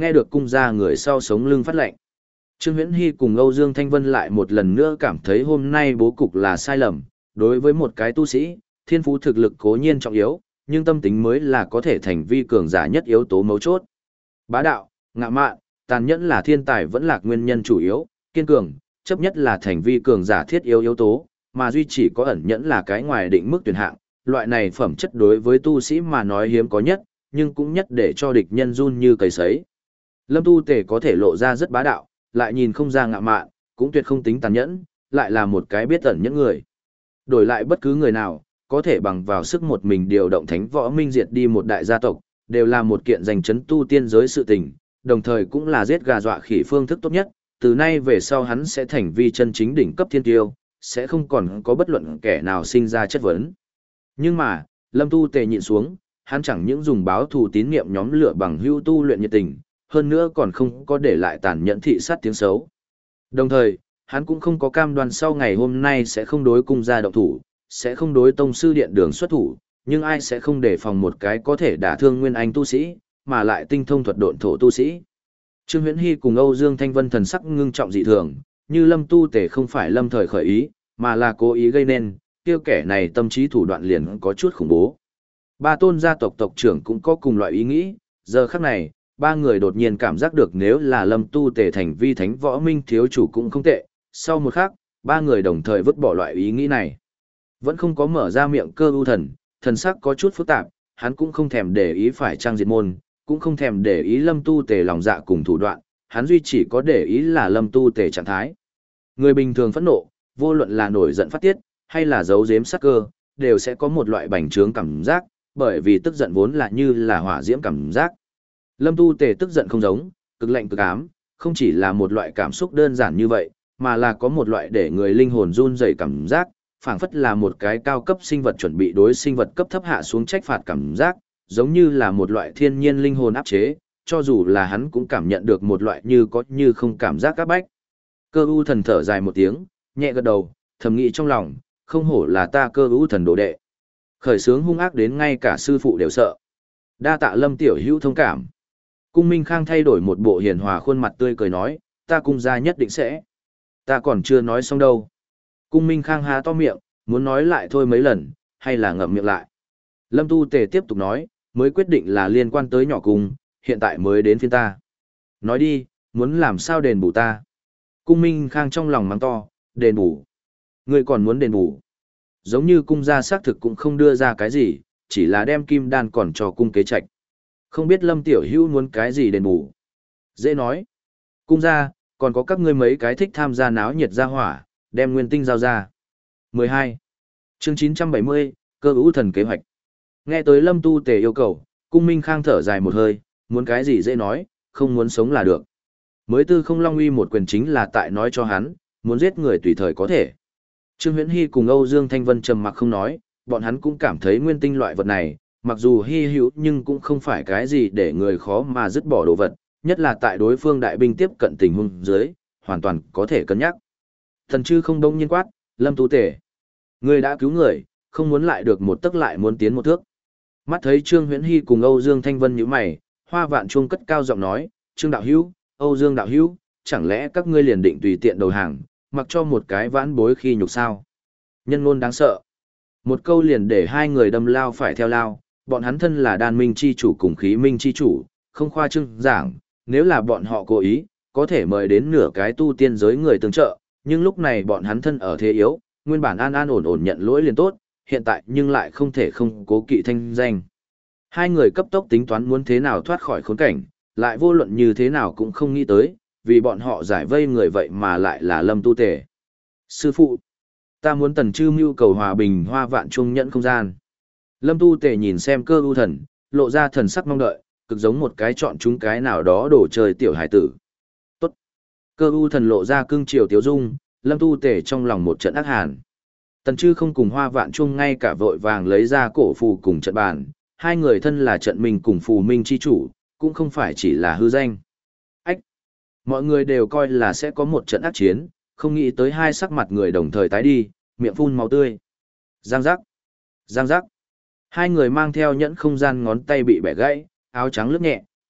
nghe được cung gia người sau sống lưng phát lạnh. Trương Huyễn Hy cùng Âu Dương Thanh Vân lại một lần nữa cảm thấy hôm nay bố cục là sai lầm, đối với một cái tu sĩ, thiên phú thực lực cố nhiên trọng yếu, nhưng tâm tính mới là có thể thành vi cường giả nhất yếu tố mấu chốt. Bá đạo, ngạ mạn, tàn nhẫn là thiên tài vẫn là nguyên nhân chủ yếu, kiên cường, chấp nhất là thành vi cường giả thiết yếu yếu tố, mà duy chỉ có ẩn nhẫn là cái ngoài định mức tuyển hạng, loại này phẩm chất đối với tu sĩ mà nói hiếm có nhất, nhưng cũng nhất để cho địch nhân run như cầy sấy. Lâm Tu Tề có thể lộ ra rất bá đạo, lại nhìn không ra ngạ mạn, cũng tuyệt không tính tàn nhẫn, lại là một cái biết ẩn nhẫn người. Đổi lại bất cứ người nào, có thể bằng vào sức một mình điều động thánh võ minh diệt đi một đại gia tộc, đều là một kiện giành chấn tu tiên giới sự tình, đồng thời cũng là giết gà dọa khỉ phương thức tốt nhất, từ nay về sau hắn sẽ thành vi chân chính đỉnh cấp thiên tiêu, sẽ không còn có bất luận kẻ nào sinh ra chất vấn. Nhưng mà, Lâm Tu Tề nhịn xuống, hắn chẳng những dùng báo thù tín niệm nhóm lửa bằng hưu tu luyện nhiệt tình, hơn nữa còn không có để lại tàn nhẫn thị sát tiếng xấu. Đồng thời, hắn cũng không có cam đoan sau ngày hôm nay sẽ không đối cung gia động thủ, sẽ không đối tông sư điện đường xuất thủ, nhưng ai sẽ không đề phòng một cái có thể đả thương nguyên anh tu sĩ, mà lại tinh thông thuật độn thổ tu sĩ. Trương Huyễn Hy cùng Âu Dương Thanh Vân thần sắc ngưng trọng dị thường, như Lâm Tu Tề không phải lâm thời khởi ý, mà là cố ý gây nên, tiêu kẻ này tâm trí thủ đoạn liền có chút khủng bố. Ba tôn gia tộc tộc trưởng cũng có cùng loại ý nghĩ, giờ khắc này, ba người đột nhiên cảm giác được nếu là Lâm Tu Tề thành vi thánh võ minh thiếu chủ cũng không tệ, sau một khắc, ba người đồng thời vứt bỏ loại ý nghĩ này. Vẫn không có mở ra miệng Cơ ưu thần, thần sắc có chút phức tạp, hắn cũng không thèm để ý phải trang diệt môn, cũng không thèm để ý Lâm Tu Tề lòng dạ cùng thủ đoạn, hắn duy chỉ có để ý là Lâm Tu Tề trạng thái. Người bình thường phẫn nộ, vô luận là nổi giận phát tiết, hay là giấu giếm sát cơ, đều sẽ có một loại bành trướng cảm giác, bởi vì tức giận vốn là như là hỏa diễm cảm giác. Lâm Tu Tề tức giận không giống, cực lạnh cực ám, không chỉ là một loại cảm xúc đơn giản như vậy, mà là có một loại để người linh hồn run rẩy cảm giác, phảng phất là một cái cao cấp sinh vật chuẩn bị đối sinh vật cấp thấp hạ xuống trách phạt cảm giác, giống như là một loại thiên nhiên linh hồn áp chế, cho dù là hắn cũng cảm nhận được một loại như có như không cảm giác áp bách. Cơ ưu thần thở dài một tiếng, nhẹ gật đầu, thầm nghĩ trong lòng, không hổ là ta Cơ ưu thần đồ đệ. Khởi sướng hung ác đến ngay cả sư phụ đều sợ. Đa tạ Lâm tiểu hữu thông cảm. Cung Minh Khang thay đổi một bộ hiền hòa khuôn mặt tươi cười nói, ta cung gia nhất định sẽ. Ta còn chưa nói xong đâu. Cung Minh Khang há to miệng, muốn nói lại thôi mấy lần, hay là ngậm miệng lại. Lâm Tu Tề tiếp tục nói, mới quyết định là liên quan tới nhỏ cung, hiện tại mới đến phiên ta. Nói đi, muốn làm sao đền bù ta. Cung Minh Khang trong lòng mắng to, đền bù. Ngươi còn muốn đền bù. Giống như cung gia xác thực cũng không đưa ra cái gì, chỉ là đem kim đan còn cho cung kế trạch. Không biết Lâm tiểu hữu muốn cái gì đền bù. Dễ nói. Cung gia, còn có các ngươi mấy cái thích tham gia náo nhiệt gia hỏa, đem nguyên tinh giao ra. mười hai. Chương chín trăm bảy mươi, Cơ ưu thần kế hoạch. Nghe tới Lâm Tu Tề yêu cầu, Cung Minh Khang thở dài một hơi, muốn cái gì dễ nói, không muốn sống là được. Mới tư không long uy một quyền chính là tại nói cho hắn, muốn giết người tùy thời có thể. Trương Huyễn Hy cùng Âu Dương Thanh Vân trầm mặc không nói, bọn hắn cũng cảm thấy nguyên tinh loại vật này, mặc dù hy hữu nhưng cũng không phải cái gì để người khó mà dứt bỏ đồ vật, nhất là tại đối phương đại binh tiếp cận tình huống dưới, hoàn toàn có thể cân nhắc. Thần chư không đông nhiên quát, Lâm Tu Tề. Người đã cứu người, không muốn lại được một tấc lại muốn tiến một thước. Mắt thấy Trương Huyễn Hy cùng Âu Dương Thanh Vân nhíu mày, Hoa Vạn Chuông cất cao giọng nói, Trương Đạo Hữu, Âu Dương Đạo Hữu, chẳng lẽ các ngươi liền định tùy tiện đầu hàng, mặc cho một cái vãn bối khi nhục sao? Nhân ngôn đáng sợ. Một câu liền để hai người đâm lao phải theo lao, bọn hắn thân là đan minh chi chủ cùng khí minh chi chủ, không khoa trương giảng, nếu là bọn họ cố ý, có thể mời đến nửa cái tu tiên giới người tương trợ, nhưng lúc này bọn hắn thân ở thế yếu, nguyên bản an an ổn ổn nhận lỗi liền tốt, hiện tại nhưng lại không thể không cố kỵ thanh danh. Hai người cấp tốc tính toán muốn thế nào thoát khỏi khốn cảnh, lại vô luận như thế nào cũng không nghĩ tới, vì bọn họ giải vây người vậy mà lại là Lâm Tu Tề. Sư phụ, ta muốn Tần Chư mưu cầu hòa bình. Hoa Vạn Chuông nhận không gian. Lâm Tu Tề nhìn xem Cơ ưu thần, lộ ra thần sắc mong đợi, cực giống một cái chọn chúng cái nào đó đổ chơi tiểu hải tử. Tốt. Cơ ưu thần lộ ra cưng chiều tiếu dung, Lâm Tu Tề trong lòng một trận ác hàn. Tần Chư không cùng Hoa Vạn Chuông ngay cả vội vàng lấy ra cổ phù cùng trận bàn, hai người thân là trận minh cùng phù minh chi chủ, cũng không phải chỉ là hư danh. Ách! Mọi người đều coi là sẽ có một trận ác chiến, không nghĩ tới hai sắc mặt người đồng thời tái đi, miệng phun máu tươi. Giang giác! Giang giác! Hai người mang theo nhẫn không gian ngón tay bị bẻ gãy, áo trắng lướt nhẹ,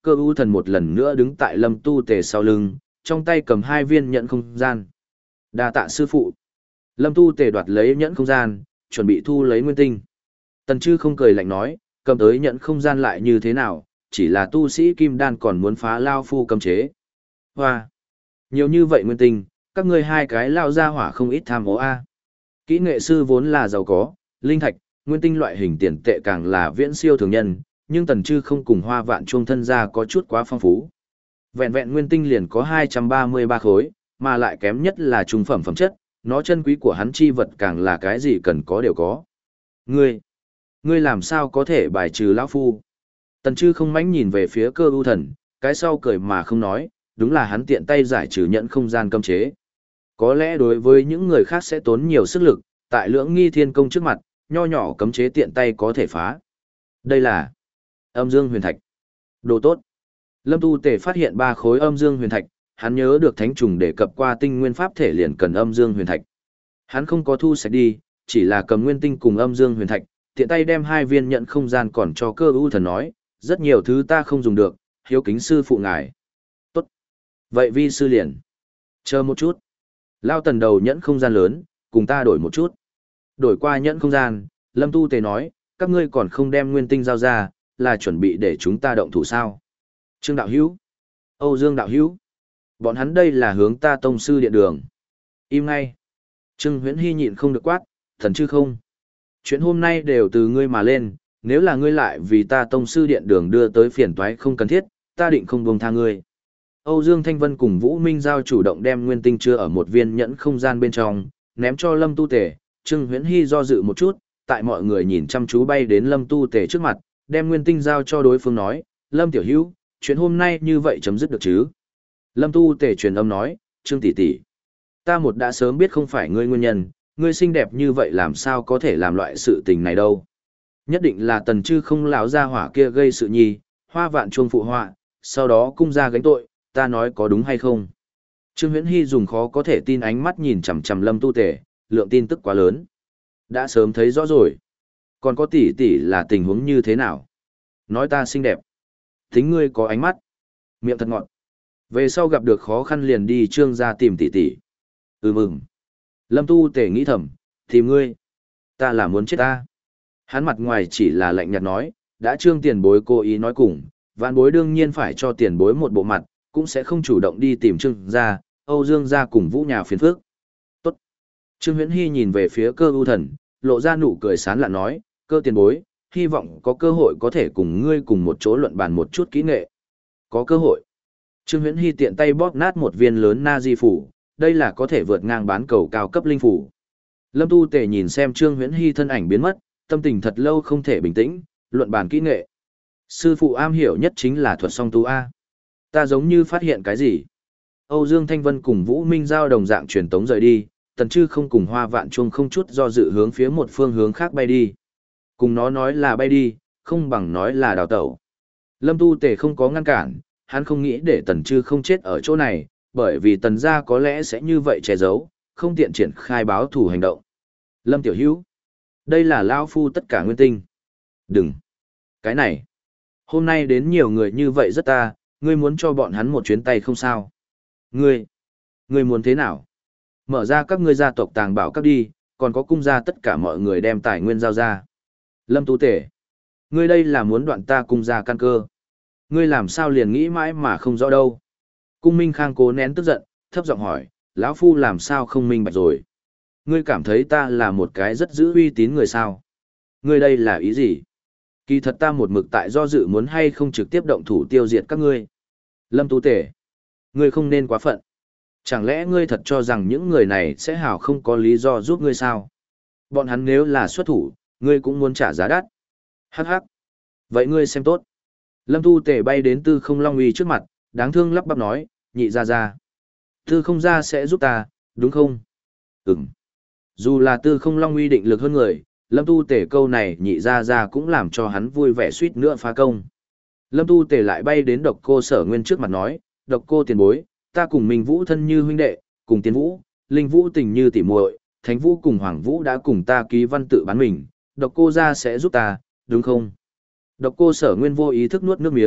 Cơ u thần một lần nữa đứng tại Lâm Tu Tề sau lưng, trong tay cầm hai viên nhẫn không gian. Đa tạ sư phụ. Lâm Tu Tề đoạt lấy nhẫn không gian, chuẩn bị thu lấy nguyên tinh. Tần Chư không cười lạnh nói, cầm tới nhẫn không gian lại như thế nào, chỉ là tu sĩ kim đan còn muốn phá lao phu cấm chế. Hoa! Nhiều như vậy nguyên tinh, các ngươi hai cái lao ra hỏa không ít tham ố a. Kỹ nghệ sư vốn là giàu có, linh thạch, nguyên tinh loại hình tiền tệ càng là viễn siêu thường nhân, nhưng Tần Chư không cùng Hoa Vạn Chuông thân ra có chút quá phong phú. Vẹn vẹn nguyên tinh liền có hai trăm ba mươi ba khối, mà lại kém nhất là trung phẩm phẩm chất, nó chân quý của hắn chi vật càng là cái gì cần có đều có. Ngươi, ngươi làm sao có thể bài trừ lão phu? Tần Chư không mánh nhìn về phía Cơ U thần, cái sau cười mà không nói, đúng là hắn tiện tay giải trừ nhận không gian cấm chế. Có lẽ đối với những người khác sẽ tốn nhiều sức lực, tại Lưỡng Nghi Thiên Công trước mặt, nho nhỏ cấm chế tiện tay có thể phá. Đây là Âm Dương Huyền Thạch. Đồ tốt. Lâm Tu Tề phát hiện ba khối Âm Dương Huyền Thạch, hắn nhớ được Thánh Trùng đề cập qua tinh nguyên pháp thể liền cần Âm Dương Huyền Thạch. Hắn không có thu sạch đi, chỉ là cầm nguyên tinh cùng Âm Dương Huyền Thạch, tiện tay đem hai viên nhận không gian còn cho Cơ U thần nói, rất nhiều thứ ta không dùng được, hiếu kính sư phụ ngài. Tốt. Vậy vi sư liền. Chờ một chút. Lao Tần đầu nhẫn không gian lớn, cùng ta đổi một chút. Đổi qua nhẫn không gian, Lâm Tu Tề nói, các ngươi còn không đem nguyên tinh giao ra, là chuẩn bị để chúng ta động thủ sao. Trương Đạo Hữu, Âu Dương Đạo Hữu, bọn hắn đây là hướng ta tông sư điện đường. Im ngay. Trương Huyễn Hy nhịn không được quát, thần chứ không. Chuyện hôm nay đều từ ngươi mà lên, nếu là ngươi lại vì ta tông sư điện đường đưa tới phiền toái không cần thiết, ta định không buông tha ngươi. Âu Dương Thanh Vân cùng Vũ Minh Giao chủ động đem nguyên tinh chứa ở một viên nhẫn không gian bên trong, ném cho Lâm Tu Tề. Trương Huyễn Hy do dự một chút, tại mọi người nhìn chăm chú bay đến Lâm Tu Tề trước mặt, đem nguyên tinh giao cho đối phương nói, Lâm Tiểu Hữu, chuyện hôm nay như vậy chấm dứt được chứ? Lâm Tu Tề truyền âm nói, Trương tỷ tỷ, ta một đã sớm biết không phải ngươi nguyên nhân, ngươi xinh đẹp như vậy làm sao có thể làm loại sự tình này đâu. Nhất định là Tần Chư không lão ra hỏa kia gây sự nhi, Hoa Vạn Chuông phụ họa, sau đó cung ra gánh tội, ta nói có đúng hay không? Trương Huyễn Hy dùng khó có thể tin ánh mắt nhìn chằm chằm Lâm Tu Tề, lượng tin tức quá lớn. Đã sớm thấy rõ rồi. Còn có tỷ tỷ là tình huống như thế nào? Nói ta xinh đẹp. Tính ngươi có ánh mắt. Miệng thật ngọt. Về sau gặp được khó khăn liền đi Trương gia tìm tỷ tỷ. Ừ mừng. Lâm Tu Tề nghĩ thầm, tìm ngươi. Ta là muốn chết ta. Hắn mặt ngoài chỉ là lạnh nhạt nói, đã Trương tiền bối cố ý nói cùng, vạn bối đương nhiên phải cho tiền bối một bộ mặt, cũng sẽ không chủ động đi tìm Trương gia, Âu Dương gia cùng Vũ nhà phiền phước. Tốt. Trương Huyễn Hy nhìn về phía Cơ U thần, lộ ra nụ cười sán lạ nói, Cơ tiền bối, hy vọng có cơ hội có thể cùng ngươi cùng một chỗ luận bàn một chút kỹ nghệ. Có cơ hội. Trương Huyễn Hy tiện tay bóp nát một viên lớn na di phủ, đây là có thể vượt ngang bán cầu cao cấp linh phủ. Lâm Tu Tề nhìn xem Trương Huyễn Hy thân ảnh biến mất, tâm tình thật lâu không thể bình tĩnh, luận bàn kỹ nghệ. Sư phụ am hiểu nhất chính là thuật song tu A. Ta giống như phát hiện cái gì. Âu Dương Thanh Vân cùng Vũ Minh Giao đồng dạng truyền tống rời đi, Tần Chư không cùng Hoa Vạn Chuông không chút do dự hướng phía một phương hướng khác bay đi. Cùng nó nói là bay đi, không bằng nói là đào tẩu. Lâm Tu Tề không có ngăn cản, hắn không nghĩ để Tần Chư không chết ở chỗ này, bởi vì Tần gia có lẽ sẽ như vậy che giấu, không tiện triển khai báo thủ hành động. Lâm Tiểu Hữu, đây là lão phu tất cả nguyên tinh. Đừng. Cái này. Hôm nay đến nhiều người như vậy rất ta, ngươi muốn cho bọn hắn một chuyến tay không sao. Ngươi. Ngươi muốn thế nào? Mở ra các ngươi gia tộc tàng bảo các đi, còn có cung gia tất cả mọi người đem tài nguyên giao ra. Lâm Tu Tề. Ngươi đây là muốn đoạn ta cung gia căn cơ. Ngươi làm sao liền nghĩ mãi mà không rõ đâu. Cung Minh Khang cố nén tức giận, thấp giọng hỏi, lão phu làm sao không minh bạch rồi? Ngươi cảm thấy ta là một cái rất giữ uy tín người sao? Ngươi đây là ý gì? Kỳ thật ta một mực tại do dự muốn hay không trực tiếp động thủ tiêu diệt các ngươi. Lâm Tu Tề, ngươi không nên quá phận. Chẳng lẽ ngươi thật cho rằng những người này sẽ hào không có lý do giúp ngươi sao? Bọn hắn nếu là xuất thủ, ngươi cũng muốn trả giá đắt. Hắc hắc. Vậy ngươi xem tốt. Lâm Tu Tề bay đến Tư Không Long Uy trước mặt, đáng thương lắp bắp nói, nhị ra ra. Tư không ra sẽ giúp ta, đúng không? Ừm. Dù là Tư Không Long Uy định lực hơn người, Lâm Tu Tề câu này nhị ra ra cũng làm cho hắn vui vẻ suýt nữa phá công. Lâm Tu Tề lại bay đến Độc Cô Sở Nguyên trước mặt nói, Độc Cô tiền bối, ta cùng Minh Vũ thân như huynh đệ, cùng Tiến Vũ, Linh Vũ tình như tỉ muội, Thánh Vũ cùng Hoàng Vũ đã cùng ta ký văn tự bán mình, Độc Cô gia sẽ giúp ta, đúng không? Độc Cô Sở Nguyên vô ý thức nuốt nước miếng,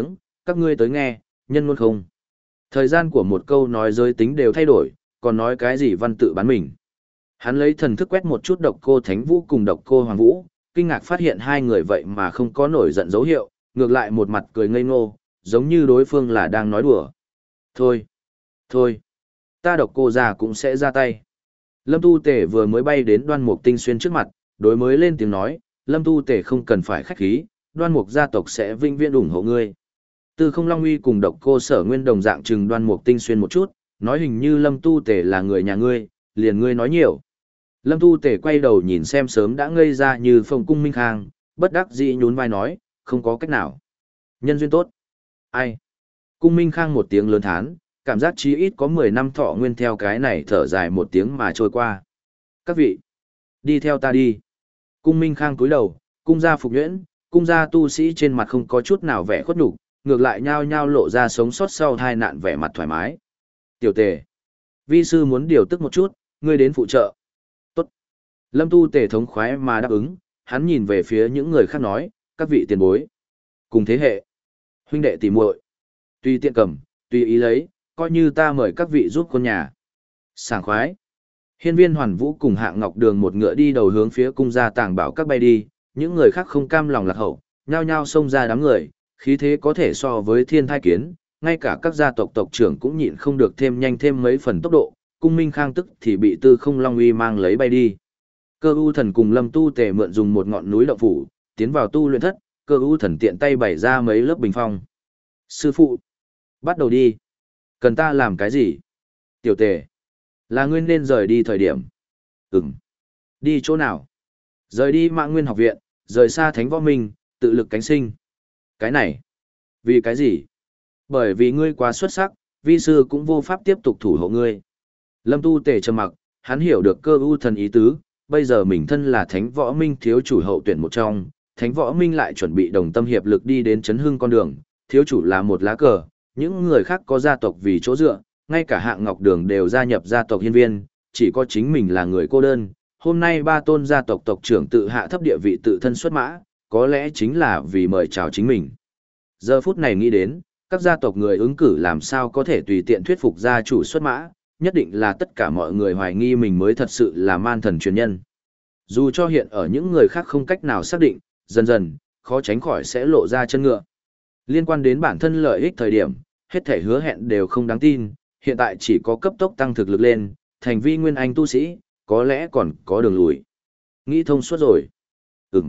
các ngươi tới nghe, nhân luôn không. Thời gian của một câu nói giới tính đều thay đổi, còn nói cái gì văn tự bán mình. Hắn lấy thần thức quét một chút độc cô Thánh Vũ cùng độc cô Hoàng Vũ, kinh ngạc phát hiện hai người vậy mà không có nổi giận dấu hiệu, ngược lại một mặt cười ngây ngô, giống như đối phương là đang nói đùa. Thôi, thôi, ta độc cô già cũng sẽ ra tay. Lâm Tu Tể vừa mới bay đến Đoan Mục Tinh Xuyên trước mặt, đối mới lên tiếng nói, Lâm Tu Tể không cần phải khách khí, Đoan Mục gia tộc sẽ vinh viễn ủng hộ ngươi. Tư Không Long Uy cùng độc cô Sở Nguyên đồng dạng trừng Đoan Mục Tinh Xuyên một chút, nói hình như Lâm Tu Tể là người nhà ngươi, liền ngươi nói nhiều. Lâm Tu Tể quay đầu nhìn xem sớm đã ngây ra như Phong Cung Minh Khang, bất đắc dĩ nhún vai nói, không có cách nào. Nhân duyên tốt. Ai? Cung Minh Khang một tiếng lớn thán, cảm giác chí ít có mười năm thọ nguyên theo cái này thở dài một tiếng mà trôi qua. Các vị, đi theo ta đi. Cung Minh Khang cúi đầu, cung gia phục nhuyễn, cung gia tu sĩ trên mặt không có chút nào vẻ khuất nhục, ngược lại nhao nhao lộ ra sống sót sau tai nạn vẻ mặt thoải mái. Tiểu Tề, vi sư muốn điều tức một chút, ngươi đến phụ trợ. Tốt. Lâm Tu Tề thống khoái mà đáp ứng, hắn nhìn về phía những người khác nói, các vị tiền bối, cùng thế hệ, huynh đệ tỉ muội, tùy tiện cầm, tùy ý lấy, coi như ta mời các vị giúp con nhà. Sảng khoái. Hiên Viên Hoàn Vũ cùng Hạng Ngọc Đường một ngựa đi đầu hướng phía cung gia tàng bảo các bay đi, những người khác không cam lòng lạc hậu, nhao nhao xông ra đám người, khí thế có thể so với thiên thai kiến, ngay cả các gia tộc tộc trưởng cũng nhịn không được thêm nhanh thêm mấy phần tốc độ, cung Minh Khang tức thì bị Tư Không Long Uy mang lấy bay đi. Cơ U Thần cùng Lâm Tu Tề mượn dùng một ngọn núi động phủ, tiến vào tu luyện thất, Cơ U Thần tiện tay bày ra mấy lớp bình phong. Sư phụ, bắt đầu đi. Cần ta làm cái gì? Tiểu Tề, là ngươi nên rời đi thời điểm. Ừm. Đi chỗ nào? Rời đi Mạng Nguyên học viện, rời xa Thánh Võ Minh, tự lực cánh sinh. Cái này, vì cái gì? Bởi vì ngươi quá xuất sắc, vi sư cũng vô pháp tiếp tục thủ hộ ngươi. Lâm Tu Tề trầm mặc, hắn hiểu được Cơ U Thần ý tứ, bây giờ mình thân là Thánh Võ Minh thiếu chủ hậu tuyển một trong, Thánh Võ Minh lại chuẩn bị đồng tâm hiệp lực đi đến chấn hưng con đường, thiếu chủ là một lá cờ, những người khác có gia tộc vì chỗ dựa, ngay cả Hạng Ngọc Đường đều gia nhập gia tộc Hiên Viên, chỉ có chính mình là người cô đơn. Hôm nay ba tôn gia tộc tộc trưởng tự hạ thấp địa vị tự thân xuất mã, có lẽ chính là vì mời chào chính mình. Giờ phút này nghĩ đến, các gia tộc người ứng cử làm sao có thể tùy tiện thuyết phục gia chủ xuất mã, nhất định là tất cả mọi người hoài nghi mình mới thật sự là man thần truyền nhân. Dù cho hiện ở những người khác không cách nào xác định, dần dần, khó tránh khỏi sẽ lộ ra chân ngựa. Liên quan đến bản thân lợi ích thời điểm, hết thể hứa hẹn đều không đáng tin, hiện tại chỉ có cấp tốc tăng thực lực lên, thành vi nguyên anh tu sĩ, có lẽ còn có đường lùi. Nghĩ thông suốt rồi. Ừm.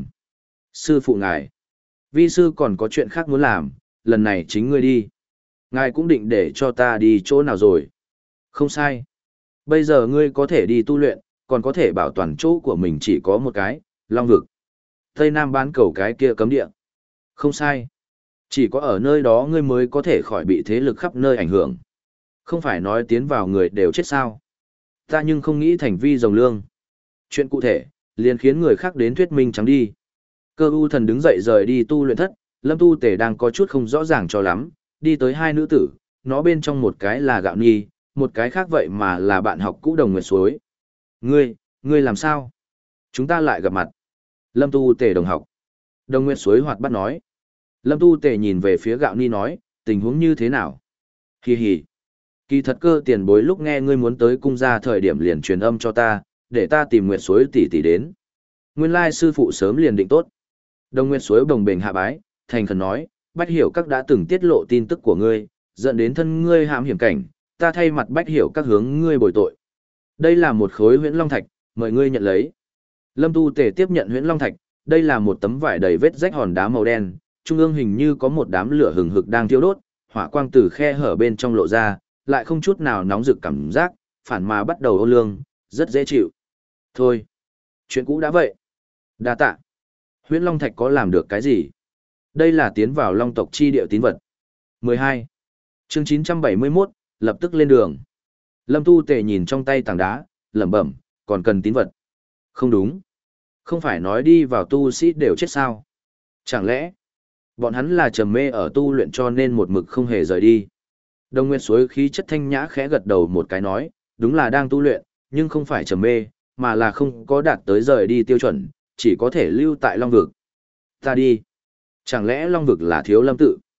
Sư phụ ngài. Vi sư còn có chuyện khác muốn làm, lần này chính ngươi đi. Ngài cũng định để cho ta đi chỗ nào rồi. Không sai. Bây giờ ngươi có thể đi tu luyện, còn có thể bảo toàn chỗ của mình chỉ có một cái, Long Vực. Tây Nam bán cầu cái kia cấm địa. Không sai. Chỉ có ở nơi đó ngươi mới có thể khỏi bị thế lực khắp nơi ảnh hưởng. Không phải nói tiến vào người đều chết sao. Ta nhưng không nghĩ thành vi rồng lương. Chuyện cụ thể, liền khiến người khác đến thuyết minh trắng đi. Cơ U Thần đứng dậy rời đi tu luyện thất, Lâm Tu Tề đang có chút không rõ ràng cho lắm, đi tới hai nữ tử, nó bên trong một cái là Gạo Nhi, một cái khác vậy mà là bạn học cũ Đồng Nguyệt Suối. Ngươi, ngươi làm sao? Chúng ta lại gặp mặt. Lâm Tu Tề đồng học. Đồng Nguyệt Suối hoạt bát nói. Lâm Tu Tề nhìn về phía Gạo Nhi nói, tình huống như thế nào? Hi hi. Kỳ thật Cơ tiền bối lúc nghe ngươi muốn tới cung gia thời điểm liền truyền âm cho ta, để ta tìm Nguyệt Suối tỷ tỷ đến. Nguyên lai sư phụ sớm liền định tốt. Đồng Nguyệt Suối bồng bềnh hạ bái, thành khẩn nói, Bách Hiểu các đã từng tiết lộ tin tức của ngươi, dẫn đến thân ngươi hãm hiểm cảnh, ta thay mặt Bách Hiểu các hướng ngươi bồi tội. Đây là một khối huyễn long thạch, mời ngươi nhận lấy. Lâm Tu Tề tiếp nhận huyễn long thạch, đây là một tấm vải đầy vết rách hòn đá màu đen, trung ương hình như có một đám lửa hừng hực đang thiêu đốt, hỏa quang từ khe hở bên trong lộ ra, lại không chút nào nóng rực cảm giác, phản mà bắt đầu ôn lương, rất dễ chịu. Thôi, chuyện cũ đã vậy. Đa tạ. Huyễn long thạch có làm được cái gì? Đây là tiến vào long tộc chi địa tín vật. mười hai. Chương chín trăm bảy mươi mốt, lập tức lên đường. Lâm Tu Tề nhìn trong tay tảng đá, lẩm bẩm, còn cần tín vật. Không đúng. Không phải nói đi vào tu sĩ đều chết sao? Chẳng lẽ, bọn hắn là trầm mê ở tu luyện cho nên một mực không hề rời đi. Đồng Nguyên Suối khí chất thanh nhã khẽ gật đầu một cái nói, đúng là đang tu luyện, nhưng không phải trầm mê, mà là không có đạt tới rời đi tiêu chuẩn, chỉ có thể lưu tại Long Vực. Ta đi. Chẳng lẽ Long Vực là thiếu lâm tự?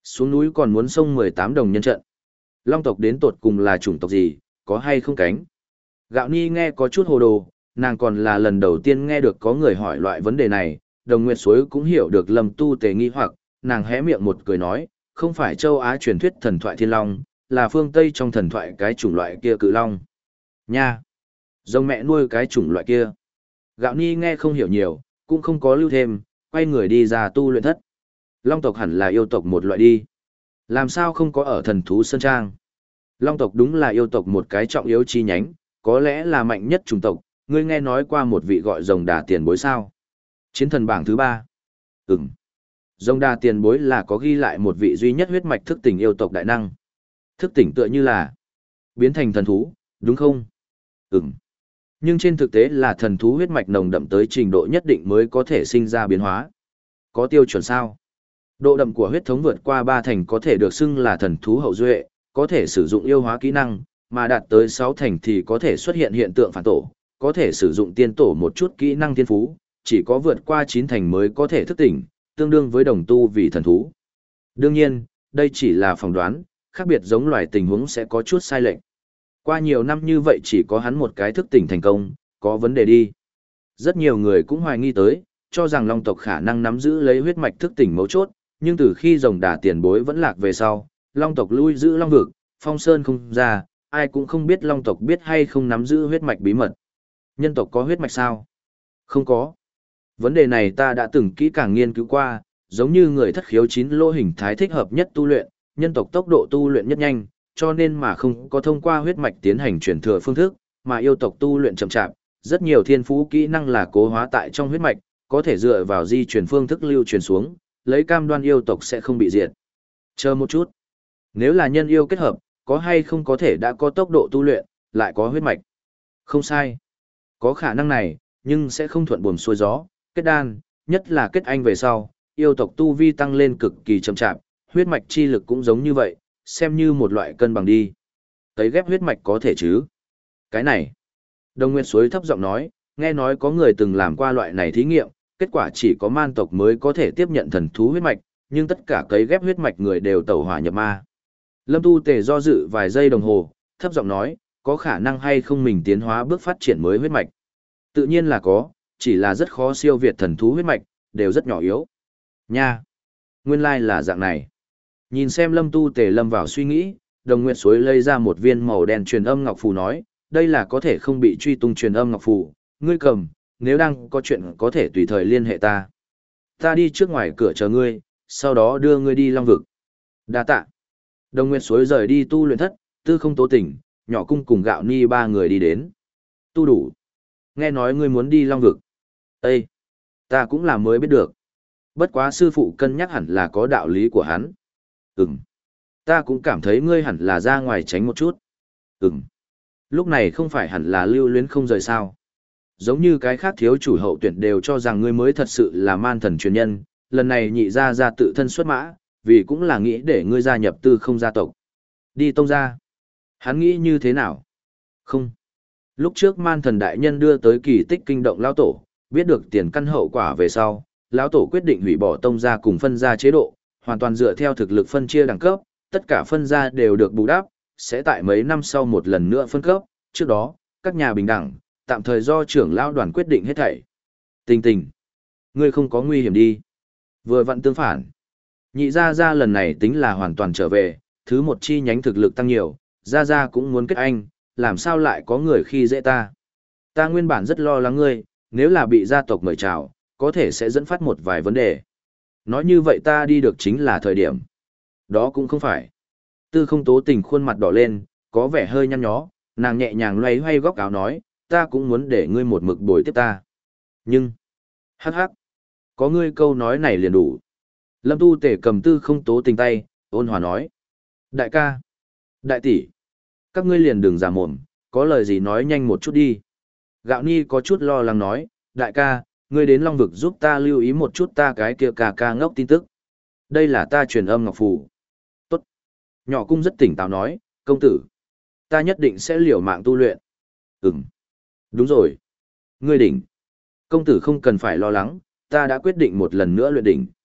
Xuống núi còn muốn xông mười tám đồng nhân trận. Long tộc đến tột cùng là chủng tộc gì, có hay không cánh? Gạo Ni nghe có chút hồ đồ, nàng còn là lần đầu tiên nghe được có người hỏi loại vấn đề này, Đồng Nguyệt Suối cũng hiểu được Lâm Tu Tề nghi hoặc, nàng hé miệng một cười nói, không phải châu Á truyền thuyết thần thoại thiên long, là phương Tây trong thần thoại cái chủng loại kia cự long. Nha! Rồng mẹ nuôi cái chủng loại kia. Gạo Ni nghe không hiểu nhiều, cũng không có lưu thêm, quay người đi ra tu luyện thất. Long tộc hẳn là yêu tộc một loại đi. Làm sao không có ở thần thú sơn trang? Long tộc đúng là yêu tộc một cái trọng yếu chi nhánh, có lẽ là mạnh nhất chủng tộc, ngươi nghe nói qua một vị gọi rồng đà tiền bối sao? Chiến thần bảng thứ ba. Ừm. Rồng đà tiền bối là có ghi lại một vị duy nhất huyết mạch thức tỉnh yêu tộc đại năng. Thức tỉnh tựa như là biến thành thần thú, đúng không? Ừm. Nhưng trên thực tế là thần thú huyết mạch nồng đậm tới trình độ nhất định mới có thể sinh ra biến hóa. Có tiêu chuẩn sao? Độ đậm của huyết thống vượt qua ba thành có thể được xưng là thần thú hậu duệ, có thể sử dụng yêu hóa kỹ năng, mà đạt tới sáu thành thì có thể xuất hiện hiện tượng phản tổ, có thể sử dụng tiên tổ một chút kỹ năng thiên phú, chỉ có vượt qua chín thành mới có thể thức tỉnh, tương đương với đồng tu vì thần thú. Đương nhiên, đây chỉ là phỏng đoán, khác biệt giống loài tình huống sẽ có chút sai lệch. Qua nhiều năm như vậy chỉ có hắn một cái thức tỉnh thành công, có vấn đề đi. Rất nhiều người cũng hoài nghi tới, cho rằng long tộc khả năng nắm giữ lấy huyết mạch thức tỉnh mấu chốt, nhưng từ khi rồng đà tiền bối vẫn lạc về sau, long tộc lui giữ long vực, phong sơn không ra, ai cũng không biết long tộc biết hay không nắm giữ huyết mạch bí mật. Nhân tộc có huyết mạch sao? Không có. Vấn đề này ta đã từng kỹ càng nghiên cứu qua, giống như người thất khiếu chín lỗ hình thái thích hợp nhất tu luyện, nhân tộc tốc độ tu luyện nhất nhanh, cho nên mà không có thông qua huyết mạch tiến hành truyền thừa phương thức, mà yêu tộc tu luyện chậm chạp, rất nhiều thiên phú kỹ năng là cố hóa tại trong huyết mạch, có thể dựa vào di truyền phương thức lưu truyền xuống, lấy cam đoan yêu tộc sẽ không bị diệt. Chờ một chút. Nếu là nhân yêu kết hợp, có hay không có thể đã có tốc độ tu luyện, lại có huyết mạch? Không sai. Có khả năng này, nhưng sẽ không thuận buồm xuôi gió, kết đan, nhất là kết anh về sau, yêu tộc tu vi tăng lên cực kỳ chậm chạp, huyết mạch chi lực cũng giống như vậy, xem như một loại cân bằng đi. Tấy ghép huyết mạch có thể chứ? Cái này. Đồng Nguyên Suối thấp giọng nói, nghe nói có người từng làm qua loại này thí nghiệm, kết quả chỉ có man tộc mới có thể tiếp nhận thần thú huyết mạch, nhưng tất cả cấy ghép huyết mạch người đều tẩu hỏa nhập ma. Lâm Tu Tề do dự vài giây đồng hồ, thấp giọng nói, có khả năng hay không mình tiến hóa bước phát triển mới huyết mạch? Tự nhiên là có, chỉ là rất khó siêu việt thần thú huyết mạch, đều rất nhỏ yếu. Nha! Nguyên lai là dạng này. Nhìn xem Lâm Tu Tề lâm vào suy nghĩ, Đồng Nguyệt Suối lấy ra một viên màu đen truyền âm ngọc phù nói, đây là có thể không bị truy tung truyền âm ngọc phù, ngươi cầm, nếu đang có chuyện có thể tùy thời liên hệ ta. Ta đi trước ngoài cửa chờ ngươi, sau đó đưa ngươi đi Long Vực. Đa tạ. Đồng Nguyệt Suối rời đi tu luyện thất, Tư Không Tố Tỉnh, Nhỏ Cung cùng Gạo Ni ba người đi đến. Tu đủ. Nghe nói ngươi muốn đi Long Vực. Ê! Ta cũng là mới biết được. Bất quá sư phụ cân nhắc hẳn là có đạo lý của hắn. Ừm. Ta cũng cảm thấy ngươi hẳn là ra ngoài tránh một chút. Ừm. Lúc này không phải hẳn là lưu luyến không rời sao. Giống như cái khác thiếu chủ hậu tuyển đều cho rằng ngươi mới thật sự là man thần truyền nhân, lần này nhị ra ra tự thân xuất mã, vì cũng là nghĩ để ngươi gia nhập Tư Không gia tộc. Đi tông ra. Hắn nghĩ như thế nào? Không. Lúc trước man thần đại nhân đưa tới kỳ tích kinh động lão tổ, biết được tiền căn hậu quả về sau, lão tổ quyết định hủy bỏ tông gia cùng phân gia chế độ, hoàn toàn dựa theo thực lực phân chia đẳng cấp, tất cả phân gia đều được bù đắp, sẽ tại mấy năm sau một lần nữa phân cấp, trước đó, các nhà bình đẳng, tạm thời do trưởng lão đoàn quyết định hết thảy. Tình tình, ngươi không có nguy hiểm đi. Vừa vặn tương phản. Nhị gia gia lần này tính là hoàn toàn trở về, thứ một chi nhánh thực lực tăng nhiều, gia gia cũng muốn kết anh, làm sao lại có người khi dễ ta. Ta nguyên bản rất lo lắng ngươi, nếu là bị gia tộc mời chào, có thể sẽ dẫn phát một vài vấn đề. Nói như vậy ta đi được chính là thời điểm. Đó cũng không phải. Tư Không Tố Tình khuôn mặt đỏ lên, có vẻ hơi nhăn nhó, nàng nhẹ nhàng loay hoay góc áo nói, ta cũng muốn để ngươi một mực bồi tiếp ta. Nhưng, hắc hắc, có ngươi câu nói này liền đủ. Lâm Tu Tể cầm Tư Không Tố Tình tay, ôn hòa nói. Đại ca, đại tỷ, các ngươi liền đừng giả mồm, có lời gì nói nhanh một chút đi. Gạo Ni có chút lo lắng nói, đại ca, ngươi đến Long Vực giúp ta lưu ý một chút ta cái kia ca ca ngốc tin tức. Đây là ta truyền âm ngọc phù. Tốt. Nhỏ Cung rất tỉnh táo nói, công tử, ta nhất định sẽ liều mạng tu luyện. Ừm. Đúng rồi. Ngươi đỉnh. Công tử không cần phải lo lắng, ta đã quyết định một lần nữa luyện đỉnh.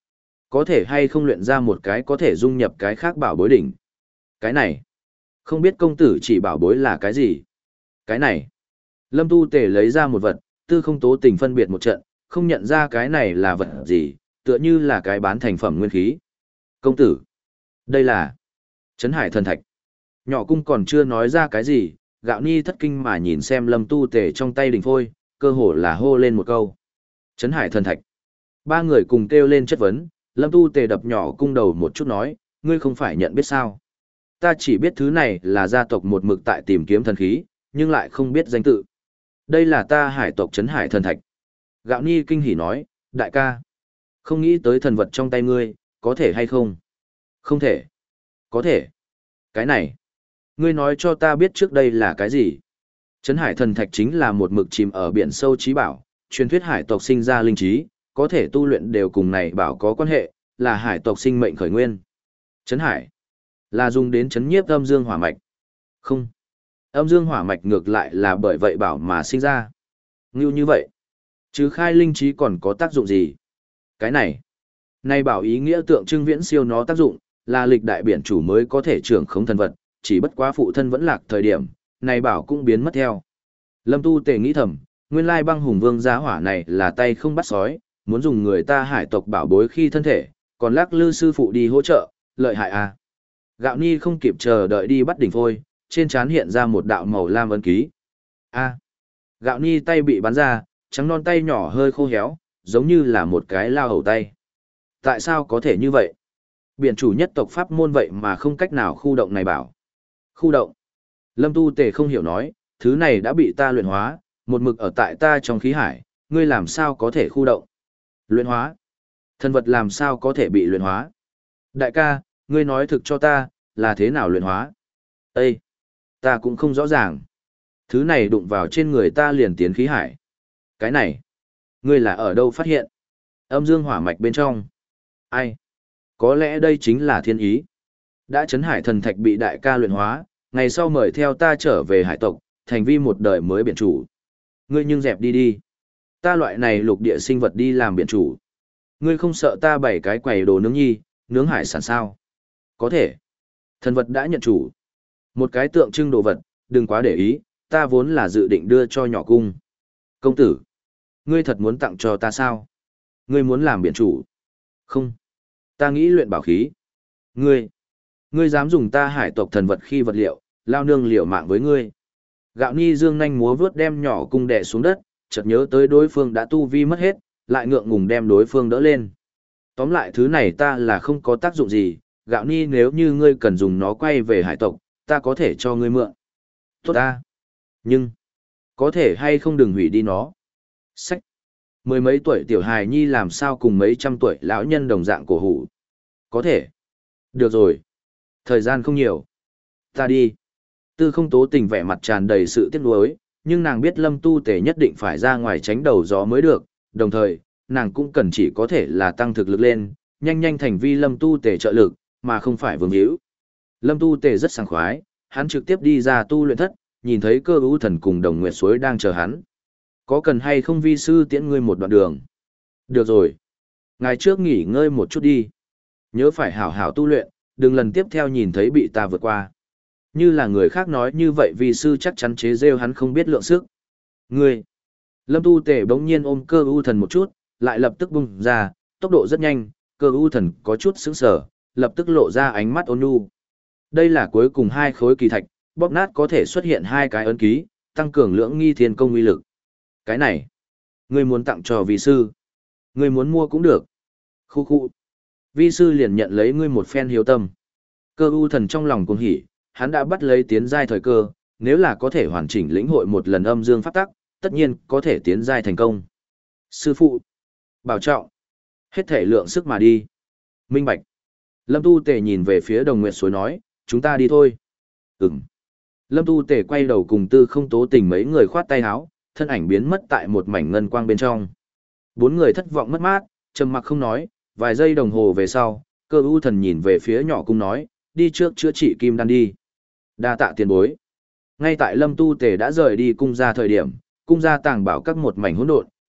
Có thể hay không luyện ra một cái có thể dung nhập cái khác bảo bối đỉnh. Cái này, không biết công tử chỉ bảo bối là cái gì. Cái này, Lâm Tu Tề lấy ra một vật, Tư Không Tố Tình phân biệt một trận, không nhận ra cái này là vật gì, tựa như là cái bán thành phẩm nguyên khí. Công tử, đây là Trấn Hải Thần Thạch. Nhỏ cung còn chưa nói ra cái gì, Gạo Ni thất kinh mà nhìn xem Lâm Tu Tề trong tay đỉnh phôi, cơ hồ là hô lên một câu. Trấn Hải Thần Thạch. Ba người cùng kêu lên chất vấn, Lâm Tu Tề đập nhỏ cung đầu một chút nói, ngươi không phải nhận biết sao. Ta chỉ biết thứ này là gia tộc một mực tại tìm kiếm thần khí, nhưng lại không biết danh tự. Đây là ta hải tộc Trấn Hải Thần Thạch. Gạo Ni kinh hỉ nói, đại ca, không nghĩ tới thần vật trong tay ngươi, có thể hay không? Không thể. Có thể. Cái này, ngươi nói cho ta biết trước đây là cái gì? Trấn Hải Thần Thạch chính là một mực chìm ở biển sâu trí bảo, truyền thuyết hải tộc sinh ra linh trí, có thể tu luyện đều cùng này bảo có quan hệ, là hải tộc sinh mệnh khởi nguyên. Trấn Hải, là dùng đến chấn nhiếp âm dương hỏa mạch. Không. Âm dương hỏa mạch ngược lại là bởi vậy bảo mà sinh ra. Ngưu như vậy. Chứ khai linh trí còn có tác dụng gì? Cái này. Này bảo ý nghĩa tượng trưng viễn siêu nó tác dụng, là lịch đại biển chủ mới có thể trưởng khống thần vật, chỉ bất quá phụ thân vẫn lạc thời điểm, này bảo cũng biến mất theo. Lâm Tu Tề nghĩ thầm, nguyên lai băng hùng vương giá hỏa này là tay không bắt sói, muốn dùng người ta hải tộc bảo bối khi thân thể, còn lắc lư sư phụ đi hỗ trợ, lợi hại à. Gạo Ni không kịp chờ đợi đi bắt đỉnh phôi, trên trán hiện ra một đạo màu lam ấn ký. A. Gạo Ni tay bị bắn ra, trắng non tay nhỏ hơi khô héo, giống như là một cái lao hầu tay. Tại sao có thể như vậy? Biển chủ nhất tộc pháp môn vậy mà không cách nào khu động này bảo. Khu động. Lâm Tu Tề không hiểu nói, thứ này đã bị ta luyện hóa, một mực ở tại ta trong khí hải, ngươi làm sao có thể khu động? Luyện hóa. Thần vật làm sao có thể bị luyện hóa? Đại ca, ngươi nói thực cho ta, là thế nào luyện hóa? Ê! Ta cũng không rõ ràng. Thứ này đụng vào trên người ta liền tiến khí hải. Cái này, ngươi là ở đâu phát hiện? Âm dương hỏa mạch bên trong. Ai? Có lẽ đây chính là thiên ý. Đã Trấn Hải Thần Thạch bị đại ca luyện hóa, ngày sau mời theo ta trở về hải tộc, thành vi một đời mới biển chủ. Ngươi nhưng dẹp đi đi. Ta loại này lục địa sinh vật đi làm biển chủ. Ngươi không sợ ta bảy cái quầy đồ nướng nhi, nướng hải sản sao? Có thể. Thần vật đã nhận chủ. Một cái tượng trưng đồ vật, đừng quá để ý, ta vốn là dự định đưa cho nhỏ cung. Công tử, ngươi thật muốn tặng cho ta sao? Ngươi muốn làm biển chủ? Không. Ta nghĩ luyện bảo khí. Ngươi, ngươi dám dùng ta hải tộc thần vật khi vật liệu, lao nương liều mạng với ngươi. Gạo Ni dương nhanh múa vướt đem nhỏ cung đè xuống đất, chợt nhớ tới đối phương đã tu vi mất hết, lại ngượng ngùng đem đối phương đỡ lên. Tóm lại thứ này ta là không có tác dụng gì, Gạo Ni nếu như ngươi cần dùng nó quay về hải tộc, ta có thể cho ngươi mượn. Tốt ta. Nhưng, có thể hay không đừng hủy đi nó. Sách. Mười mấy tuổi tiểu hài nhi làm sao cùng mấy trăm tuổi lão nhân đồng dạng cổ hủ. Có thể. Được rồi. Thời gian không nhiều. Ta đi. Tư Không Tố Tình vẻ mặt tràn đầy sự tiếc nuối, nhưng nàng biết Lâm Tu Tề nhất định phải ra ngoài tránh đầu gió mới được, đồng thời, nàng cũng cần chỉ có thể là tăng thực lực lên, nhanh nhanh thành vi Lâm Tu Tề trợ lực, mà không phải vương hữu. Lâm Tu Tề rất sảng khoái, hắn trực tiếp đi ra tu luyện thất, nhìn thấy Cơ ưu thần cùng Đồng Nguyệt Suối đang chờ hắn. Có cần hay không vi sư tiễn ngươi một đoạn đường? Được rồi. Ngày trước nghỉ ngơi một chút đi. Nhớ phải hảo hảo tu luyện, đừng lần tiếp theo nhìn thấy bị ta vượt qua. Như là người khác nói như vậy vi sư chắc chắn chế rêu hắn không biết lượng sức. Ngươi. Lâm Tu Tề bỗng nhiên ôm Cơ ưu thần một chút, lại lập tức bung ra, tốc độ rất nhanh, Cơ ưu thần có chút sững sờ, lập tức lộ ra ánh mắt ôn nhu. Đây là cuối cùng hai khối kỳ thạch, bóp nát có thể xuất hiện hai cái ấn ký, tăng cường lưỡng nghi thiên công uy lực. Cái này, ngươi muốn tặng cho vi sư, ngươi muốn mua cũng được. Khu khu. Vi sư liền nhận lấy ngươi một phen hiếu tâm. Cơ ưu thần trong lòng cuồng hỉ, hắn đã bắt lấy tiến giai thời cơ, nếu là có thể hoàn chỉnh lĩnh hội một lần âm dương pháp tắc, tất nhiên có thể tiến giai thành công. Sư phụ, bảo trọng, hết thể lượng sức mà đi. Minh bạch. Lâm Tu Tề nhìn về phía Đồng Nguyệt Suối nói, chúng ta đi thôi. Ừm. Lâm Tu Tề quay đầu cùng Tư Không Tố Tình mấy người khoát tay áo, thân ảnh biến mất tại một mảnh ngân quang bên trong. Bốn người thất vọng mất mát, trầm mặc không nói, vài giây đồng hồ về sau, Cơ ưu thần nhìn về phía nhỏ cung nói, đi trước chữa trị kim đan đi. Đa tạ tiền bối. Ngay tại Lâm Tu Tề đã rời đi cung ra thời điểm, cung ra tàng bảo các một mảnh hỗn độn,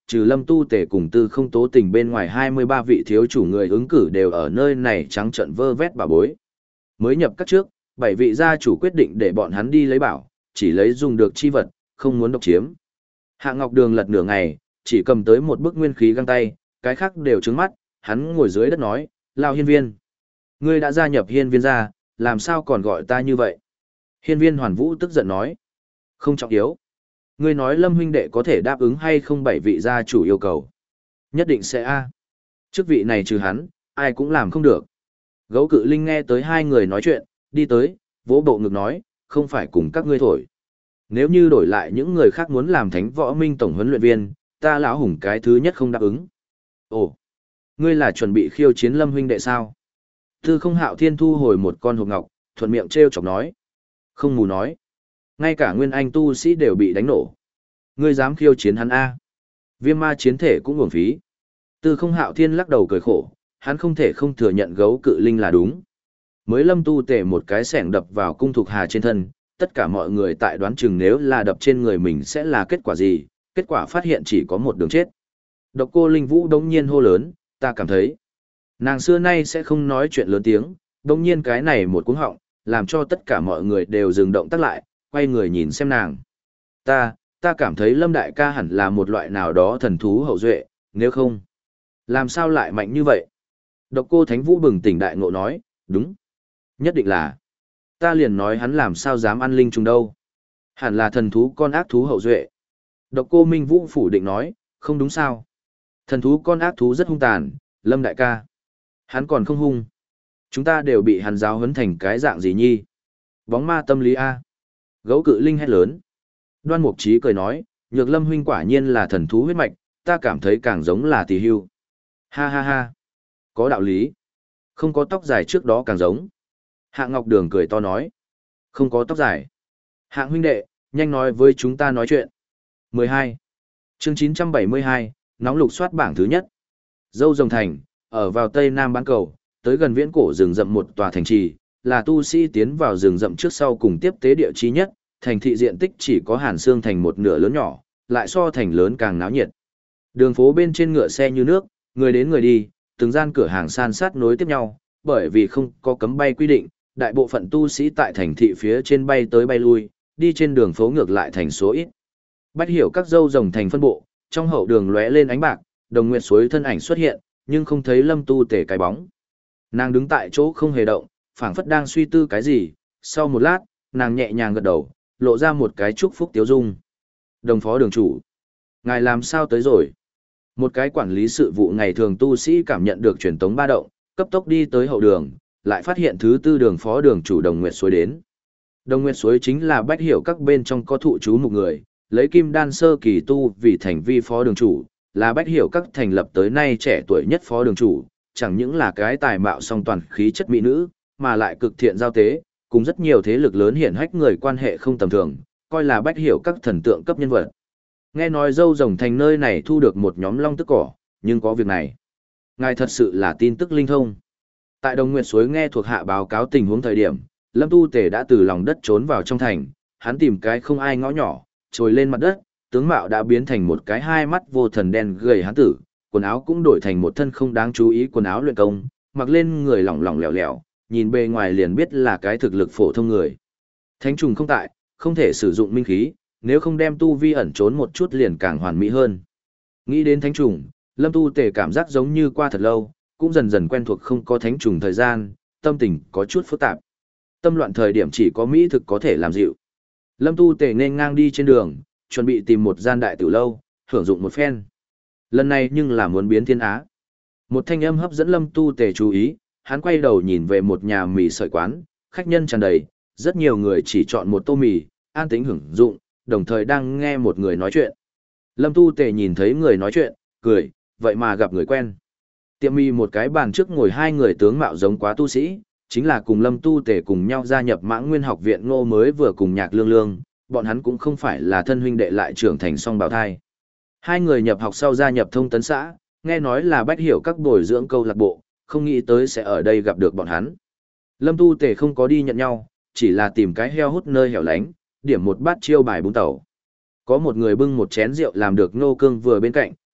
trừ Lâm Tu Tề cùng Tư Không Tố Tình bên ngoài hai mươi ba vị thiếu chủ người ứng cử đều ở nơi này trắng trợn vơ vét bà bối. Mới nhập các trước, bảy vị gia chủ quyết định để bọn hắn đi lấy bảo, chỉ lấy dùng được chi vật, không muốn độc chiếm. Hạ Ngọc Đường lật nửa ngày, chỉ cầm tới một bức nguyên khí găng tay, cái khác đều trứng mắt, hắn ngồi dưới đất nói, Lao Hiên Viên. Ngươi đã gia nhập Hiên Viên gia, làm sao còn gọi ta như vậy? Hiên Viên Hoàn Vũ tức giận nói, không trọng yếu. Ngươi nói Lâm huynh đệ có thể đáp ứng hay không bảy vị gia chủ yêu cầu? Nhất định sẽ a. Chức vị này trừ hắn, ai cũng làm không được. Gấu Cự Linh nghe tới hai người nói chuyện, đi tới, vỗ bộ ngực nói, không phải cùng các ngươi thổi. Nếu như đổi lại những người khác muốn làm Thánh Võ Minh tổng huấn luyện viên, ta lão hùng cái thứ nhất không đáp ứng. Ồ, ngươi là chuẩn bị khiêu chiến Lâm huynh đệ sao? Tư Không Hạo Thiên thu hồi một con hộp ngọc, thuận miệng trêu chọc nói. Không mù nói. Ngay cả nguyên anh tu sĩ đều bị đánh nổ. Ngươi dám khiêu chiến hắn A. Viêm ma chiến thể cũng uổng phí. Tư Không Hạo Thiên lắc đầu cười khổ, hắn không thể không thừa nhận Gấu Cự Linh là đúng. Mới Lâm Tu Tề một cái xẻng đập vào cung thục hà trên thân, tất cả mọi người tại đoán chừng nếu là đập trên người mình sẽ là kết quả gì, kết quả phát hiện chỉ có một đường chết. Độc Cô Linh Vũ đống nhiên hô lớn, ta cảm thấy, nàng xưa nay sẽ không nói chuyện lớn tiếng, đống nhiên cái này một cú họng, làm cho tất cả mọi người đều dừng động tác lại, quay người nhìn xem nàng. Ta, ta cảm thấy Lâm đại ca hẳn là một loại nào đó thần thú hậu duệ, nếu không, làm sao lại mạnh như vậy? Độc Cô Thánh Vũ bừng tỉnh đại ngộ nói, đúng, nhất định là, ta liền nói hắn làm sao dám ăn linh trùng đâu. Hẳn là thần thú con ác thú hậu duệ. Độc Cô Minh Vũ phủ định nói, không đúng sao. Thần thú con ác thú rất hung tàn, Lâm đại ca. Hắn còn không hung. Chúng ta đều bị hắn giáo huấn thành cái dạng gì nhi. Bóng ma tâm lý A. Gấu Cự Linh hét lớn. Đoan Mục Trí cười nói, Nhược Lâm huynh quả nhiên là thần thú huyết mạch, ta cảm thấy càng giống là tỷ hưu. Ha ha ha. Có đạo lý. Không có tóc dài trước đó càng giống. Hạ Ngọc Đường cười to nói. Không có tóc dài. Hạng huynh đệ, nhanh nói với chúng ta nói chuyện. mười hai. Chương chín trăm bảy mươi hai, nóng lục soát bảng thứ nhất. Dâu Rồng Thành, ở vào tây nam bán cầu, tới gần viễn cổ rừng rậm một tòa thành trì, là tu sĩ tiến vào rừng rậm trước sau cùng tiếp tế địa chí nhất, thành thị diện tích chỉ có Hàn Xương thành một nửa lớn nhỏ, lại so thành lớn càng náo nhiệt. Đường phố bên trên ngựa xe như nước, người đến người đi, từng gian cửa hàng san sát nối tiếp nhau, bởi vì không có cấm bay quy định, đại bộ phận tu sĩ tại thành thị phía trên bay tới bay lui, đi trên đường phố ngược lại thành số ít. Bách hiểu các dâu rồng thành phân bộ, trong hậu đường lóe lên ánh bạc, Đồng Nguyệt Suối thân ảnh xuất hiện, nhưng không thấy Lâm Tu Tề cái bóng. Nàng đứng tại chỗ không hề động, phảng phất đang suy tư cái gì, sau một lát, nàng nhẹ nhàng gật đầu, lộ ra một cái chúc phúc tiếu dung. Đồng phó đường chủ, ngài làm sao tới rồi? Một cái quản lý sự vụ ngày thường tu sĩ cảm nhận được truyền tống ba động, cấp tốc đi tới hậu đường, lại phát hiện thứ tư đường phó đường chủ Đồng Nguyệt Suối đến. Đồng Nguyệt Suối chính là bách hiểu các bên trong có thụ chú một người, lấy kim đan sơ kỳ tu vì thành vi phó đường chủ, là bách hiểu các thành lập tới nay trẻ tuổi nhất phó đường chủ, chẳng những là cái tài mạo song toàn khí chất mỹ nữ, mà lại cực thiện giao tế, cùng rất nhiều thế lực lớn hiển hách người quan hệ không tầm thường, coi là bách hiểu các thần tượng cấp nhân vật. Nghe nói dâu rồng thành nơi này thu được một nhóm long tức cỏ, nhưng có việc này. Ngài thật sự là tin tức linh thông. Tại Đồng Nguyệt Suối nghe thuộc hạ báo cáo tình huống thời điểm, Lâm Tu Tề đã từ lòng đất trốn vào trong thành, hắn tìm cái không ai ngõ nhỏ, trồi lên mặt đất, tướng mạo đã biến thành một cái hai mắt vô thần đen gầy hán tử, quần áo cũng đổi thành một thân không đáng chú ý quần áo luyện công, mặc lên người lỏng lỏng lẻo lẻo, nhìn bề ngoài liền biết là cái thực lực phổ thông người. Thánh trùng không tại, không thể sử dụng minh khí, nếu không đem tu vi ẩn trốn một chút liền càng hoàn mỹ hơn. Nghĩ đến thánh trùng, Lâm Tu Tề cảm giác giống như qua thật lâu, cũng dần dần quen thuộc không có thánh trùng thời gian, tâm tình có chút phức tạp. Tâm loạn thời điểm chỉ có mỹ thực có thể làm dịu. Lâm Tu Tề nên ngang đi trên đường, chuẩn bị tìm một gian đại tiểu lâu, hưởng dụng một phen. Lần này nhưng là muốn biến thiên á. Một thanh âm hấp dẫn Lâm Tu Tề chú ý, hắn quay đầu nhìn về một nhà mì sợi quán, khách nhân tràn đầy, rất nhiều người chỉ chọn một tô mì, an tĩnh hưởng dụng, đồng thời đang nghe một người nói chuyện. Lâm Tu Tề nhìn thấy người nói chuyện, cười, vậy mà gặp người quen. Tiệm mì một cái bàn trước ngồi hai người tướng mạo giống quá tu sĩ, chính là cùng Lâm Tu Tề cùng nhau gia nhập Mãng Nguyên học viện Ngô mới vừa cùng Nhạc Lương Lương, bọn hắn cũng không phải là thân huynh đệ lại trưởng thành song bào thai. Hai người nhập học sau gia nhập Thông Tấn xã, nghe nói là bách hiểu các bồi dưỡng câu lạc bộ, không nghĩ tới sẽ ở đây gặp được bọn hắn. Lâm Tu Tề không có đi nhận nhau, chỉ là tìm cái heo hút nơi hẻo lánh, điểm một bát chiêu bài bún tàu. Có một người bưng một chén rượu làm được nô cương vừa bên cạnh,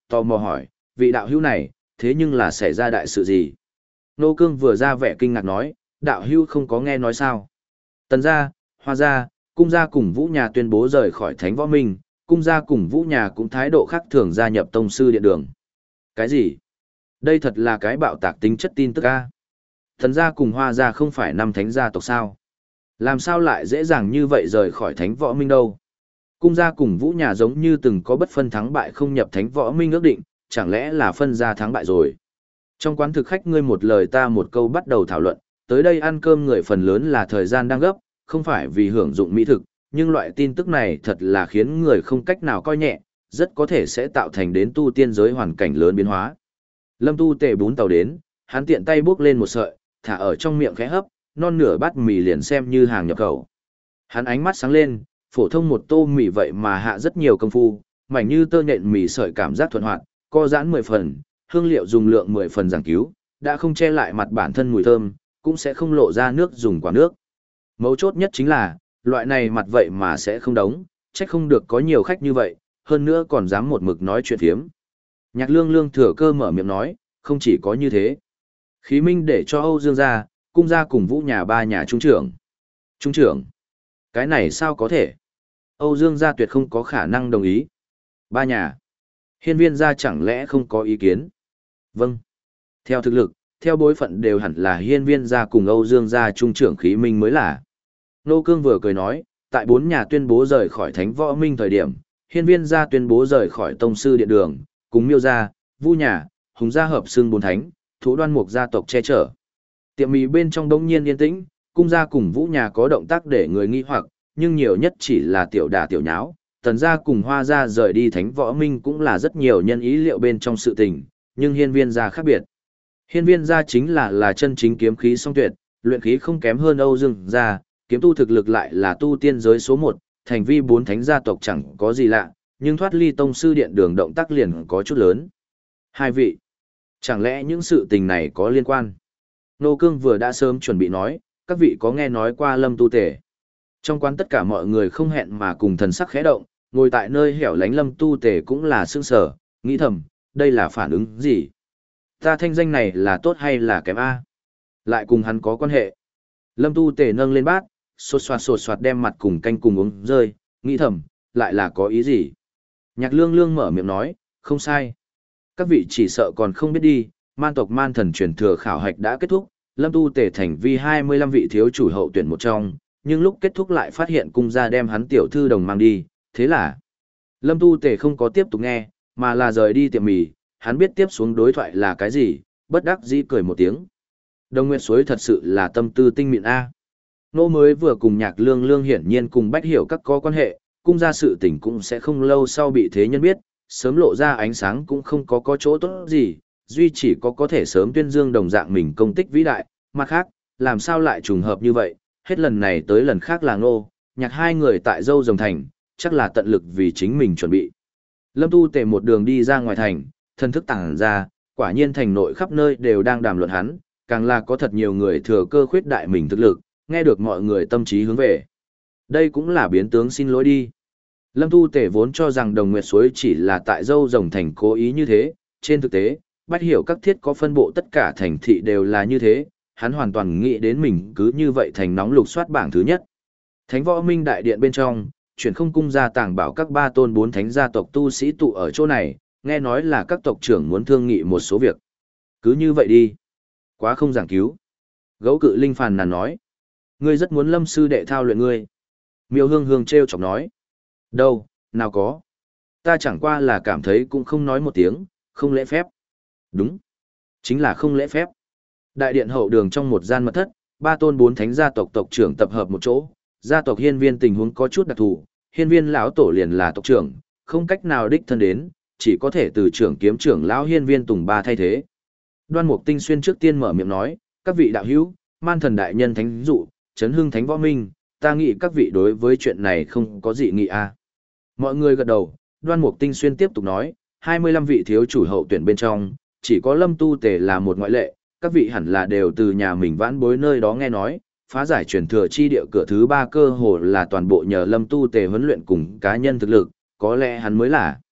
tò mò hỏi, vị đạo hữu này, thế nhưng là xảy ra đại sự gì? Nô Cương vừa ra vẻ kinh ngạc nói, đạo hữu không có nghe nói sao? Tần gia, Hoa gia, Cung gia cùng Vũ nhà tuyên bố rời khỏi Thánh Võ Minh, Cung gia cùng Vũ nhà cũng thái độ khác thường gia nhập tông sư điện đường. Cái gì? Đây thật là cái bạo tạc tính chất tin tức a. Tần gia cùng Hoa gia không phải năm thánh gia tộc sao? Làm sao lại dễ dàng như vậy rời khỏi Thánh Võ Minh đâu? Cung gia cùng Vũ nhà giống như từng có bất phân thắng bại không nhập Thánh Võ Minh ước định, chẳng lẽ là phân ra thắng bại rồi? Trong quán thực khách ngươi một lời ta một câu bắt đầu thảo luận, tới đây ăn cơm người phần lớn là thời gian đang gấp, không phải vì hưởng dụng mỹ thực, nhưng loại tin tức này thật là khiến người không cách nào coi nhẹ, rất có thể sẽ tạo thành đến tu tiên giới hoàn cảnh lớn biến hóa. Lâm Tu Tề bún tàu đến, hắn tiện tay bước lên một sợi, thả ở trong miệng khẽ hấp, non nửa bát mì liền xem như hàng nhập khẩu. Hắn ánh mắt sáng lên, phổ thông một tô mì vậy mà hạ rất nhiều công phu, mảnh như tơ nhện mì sợi cảm giác thuận hoạt, co giãn mười phần, hương liệu dùng lượng mười phần giảng cứu, đã không che lại mặt bản thân mùi thơm, cũng sẽ không lộ ra nước dùng quả nước. Mấu chốt nhất chính là, loại này mặt vậy mà sẽ không đóng, trách không được có nhiều khách như vậy, hơn nữa còn dám một mực nói chuyện phiếm. Nhạc Lương Lương thừa cơ mở miệng nói, không chỉ có như thế. Khí Minh để cho Âu Dương gia, Cung gia cùng Vũ nhà ba nhà trung trưởng. Trung trưởng? Cái này sao có thể? Âu Dương gia tuyệt không có khả năng đồng ý. Ba nhà. Hiên Viên gia chẳng lẽ không có ý kiến? Vâng. Theo thực lực, theo bối phận đều hẳn là Hiên Viên gia cùng Âu Dương gia trung trưởng Khí Minh mới là. Nô Cương vừa cười nói, tại bốn nhà tuyên bố rời khỏi Thánh Võ Minh thời điểm, Hiên Viên gia tuyên bố rời khỏi Tông sư điện đường, cùng Miêu gia, Vu nhà, Hùng gia hợp xưng bốn thánh, Thủ Đoan Mục gia tộc che chở. Tiệm mì bên trong đống nhiên yên tĩnh, Cung gia cùng Vũ nhà có động tác để người nghi hoặc, nhưng nhiều nhất chỉ là tiểu đả tiểu nháo. Tần gia cùng Hoa gia rời đi Thánh Võ Minh cũng là rất nhiều nhân ý liệu bên trong sự tình, nhưng Hiên Viên gia khác biệt. Hiên Viên gia chính là là chân chính kiếm khí song tuyệt, luyện khí không kém hơn Âu Dương gia, kiếm tu thực lực lại là tu tiên giới số một, thành vi bốn thánh gia tộc chẳng có gì lạ, nhưng thoát ly tông sư điện đường động tác liền có chút lớn. Hai vị, chẳng lẽ những sự tình này có liên quan? Nô Cương vừa đã sớm chuẩn bị nói, các vị có nghe nói qua Lâm Tu Tề. Trong quán tất cả mọi người không hẹn mà cùng thần sắc khẽ động, ngồi tại nơi hẻo lánh Lâm Tu Tề cũng là sững sờ, nghĩ thầm, đây là phản ứng gì? Ta thanh danh này là tốt hay là kém a? Lại cùng hắn có quan hệ. Lâm Tu Tề nâng lên bát, sột soạt sột soạt đem mặt cùng canh cùng uống rơi, nghĩ thầm, lại là có ý gì? Nhạc Lương Lương mở miệng nói, không sai. Các vị chỉ sợ còn không biết đi, man tộc man thần truyền thừa khảo hạch đã kết thúc, Lâm Tu Tề thành vi hai mươi lăm vị thiếu chủ hậu tuyển một trong, nhưng lúc kết thúc lại phát hiện cung gia đem hắn tiểu thư đồng mang đi, thế là Lâm Tu Tề không có tiếp tục nghe, mà là rời đi tiệm mì, hắn biết tiếp xuống đối thoại là cái gì, bất đắc dĩ cười một tiếng. Đồng Nguyệt Suối thật sự là tâm tư tinh mịn a. Nô mới vừa cùng Nhạc Lương Lương hiển nhiên cùng Bách Hiểu các có quan hệ, cung gia sự tình cũng sẽ không lâu sau bị thế nhân biết, sớm lộ ra ánh sáng cũng không có có chỗ tốt gì, duy chỉ có có thể sớm tuyên dương đồng dạng mình công tích vĩ đại, mặt khác, làm sao lại trùng hợp như vậy, hết lần này tới lần khác là Ngô, Nhạc hai người tại Dâu Rồng Thành, chắc là tận lực vì chính mình chuẩn bị. Lâm Tu Tề một đường đi ra ngoài thành, thân thức tàng ra, quả nhiên thành nội khắp nơi đều đang đàm luận hắn, càng là có thật nhiều người thừa cơ khuyết đại mình thực lực, nghe được mọi người tâm trí hướng về. Đây cũng là biến tướng xin lỗi đi. Lâm Tu Tề vốn cho rằng Đồng Nguyệt Suối chỉ là tại Dâu Rồng Thành cố ý như thế, trên thực tế, Bách Hiểu các thiết có phân bộ tất cả thành thị đều là như thế, hắn hoàn toàn nghĩ đến mình cứ như vậy thành nóng lục soát bảng thứ nhất. Thánh Võ Minh đại điện bên trong, chuyển không cung gia tàng bảo các ba tôn bốn thánh gia tộc tu sĩ tụ ở chỗ này, nghe nói là các tộc trưởng muốn thương nghị một số việc. Cứ như vậy đi. Quá không giảng cứu. Gấu cự linh phàn nàn nói. Ngươi rất muốn Lâm sư đệ thao luyện ngươi. Miêu Hương Hương treo chọc nói. Đâu, nào có. Ta chẳng qua là cảm thấy cũng không nói một tiếng, không lễ phép. Đúng. Chính là không lễ phép. Đại điện hậu đường trong một gian mật thất, ba tôn bốn thánh gia tộc tộc trưởng tập hợp một chỗ. Gia tộc Hiên Viên tình huống có chút đặc thù, Hiên Viên lão tổ liền là tộc trưởng, không cách nào đích thân đến, chỉ có thể từ trưởng kiếm trưởng lão Hiên Viên Tùng Ba thay thế. Đoan Mục Tinh Xuyên trước tiên mở miệng nói, các vị đạo hữu, man thần đại nhân thánh dụ, chấn hưng thánh võ minh, ta nghĩ các vị đối với chuyện này không có gì nghị a. À. Mọi người gật đầu, Đoan Mục Tinh Xuyên tiếp tục nói, hai mươi lăm vị thiếu chủ hậu tuyển bên trong, chỉ có Lâm Tu Tề là một ngoại lệ, các vị hẳn là đều từ nhà mình vãn bối nơi đó nghe nói, phá giải truyền thừa chi địa cửa thứ ba cơ hồ là toàn bộ nhờ Lâm Tu Tề huấn luyện cùng cá nhân thực lực, có lẽ hắn mới là.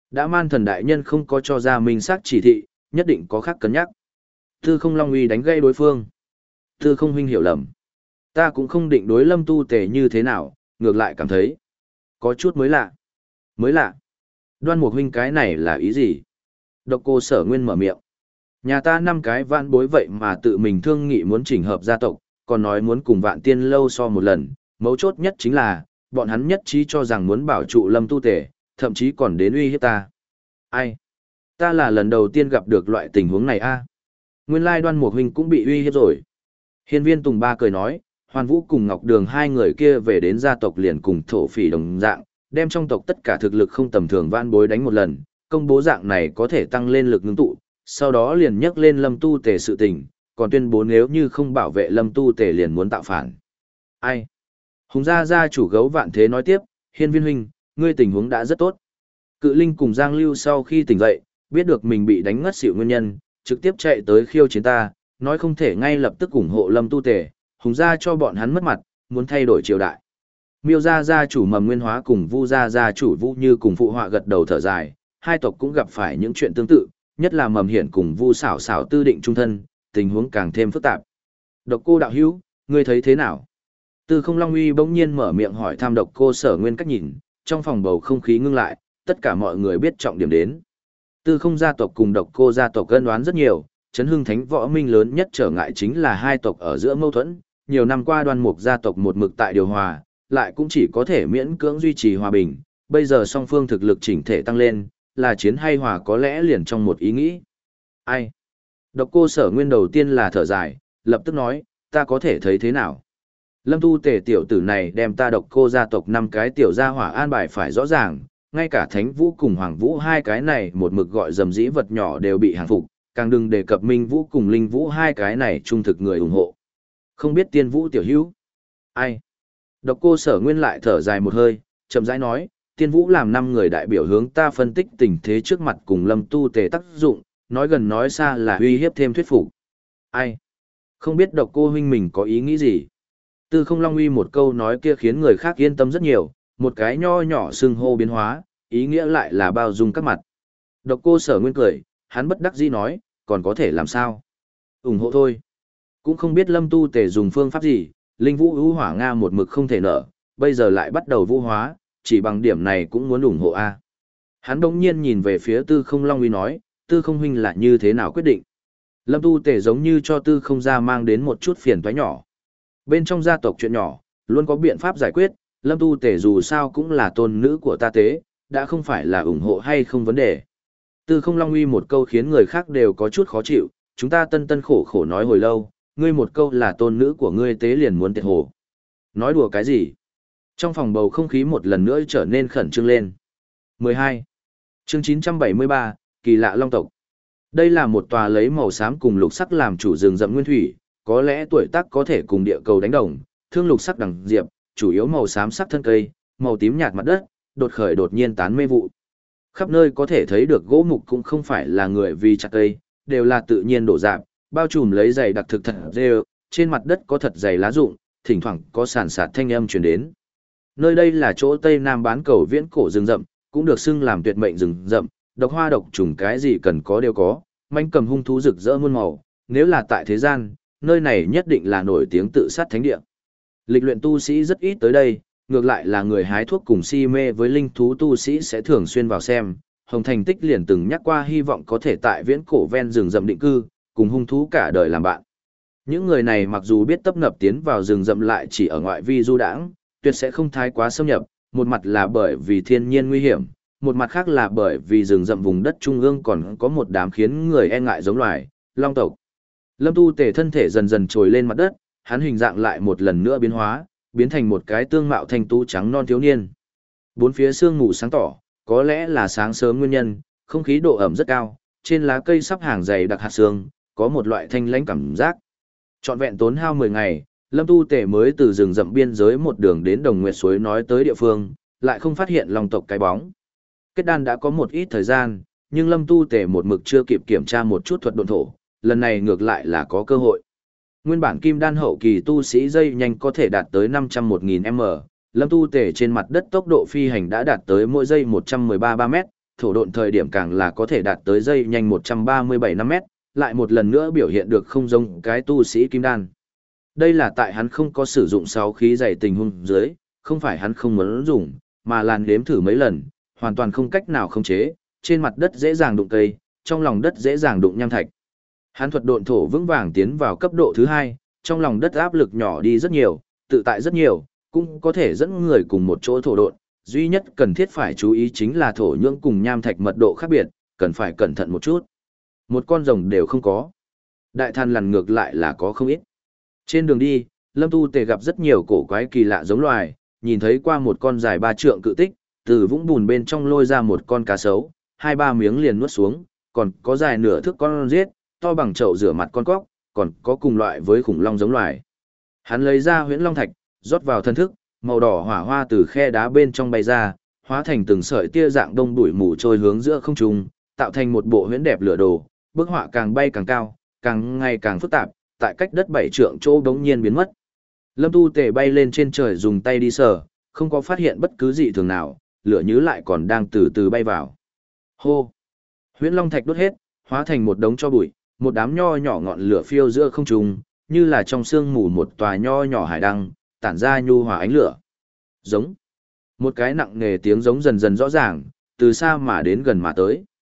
Đã man thần đại nhân không có cho ra minh xác chỉ thị, nhất định có khác cân nhắc. Tư không Long Uy đánh gây đối phương. Tư không huynh hiểu lầm. Ta cũng không định đối Lâm Tu Tề như thế nào, ngược lại cảm thấy có chút mới lạ. Mới lạ. Đoan Mục huynh cái này là ý gì? Độc Cô Sở Nguyên mở miệng. Nhà ta năm cái vạn bối vậy mà tự mình thương nghị muốn chỉnh hợp gia tộc, còn nói muốn cùng Vạn Tiên lâu so một lần, mấu chốt nhất chính là, bọn hắn nhất trí cho rằng muốn bảo trụ Lâm Tu Tề, thậm chí còn đến uy hiếp ta. Ai? Ta là lần đầu tiên gặp được loại tình huống này a. Nguyên lai Đoan Mục huynh cũng bị uy hiếp rồi. Hiên Viên Tùng Ba cười nói, Hoàn Vũ cùng Ngọc Đường hai người kia về đến gia tộc liền cùng thổ phỉ đồng dạng, đem trong tộc tất cả thực lực không tầm thường vãn bối đánh một lần, công bố dạng này có thể tăng lên lực ngưng tụ, sau đó liền nhắc lên Lâm Tu Tề sự tình, còn tuyên bố nếu như không bảo vệ Lâm Tu Tề liền muốn tạo phản. Ai? Hùng gia gia chủ gấu Vạn Thế nói tiếp, Hiên Viên huynh, ngươi tình huống đã rất tốt. Cự Linh cùng Giang Lưu sau khi tỉnh dậy, biết được mình bị đánh ngất xỉu nguyên nhân, trực tiếp chạy tới khiêu chiến ta, nói không thể ngay lập tức ủng hộ Lâm Tu Tề, Hùng gia cho bọn hắn mất mặt, muốn thay đổi triều đại. Miêu gia gia chủ Mầm Nguyên Hóa cùng Vu gia gia chủ Vu Như cùng phụ họa gật đầu thở dài, hai tộc cũng gặp phải những chuyện tương tự, nhất là Mầm Hiển cùng Vu Xảo Xảo tư định trung thân, tình huống càng thêm phức tạp. Độc Cô đạo hữu, ngươi thấy thế nào? Tư Không Long Uy bỗng nhiên mở miệng hỏi thăm Độc Cô Sở Nguyên cách nhìn, trong phòng bầu không khí ngưng lại, tất cả mọi người biết trọng điểm đến. Tư Không gia tộc cùng Độc Cô gia tộc cân đoán rất nhiều, Chấn Hưng Thánh Võ Minh lớn nhất trở ngại chính là hai tộc ở giữa mâu thuẫn, nhiều năm qua Đoan Mục gia tộc một mực tại điều hòa, lại cũng chỉ có thể miễn cưỡng duy trì hòa bình, bây giờ song phương thực lực chỉnh thể tăng lên, là chiến hay hòa có lẽ liền trong một ý nghĩ. Ai? Độc Cô Sở Nguyên đầu tiên là thở dài, lập tức nói, ta có thể thấy thế nào? Lâm Tu Tề tiểu tử này đem ta Độc Cô gia tộc năm cái tiểu gia hỏa an bài phải rõ ràng, ngay cả Thánh Vũ cùng Hoàng Vũ hai cái này một mực gọi dầm dĩ vật nhỏ đều bị hàng phục, càng đừng đề cập Minh Vũ cùng Linh Vũ hai cái này trung thực người ủng hộ. Không biết Tiên Vũ tiểu hữu? Ai? Độc Cô Sở Nguyên lại thở dài một hơi, chậm rãi nói, Tiên Vũ làm năm người đại biểu hướng ta phân tích tình thế trước mặt cùng Lâm Tu Tề tác dụng, nói gần nói xa là uy hiếp thêm thuyết phục. Ai? Không biết Độc Cô huynh mình có ý nghĩ gì? Tư Không Long Uy một câu nói kia khiến người khác yên tâm rất nhiều, một cái nho nhỏ xưng hô biến hóa, ý nghĩa lại là bao dung các mặt. Độc Cô Sở Nguyên cười, hắn bất đắc dĩ nói, còn có thể làm sao? Ủng hộ thôi. Cũng không biết Lâm Tu Tề dùng phương pháp gì, Linh Vũ ưu hỏa Nga một mực không thể nở, bây giờ lại bắt đầu vũ hóa, chỉ bằng điểm này cũng muốn ủng hộ A. Hắn đống nhiên nhìn về phía Tư Không Long Uy nói, Tư Không huynh là như thế nào quyết định? Lâm Tu Tề giống như cho Tư Không gia mang đến một chút phiền toái nhỏ. Bên trong gia tộc chuyện nhỏ, luôn có biện pháp giải quyết, Lâm Tu Tề dù sao cũng là tôn nữ của ta tế, đã không phải là ủng hộ hay không vấn đề. Tư Không Long Uy một câu khiến người khác đều có chút khó chịu, chúng ta tân tân khổ khổ nói hồi lâu, ngươi một câu là tôn nữ của ngươi tế liền muốn tiệt hồ. Nói đùa cái gì? Trong phòng bầu không khí một lần nữa trở nên khẩn trương lên. mười hai. Chương chín trăm bảy mươi ba, Kỳ lạ Long tộc. Đây là một tòa lấy màu xám cùng lục sắc làm chủ rừng rậm nguyên thủy, có lẽ tuổi tác có thể cùng địa cầu đánh đồng, thương lục sắc đằng diệp, chủ yếu màu xám sắc thân cây, màu tím nhạt mặt đất, đột khởi đột nhiên tán mê vụ. Khắp nơi có thể thấy được gỗ mục cũng không phải là người vì chặt cây, đều là tự nhiên đổ rạp, bao trùm lấy dày đặc thực thật rêu, trên mặt đất có thật dày lá rụng, thỉnh thoảng có sàn sạt thanh âm truyền đến. Nơi đây là chỗ Tây Nam bán cầu viễn cổ rừng rậm, cũng được xưng làm tuyệt mệnh rừng rậm, độc hoa độc trùng cái gì cần có đều có, manh cầm hung thú rực rỡ muôn màu, nếu là tại thế gian, nơi này nhất định là nổi tiếng tự sát thánh địa. Lịch luyện tu sĩ rất ít tới đây, ngược lại là người hái thuốc cùng si mê với linh thú tu sĩ sẽ thường xuyên vào xem. Hồng Thành Tích liền từng nhắc qua hy vọng có thể tại viễn cổ ven rừng rậm định cư, cùng hung thú cả đời làm bạn. Những người này mặc dù biết tấp nập tiến vào rừng rậm lại chỉ ở ngoại vi du đãng, tuyệt sẽ không thái quá xâm nhập, một mặt là bởi vì thiên nhiên nguy hiểm, một mặt khác là bởi vì rừng rậm vùng đất trung ương còn có một đám khiến người e ngại giống loài, long tộc. Lâm Tu Tề thân thể dần dần trồi lên mặt đất, hắn hình dạng lại một lần nữa biến hóa, biến thành một cái tương mạo thanh tú trắng non thiếu niên. Bốn phía sương mù sáng tỏ, có lẽ là sáng sớm nguyên nhân, không khí độ ẩm rất cao, trên lá cây sắp hàng dày đặc hạt sương, có một loại thanh lãnh cảm giác. Trọn vẹn tốn hao mười ngày, Lâm Tu Tề mới từ rừng rậm biên giới một đường đến Đồng Nguyệt suối nói tới địa phương, lại không phát hiện long tộc cái bóng. Kết đan đã có một ít thời gian, nhưng Lâm Tu Tề một mực chưa kịp kiểm tra một chút thuật độn thổ, lần này ngược lại là có cơ hội. Nguyên bản kim đan hậu kỳ tu sĩ dây nhanh có thể đạt tới năm trăm một nghìn m, Lâm Tu Tề trên mặt đất tốc độ phi hành đã đạt tới mỗi giây một trăm mười ba ba mét, thổ độn thời điểm càng là có thể đạt tới dây nhanh một trăm ba mươi bảy năm mét, lại một lần nữa biểu hiện được không giống cái tu sĩ kim đan. Đây là tại hắn không có sử dụng sáu khí dày tình huống dưới, không phải hắn không muốn dùng, mà làn đếm thử mấy lần, hoàn toàn không cách nào khống chế, trên mặt đất dễ dàng đụng cây, trong lòng đất dễ dàng đụng nham thạch. Hắn thuật độn thổ vững vàng tiến vào cấp độ thứ hai, trong lòng đất áp lực nhỏ đi rất nhiều, tự tại rất nhiều, cũng có thể dẫn người cùng một chỗ thổ độn, duy nhất cần thiết phải chú ý chính là thổ nhưỡng cùng nham thạch mật độ khác biệt, cần phải cẩn thận một chút. Một con rồng đều không có. Đại than lằn ngược lại là có không ít. Trên đường đi, Lâm Tu Tề gặp rất nhiều cổ quái kỳ lạ giống loài, nhìn thấy qua một con dài ba trượng cự tích, từ vũng bùn bên trong lôi ra một con cá sấu, hai ba miếng liền nuốt xuống, còn có dài nửa thước con giết, to bằng chậu rửa mặt con cóc, còn có cùng loại với khủng long giống loài. Hắn lấy ra huyễn long thạch, rót vào thân thức, màu đỏ hỏa hoa từ khe đá bên trong bay ra, hóa thành từng sợi tia dạng đông đuổi mù trôi hướng giữa không trung, tạo thành một bộ huyễn đẹp lửa đồ, bức họa càng bay càng cao, càng ngày càng phức tạp, tại cách đất bảy trượng chỗ đống nhiên biến mất. Lâm Tu Tề bay lên trên trời dùng tay đi sờ, không có phát hiện bất cứ gì thường nào, lửa nhứ lại còn đang từ từ bay vào. Hô! Huyễn long thạch đốt hết, hóa thành một đống cho bụi, một đám nho nhỏ ngọn lửa phiêu giữa không trung, như là trong sương mù một tòa nho nhỏ hải đăng, tản ra nhu hòa ánh lửa. Giống. Một cái nặng nề tiếng giống dần dần rõ ràng, từ xa mà đến gần mà tới.